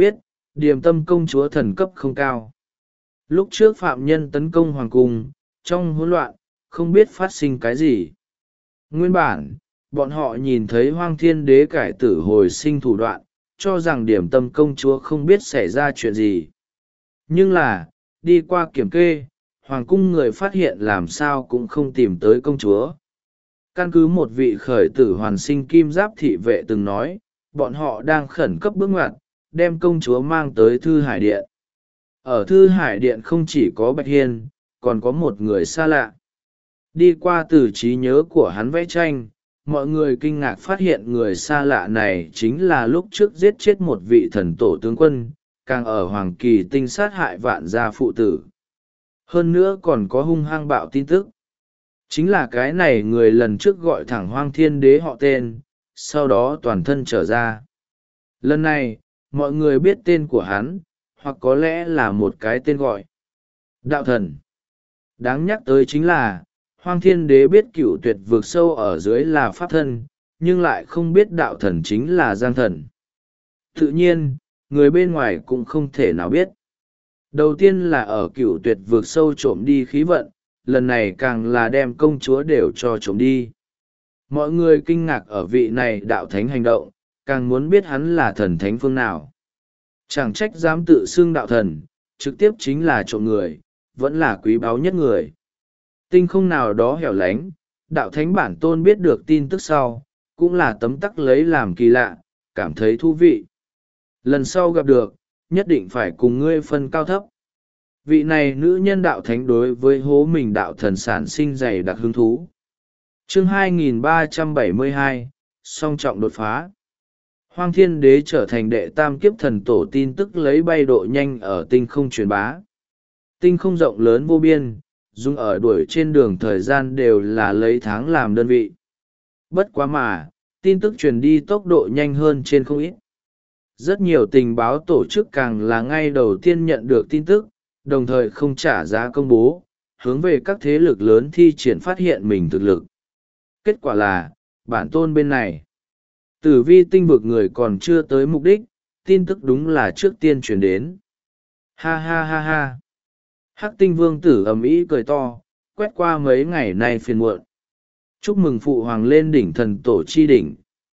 Điềm tâm công chúa thần cấp không cao. Lúc trước phạm nhân tấn công hoàng cung, trong hỗn loạn, không biết phát sinh cái gì. Nguyên bản, bọn họ nhìn thấy Hoang Thiên Đế cải tử hồi sinh thủ đoạn, cho rằng Điềm tâm công chúa không biết xảy ra chuyện gì. Nhưng là, đi qua kiểm kê, hoàng cung người phát hiện làm sao cũng không tìm tới công chúa. Căn cứ một vị khởi tử hoàn sinh kim giáp thị vệ từng nói, bọn họ đang khẩn cấp bước ngoặt, đem công chúa mang tới Thư Hải Điện. Ở Thư Hải Điện không chỉ có Bạch Hiên, còn có một người xa lạ. Đi qua từ trí nhớ của hắn vẽ tranh, mọi người kinh ngạc phát hiện người xa lạ này chính là lúc trước giết chết một vị thần tổ tướng quân, càng ở Hoàng Kỳ Tinh sát hại Vạn gia phụ tử. Hơn nữa còn có hung hăng bạo tin tức. Chính là cái này người lần trước gọi thẳng Hoang Thiên Đế họ tên, sau đó toàn thân trở ra. Lần này, mọi người biết tên của hắn, hoặc có lẽ là một cái tên gọi. Đạo thần. Đáng nhắc tới chính là, Hoang Thiên Đế biết Cửu Tuyệt Vực sâu ở dưới là pháp thân, nhưng lại không biết đạo thần chính là Giang Thần. Tự nhiên, người bên ngoài cũng không thể nào biết. Đầu tiên là ở Cửu Tuyệt Vực sâu trộm đi khí vận, lần này càng là đem công chúa đều cho trộm đi. Mọi người kinh ngạc ở vị này đạo thánh hành động, càng muốn biết hắn là thần thánh phương nào. Chẳng trách dám tự xưng đạo thần, trực tiếp chính là trộm người, vẫn là quý báu nhất người. Tinh không nào đó hẻo lánh, đạo thánh bản tôn biết được tin tức sau, cũng là tấm tắc lấy làm kỳ lạ, cảm thấy thú vị. Lần sau gặp được, nhất định phải cùng ngươi phân cao thấp. Vị này nữ nhân đạo thánh đối với hố mình đạo thần sản sinh dày đặc hứng thú. Chương 2372, song trọng đột phá. Hoang Thiên Đế trở thành đệ tam kiếp thần tổ tin tức lấy bay độ nhanh ở tinh không truyền bá. Tinh không rộng lớn vô biên, dùng ở đuổi trên đường thời gian đều là lấy tháng làm đơn vị. Bất quá mà, tin tức truyền đi tốc độ nhanh hơn trên không ít. Rất nhiều tình báo tổ chức càng là ngay đầu tiên nhận được tin tức, đồng thời không trả giá công bố, hướng về các thế lực lớn thi triển phát hiện mình thực lực. Kết quả là, bản tôn bên này, tử vi tinh vực người còn chưa tới mục đích, tin tức đúng là trước tiên chuyển đến. Ha ha ha ha. Hắc tinh vương tử ầm ĩ cười to, quét qua mấy ngày nay phiền muộn. Chúc mừng phụ hoàng lên đỉnh thần tổ chi đỉnh.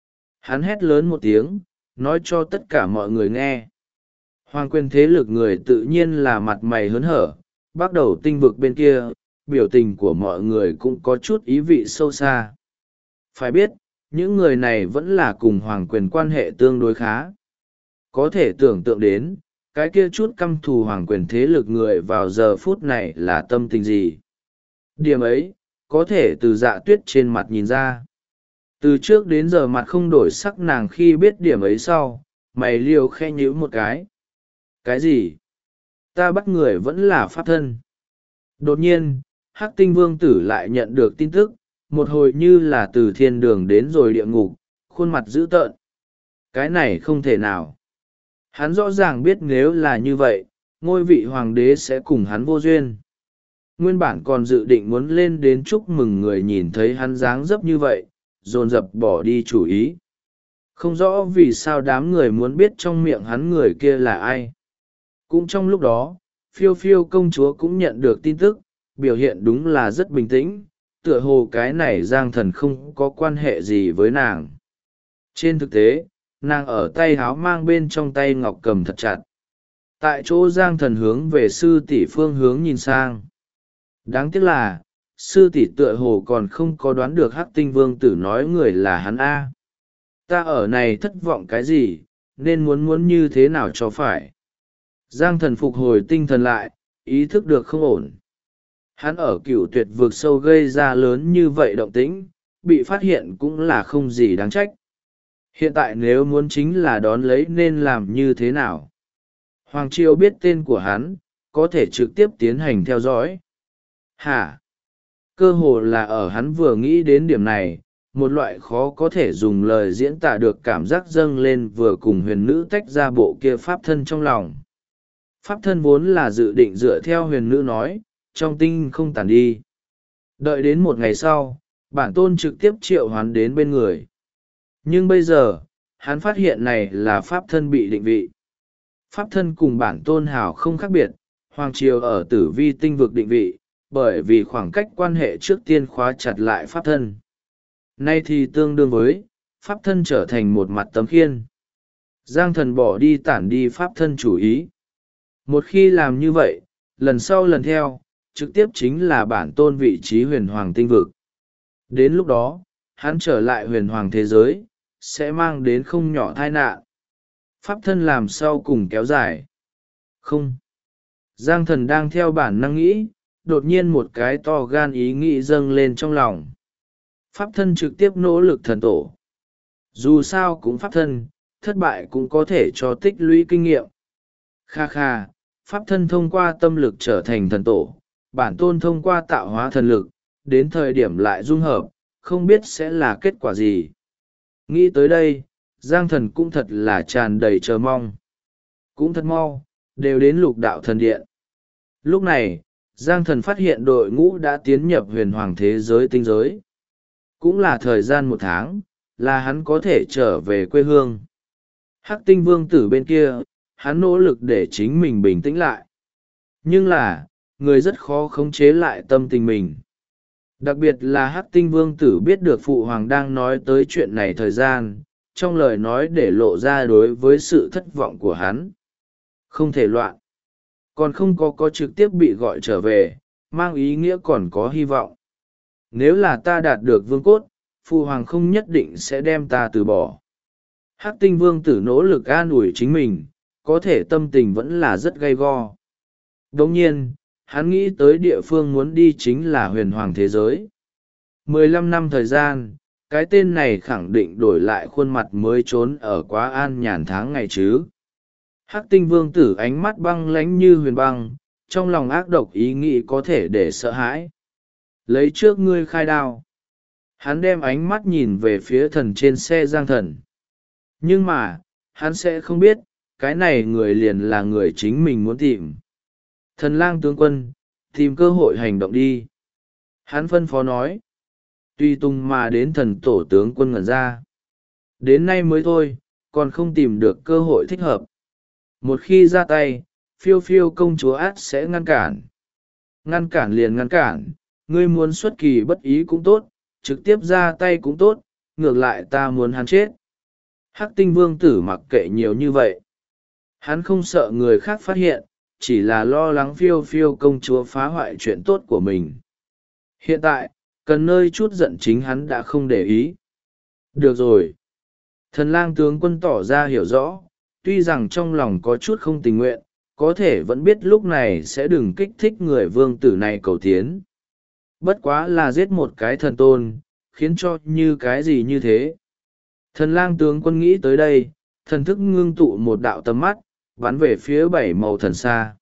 Hắn hét lớn một tiếng, nói cho tất cả mọi người nghe. Hoàng quyền thế lực người tự nhiên là mặt mày hớn hở, bắt đầu tinh vực bên kia, biểu tình của mọi người cũng có chút ý vị sâu xa. Phải biết, những người này vẫn là cùng hoàng quyền quan hệ tương đối khá. Có thể tưởng tượng đến, cái kia chút căm thù hoàng quyền thế lực người vào giờ phút này là tâm tình gì. Điểm ấy, có thể từ Dạ Tuyết trên mặt nhìn ra. Từ trước đến giờ mặt không đổi sắc nàng khi biết điểm ấy sau, mày liều khe nhíu một cái. Cái gì? Ta bắt người vẫn là pháp thân. Đột nhiên, Hắc Tinh Vương tử lại nhận được tin tức, một hồi như là từ thiên đường đến rồi địa ngục, khuôn mặt dữ tợn. Cái này không thể nào. Hắn rõ ràng biết nếu là như vậy, ngôi vị hoàng đế sẽ cùng hắn vô duyên. Nguyên bản còn dự định muốn lên đến chúc mừng người nhìn thấy hắn dáng dấp như vậy, dồn dập bỏ đi chủ ý. Không rõ vì sao đám người muốn biết trong miệng hắn người kia là ai. Cũng trong lúc đó, phiêu phiêu công chúa cũng nhận được tin tức, biểu hiện đúng là rất bình tĩnh, tựa hồ cái này Giang Thần không có quan hệ gì với nàng. Trên thực tế, nàng ở tay háo mang bên trong tay ngọc cầm thật chặt. Tại chỗ Giang Thần hướng về sư tỷ phương hướng nhìn sang. Đáng tiếc là, sư tỷ tựa hồ còn không có đoán được Hắc Tinh Vương tử nói người là hắn A. Ta ở này thất vọng cái gì, nên muốn như thế nào cho phải. Giang Thần phục hồi tinh thần lại, ý thức được không ổn. Hắn ở Cửu Tuyệt Vực sâu gây ra lớn như vậy động tĩnh, bị phát hiện cũng là không gì đáng trách. Hiện tại nếu muốn chính là đón lấy nên làm như thế nào? Hoàng Triều biết tên của hắn, có thể trực tiếp tiến hành theo dõi. Hả? Cơ hồ là ở hắn vừa nghĩ đến điểm này, một loại khó có thể dùng lời diễn tả được cảm giác dâng lên vừa cùng huyền nữ tách ra bộ kia pháp thân trong lòng. Pháp thân vốn là dự định dựa theo huyền nữ nói, trong tinh không tàn đi. Đợi đến một ngày sau, bản tôn trực tiếp triệu hoán đến bên người. Nhưng bây giờ, hắn phát hiện này là pháp thân bị định vị. Pháp thân cùng bản tôn hào không khác biệt, hoàng triều ở tử vi tinh vực định vị, bởi vì khoảng cách quan hệ trước tiên khóa chặt lại pháp thân. Nay thì tương đương với, pháp thân trở thành một mặt tấm khiên. Giang thần bỏ đi tản đi pháp thân chủ ý. Một khi làm như vậy, lần sau lần theo, trực tiếp chính là bản tôn vị trí huyền hoàng tinh vực. Đến lúc đó, hắn trở lại huyền hoàng thế giới, sẽ mang đến không nhỏ tai nạn. Pháp thân làm sau cùng kéo dài. Không. Giang thần đang theo bản năng nghĩ, đột nhiên một cái to gan ý nghĩ dâng lên trong lòng. Pháp thân trực tiếp nỗ lực thần tổ. Dù sao cũng pháp thân, thất bại cũng có thể cho tích lũy kinh nghiệm. Kha kha, pháp thân thông qua tâm lực trở thành thần tổ, bản tôn thông qua tạo hóa thần lực, đến thời điểm lại dung hợp, không biết sẽ là kết quả gì. Nghĩ tới đây, Giang thần cũng thật là tràn đầy chờ mong. Cũng thật mau, đều đến lục đạo thần điện. Lúc này, Giang thần phát hiện đội ngũ đã tiến nhập huyền hoàng thế giới tinh giới. Cũng là thời gian 1 tháng, là hắn có thể trở về quê hương. Hắc tinh vương tử bên kia, hắn nỗ lực để chính mình bình tĩnh lại. Nhưng là, người rất khó khống chế lại tâm tình mình. Đặc biệt là Hắc tinh vương tử biết được phụ hoàng đang nói tới chuyện này thời gian, trong lời nói để lộ ra đối với sự thất vọng của hắn. Không thể loạn. Còn không có trực tiếp bị gọi trở về, mang ý nghĩa còn có hy vọng. Nếu là ta đạt được vương cốt, phụ hoàng không nhất định sẽ đem ta từ bỏ. Hắc tinh vương tử nỗ lực an ủi chính mình, có thể tâm tình vẫn là rất gay go. Đồng nhiên, hắn nghĩ tới địa phương muốn đi chính là huyền hoàng thế giới. 15 năm thời gian, cái tên này khẳng định đổi lại khuôn mặt mới trốn ở quá an nhàn tháng ngày chứ. Hắc tinh vương tử ánh mắt băng lánh như huyền băng, trong lòng ác độc ý nghĩ có thể để sợ hãi. Lấy trước ngươi khai đao. Hắn đem ánh mắt nhìn về phía thần trên xe Giang thần. Nhưng mà, hắn sẽ không biết, cái này người liền là người chính mình muốn tìm. Thần lang tướng quân, tìm cơ hội hành động đi. Hắn phân phó nói. Tùy tùng mà đến thần tổ tướng quân ngẩn ra. Đến nay mới thôi, còn không tìm được cơ hội thích hợp. Một khi ra tay, phiêu phiêu công chúa át sẽ ngăn cản. Ngăn cản liền ngăn cản, ngươi muốn xuất kỳ bất ý cũng tốt, trực tiếp ra tay cũng tốt, ngược lại ta muốn hắn chết. Hắc tinh vương tử mặc kệ nhiều như vậy. Hắn không sợ người khác phát hiện, chỉ là lo lắng phiêu phiêu công chúa phá hoại chuyện tốt của mình. Hiện tại, cần nơi chút giận chính hắn đã không để ý. Được rồi. Thần lang tướng quân tỏ ra hiểu rõ, tuy rằng trong lòng có chút không tình nguyện, có thể vẫn biết lúc này sẽ đừng kích thích người vương tử này cầu tiến. Bất quá là giết một cái thần tôn, khiến cho như cái gì như thế. Thần lang tướng quân nghĩ tới đây, thần thức ngưng tụ một đạo tầm mắt, bắn về phía 7 màu thần xa.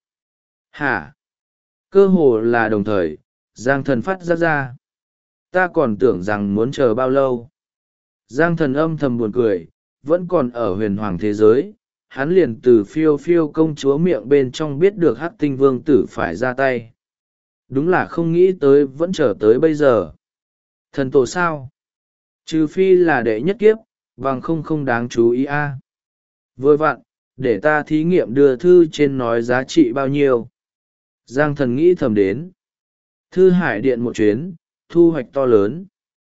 Hả? Cơ hồ là đồng thời, Giang thần phát ra. Ta còn tưởng rằng muốn chờ bao lâu. Giang thần âm thầm buồn cười, vẫn còn ở huyền hoàng thế giới. Hắn liền từ phiêu phiêu công chúa miệng bên trong biết được Hắc tinh vương tử phải ra tay. Đúng là không nghĩ tới vẫn chờ tới bây giờ. Thần tổ sao? Trừ phi là đệ nhất kiếp, bằng không đáng chú ý a. Vừa vặn, để ta thí nghiệm đưa thư trên nói giá trị bao nhiêu. Giang thần nghĩ thầm đến. Thư hải điện một chuyến, thu hoạch to lớn.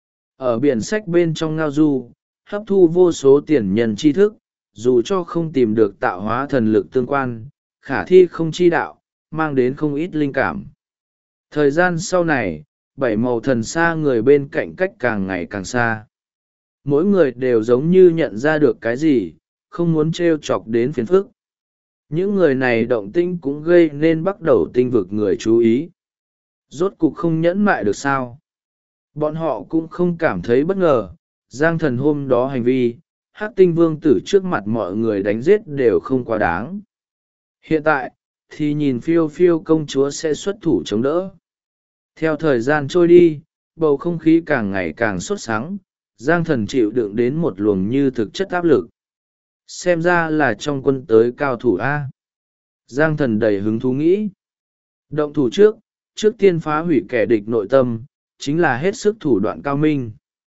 Ở biển sách bên trong ngao du, hấp thu vô số tiền nhân tri thức, dù cho không tìm được tạo hóa thần lực tương quan, khả thi không chi đạo, mang đến không ít linh cảm. Thời gian sau này, 7 màu thần xa người bên cạnh cách càng ngày càng xa. Mỗi người đều giống như nhận ra được cái gì, không muốn trêu chọc đến phiền phức. Những người này động tĩnh cũng gây nên bắt đầu tinh vực người chú ý. Rốt cục không nhẫn mại được sao. Bọn họ cũng không cảm thấy bất ngờ, Giang thần hôm đó hành vi, Hắc tinh vương tử trước mặt mọi người đánh giết đều không quá đáng. Hiện tại, thì nhìn phiêu phiêu công chúa sẽ xuất thủ chống đỡ. Theo thời gian trôi đi, bầu không khí càng ngày càng sốt sắng, Giang thần chịu đựng đến một luồng như thực chất áp lực. Xem ra là trong quân tới cao thủ A. Giang thần đầy hứng thú nghĩ. Động thủ trước tiên phá hủy kẻ địch nội tâm, chính là hết sức thủ đoạn cao minh.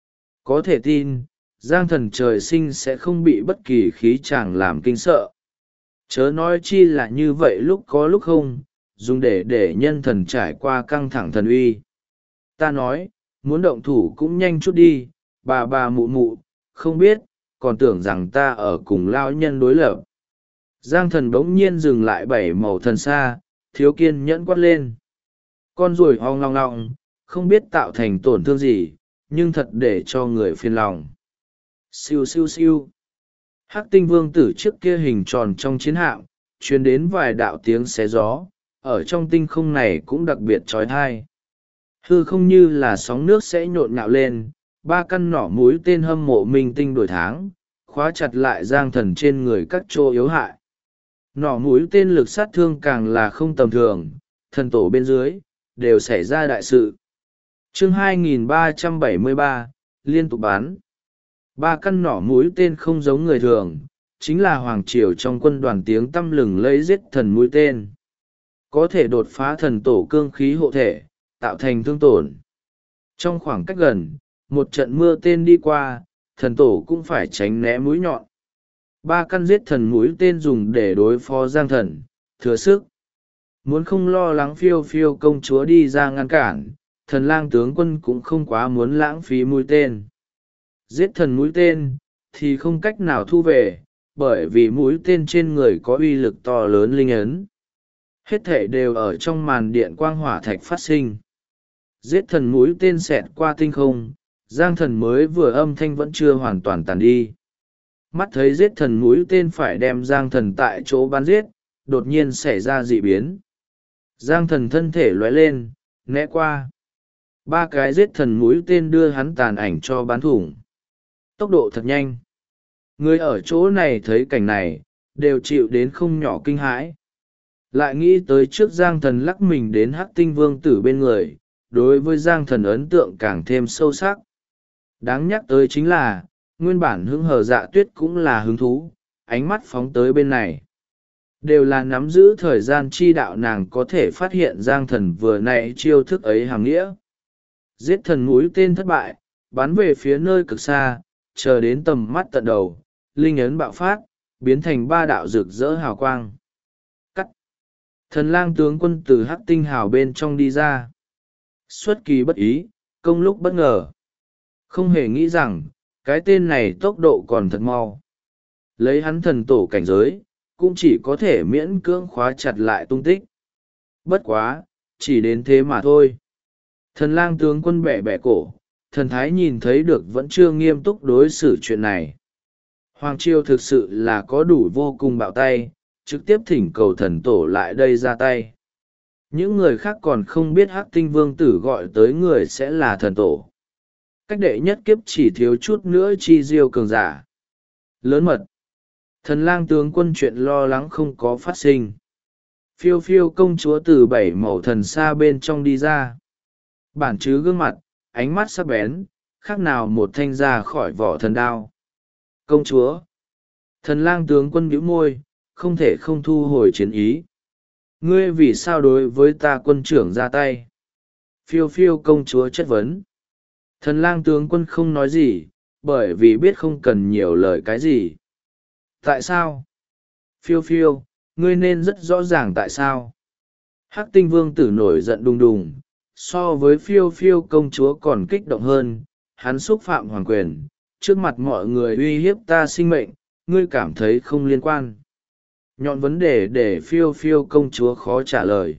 Có thể tin, Giang thần trời sinh sẽ không bị bất kỳ khí chàng làm kinh sợ. Chớ nói chi là như vậy lúc có lúc không, dùng để nhân thần trải qua căng thẳng thần uy. Ta nói, muốn động thủ cũng nhanh chút đi, bà mụ mụ, không biết, còn tưởng rằng ta ở cùng lao nhân đối lập. Giang thần bỗng nhiên dừng lại bảy màu thần xa, thiếu kiên nhẫn quát lên. Con ruồi hoang long long, không biết tạo thành tổn thương gì, nhưng thật để cho người phiền lòng. Siêu siêu siêu. Hắc tinh vương tử trước kia hình tròn trong chiến hạm, truyền đến vài đạo tiếng xé gió, ở trong tinh không này cũng đặc biệt trói thai. Hư không như là sóng nước sẽ nhộn nhạo lên, ba căn nỏ mũi tên hâm mộ minh tinh đổi tháng, khóa chặt lại giang thần trên người các chỗ yếu hại. Nỏ mũi tên lực sát thương càng là không tầm thường, thần tổ bên dưới, đều xảy ra đại sự. Chương 2373, liên tục bắn. Ba căn nỏ mũi tên không giống người thường, chính là hoàng triều trong quân đoàn tiếng tăm lừng lấy giết thần mũi tên. Có thể đột phá thần tổ cương khí hộ thể, tạo thành thương tổn. Trong khoảng cách gần, một trận mưa tên đi qua, thần tổ cũng phải tránh né mũi nhọn. Ba căn giết thần mũi tên dùng để đối phó giang thần, thừa sức. Muốn không lo lắng phiêu phiêu công chúa đi ra ngăn cản, thần lang tướng quân cũng không quá muốn lãng phí mũi tên. Giết thần mũi tên, thì không cách nào thu về, bởi vì mũi tên trên người có uy lực to lớn linh ấn. Hết thể đều ở trong màn điện quang hỏa thạch phát sinh. Giết thần mũi tên xẹt qua tinh không, giang thần mới vừa âm thanh vẫn chưa hoàn toàn tàn đi. Mắt thấy giết thần mũi tên phải đem giang thần tại chỗ bắn giết, đột nhiên xảy ra dị biến. Giang thần thân thể lóe lên, né qua. Ba cái giết thần mũi tên đưa hắn tàn ảnh cho bắn thủng. Tốc độ thật nhanh. Người ở chỗ này thấy cảnh này, đều chịu đến không nhỏ kinh hãi. Lại nghĩ tới trước giang thần lắc mình đến hắc tinh vương tử bên người, đối với giang thần ấn tượng càng thêm sâu sắc. Đáng nhắc tới chính là, nguyên bản hứng hờ dạ tuyết cũng là hứng thú, ánh mắt phóng tới bên này. Đều là nắm giữ thời gian chi đạo nàng có thể phát hiện giang thần vừa nãy chiêu thức ấy hàm nghĩa. Giết thần mũi tên thất bại, bắn về phía nơi cực xa, chờ đến tầm mắt tận đầu, linh ấn bạo phát, biến thành ba đạo rực rỡ hào quang. Cắt! Thần lang tướng quân từ hắc tinh hào bên trong đi ra. Xuất kỳ bất ý, công lúc bất ngờ. Không hề nghĩ rằng, cái tên này tốc độ còn thật mau. Lấy hắn thần tổ cảnh giới, cũng chỉ có thể miễn cưỡng khóa chặt lại tung tích. Bất quá, chỉ đến thế mà thôi. Thần lang tướng quân bẻ bẻ cổ, thần thái nhìn thấy được vẫn chưa nghiêm túc đối xử chuyện này. Hoàng triều thực sự là có đủ vô cùng bạo tay, trực tiếp thỉnh cầu thần tổ lại đây ra tay. Những người khác còn không biết hắc tinh vương tử gọi tới người sẽ là thần tổ. Cách đệ nhất kiếp chỉ thiếu chút nữa chi diêu cường giả. Lớn mật. Thần lang tướng quân chuyện lo lắng không có phát sinh. Phiêu phiêu công chúa từ bảy màu thần xa bên trong đi ra. Bản chứ gương mặt, ánh mắt sắc bén, khác nào một thanh ra khỏi vỏ thần đao. Công chúa. Thần lang tướng quân bĩu môi, không thể không thu hồi chiến ý. Ngươi vì sao đối với ta quân trưởng ra tay? Phiêu phiêu công chúa chất vấn. Thần lang tướng quân không nói gì, bởi vì biết không cần nhiều lời cái gì. Tại sao? Phiêu phiêu, ngươi nên rất rõ ràng tại sao. Hắc tinh vương tử nổi giận đùng đùng, so với phiêu phiêu công chúa còn kích động hơn, hắn xúc phạm hoàng quyền, trước mặt mọi người uy hiếp ta sinh mệnh, ngươi cảm thấy không liên quan. Nhọn vấn đề để phiêu phiêu công chúa khó trả lời.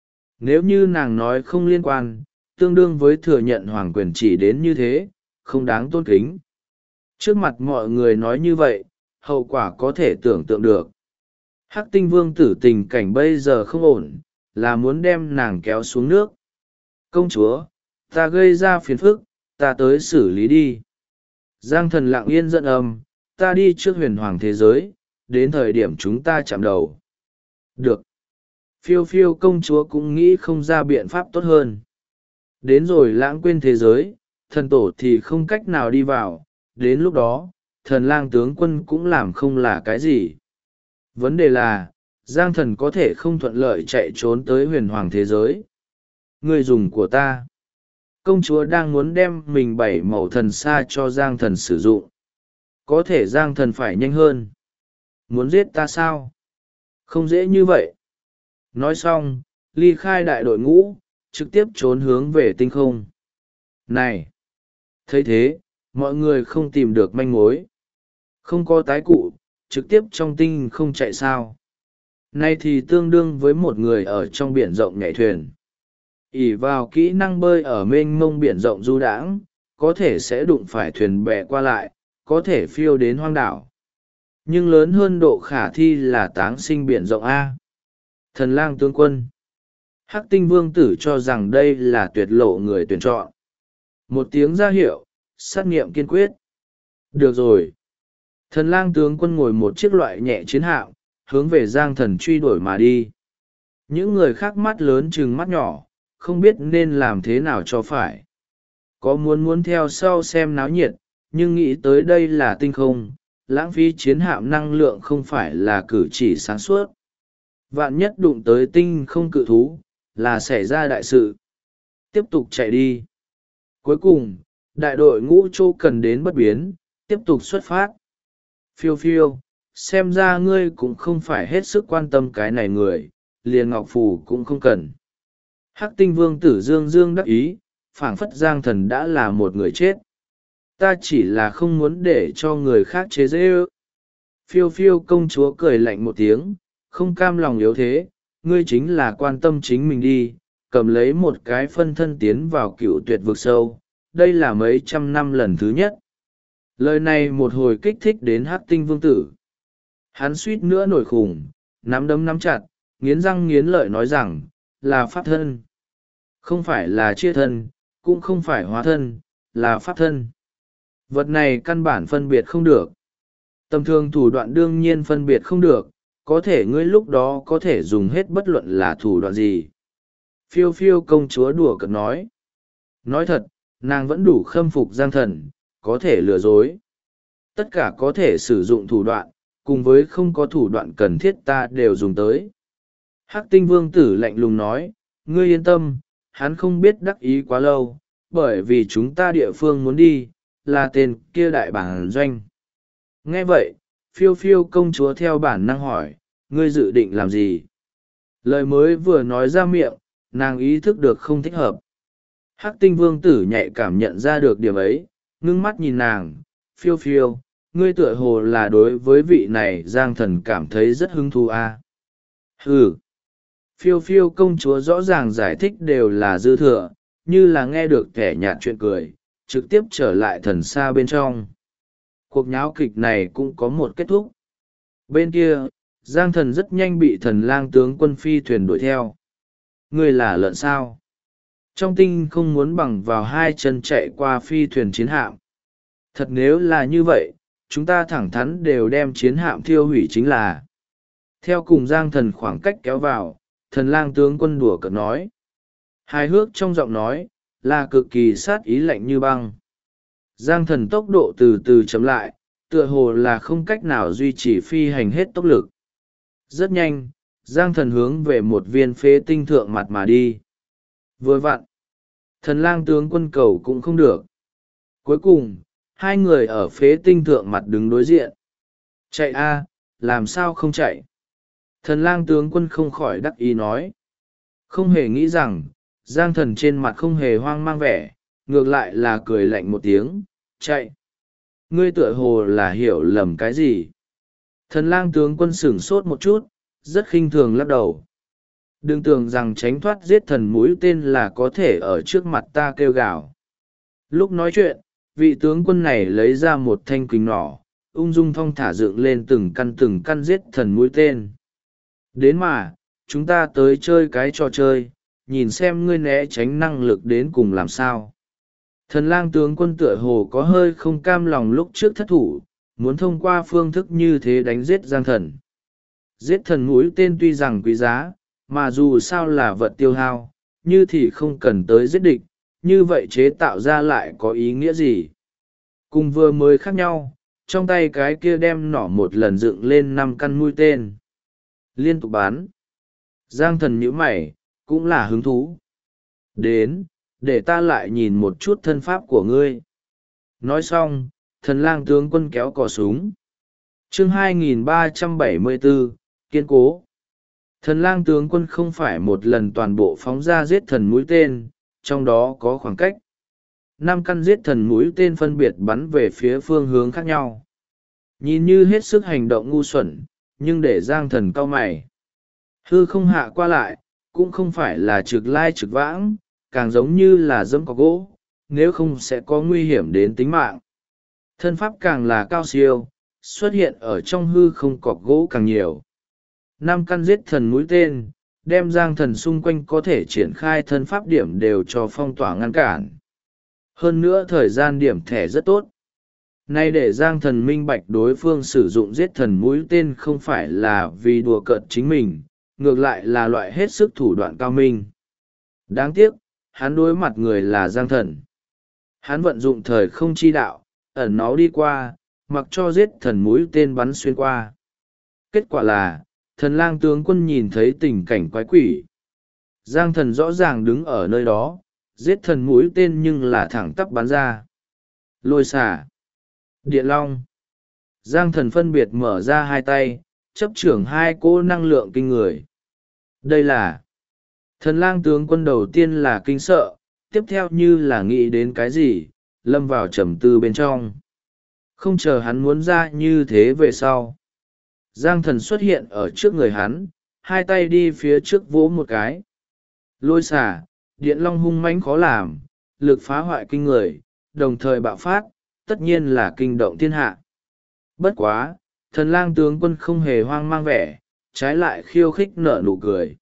Nếu như nàng nói không liên quan, tương đương với thừa nhận hoàng quyền chỉ đến như thế, không đáng tôn kính. Trước mặt mọi người nói như vậy, hậu quả có thể tưởng tượng được. Hắc tinh vương tử tình cảnh bây giờ không ổn, là muốn đem nàng kéo xuống nước. Công chúa, ta gây ra phiền phức, ta tới xử lý đi. Giang thần lặng yên giận âm, ta đi trước huyền hoàng thế giới, đến thời điểm chúng ta chạm đầu. Được. Phiêu phiêu công chúa cũng nghĩ không ra biện pháp tốt hơn. Đến rồi lãng quên thế giới, thần tổ thì không cách nào đi vào, đến lúc đó, thần lang tướng quân cũng làm không là cái gì. Vấn đề là, Giang thần có thể không thuận lợi chạy trốn tới huyền hoàng thế giới. Người dùng của ta. Công chúa đang muốn đem mình bảy màu thần xa cho Giang thần sử dụng. Có thể Giang thần phải nhanh hơn. Muốn giết ta sao? Không dễ như vậy. Nói xong, ly khai đại đội ngũ, trực tiếp trốn hướng về tinh không. Này! Thấy thế, mọi người không tìm được manh mối. Không có tái cụ, trực tiếp trong tinh không chạy sao. Nay thì tương đương với một người ở trong biển rộng nhảy thuyền. Ỷ vào kỹ năng bơi ở mênh mông biển rộng du đãng, có thể sẽ đụng phải thuyền bè qua lại, có thể phiêu đến hoang đảo. Nhưng lớn hơn độ khả thi là táng sinh biển rộng A. Thần lang tướng quân. Hắc tinh vương tử cho rằng đây là tuyệt lộ người tuyển chọn. Một tiếng ra hiệu, sát nghiệm kiên quyết. Được rồi. Thần lang tướng quân ngồi một chiếc loại nhẹ chiến hạm, hướng về Giang Thần truy đuổi mà đi. Những người khác mắt lớn chừng mắt nhỏ, không biết nên làm thế nào cho phải. Có muốn theo sau xem náo nhiệt, nhưng nghĩ tới đây là tinh không, lãng phí chiến hạm năng lượng không phải là cử chỉ sáng suốt. Vạn nhất đụng tới tinh không cự thú, là xảy ra đại sự. Tiếp tục chạy đi. Cuối cùng, đại đội ngũ Châu cần đến bất biến, tiếp tục xuất phát. Phiêu phiêu, xem ra ngươi cũng không phải hết sức quan tâm cái này người, liền ngọc phù cũng không cần. Hắc tinh vương tử dương dương đắc ý, phảng phất Giang Thần đã là một người chết. Ta chỉ là không muốn để cho người khác chế dễ ư. Phiêu phiêu công chúa cười lạnh một tiếng, không cam lòng yếu thế, ngươi chính là quan tâm chính mình đi, cầm lấy một cái phân thân tiến vào cựu tuyệt vực sâu, đây là mấy trăm năm lần thứ nhất. Lời này một hồi kích thích đến Hắc tinh vương tử. Hắn suýt nữa nổi khủng, nắm đấm nắm chặt, nghiến răng nghiến lợi nói rằng, là pháp thân. Không phải là chia thân, cũng không phải hóa thân, là pháp thân. Vật này căn bản phân biệt không được. Tầm thường thủ đoạn đương nhiên phân biệt không được, có thể ngươi lúc đó có thể dùng hết bất luận là thủ đoạn gì. Phiêu phiêu công chúa đùa cợt nói. Nói thật, nàng vẫn đủ khâm phục Giang Thần, có thể lừa dối. Tất cả có thể sử dụng thủ đoạn, cùng với không có thủ đoạn cần thiết ta đều dùng tới. Hắc tinh vương tử lạnh lùng nói, ngươi yên tâm, hắn không biết đắc ý quá lâu, bởi vì chúng ta địa phương muốn đi, là tên kia đại bản doanh. Nghe vậy, phiêu phiêu công chúa theo bản năng hỏi, ngươi dự định làm gì? Lời mới vừa nói ra miệng, nàng ý thức được không thích hợp. Hắc tinh vương tử nhạy cảm nhận ra được điểm ấy, ngưng mắt nhìn nàng, phiêu phiêu, ngươi tựa hồ là đối với vị này Giang Thần cảm thấy rất hứng thú à. Ừ. Phiêu phiêu công chúa rõ ràng giải thích đều là dư thừa, như là nghe được kẻ nhạt chuyện cười, trực tiếp trở lại thần xa bên trong. Cuộc nháo kịch này cũng có một kết thúc. Bên kia, Giang Thần rất nhanh bị thần lang tướng quân phi thuyền đuổi theo. Ngươi là lợn sao? Trong tinh không muốn bằng vào hai chân chạy qua phi thuyền chiến hạm. Thật nếu là như vậy, chúng ta thẳng thắn đều đem chiến hạm thiêu hủy chính là. Theo cùng Giang Thần khoảng cách kéo vào, thần lang tướng quân đùa cợt nói. Hài hước trong giọng nói, là cực kỳ sát ý lạnh như băng. Giang Thần tốc độ từ từ chậm lại, tựa hồ là không cách nào duy trì phi hành hết tốc lực. Rất nhanh, Giang Thần hướng về một viên phế tinh thượng mặt mà đi. Vừa vặn, thần lang tướng quân cầu cũng không được. Cuối cùng, hai người ở phế tinh thượng mặt đứng đối diện. Chạy a, làm sao không chạy? Thần lang tướng quân không khỏi đắc ý nói. Không hề nghĩ rằng, Giang Thần trên mặt không hề hoang mang vẻ, ngược lại là cười lạnh một tiếng, chạy. Ngươi tựa hồ là hiểu lầm cái gì? Thần lang tướng quân sửng sốt một chút, rất khinh thường lắc đầu. Đừng tưởng rằng tránh thoát giết thần mũi tên là có thể ở trước mặt ta kêu gào. Lúc nói chuyện, vị tướng quân này lấy ra một thanh kình nỏ, ung dung thong thả dựng lên từng căn giết thần mũi tên. Đến mà, chúng ta tới chơi cái trò chơi, nhìn xem ngươi né tránh năng lực đến cùng làm sao. Thần lang tướng quân tựa hồ có hơi không cam lòng lúc trước thất thủ, muốn thông qua phương thức như thế đánh giết Giang Thần. Giết thần mũi tên tuy rằng quý giá, mà dù sao là vật tiêu hao, như thì không cần tới giết địch, như vậy chế tạo ra lại có ý nghĩa gì? Cùng vừa mới khác nhau, trong tay cái kia đem nỏ một lần dựng lên 5 căn mũi tên. Liên tục bán. Giang Thần nhíu mày, cũng là hứng thú. Đến, để ta lại nhìn một chút thân pháp của ngươi. Nói xong, thần lang tướng quân kéo cò súng. Chương 2374, kiên cố. Thần lang tướng quân không phải một lần toàn bộ phóng ra giết thần mũi tên, trong đó có khoảng cách. 5 căn giết thần mũi tên phân biệt bắn về phía phương hướng khác nhau. Nhìn như hết sức hành động ngu xuẩn, nhưng để Giang Thần cau mày. Hư không hạ qua lại, cũng không phải là trực lai trực vãng, càng giống như là dẫm có gỗ, nếu không sẽ có nguy hiểm đến tính mạng. Thân pháp càng là cao siêu, xuất hiện ở trong hư không cọc gỗ càng nhiều. 5 căn giết thần mũi tên, đem Giang Thần xung quanh có thể triển khai thân pháp điểm đều cho phong tỏa ngăn cản. Hơn nữa thời gian điểm thẻ rất tốt. Nay để Giang Thần minh bạch đối phương sử dụng giết thần mũi tên không phải là vì đùa cợt chính mình, ngược lại là loại hết sức thủ đoạn cao minh. Đáng tiếc, hắn đối mặt người là Giang Thần. Hắn vận dụng thời không chi đạo, ẩn nó đi qua, mặc cho giết thần mũi tên bắn xuyên qua. Kết quả là, thần lang tướng quân nhìn thấy tình cảnh quái quỷ. Giang Thần rõ ràng đứng ở nơi đó, giết thần mũi tên nhưng là thẳng tắp bắn ra. Lôi xả, điện long. Giang Thần phân biệt mở ra hai tay, chấp trưởng hai cỗ năng lượng kinh người. Đây là thần lang tướng quân đầu tiên là kinh sợ, tiếp theo như là nghĩ đến cái gì, lâm vào trầm tư bên trong. Không chờ hắn muốn ra như thế về sau. Giang Thần xuất hiện ở trước người hắn, hai tay đi phía trước vỗ một cái. Lôi xả, điện long hung mãnh khó làm, lực phá hoại kinh người, đồng thời bạo phát, tất nhiên là kinh động thiên hạ. Bất quá, thần lang tướng quân không hề hoang mang vẻ, trái lại khiêu khích nở nụ cười.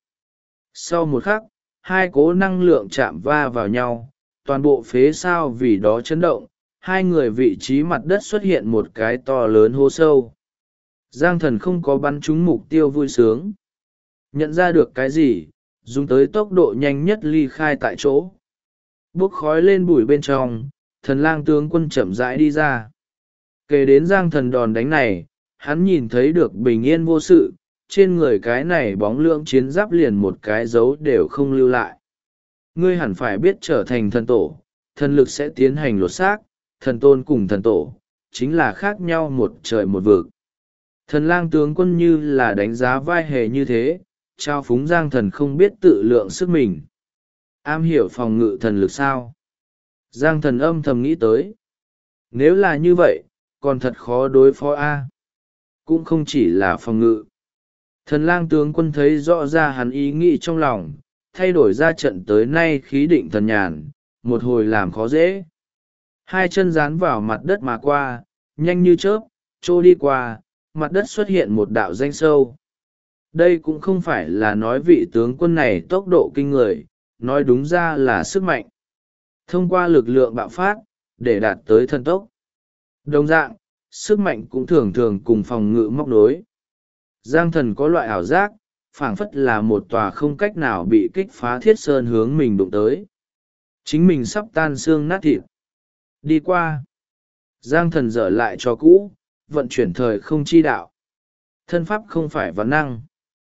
Sau một khắc, hai cố năng lượng chạm va vào nhau, toàn bộ phế sao vì đó chấn động, hai người vị trí mặt đất xuất hiện một cái to lớn hố sâu. Giang Thần không có bắn trúng mục tiêu vui sướng. Nhận ra được cái gì, dùng tới tốc độ nhanh nhất ly khai tại chỗ. Bốc khói lên bụi bên trong, thần lang tướng quân chậm rãi đi ra. Kể đến Giang Thần đòn đánh này, hắn nhìn thấy được bình yên vô sự, trên người cái này bóng lưỡng chiến giáp liền một cái dấu đều không lưu lại. Ngươi hẳn phải biết trở thành thần tổ, thần lực sẽ tiến hành lột xác, thần tôn cùng thần tổ, chính là khác nhau một trời một vực. Thần lang tướng quân như là đánh giá vai hề như thế, trao phúng Giang Thần không biết tự lượng sức mình. Am hiểu phòng ngự thần lực sao? Giang Thần âm thầm nghĩ tới. Nếu là như vậy, còn thật khó đối phó a. Cũng không chỉ là phòng ngự. Thần lang tướng quân thấy rõ ra hắn ý nghĩ trong lòng, thay đổi ra trận tới nay khí định thần nhàn, một hồi làm khó dễ. Hai chân dán vào mặt đất mà qua, nhanh như chớp, trô đi qua, mặt đất xuất hiện một đạo danh sâu. Đây cũng không phải là nói vị tướng quân này tốc độ kinh người, nói đúng ra là sức mạnh. Thông qua lực lượng bạo phát, để đạt tới thần tốc. Đồng dạng, sức mạnh cũng thường thường cùng phòng ngự móc nối. Giang Thần có loại ảo giác, phảng phất là một tòa không cách nào bị kích phá thiết sơn hướng mình đụng tới. Chính mình sắp tan xương nát thịt. Đi qua. Giang Thần dở lại cho cũ, vận chuyển thời không chi đạo. Thân pháp không phải văn năng.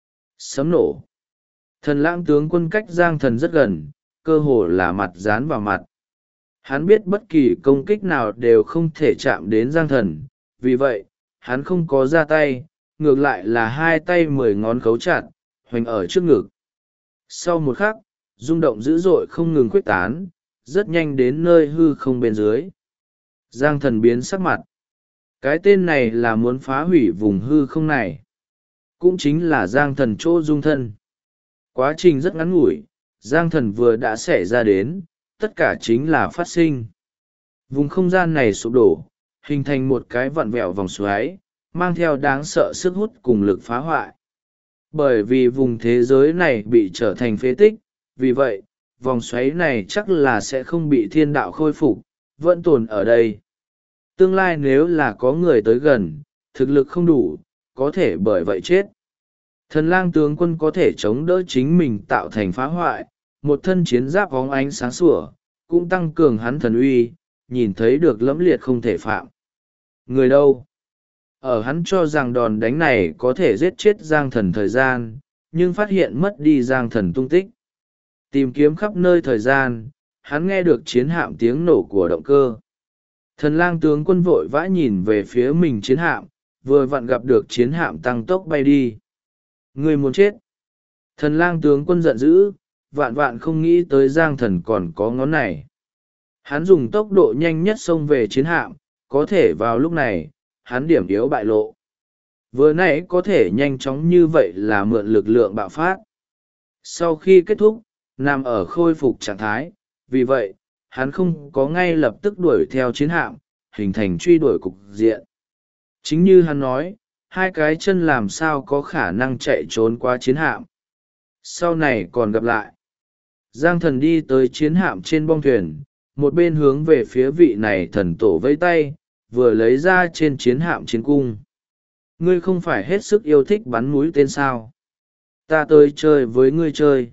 Sấm nổ. Thần lãng tướng quân cách Giang Thần rất gần, cơ hồ là mặt dán vào mặt. Hắn biết bất kỳ công kích nào đều không thể chạm đến Giang Thần, vì vậy, hắn không có ra tay, ngược lại là hai tay 10 ngón khấu chặt, hoành ở trước ngực. Sau một khắc, rung động dữ dội không ngừng khuếch tán, rất nhanh đến nơi hư không bên dưới. Giang Thần biến sắc mặt. Cái tên này là muốn phá hủy vùng hư không này. Cũng chính là Giang Thần chỗ dung thân. Quá trình rất ngắn ngủi, Giang Thần vừa đã xảy ra đến, tất cả chính là phát sinh. Vùng không gian này sụp đổ, hình thành một cái vặn vẹo vòng xoáy, mang theo đáng sợ sức hút cùng lực phá hoại. Bởi vì vùng thế giới này bị trở thành phế tích, vì vậy, vòng xoáy này chắc là sẽ không bị thiên đạo khôi phục, vẫn tồn ở đây. Tương lai nếu là có người tới gần, thực lực không đủ, có thể bởi vậy chết. Thần lang tướng quân có thể chống đỡ chính mình tạo thành phá hoại, một thân chiến giáp bóng ánh sáng sủa, cũng tăng cường hắn thần uy, nhìn thấy được lẫm liệt không thể phạm. Người đâu? Ở hắn cho rằng đòn đánh này có thể giết chết Giang Thần thời gian, nhưng phát hiện mất đi Giang Thần tung tích. Tìm kiếm khắp nơi thời gian, hắn nghe được chiến hạm tiếng nổ của động cơ. Thần lang tướng quân vội vã nhìn về phía mình chiến hạm, vừa vặn gặp được chiến hạm tăng tốc bay đi. Người muốn chết. Thần lang tướng quân giận dữ, vạn vạn không nghĩ tới Giang Thần còn có ngón này. Hắn dùng tốc độ nhanh nhất xông về chiến hạm, có thể vào lúc này, hắn điểm yếu bại lộ. Vừa nãy có thể nhanh chóng như vậy là mượn lực lượng bạo phát. Sau khi kết thúc, nằm ở khôi phục trạng thái, vì vậy, hắn không có ngay lập tức đuổi theo chiến hạm, hình thành truy đuổi cục diện. Chính như hắn nói, hai cái chân làm sao có khả năng chạy trốn qua chiến hạm. Sau này còn gặp lại. Giang Thần đi tới chiến hạm trên bong thuyền, một bên hướng về phía vị này thần tổ vẫy tay, vừa lấy ra trên chiến hạm chiến cung. Ngươi không phải hết sức yêu thích bắn mũi tên sao? Ta tới chơi với ngươi chơi.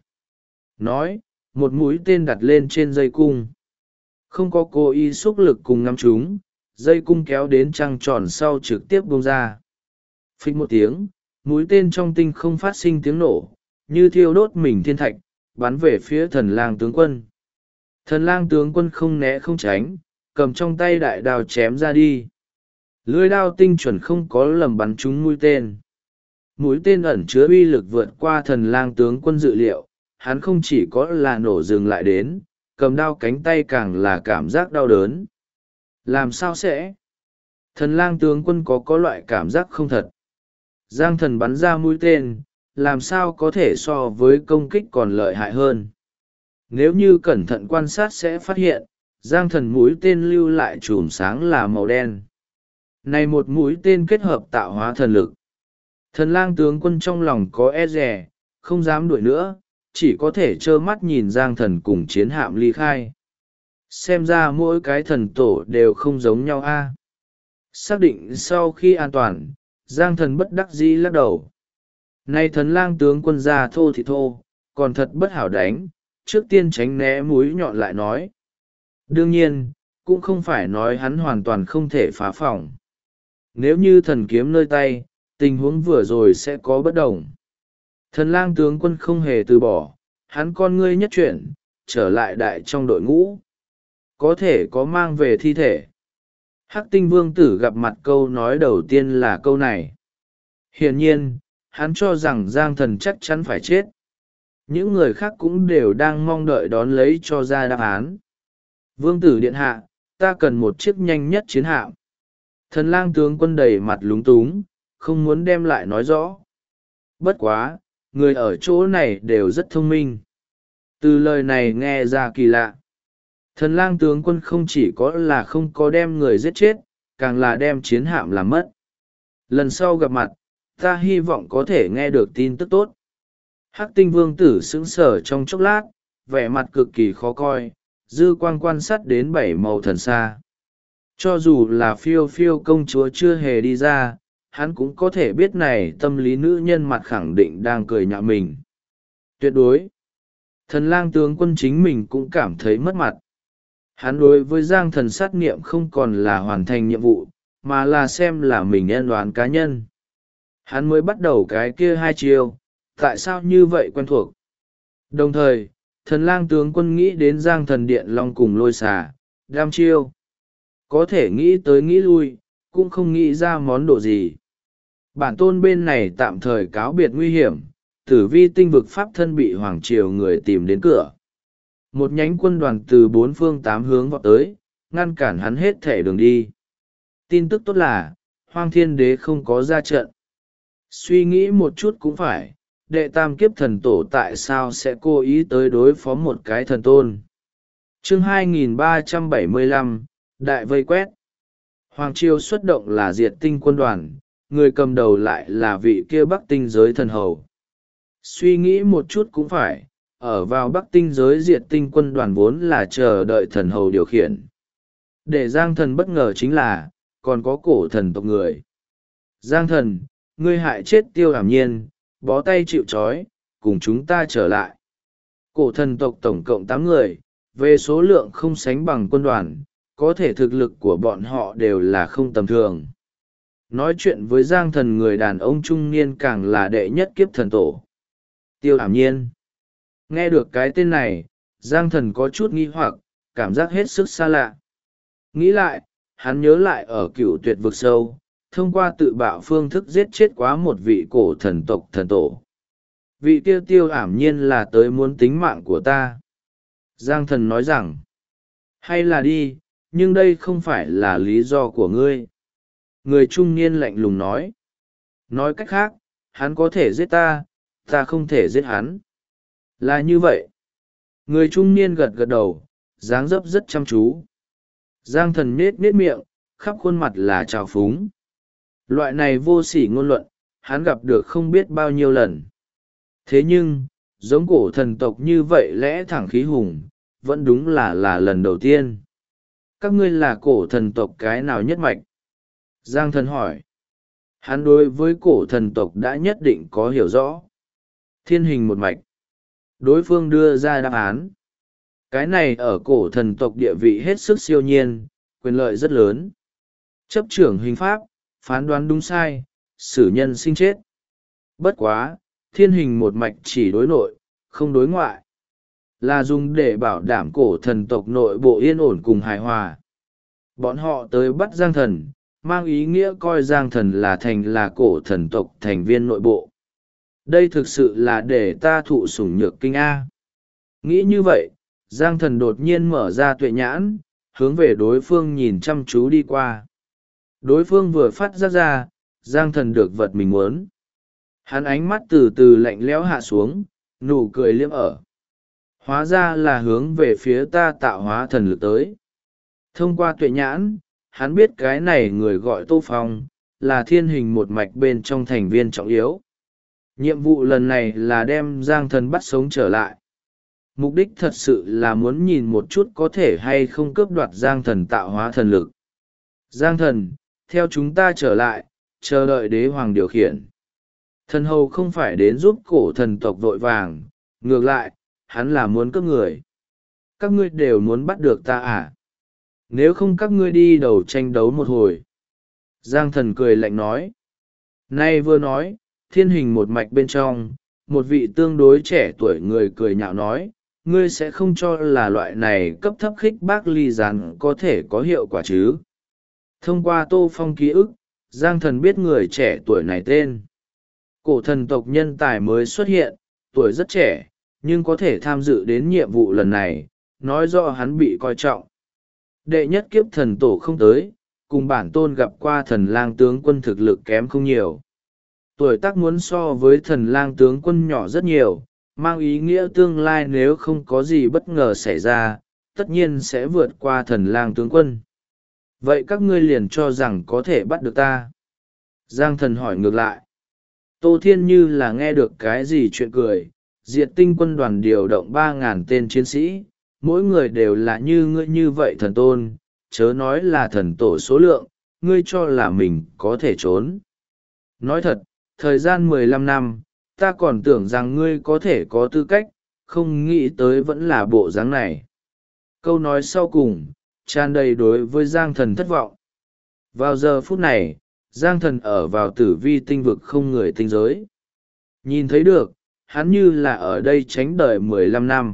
Nói, một mũi tên đặt lên trên dây cung. Không có cố ý xúc lực cùng ngắm chúng, dây cung kéo đến trăng tròn sau trực tiếp bung ra. Phích một tiếng, mũi tên trong tinh không phát sinh tiếng nổ, như thiêu đốt mình thiên thạch, bắn về phía thần lang tướng quân. Thần lang tướng quân không né không tránh, cầm trong tay đại đao chém ra đi. Lưỡi đao tinh chuẩn không có lầm bắn trúng mũi tên. Mũi tên ẩn chứa uy lực vượt qua thần lang tướng quân dự liệu, hắn không chỉ có là nổ dừng lại đến, cầm đao cánh tay càng là cảm giác đau đớn. Làm sao sẽ? Thần lang tướng quân có loại cảm giác không thật. Giang Thần bắn ra mũi tên, làm sao có thể so với công kích còn lợi hại hơn. Nếu như cẩn thận quan sát sẽ phát hiện, Giang Thần mũi tên lưu lại chùm sáng là màu đen. Này một mũi tên kết hợp tạo hóa thần lực. Thần lang tướng quân trong lòng có e dè, không dám đuổi nữa, chỉ có thể trơ mắt nhìn Giang Thần cùng chiến hạm ly khai. Xem ra mỗi cái thần tổ đều không giống nhau a. Xác định sau khi an toàn, Giang Thần bất đắc dĩ lắc đầu. Nay thần lang tướng quân già thô thì thô, còn thật bất hảo đánh, trước tiên tránh né mũi nhọn lại nói. Đương nhiên, cũng không phải nói hắn hoàn toàn không thể phá phỏng. Nếu như thần kiếm nơi tay, tình huống vừa rồi sẽ có bất đồng. Thần lang tướng quân không hề từ bỏ, hắn con ngươi nhất chuyển, trở lại đại trong đội ngũ. Có thể có mang về thi thể. Hắc Tinh Vương tử gặp mặt câu nói đầu tiên là câu này. Hiển nhiên, hắn cho rằng Giang Thần chắc chắn phải chết. Những người khác cũng đều đang mong đợi đón lấy cho ra đáp án. Vương tử điện hạ, ta cần một chiếc nhanh nhất chiến hạm. Thần lang tướng quân đầy mặt lúng túng, không muốn đem lại nói rõ. Bất quá, người ở chỗ này đều rất thông minh. Từ lời này nghe ra kỳ lạ. Thần lang tướng quân không chỉ có là không có đem người giết chết, càng là đem chiến hạm làm mất. Lần sau gặp mặt, ta hy vọng có thể nghe được tin tức tốt. Hắc Tinh Vương tử sững sờ trong chốc lát, vẻ mặt cực kỳ khó coi, dư quang quan sát đến bảy màu thần xa. Cho dù là phiêu phiêu công chúa chưa hề đi ra, hắn cũng có thể biết này tâm lý nữ nhân mặt khẳng định đang cười nhạo mình. Tuyệt đối, thần lang tướng quân chính mình cũng cảm thấy mất mặt. Hắn đối với Giang Thần sát nghiệm không còn là hoàn thành nhiệm vụ, mà là xem là mình nhân đoán cá nhân. Hắn mới bắt đầu cái kia hai chiêu, tại sao như vậy quen thuộc. Đồng thời, thần lang tướng quân nghĩ đến Giang Thần điện long cùng lôi xà, đam chiêu. Có thể nghĩ tới nghĩ lui, cũng không nghĩ ra món đồ gì. Bản tôn bên này tạm thời cáo biệt nguy hiểm, tử vi tinh vực pháp thân bị hoàng triều người tìm đến cửa. Một nhánh quân đoàn từ bốn phương tám hướng vọt tới, ngăn cản hắn hết thể đường đi. Tin tức tốt là, Hoang Thiên Đế không có ra trận. Suy nghĩ một chút cũng phải, đệ tam kiếp thần tổ tại sao sẽ cố ý tới đối phó một cái thần tôn. Chương 2375, Đại vây quét. Hoàng triều xuất động là diệt tinh quân đoàn, người cầm đầu lại là vị kia Bắc Tinh giới thần hầu. Suy nghĩ một chút cũng phải, ở vào Bắc Tinh giới diệt tinh quân đoàn vốn là chờ đợi thần hầu điều khiển. Để Giang Thần bất ngờ chính là, còn có cổ thần tộc người. Giang Thần, ngươi hại chết Tiêu Ảm Nhiên, bó tay chịu trói, cùng chúng ta trở lại. Cổ thần tộc tổng cộng 8 người, về số lượng không sánh bằng quân đoàn, có thể thực lực của bọn họ đều là không tầm thường. Nói chuyện với Giang Thần người đàn ông trung niên càng là đệ nhất kiếp thần tổ. Tiêu Ảm Nhiên. Nghe được cái tên này, Giang Thần có chút nghi hoặc, cảm giác hết sức xa lạ. Nghĩ lại, hắn nhớ lại ở Cựu Tuyệt vực sâu, thông qua tự bạo phương thức giết chết quá một vị cổ thần tộc thần tổ. vị kia Tiêu ảm nhiên là tới muốn tính mạng của ta. Giang thần nói rằng, hay là đi, nhưng đây không phải là lý do của ngươi. Người trung niên lạnh lùng nói. Nói cách khác, hắn có thể giết ta, ta không thể giết hắn. Là như vậy. Người trung niên gật gật đầu, dáng dấp rất chăm chú. Giang thần nết nết miệng, khắp khuôn mặt là trào phúng. Loại này vô sỉ ngôn luận, hắn gặp được không biết bao nhiêu lần. Thế nhưng, giống cổ thần tộc như vậy lẽ thẳng khí hùng, vẫn đúng là lần đầu tiên. Các ngươi là cổ thần tộc cái nào nhất mạch? Giang thần hỏi. Hắn đối với cổ thần tộc đã nhất định có hiểu rõ. Thiên hình một mạch. Đối phương đưa ra đáp án. Cái này ở cổ thần tộc địa vị hết sức siêu nhiên, quyền lợi rất lớn. Chấp trưởng hình pháp, phán đoán đúng sai, xử nhân sinh chết. Bất quá, thiên hình một mạch chỉ đối nội, không đối ngoại. Là dùng để bảo đảm cổ thần tộc nội bộ yên ổn cùng hài hòa. Bọn họ tới bắt Giang thần, mang ý nghĩa coi Giang thần là cổ thần tộc thành viên nội bộ. Đây thực sự là để ta thụ sủng nhược kinh A. Nghĩ như vậy, Giang thần đột nhiên mở ra tuệ nhãn, hướng về đối phương nhìn chăm chú đi qua. Đối phương vừa phát ra, Giang thần được vật mình muốn. Hắn ánh mắt từ từ lạnh lẽo hạ xuống, nụ cười liếm ở. Hóa ra là hướng về phía ta tạo hóa thần lực tới. Thông qua tuệ nhãn, hắn biết cái này người gọi Tô Phong, là thiên hình một mạch bên trong thành viên trọng yếu. Nhiệm vụ lần này là đem Giang thần bắt sống trở lại. Mục đích thật sự là muốn nhìn một chút có thể hay không cướp đoạt Giang thần tạo hóa thần lực. Giang thần, theo chúng ta trở lại, chờ đợi đế hoàng điều khiển. Thần hầu không phải đến giúp cổ thần tộc vội vàng, ngược lại, hắn là muốn cướp người. Các ngươi đều muốn bắt được ta à? Nếu không các ngươi đi đầu tranh đấu một hồi. Giang thần cười lạnh nói. Nay vừa nói, thiên hình một mạch bên trong, một vị tương đối trẻ tuổi người cười nhạo nói, ngươi sẽ không cho là loại này cấp thấp khích bác ly gián có thể có hiệu quả chứ. Thông qua Tô Phong ký ức, Giang thần biết người trẻ tuổi này tên. Cổ thần tộc nhân tài mới xuất hiện, tuổi rất trẻ, nhưng có thể tham dự đến nhiệm vụ lần này, nói rõ hắn bị coi trọng. Đệ nhất kiếp thần tổ không tới, cùng bản tôn gặp qua thần lang tướng quân thực lực kém không nhiều. Tuổi tác muốn so với thần lang tướng quân nhỏ rất nhiều, mang ý nghĩa tương lai nếu không có gì bất ngờ xảy ra, tất nhiên sẽ vượt qua thần lang tướng quân. Vậy các ngươi liền cho rằng có thể bắt được ta? Giang thần hỏi ngược lại. Tô Thiên như là nghe được cái gì chuyện cười, diệt tinh quân đoàn điều động 3.000 tên chiến sĩ, mỗi người đều là như ngươi như vậy thần tôn, chớ nói là thần tổ số lượng, ngươi cho là mình có thể trốn. Nói thật, thời gian 15 năm, ta còn tưởng rằng ngươi có thể có tư cách, không nghĩ tới vẫn là bộ dáng này. Câu nói sau cùng, tràn đầy đối với Giang thần thất vọng. Vào giờ phút này, Giang thần ở vào tử vi tinh vực không người tinh giới. Nhìn thấy được, hắn như là ở đây tránh đời 15 năm.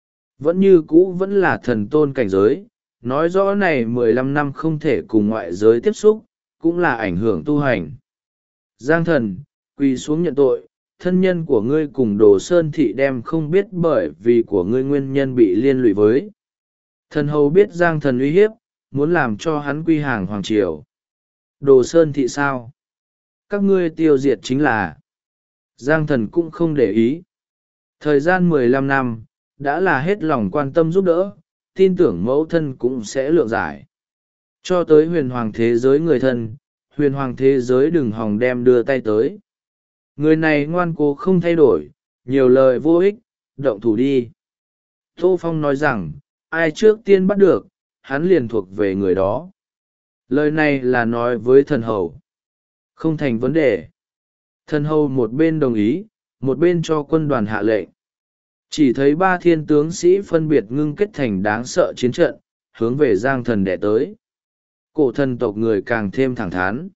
Vẫn như cũ vẫn là thần tôn cảnh giới, nói rõ này 15 năm không thể cùng ngoại giới tiếp xúc, cũng là ảnh hưởng tu hành. Giang thần, quỳ xuống nhận tội, thân nhân của ngươi cùng Đồ Sơn Thị đem không biết bởi vì của ngươi nguyên nhân bị liên lụy với. Thần hầu biết Giang thần uy hiếp, muốn làm cho hắn quy hàng hoàng triều. Đồ Sơn Thị sao? Các ngươi tiêu diệt chính là. Giang thần cũng không để ý. Thời gian 15 năm, đã là hết lòng quan tâm giúp đỡ, tin tưởng mẫu thân cũng sẽ lượng giải. Cho tới huyền hoàng thế giới người thân, huyền hoàng thế giới đừng hòng đem đưa tay tới. Người này ngoan cố không thay đổi, nhiều lời vô ích, động thủ đi. Tô Phong nói rằng, ai trước tiên bắt được, hắn liền thuộc về người đó. Lời này là nói với thần hầu. Không thành vấn đề. Thần hầu một bên đồng ý, một bên cho quân đoàn hạ lệnh. Chỉ thấy 3 thiên tướng sĩ phân biệt ngưng kết thành đáng sợ chiến trận, hướng về Giang thần đẻ tới. Cổ thần tộc người càng thêm thẳng thắn.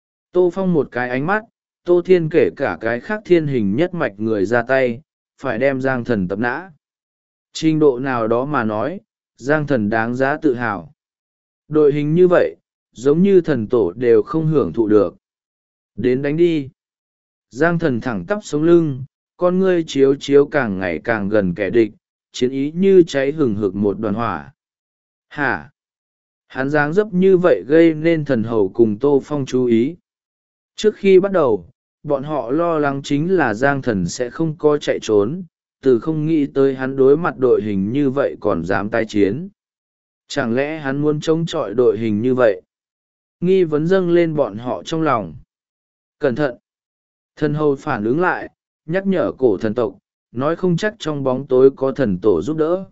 Tô Phong một cái ánh mắt, Tô Thiên kể cả cái khác thiên hình nhất mạch người ra tay, phải đem Giang thần tập nã. Trình độ nào đó mà nói, Giang thần đáng giá tự hào. Đội hình như vậy, giống như thần tổ đều không hưởng thụ được. Đến đánh đi. Giang thần thẳng tắp sống lưng, con ngươi chiếu chiếu càng ngày càng gần kẻ địch, chiến ý như cháy hừng hực một đoàn hỏa. Hả? Hắn dáng dấp như vậy gây nên thần hầu cùng Tô Phong chú ý. Trước khi bắt đầu, bọn họ lo lắng chính là Giang Thần sẽ không có chạy trốn, từ không nghĩ tới hắn đối mặt đội hình như vậy còn dám tái chiến. Chẳng lẽ hắn muốn chống chọi đội hình như vậy? Nghi vấn dâng lên bọn họ trong lòng. Cẩn thận! Thần hầu phản ứng lại, nhắc nhở cổ thần tộc, nói không chắc trong bóng tối có thần tổ giúp đỡ.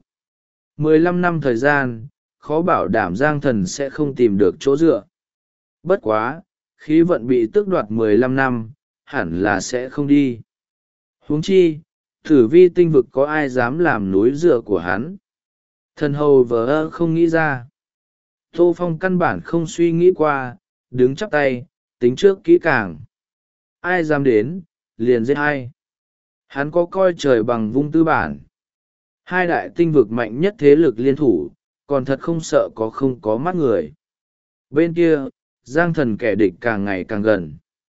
15 năm thời gian, khó bảo đảm Giang Thần sẽ không tìm được chỗ dựa. Bất quá, khí vận bị tước đoạt 15 năm, hẳn là sẽ không đi. Huống chi, Tử Vi tinh vực có ai dám làm núi dựa của hắn? Thần hầu vờ không nghĩ ra. Tô Phong căn bản không suy nghĩ qua, đứng chắp tay, tính trước kỹ càng. Ai dám đến, liền giết ai. Hắn có coi trời bằng vung tư bản. Hai đại tinh vực mạnh nhất thế lực liên thủ, còn thật không sợ có không có mắt người. Bên kia, Giang Thần kẻ địch càng ngày càng gần.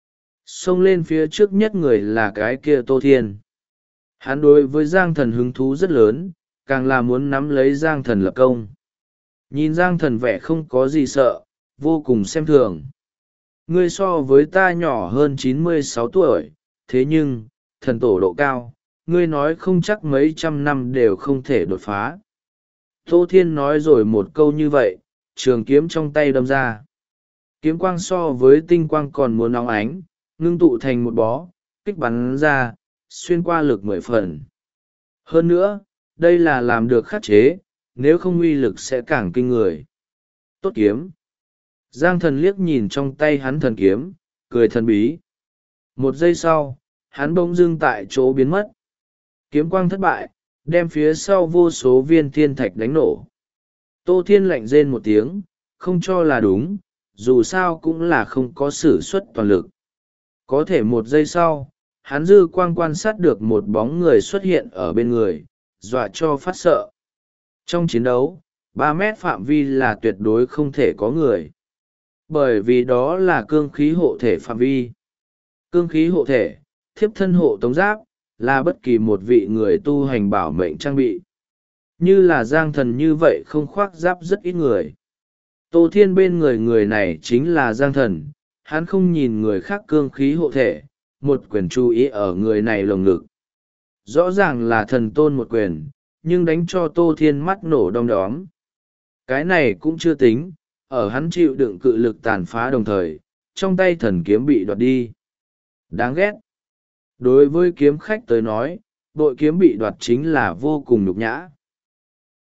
Xông lên phía trước nhất người là cái kia Tô Thiên. Hắn đối với Giang Thần hứng thú rất lớn, càng là muốn nắm lấy Giang Thần lập công. Nhìn Giang Thần vẻ không có gì sợ, vô cùng xem thường. Ngươi so với ta nhỏ hơn 96 tuổi, thế nhưng, thần tổ độ cao, ngươi nói không chắc mấy trăm năm đều không thể đột phá. Tô Thiên nói rồi một câu như vậy, trường kiếm trong tay đâm ra. Kiếm quang so với tinh quang còn muốn nóng ánh, ngưng tụ thành một bó, kích bắn ra, xuyên qua lực 10 phần. Hơn nữa, đây là làm được khắc chế, nếu không uy lực sẽ càng kinh người. Tốt kiếm. Giang Thần liếc nhìn trong tay hắn thần kiếm, cười thần bí. Một giây sau, hắn bỗng dưng tại chỗ biến mất. Kiếm quang thất bại, đem phía sau vô số viên thiên thạch đánh nổ. Tô Thiên lạnh rên một tiếng, không cho là đúng, dù sao cũng là không có sử xuất toàn lực. Có thể một giây sau, hắn dư quang quan sát được một bóng người xuất hiện ở bên người, dọa cho phát sợ. Trong chiến đấu, 3 mét phạm vi là tuyệt đối không thể có người. Bởi vì đó là cương khí hộ thể phạm vi. Cương khí hộ thể, thiếp thân hộ tống giáp, là bất kỳ một vị người tu hành bảo mệnh trang bị. Như là Giang Thần như vậy không khoác giáp rất ít người. Tô Thiên bên người này chính là Giang Thần, hắn không nhìn người khác cương khí hộ thể, một quyền chú ý ở người này lồng ngực. Rõ ràng là thần tôn một quyền, nhưng đánh cho Tô Thiên mắt nổ đom đóm. Cái này cũng chưa tính, ở hắn chịu đựng cự lực tàn phá đồng thời, trong tay thần kiếm bị đoạt đi. Đáng ghét. Đối với kiếm khách tới nói, bội kiếm bị đoạt chính là vô cùng nhục nhã.